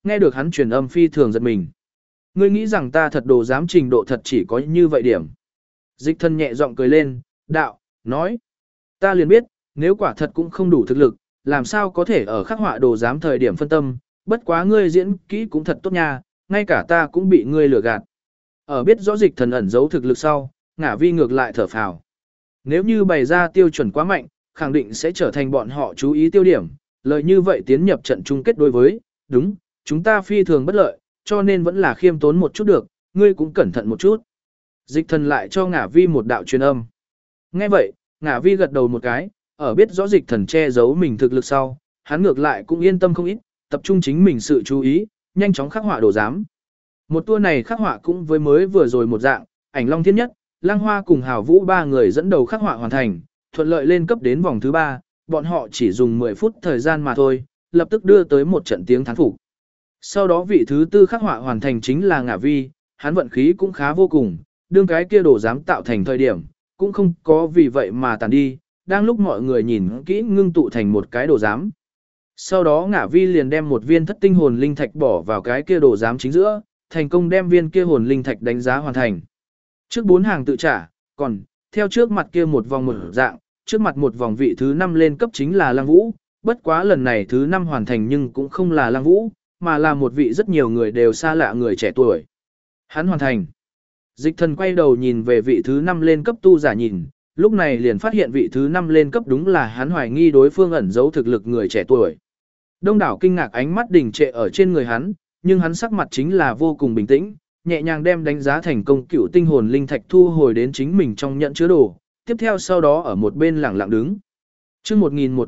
nghe được hắn truyền âm phi thường giật mình. Ngươi nghĩ rằng ta thật đồ dám trình độ thật chỉ có như vậy điểm. Dịch thần nhẹ giọng cười lên, đạo, nói. Ta liền biết, nếu quả thật cũng không đủ thực lực, làm sao có thể ở khắc họa đồ dám thời điểm phân tâm, bất quá ngươi diễn kỹ cũng thật tốt nha, ngay cả ta cũng bị ngươi lừa gạt. Ở biết rõ dịch thần ẩn giấu thực lực sau, Ngả Vi ngược lại thở phào. Nếu như bày ra tiêu chuẩn quá mạnh, khẳng định sẽ trở thành bọn họ chú ý tiêu điểm, lợi như vậy tiến nhập trận chung kết đối với, đúng, chúng ta phi thường bất lợi, cho nên vẫn là khiêm tốn một chút được, ngươi cũng cẩn thận một chút. Dịch thần lại cho Ngả Vi một đạo truyền âm. Nghe vậy, Ngả Vi gật đầu một cái, ở biết rõ dịch thần che giấu mình thực lực sau, hắn ngược lại cũng yên tâm không ít, tập trung chính mình sự chú ý, nhanh chóng khắc họa đồ giám. Một tour này khắc họa cũng với mới vừa rồi một dạng, Ảnh Long Thiên Nhất, Lăng Hoa cùng Hào Vũ ba người dẫn đầu khắc họa hoàn thành, thuận lợi lên cấp đến vòng thứ 3, bọn họ chỉ dùng 10 phút thời gian mà thôi, lập tức đưa tới một trận tiếng thán phục. Sau đó vị thứ 4 khắc họa hoàn thành chính là Ngả Vi, hắn vận khí cũng khá vô cùng, đương cái kia đồ giám tạo thành thời điểm, cũng không có vì vậy mà tàn đi, đang lúc mọi người nhìn kỹ ngưng tụ thành một cái đồ giám. Sau đó Ngả Vi liền đem một viên thất tinh hồn linh thạch bỏ vào cái kia đồ giám chính giữa, thành công đem viên kia hồn linh thạch đánh giá hoàn thành. Trước 4 hàng tự trả, còn theo trước mặt kia một vòng một dạng, trước mặt một vòng vị thứ 5 lên cấp chính là Lăng Vũ, bất quá lần này thứ 5 hoàn thành nhưng cũng không là Lăng Vũ, mà là một vị rất nhiều người đều xa lạ người trẻ tuổi. Hắn hoàn thành. Dịch thần quay đầu nhìn về vị thứ 5 lên cấp tu giả nhìn, lúc này liền phát hiện vị thứ 5 lên cấp đúng là hắn hoài nghi đối phương ẩn giấu thực lực người trẻ tuổi. Đông đảo kinh ngạc ánh mắt đình trệ ở trên người hắn, nhưng hắn sắc mặt chính là vô cùng bình tĩnh, nhẹ nhàng đem đánh giá thành công cựu tinh hồn linh thạch thu hồi đến chính mình trong nhận chứa đồ, tiếp theo sau đó ở một bên lẳng lặng đứng. Chương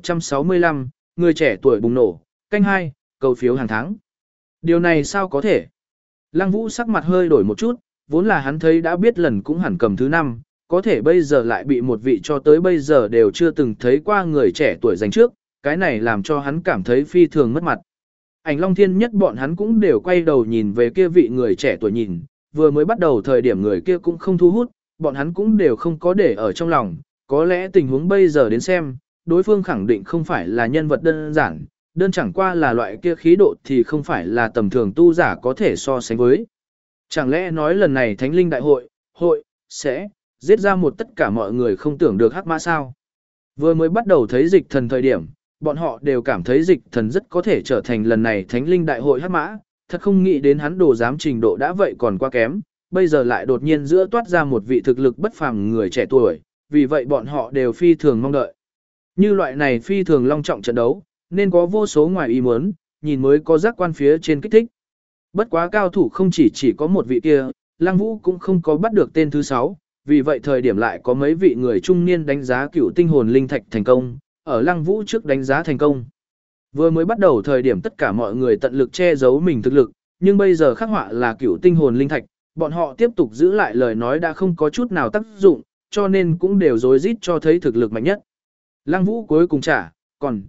1165, người trẻ tuổi bùng nổ, canh 2, cầu phiếu hàng tháng. Điều này sao có thể? Lăng Vũ sắc mặt hơi đổi một chút, vốn là hắn thấy đã biết lần cũng hẳn cầm thứ 5, có thể bây giờ lại bị một vị cho tới bây giờ đều chưa từng thấy qua người trẻ tuổi giành trước, cái này làm cho hắn cảm thấy phi thường mất mặt. Ảnh Long Thiên Nhất bọn hắn cũng đều quay đầu nhìn về kia vị người trẻ tuổi nhìn, vừa mới bắt đầu thời điểm người kia cũng không thu hút, bọn hắn cũng đều không có để ở trong lòng, có lẽ tình huống bây giờ đến xem, đối phương khẳng định không phải là nhân vật đơn giản, đơn chẳng qua là loại kia khí độ thì không phải là tầm thường tu giả có thể so sánh với. Chẳng lẽ nói lần này Thánh Linh Đại hội, sẽ giết ra một tất cả mọi người không tưởng được hắc mã sao? Vừa mới bắt đầu thấy dịch thần thời điểm, bọn họ đều cảm thấy dịch thần rất có thể trở thành lần này Thánh Linh Đại hội hắc mã, thật không nghĩ đến hắn đồ giám trình độ đã vậy còn quá kém, bây giờ lại đột nhiên giữa toát ra một vị thực lực bất phàm người trẻ tuổi, vì vậy bọn họ đều phi thường mong đợi. Như loại này phi thường long trọng trận đấu, nên có vô số ngoài ý muốn, nhìn mới có giác quan phía trên kích thích. Bất quá cao thủ không chỉ có một vị kia, Lăng Vũ cũng không có bắt được tên thứ 6, vì vậy thời điểm lại có mấy vị người trung niên đánh giá cửu tinh hồn linh thạch thành công, ở Lăng Vũ trước đánh giá thành công. Vừa mới bắt đầu thời điểm tất cả mọi người tận lực che giấu mình thực lực, nhưng bây giờ khắc họa là cửu tinh hồn linh thạch, bọn họ tiếp tục giữ lại lời nói đã không có chút nào tác dụng, cho nên cũng đều rối rít cho thấy thực lực mạnh nhất. Lăng Vũ cuối cùng trả, còn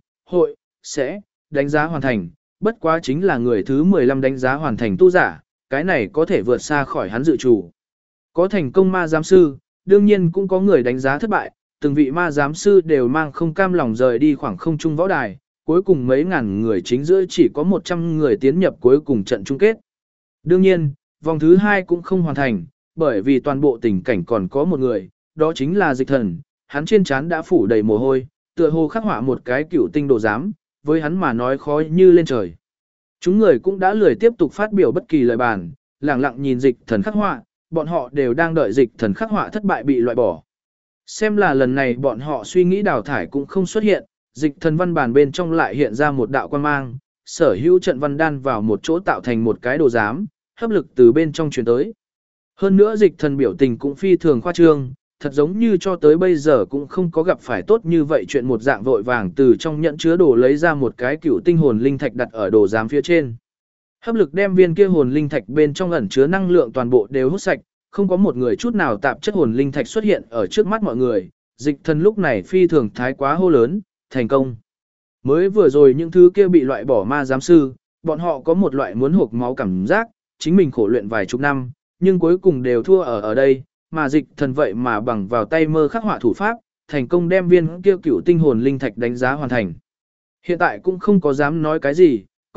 sẽ đánh giá hoàn thành, bất quá chính là người thứ 15 đánh giá hoàn thành tu giả, cái này có thể vượt xa khỏi hắn dự chủ. Có thành công ma giám sư, đương nhiên cũng có người đánh giá thất bại, từng vị ma giám sư đều mang không cam lòng rời đi khoảng không trung võ đài, cuối cùng mấy ngàn người chính giữa chỉ có 100 người tiến nhập cuối cùng trận chung kết. Đương nhiên, vòng thứ 2 cũng không hoàn thành, bởi vì toàn bộ tình cảnh còn có một người, đó chính là dịch thần, hắn trên trán đã phủ đầy mồ hôi, tựa hồ khắc họa một cái cửu tinh đồ giám, với hắn mà nói khó như lên trời. Chúng người cũng đã lười tiếp tục phát biểu bất kỳ lời bàn, lặng lặng nhìn dịch thần khắc họa, bọn họ đều đang đợi dịch thần khắc họa thất bại bị loại bỏ. Xem là lần này bọn họ suy nghĩ đào thải cũng không xuất hiện, dịch thần văn bản bên trong lại hiện ra một đạo quan mang, sở hữu trận văn đan vào một chỗ tạo thành một cái đồ giám, hấp lực từ bên trong truyền tới. Hơn nữa dịch thần biểu tình cũng phi thường khoa trương, thật giống như cho tới bây giờ cũng không có gặp phải tốt như vậy chuyện một dạng vội vàng từ trong nhẫn chứa đồ lấy ra một cái cựu tinh hồn linh thạch đặt ở đồ giám phía trên. Hấp lực đem viên kia hồn linh thạch bên trong ẩn chứa năng lượng toàn bộ đều hút sạch, không có một người chút nào tạp chất hồn linh thạch xuất hiện ở trước mắt mọi người, dịch thần lúc này phi thường thái quá hô lớn, thành công. Mới vừa rồi những thứ kia bị loại bỏ ma giám sư, bọn họ có một loại muốn hộc máu cảm giác, chính mình khổ luyện vài chục năm, nhưng cuối cùng đều thua ở đây, mà dịch thần vậy mà bằng vào tay mơ khắc họa thủ pháp, thành công đem viên kia cựu tinh hồn linh thạch đánh giá hoàn thành. Hiện tại cũng không có dám nói cái gì,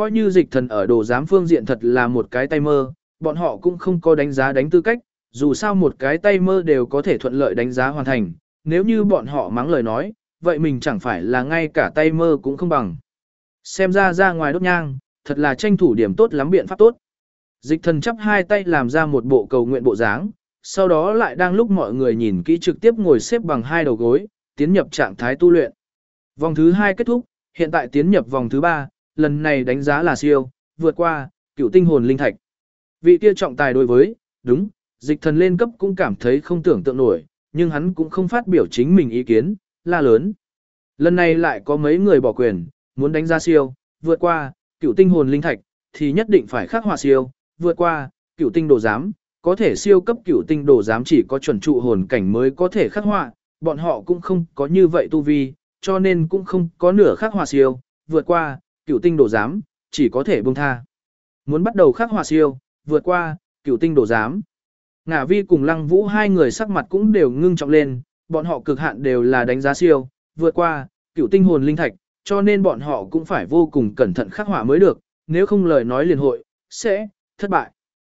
coi như dịch thần ở đồ giám phương diện thật là một cái tay mơ, bọn họ cũng không có đánh giá đánh tư cách, dù sao một cái tay mơ đều có thể thuận lợi đánh giá hoàn thành, nếu như bọn họ mắng lời nói, vậy mình chẳng phải là ngay cả tay mơ cũng không bằng. Xem ra ngoài đốt nhang, thật là tranh thủ điểm tốt lắm biện pháp tốt. Dịch thần chắp hai tay làm ra một bộ cầu nguyện bộ dáng, sau đó lại đang lúc mọi người nhìn kỹ trực tiếp ngồi xếp bằng hai đầu gối, tiến nhập trạng thái tu luyện. Vòng thứ 2 kết thúc, hiện tại tiến nhập vòng thứ 3, lần này đánh giá là siêu, vượt qua, cửu tinh hồn linh thạch. Vị kia trọng tài đối với, đúng, dịch thần lên cấp cũng cảm thấy không tưởng tượng nổi, nhưng hắn cũng không phát biểu chính mình ý kiến, la lớn. Lần này lại có mấy người bỏ quyền, muốn đánh giá siêu, vượt qua, cửu tinh hồn linh thạch, thì nhất định phải khắc họa siêu, vượt qua, cửu tinh đồ giám, có thể siêu cấp cửu tinh đồ giám chỉ có chuẩn trụ hồn cảnh mới có thể khắc họa, bọn họ cũng không có như vậy tu vi, cho nên cũng không có nửa khắc họa siêu, vượt qua, cửu tinh đồ giám, chỉ có thể buông tha. Muốn bắt đầu khắc họa siêu, vượt qua, cửu tinh đồ giám. Ngả Vi cùng Lăng Vũ hai người sắc mặt cũng đều ngưng trọng lên, bọn họ cực hạn đều là đánh giá siêu, vượt qua, cửu tinh hồn linh thạch, cho nên bọn họ cũng phải vô cùng cẩn thận khắc họa mới được, nếu không lời nói liền hội, sẽ, thất bại.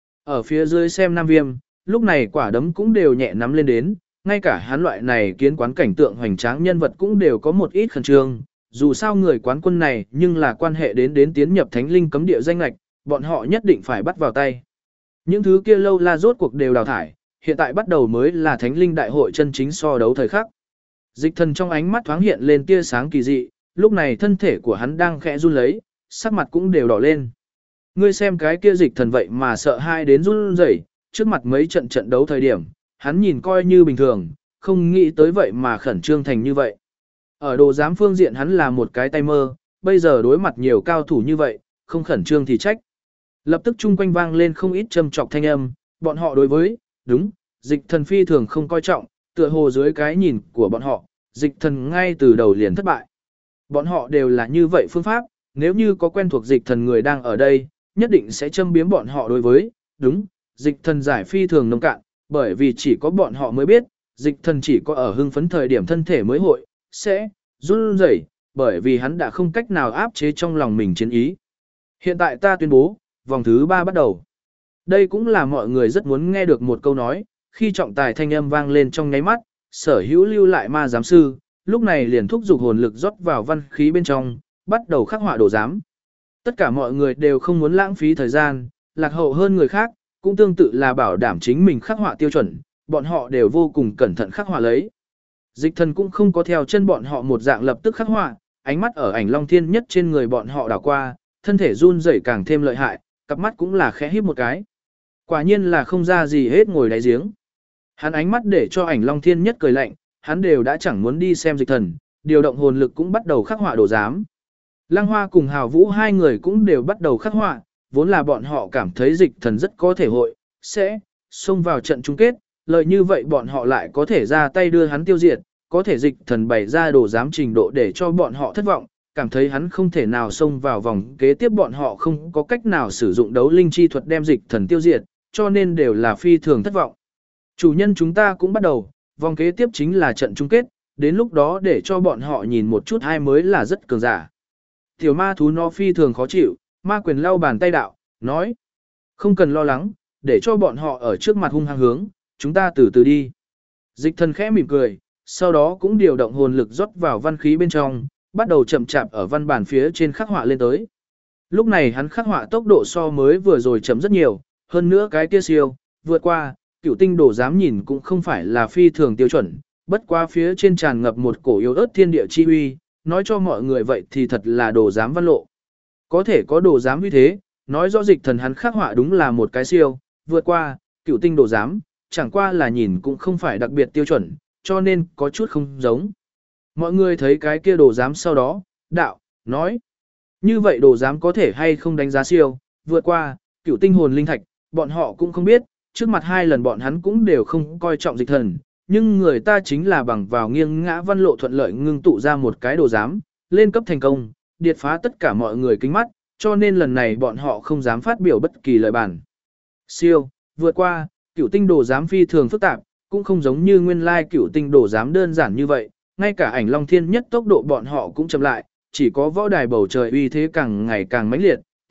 Ở phía dưới xem Nam Viêm, lúc này quả đấm cũng đều nhẹ nắm lên đến, ngay cả hắn loại này kiến quán cảnh tượng hoành tráng nhân vật cũng đều có một ít khẩn trương, dù sao người quán quân này nhưng là quan hệ đến tiến nhập thánh linh cấm địa danh lạch, bọn họ nhất định phải bắt vào tay. Những thứ kia lâu la rốt cuộc đều đào thải, hiện tại bắt đầu mới là thánh linh đại hội chân chính so đấu thời khắc. Dịch thần trong ánh mắt thoáng hiện lên tia sáng kỳ dị, lúc này thân thể của hắn đang khẽ run lấy, sắc mặt cũng đều đỏ lên. Ngươi xem cái kia dịch thần vậy mà sợ hai đến run rẩy, trước mặt mấy trận đấu thời điểm, hắn nhìn coi như bình thường, không nghĩ tới vậy mà khẩn trương thành như vậy. Ở đồ giám phương diện hắn là một cái tay mơ, bây giờ đối mặt nhiều cao thủ như vậy, không khẩn trương thì trách. Lập tức chung quanh vang lên không ít châm trọc thanh âm, bọn họ đối với, đúng, dịch thần phi thường không coi trọng, tựa hồ dưới cái nhìn của bọn họ, dịch thần ngay từ đầu liền thất bại. Bọn họ đều là như vậy phương pháp, nếu như có quen thuộc dịch thần người đang ở đây, nhất định sẽ châm biếm bọn họ đối với, đúng, dịch thần giải phi thường nông cạn, bởi vì chỉ có bọn họ mới biết, dịch thần chỉ có ở hưng phấn thời điểm thân thể mới hội, sẽ, run rẩy, bởi vì hắn đã không cách nào áp chế trong lòng mình chiến ý. Hiện tại ta tuyên bố, vòng thứ 3 bắt đầu. Đây cũng là mọi người rất muốn nghe được một câu nói, khi trọng tài thanh âm vang lên trong nháy mắt, sở hữu lưu lại ma giám sư, lúc này liền thúc giục hồn lực rót vào văn khí bên trong, bắt đầu khắc họa đồ giám. Tất cả mọi người đều không muốn lãng phí thời gian, lạc hậu hơn người khác, cũng tương tự là bảo đảm chính mình khắc họa tiêu chuẩn, bọn họ đều vô cùng cẩn thận khắc họa lấy. Dịch thần cũng không có theo chân bọn họ một dạng lập tức khắc họa, ánh mắt ở ảnh long thiên nhất trên người bọn họ đảo qua, thân thể run rẩy càng thêm lợi hại, cặp mắt cũng là khẽ híp một cái. Quả nhiên là không ra gì hết ngồi đáy giếng. Hắn ánh mắt để cho ảnh long thiên nhất cười lạnh, hắn đều đã chẳng muốn đi xem dịch thần, điều động hồn lực cũng bắt đầu khắc họa đồ giám. Lăng Hoa cùng Hào Vũ hai người cũng đều bắt đầu khắc họa, vốn là bọn họ cảm thấy dịch thần rất có thể hội, sẽ, xông vào trận chung kết, lợi như vậy bọn họ lại có thể ra tay đưa hắn tiêu diệt, có thể dịch thần bày ra đồ giám trình độ để cho bọn họ thất vọng, cảm thấy hắn không thể nào xông vào vòng kế tiếp bọn họ không có cách nào sử dụng đấu linh chi thuật đem dịch thần tiêu diệt, cho nên đều là phi thường thất vọng. Chủ nhân chúng ta cũng bắt đầu, vòng kế tiếp chính là trận chung kết, đến lúc đó để cho bọn họ nhìn một chút ai mới là rất cường giả. Tiểu ma thú nó phi thường khó chịu, ma quyền lau bàn tay đạo, nói. Không cần lo lắng, để cho bọn họ ở trước mặt hung hăng hướng, chúng ta từ từ đi. Dịch thần khẽ mỉm cười, sau đó cũng điều động hồn lực rót vào văn khí bên trong, bắt đầu chậm chạp ở văn bản phía trên khắc họa lên tới. Lúc này hắn khắc họa tốc độ so mới vừa rồi chậm rất nhiều, hơn nữa cái kia siêu, vượt qua, cửu tinh đồ dám nhìn cũng không phải là phi thường tiêu chuẩn, bất qua phía trên tràn ngập một cổ yếu ớt thiên địa chi uy, nói cho mọi người vậy thì thật là đồ dám văn lộ. Có thể có đồ dám như thế, nói rõ dịch thần hắn khắc họa đúng là một cái siêu, vượt qua, cửu tinh đồ dám, chẳng qua là nhìn cũng không phải đặc biệt tiêu chuẩn, cho nên có chút không giống. Mọi người thấy cái kia đồ dám sau đó, đạo, nói, như vậy đồ dám có thể hay không đánh giá siêu, vượt qua, cửu tinh hồn linh thạch, bọn họ cũng không biết, trước mặt hai lần bọn hắn cũng đều không coi trọng dịch thần, nhưng người ta chính là bằng vào nghiêng ngã văn lộ thuận lợi ngưng tụ ra một cái đồ giám, lên cấp thành công, điệt phá tất cả mọi người kính mắt, cho nên lần này bọn họ không dám phát biểu bất kỳ lời bản. Siêu, vượt qua, cửu tinh đồ giám phi thường phức tạp, cũng không giống như nguyên lai cửu tinh đồ giám đơn giản như vậy, ngay cả ảnh long thiên nhất tốc độ bọn họ cũng chậm lại, chỉ có võ đài bầu trời uy thế càng ngày càng mãnh liệt,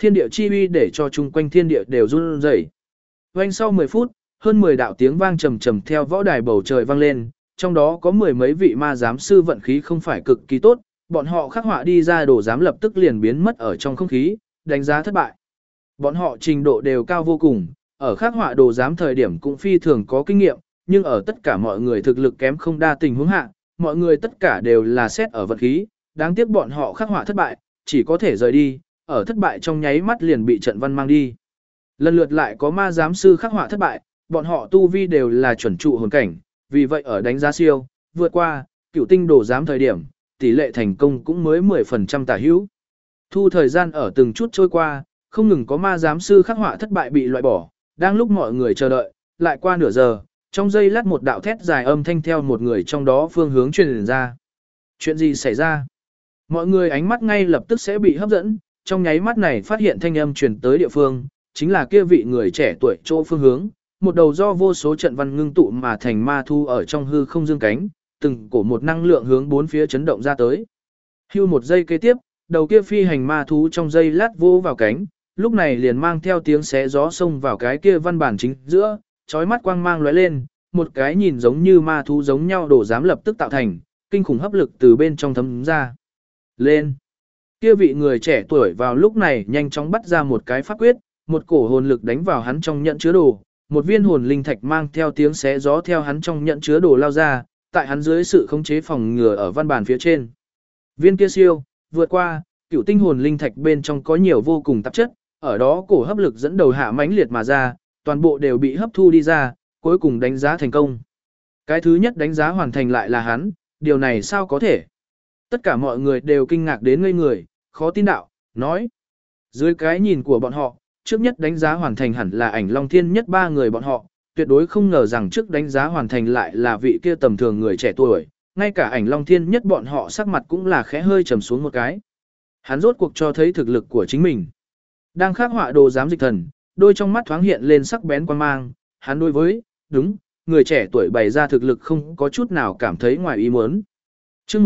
thiên địa chi uy để cho chung quanh thiên địa đều run rẩy. Oanh sau 10 phút, hơn 10 đạo tiếng vang trầm trầm theo võ đài bầu trời vang lên, trong đó có mười mấy vị ma giám sư vận khí không phải cực kỳ tốt, bọn họ khắc họa đi ra đồ giám lập tức liền biến mất ở trong không khí, đánh giá thất bại. Bọn họ trình độ đều cao vô cùng, ở khắc họa đồ giám thời điểm cũng phi thường có kinh nghiệm, nhưng ở tất cả mọi người thực lực kém không đa tình huống hạ, mọi người tất cả đều là xét ở vận khí, đáng tiếc bọn họ khắc họa thất bại, chỉ có thể rời đi, ở thất bại trong nháy mắt liền bị trận văn mang đi. Lần lượt lại có ma giám sư khắc họa thất bại, bọn họ tu vi đều là chuẩn trụ hồn cảnh, vì vậy ở đánh giá siêu, vượt qua, cựu tinh đồ giám thời điểm, tỷ lệ thành công cũng mới 10% tả hữu. Thu thời gian ở từng chút trôi qua, không ngừng có ma giám sư khắc họa thất bại bị loại bỏ, đang lúc mọi người chờ đợi, lại qua nửa giờ, trong giây lát một đạo thét dài âm thanh theo một người trong đó phương hướng truyền ra. Chuyện gì xảy ra? Mọi người ánh mắt ngay lập tức sẽ bị hấp dẫn, trong nháy mắt này phát hiện thanh âm truyền tới địa phương, chính là kia vị người trẻ tuổi chỗ phương hướng, một đầu do vô số trận văn ngưng tụ mà thành ma thu ở trong hư không dương cánh, từng cổ một năng lượng hướng bốn phía chấn động ra tới. Hưu một giây kế tiếp, đầu kia phi hành ma thú trong giây lát vô vào cánh, lúc này liền mang theo tiếng xé gió xông vào cái kia văn bản chính giữa, chói mắt quang mang lóe lên, một cái nhìn giống như ma thú giống nhau đổ dám lập tức tạo thành, kinh khủng hấp lực từ bên trong thấm ra. Lên! Kia vị người trẻ tuổi vào lúc này nhanh chóng bắt ra một cái pháp quyết, một cổ hồn lực đánh vào hắn trong nhận chứa đồ, một viên hồn linh thạch mang theo tiếng xé gió theo hắn trong nhận chứa đồ lao ra, tại hắn dưới sự khống chế phòng ngừa ở văn bản phía trên. Viên kia siêu, vượt qua, cựu tinh hồn linh thạch bên trong có nhiều vô cùng tạp chất, ở đó cổ hấp lực dẫn đầu hạ mãnh liệt mà ra, toàn bộ đều bị hấp thu đi ra, cuối cùng đánh giá thành công. Cái thứ nhất đánh giá hoàn thành lại là hắn, điều này sao có thể? Tất cả mọi người đều kinh ngạc đến ngây người, khó tin đạo, nói. Dưới cái nhìn của bọn họ, trước nhất đánh giá hoàn thành hẳn là ảnh Long Thiên nhất ba người bọn họ, tuyệt đối không ngờ rằng trước đánh giá hoàn thành lại là vị kia tầm thường người trẻ tuổi, ngay cả ảnh Long Thiên nhất bọn họ sắc mặt cũng là khẽ hơi trầm xuống một cái. Hắn rốt cuộc cho thấy thực lực của chính mình. Đang khắc họa đồ giám dịch thần, đôi trong mắt thoáng hiện lên sắc bén quan mang, hắn đối với, đúng, người trẻ tuổi bày ra thực lực không có chút nào cảm thấy ngoài ý muốn. Chương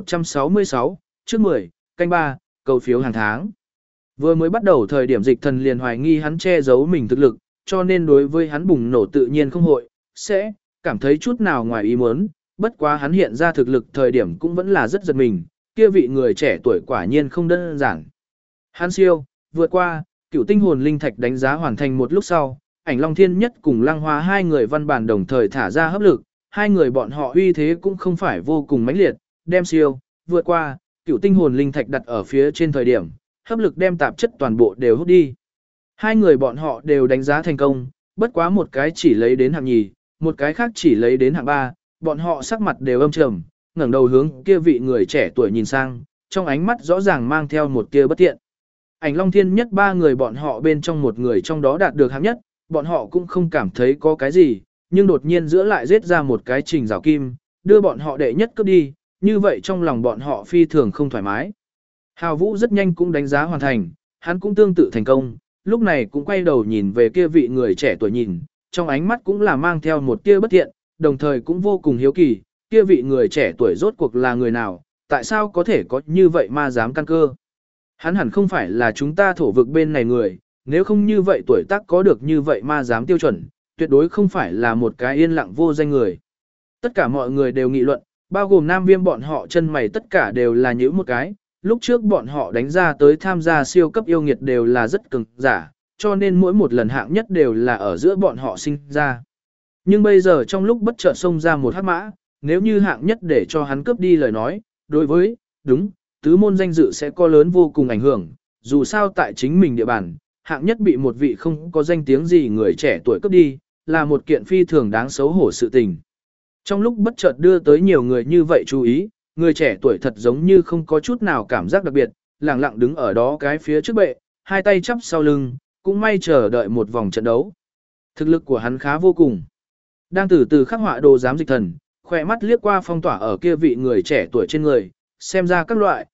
1166, chương 10, canh 3, cầu phiếu hàng tháng. Vừa mới bắt đầu thời điểm dịch thần liền hoài nghi hắn che giấu mình thực lực, cho nên đối với hắn bùng nổ tự nhiên không hội, sẽ cảm thấy chút nào ngoài ý muốn, bất quá hắn hiện ra thực lực thời điểm cũng vẫn là rất giật mình, kia vị người trẻ tuổi quả nhiên không đơn giản. Hắn siêu, vượt qua, cựu tinh hồn linh thạch đánh giá hoàn thành một lúc sau, ảnh Long Thiên nhất cùng Lăng Hoa hai người văn bản đồng thời thả ra hấp lực, hai người bọn họ uy thế cũng không phải vô cùng mãnh liệt, đem siêu, vượt qua, cựu tinh hồn linh thạch đặt ở phía trên thời điểm, hấp lực đem tạp chất toàn bộ đều hút đi. Hai người bọn họ đều đánh giá thành công, bất quá một cái chỉ lấy đến hạng nhì, một cái khác chỉ lấy đến hạng ba, bọn họ sắc mặt đều âm trầm, ngẩng đầu hướng kia vị người trẻ tuổi nhìn sang, trong ánh mắt rõ ràng mang theo một tia bất thiện. Ảnh Long Thiên nhất ba người bọn họ bên trong một người trong đó đạt được hạng nhất, bọn họ cũng không cảm thấy có cái gì, nhưng đột nhiên giữa lại giết ra một cái trình rào kim, đưa bọn họ đệ nhất cướp đi, như vậy trong lòng bọn họ phi thường không thoải mái. Hào Vũ rất nhanh cũng đánh giá hoàn thành, hắn cũng tương tự thành công, lúc này cũng quay đầu nhìn về kia vị người trẻ tuổi nhìn, trong ánh mắt cũng là mang theo một tia bất thiện, đồng thời cũng vô cùng hiếu kỳ, kia vị người trẻ tuổi rốt cuộc là người nào, tại sao có thể có như vậy ma dám căn cơ. Hắn hẳn không phải là chúng ta thổ vực bên này người, nếu không như vậy tuổi tác có được như vậy ma dám tiêu chuẩn, tuyệt đối không phải là một cái yên lặng vô danh người. Tất cả mọi người đều nghị luận, bao gồm Nam Viêm bọn họ chân mày tất cả đều là nhíu một cái, lúc trước bọn họ đánh ra tới tham gia siêu cấp yêu nghiệt đều là rất cường giả, cho nên mỗi một lần hạng nhất đều là ở giữa bọn họ sinh ra. Nhưng bây giờ trong lúc bất chợt xông ra một hắc mã, nếu như hạng nhất để cho hắn cướp đi lời nói, đối với, đúng, tứ môn danh dự sẽ có lớn vô cùng ảnh hưởng, dù sao tại chính mình địa bàn, hạng nhất bị một vị không có danh tiếng gì người trẻ tuổi cướp đi, là một kiện phi thường đáng xấu hổ sự tình. Trong lúc bất chợt đưa tới nhiều người như vậy chú ý, người trẻ tuổi thật giống như không có chút nào cảm giác đặc biệt, lặng lặng đứng ở đó cái phía trước bệ, hai tay chắp sau lưng, cũng may chờ đợi một vòng trận đấu. Thực lực của hắn khá vô cùng. Đang từ từ khắc họa đồ giám dịch thần, khỏe mắt liếc qua phong tỏa ở kia vị người trẻ tuổi trên người, xem ra các loại,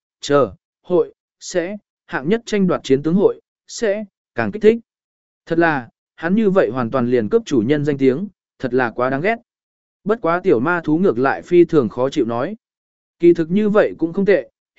hội, sẽ, hạng nhất tranh đoạt chiến tướng hội, sẽ, càng kích thích. Thật là, hắn như vậy hoàn toàn liền cướp chủ nhân danh tiếng, thật là quá đáng ghét. Bất quá tiểu ma thú ngược lại phi thường khó chịu nói. Kỳ thực như vậy cũng không tệ,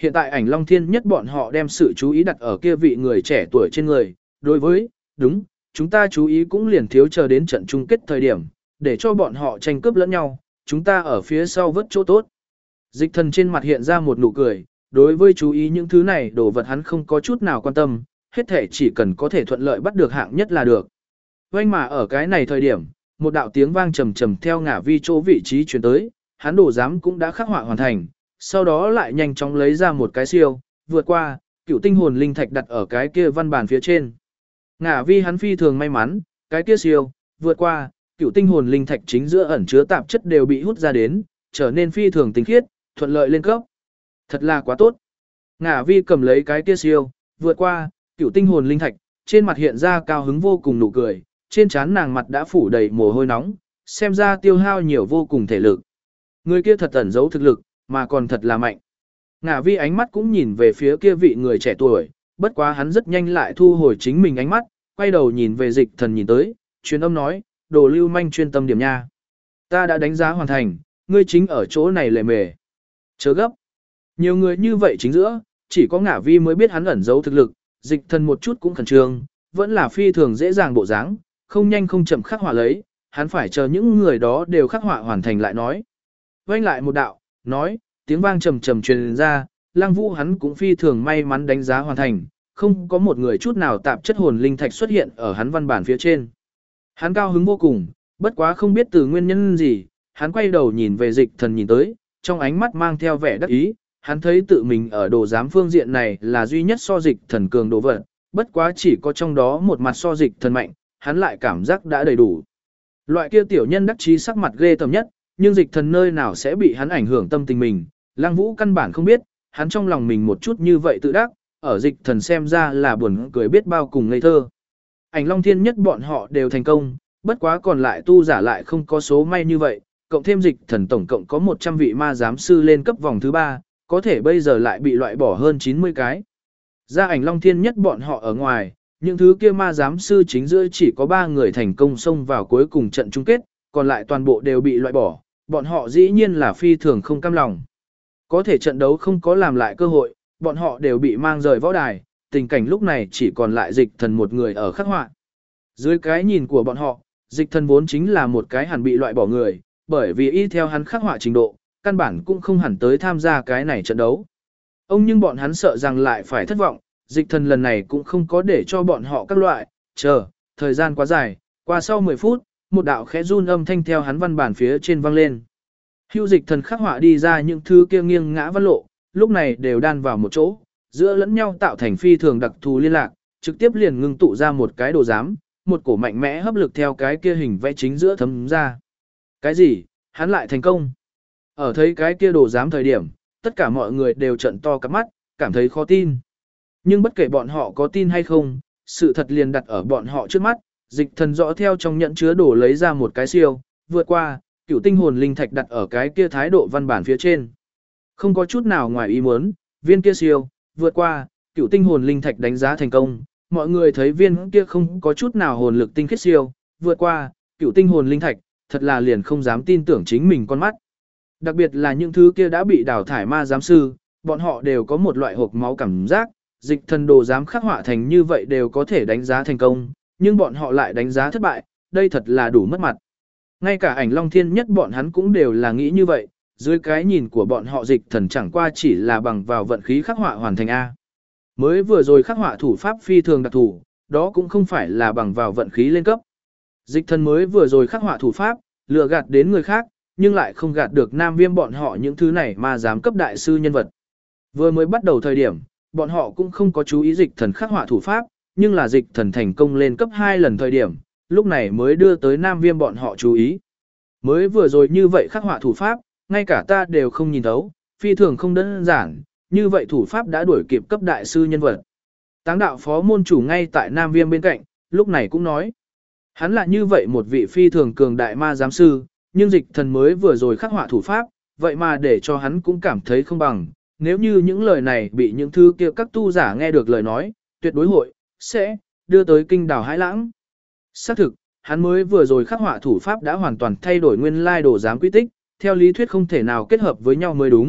hiện tại Ảnh Long Thiên Nhất bọn họ đem sự chú ý đặt ở kia vị người trẻ tuổi trên người, đối với, đúng, chúng ta chú ý cũng liền thiếu chờ đến trận chung kết thời điểm, để cho bọn họ tranh cướp lẫn nhau, chúng ta ở phía sau vớt chỗ tốt. Dịch thần trên mặt hiện ra một nụ cười, đối với chú ý những thứ này đồ vật hắn không có chút nào quan tâm, hết thể chỉ cần có thể thuận lợi bắt được hạng nhất là được. Vâng mà ở cái này thời điểm, một đạo tiếng vang trầm trầm theo ngả vi chỗ vị trí chuyển tới, hắn đồ giám cũng đã khắc họa hoàn thành, sau đó lại nhanh chóng lấy ra một cái siêu, vượt qua, cựu tinh hồn linh thạch đặt ở cái kia văn bản phía trên. Ngả vi hắn phi thường may mắn, cái kia siêu, vượt qua, cựu tinh hồn linh thạch chính giữa ẩn chứa tạp chất đều bị hút ra đến, trở nên phi thường tinh khiết, thuận lợi lên cấp. Thật là quá tốt. Ngả vi cầm lấy cái kia siêu, vượt qua, cựu tinh hồn linh thạch, trên mặt hiện ra cao hứng vô cùng nụ cười, trên trán nàng mặt đã phủ đầy mồ hôi nóng, xem ra tiêu hao nhiều vô cùng thể lực. Người kia thật ẩn giấu thực lực, mà còn thật là mạnh. Ngả vi ánh mắt cũng nhìn về phía kia vị người trẻ tuổi, bất quá hắn rất nhanh lại thu hồi chính mình ánh mắt, quay đầu nhìn về dịch thần nhìn tới, truyền âm nói, đồ lưu manh chuyên tâm điểm nha. Ta đã đánh giá hoàn thành, ngươi chính ở chỗ này lề mề. Chớ gấp. Nhiều người như vậy chính giữa, chỉ có ngả vi mới biết hắn ẩn giấu thực lực, dịch thần một chút cũng khẩn trương, vẫn là phi thường dễ dàng bộ dáng, không nhanh không chậm khắc họa lấy, hắn phải chờ những người đó đều khắc họa hoàn thành lại nói. Vang lại một đạo, nói, tiếng vang trầm trầm truyền ra, Lăng Vũ hắn cũng phi thường may mắn đánh giá hoàn thành, không có một người chút nào tạp chất hồn linh thạch xuất hiện ở hắn văn bản phía trên. Hắn cao hứng vô cùng, bất quá không biết từ nguyên nhân gì, hắn quay đầu nhìn về dịch thần nhìn tới, trong ánh mắt mang theo vẻ đắc ý, hắn thấy tự mình ở đồ giám phương diện này là duy nhất so dịch thần cường đồ vật, bất quá chỉ có trong đó một mặt so dịch thần mạnh, hắn lại cảm giác đã đầy đủ. Loại kia tiểu nhân đắc chí sắc mặt ghê tởm nhất, nhưng dịch thần nơi nào sẽ bị hắn ảnh hưởng tâm tình mình, Lăng Vũ căn bản không biết, hắn trong lòng mình một chút như vậy tự đắc, ở dịch thần xem ra là buồn cười biết bao cùng ngây thơ. Ảnh Long Thiên Nhất bọn họ đều thành công, bất quá còn lại tu giả lại không có số may như vậy, cộng thêm dịch thần tổng cộng có 100 vị ma giám sư lên cấp vòng thứ 3, có thể bây giờ lại bị loại bỏ hơn 90 cái. Ra Ảnh Long Thiên Nhất bọn họ ở ngoài, những thứ kia ma giám sư chính giữa chỉ có 3 người thành công xông vào cuối cùng trận chung kết, còn lại toàn bộ đều bị loại bỏ, bọn họ dĩ nhiên là phi thường không cam lòng. Có thể trận đấu không có làm lại cơ hội, bọn họ đều bị mang rời võ đài, tình cảnh lúc này chỉ còn lại dịch thần một người ở khắc họa. Dưới cái nhìn của bọn họ, dịch thần vốn chính là một cái hẳn bị loại bỏ người, bởi vì y theo hắn khắc họa trình độ, căn bản cũng không hẳn tới tham gia cái này trận đấu. Ông nhưng bọn hắn sợ rằng lại phải thất vọng, dịch thần lần này cũng không có để cho bọn họ các loại, chờ, thời gian quá dài, qua sau 10 phút, một đạo khẽ run âm thanh theo hắn văn bản phía trên vang lên. Hưu dịch thần khắc họa đi ra những thứ kia nghiêng ngã văn lộ, lúc này đều đan vào một chỗ, giữa lẫn nhau tạo thành phi thường đặc thù liên lạc, trực tiếp liền ngưng tụ ra một cái đồ giám, một cổ mạnh mẽ hấp lực theo cái kia hình vẽ chính giữa thấm ra. Cái gì? Hắn lại thành công. Ở thấy cái kia đồ giám thời điểm, tất cả mọi người đều trợn to cặp mắt, cảm thấy khó tin. Nhưng bất kể bọn họ có tin hay không, sự thật liền đặt ở bọn họ trước mắt, dịch thần rõ theo trong nhẫn chứa đồ lấy ra một cái siêu, vượt qua, cựu tinh hồn linh thạch đặt ở cái kia thái độ văn bản phía trên. Không có chút nào ngoài ý muốn, viên kia siêu, vượt qua, cựu tinh hồn linh thạch đánh giá thành công, mọi người thấy viên kia không có chút nào hồn lực tinh khiết siêu, vượt qua, cựu tinh hồn linh thạch, thật là liền không dám tin tưởng chính mình con mắt. Đặc biệt là những thứ kia đã bị đào thải ma giám sư, bọn họ đều có một loại hộp máu cảm giác, dịch thần đồ dám khắc họa thành như vậy đều có thể đánh giá thành công, nhưng bọn họ lại đánh giá thất bại, đây thật là đủ mất mặt. Ngay cả Ảnh Long Thiên Nhất bọn hắn cũng đều là nghĩ như vậy, dưới cái nhìn của bọn họ dịch thần chẳng qua chỉ là bằng vào vận khí khắc họa hoàn thành A. Mới vừa rồi khắc họa thủ pháp phi thường đặc thủ, đó cũng không phải là bằng vào vận khí lên cấp. Dịch thần mới vừa rồi khắc họa thủ pháp, lừa gạt đến người khác, nhưng lại không gạt được Nam Viêm bọn họ những thứ này mà dám cấp đại sư nhân vật. Vừa mới bắt đầu thời điểm, bọn họ cũng không có chú ý dịch thần khắc họa thủ pháp, nhưng là dịch thần thành công lên cấp 2 lần thời điểm, lúc này mới đưa tới Nam Viêm bọn họ chú ý. Mới vừa rồi như vậy khắc họa thủ pháp, ngay cả ta đều không nhìn thấu, phi thường không đơn giản, như vậy thủ pháp đã đuổi kịp cấp đại sư nhân vật. Táng đạo phó môn chủ ngay tại Nam Viêm bên cạnh, lúc này cũng nói. Hắn là như vậy một vị phi thường cường đại ma giám sư, nhưng dịch thần mới vừa rồi khắc họa thủ pháp, vậy mà để cho hắn cũng cảm thấy không bằng. Nếu như những lời này bị những thứ kia các tu giả nghe được lời nói, tuyệt đối hội, sẽ, đưa tới kinh đảo hãi lãng. Xác thực, hắn mới vừa rồi khắc họa thủ pháp đã hoàn toàn thay đổi nguyên lai đồ giám quy tích, theo lý thuyết không thể nào kết hợp với nhau mới đúng,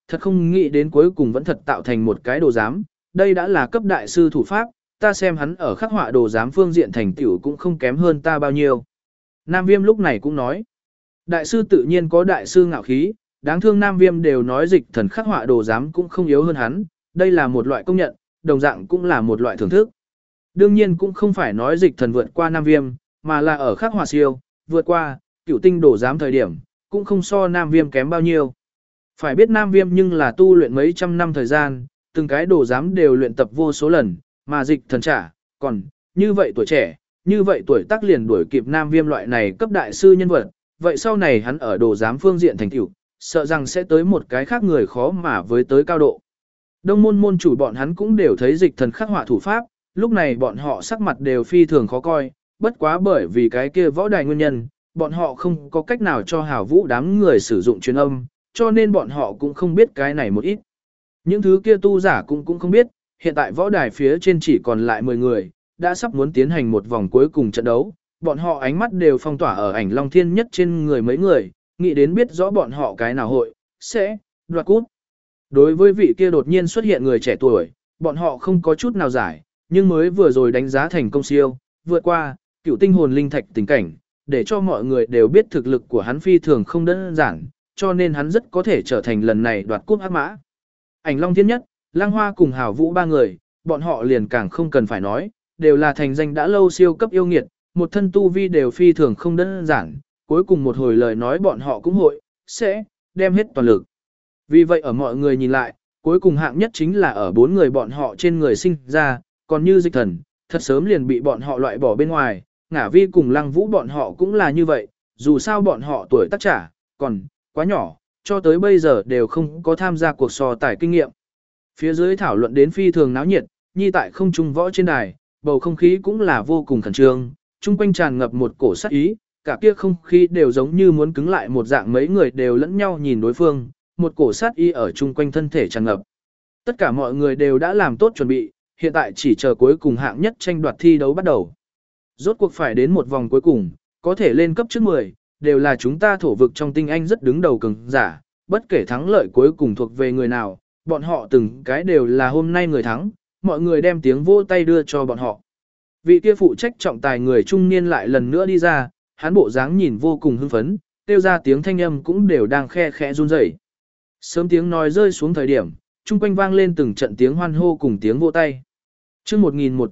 thật không nghĩ đến cuối cùng vẫn thật tạo thành một cái đồ giám, đây đã là cấp đại sư thủ pháp, ta xem hắn ở khắc họa đồ giám phương diện thành tựu cũng không kém hơn ta bao nhiêu. Nam Viêm lúc này cũng nói, đại sư tự nhiên có đại sư ngạo khí, đáng thương Nam Viêm đều nói Dịch Thần khắc họa đồ giám cũng không yếu hơn hắn, đây là một loại công nhận, đồng dạng cũng là một loại thưởng thức. Đương nhiên cũng không phải nói Dịch Thần vượt qua Nam Viêm, mà là ở khắc họa siêu, vượt qua, cửu tinh đồ giám thời điểm, cũng không so Nam Viêm kém bao nhiêu. Phải biết Nam Viêm nhưng là tu luyện mấy trăm năm thời gian, từng cái đồ giám đều luyện tập vô số lần, mà Dịch Thần trả, còn, như vậy tuổi trẻ, như vậy tuổi tác liền đuổi kịp Nam Viêm loại này cấp đại sư nhân vật, vậy sau này hắn ở đồ giám phương diện thành tựu, sợ rằng sẽ tới một cái khác người khó mà với tới cao độ. Đông môn môn chủ bọn hắn cũng đều thấy Dịch Thần khắc họa thủ pháp, lúc này bọn họ sắc mặt đều phi thường khó coi, bất quá bởi vì cái kia võ đài nguyên nhân, bọn họ không có cách nào cho Hảo Vũ đám người sử dụng truyền âm, cho nên bọn họ cũng không biết cái này một ít. Những thứ kia tu giả cũng không biết, hiện tại võ đài phía trên chỉ còn lại 10 người, đã sắp muốn tiến hành một vòng cuối cùng trận đấu, bọn họ ánh mắt đều phong tỏa ở Ảnh Long Thiên Nhất trên người mấy người, nghĩ đến biết rõ bọn họ cái nào hội, sẽ, đoạt cút. Đối với vị kia đột nhiên xuất hiện người trẻ tuổi, bọn họ không có chút nào giải, nhưng mới vừa rồi đánh giá thành công siêu, vượt qua, cửu tinh hồn linh thạch tình cảnh, để cho mọi người đều biết thực lực của hắn phi thường không đơn giản, cho nên hắn rất có thể trở thành lần này đoạt cúp hắc mã. Ảnh Long Thiên Nhất, Lang Hoa cùng Hảo Vũ ba người, bọn họ liền càng không cần phải nói, đều là thành danh đã lâu siêu cấp yêu nghiệt, một thân tu vi đều phi thường không đơn giản, cuối cùng một hồi lời nói bọn họ cũng hội, sẽ, đem hết toàn lực. Vì vậy ở mọi người nhìn lại, cuối cùng hạng nhất chính là ở 4 người bọn họ trên người sinh ra, còn như Dịch Thần, thật sớm liền bị bọn họ loại bỏ bên ngoài, Ngả Vi cùng Lăng Vũ bọn họ cũng là như vậy, dù sao bọn họ tuổi tác trả, còn, quá nhỏ, cho tới bây giờ đều không có tham gia cuộc so tài kinh nghiệm. Phía dưới thảo luận đến phi thường náo nhiệt, nhi tại không trung võ trên đài, bầu không khí cũng là vô cùng khẩn trương, chung quanh tràn ngập một cổ sát ý, cả kia không khí đều giống như muốn cứng lại một dạng, mấy người đều lẫn nhau nhìn đối phương, một cổ sát ý ở chung quanh thân thể tràn ngập. Tất cả mọi người đều đã làm tốt chuẩn bị, hiện tại chỉ chờ cuối cùng hạng nhất tranh đoạt thi đấu bắt đầu. Rốt cuộc phải đến một vòng cuối cùng, có thể lên cấp trước 10, đều là chúng ta thổ vực trong tinh anh rất đứng đầu cường giả, bất kể thắng lợi cuối cùng thuộc về người nào, bọn họ từng cái đều là hôm nay người thắng, mọi người đem tiếng vỗ tay đưa cho bọn họ. Vị kia phụ trách trọng tài người trung niên lại lần nữa đi ra, hắn bộ dáng nhìn vô cùng hưng phấn, kêu ra tiếng thanh âm cũng đều đang khe khẽ run rẩy. Sớm tiếng nói rơi xuống thời điểm, chung quanh vang lên từng trận tiếng hoan hô cùng tiếng vỗ tay. Chương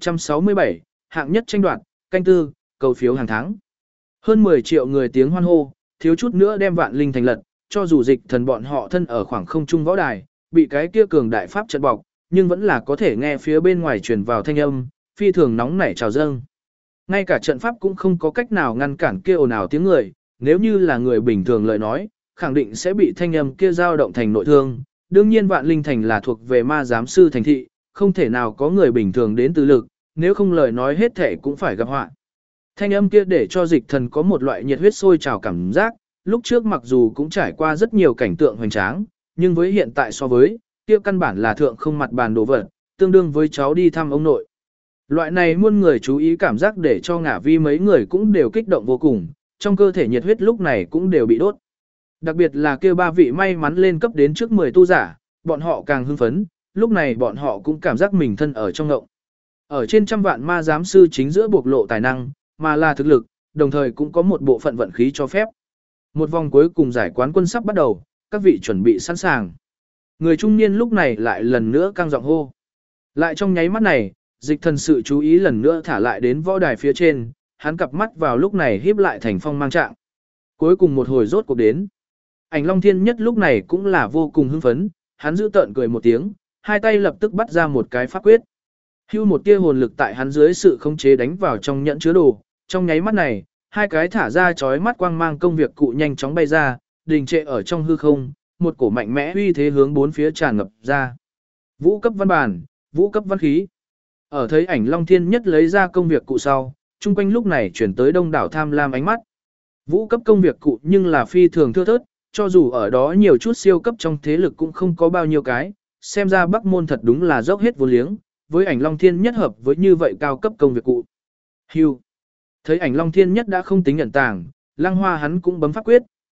1167, hạng nhất tranh đoạt, canh tư, cầu phiếu hàng tháng. Hơn 10 triệu người tiếng hoan hô, thiếu chút nữa đem Vạn Linh thành lật, cho dù Dịch Thần bọn họ thân ở khoảng không trung võ đài, bị cái kia cường đại pháp trận bọc, nhưng vẫn là có thể nghe phía bên ngoài truyền vào thanh âm, phi thường nóng nảy trào dâng. Ngay cả trận pháp cũng không có cách nào ngăn cản kia ồn ào tiếng người, nếu như là người bình thường lời nói, khẳng định sẽ bị thanh âm kia dao động thành nội thương. Đương nhiên Vạn Linh thành là thuộc về ma giám sư thành thị, không thể nào có người bình thường đến từ lực, nếu không lời nói hết thể cũng phải gặp họa. Thanh âm kia để cho Dịch Thần có một loại nhiệt huyết sôi trào cảm giác, lúc trước mặc dù cũng trải qua rất nhiều cảnh tượng hoành tráng, nhưng với hiện tại so với, kia căn bản là thượng không mặt bàn đồ vật, tương đương với cháu đi thăm ông nội. Loại này muôn người chú ý cảm giác để cho Ngả Vi mấy người cũng đều kích động vô cùng, trong cơ thể nhiệt huyết lúc này cũng đều bị đốt. Đặc biệt là kia 3 vị may mắn lên cấp đến trước 10 tu giả, bọn họ càng hưng phấn, lúc này bọn họ cũng cảm giác mình thân ở trong ngộng. Ở trên trăm vạn ma giám sư chính giữa bộc lộ tài năng, mà là thực lực, đồng thời cũng có một bộ phận vận khí cho phép. Một vòng cuối cùng giải quán quân sắp bắt đầu, các vị chuẩn bị sẵn sàng. Người trung niên lúc này lại lần nữa căng giọng hô. Lại trong nháy mắt này, Dịch Thần sự chú ý lần nữa thả lại đến võ đài phía trên, hắn cặp mắt vào lúc này híp lại thành phong mang trạng. Cuối cùng một hồi rốt cuộc đến. Ảnh Long Thiên Nhất lúc này cũng là vô cùng hưng phấn, hắn giữ tợn cười một tiếng, hai tay lập tức bắt ra một cái pháp quyết. Hưu một tia hồn lực tại hắn dưới sự khống chế đánh vào trong nhẫn chứa đồ, trong nháy mắt này, hai cái thả ra chói mắt quang mang công việc cụ nhanh chóng bay ra, đình trệ ở trong hư không, một cổ mạnh mẽ uy thế hướng bốn phía tràn ngập ra. Vũ cấp văn bản, vũ cấp văn khí. Ở thấy Ảnh Long Thiên Nhất lấy ra công việc cụ sau, chung quanh lúc này chuyển tới đông đảo tham lam ánh mắt. Vũ cấp công việc cụ nhưng là phi thường thưa thớt, cho dù ở đó nhiều chút siêu cấp trong thế lực cũng không có bao nhiêu cái, xem ra Bắc Môn thật đúng là dốc hết vô liếng, với Ảnh Long Thiên Nhất hợp với như vậy cao cấp công việc cụ. Hưu. Thấy Ảnh Long Thiên Nhất đã không tính nhận tàng, Lăng Hoa hắn cũng bấm pháp quyết,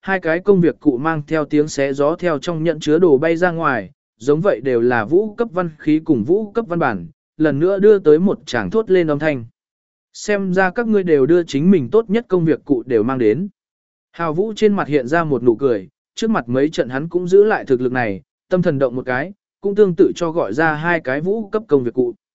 hai cái công việc cụ mang theo tiếng xé gió theo trong nhận chứa đồ bay ra ngoài, giống vậy đều là vũ cấp văn khí cùng vũ cấp văn bản, lần nữa đưa tới một tràng thốt lên âm thanh. Xem ra các ngươi đều đưa chính mình tốt nhất công việc cụ đều mang đến. Hào Vũ trên mặt hiện ra một nụ cười, trước mặt mấy trận hắn cũng giữ lại thực lực này, tâm thần động một cái, cũng tương tự cho gọi ra hai cái vũ cấp công việc cụ.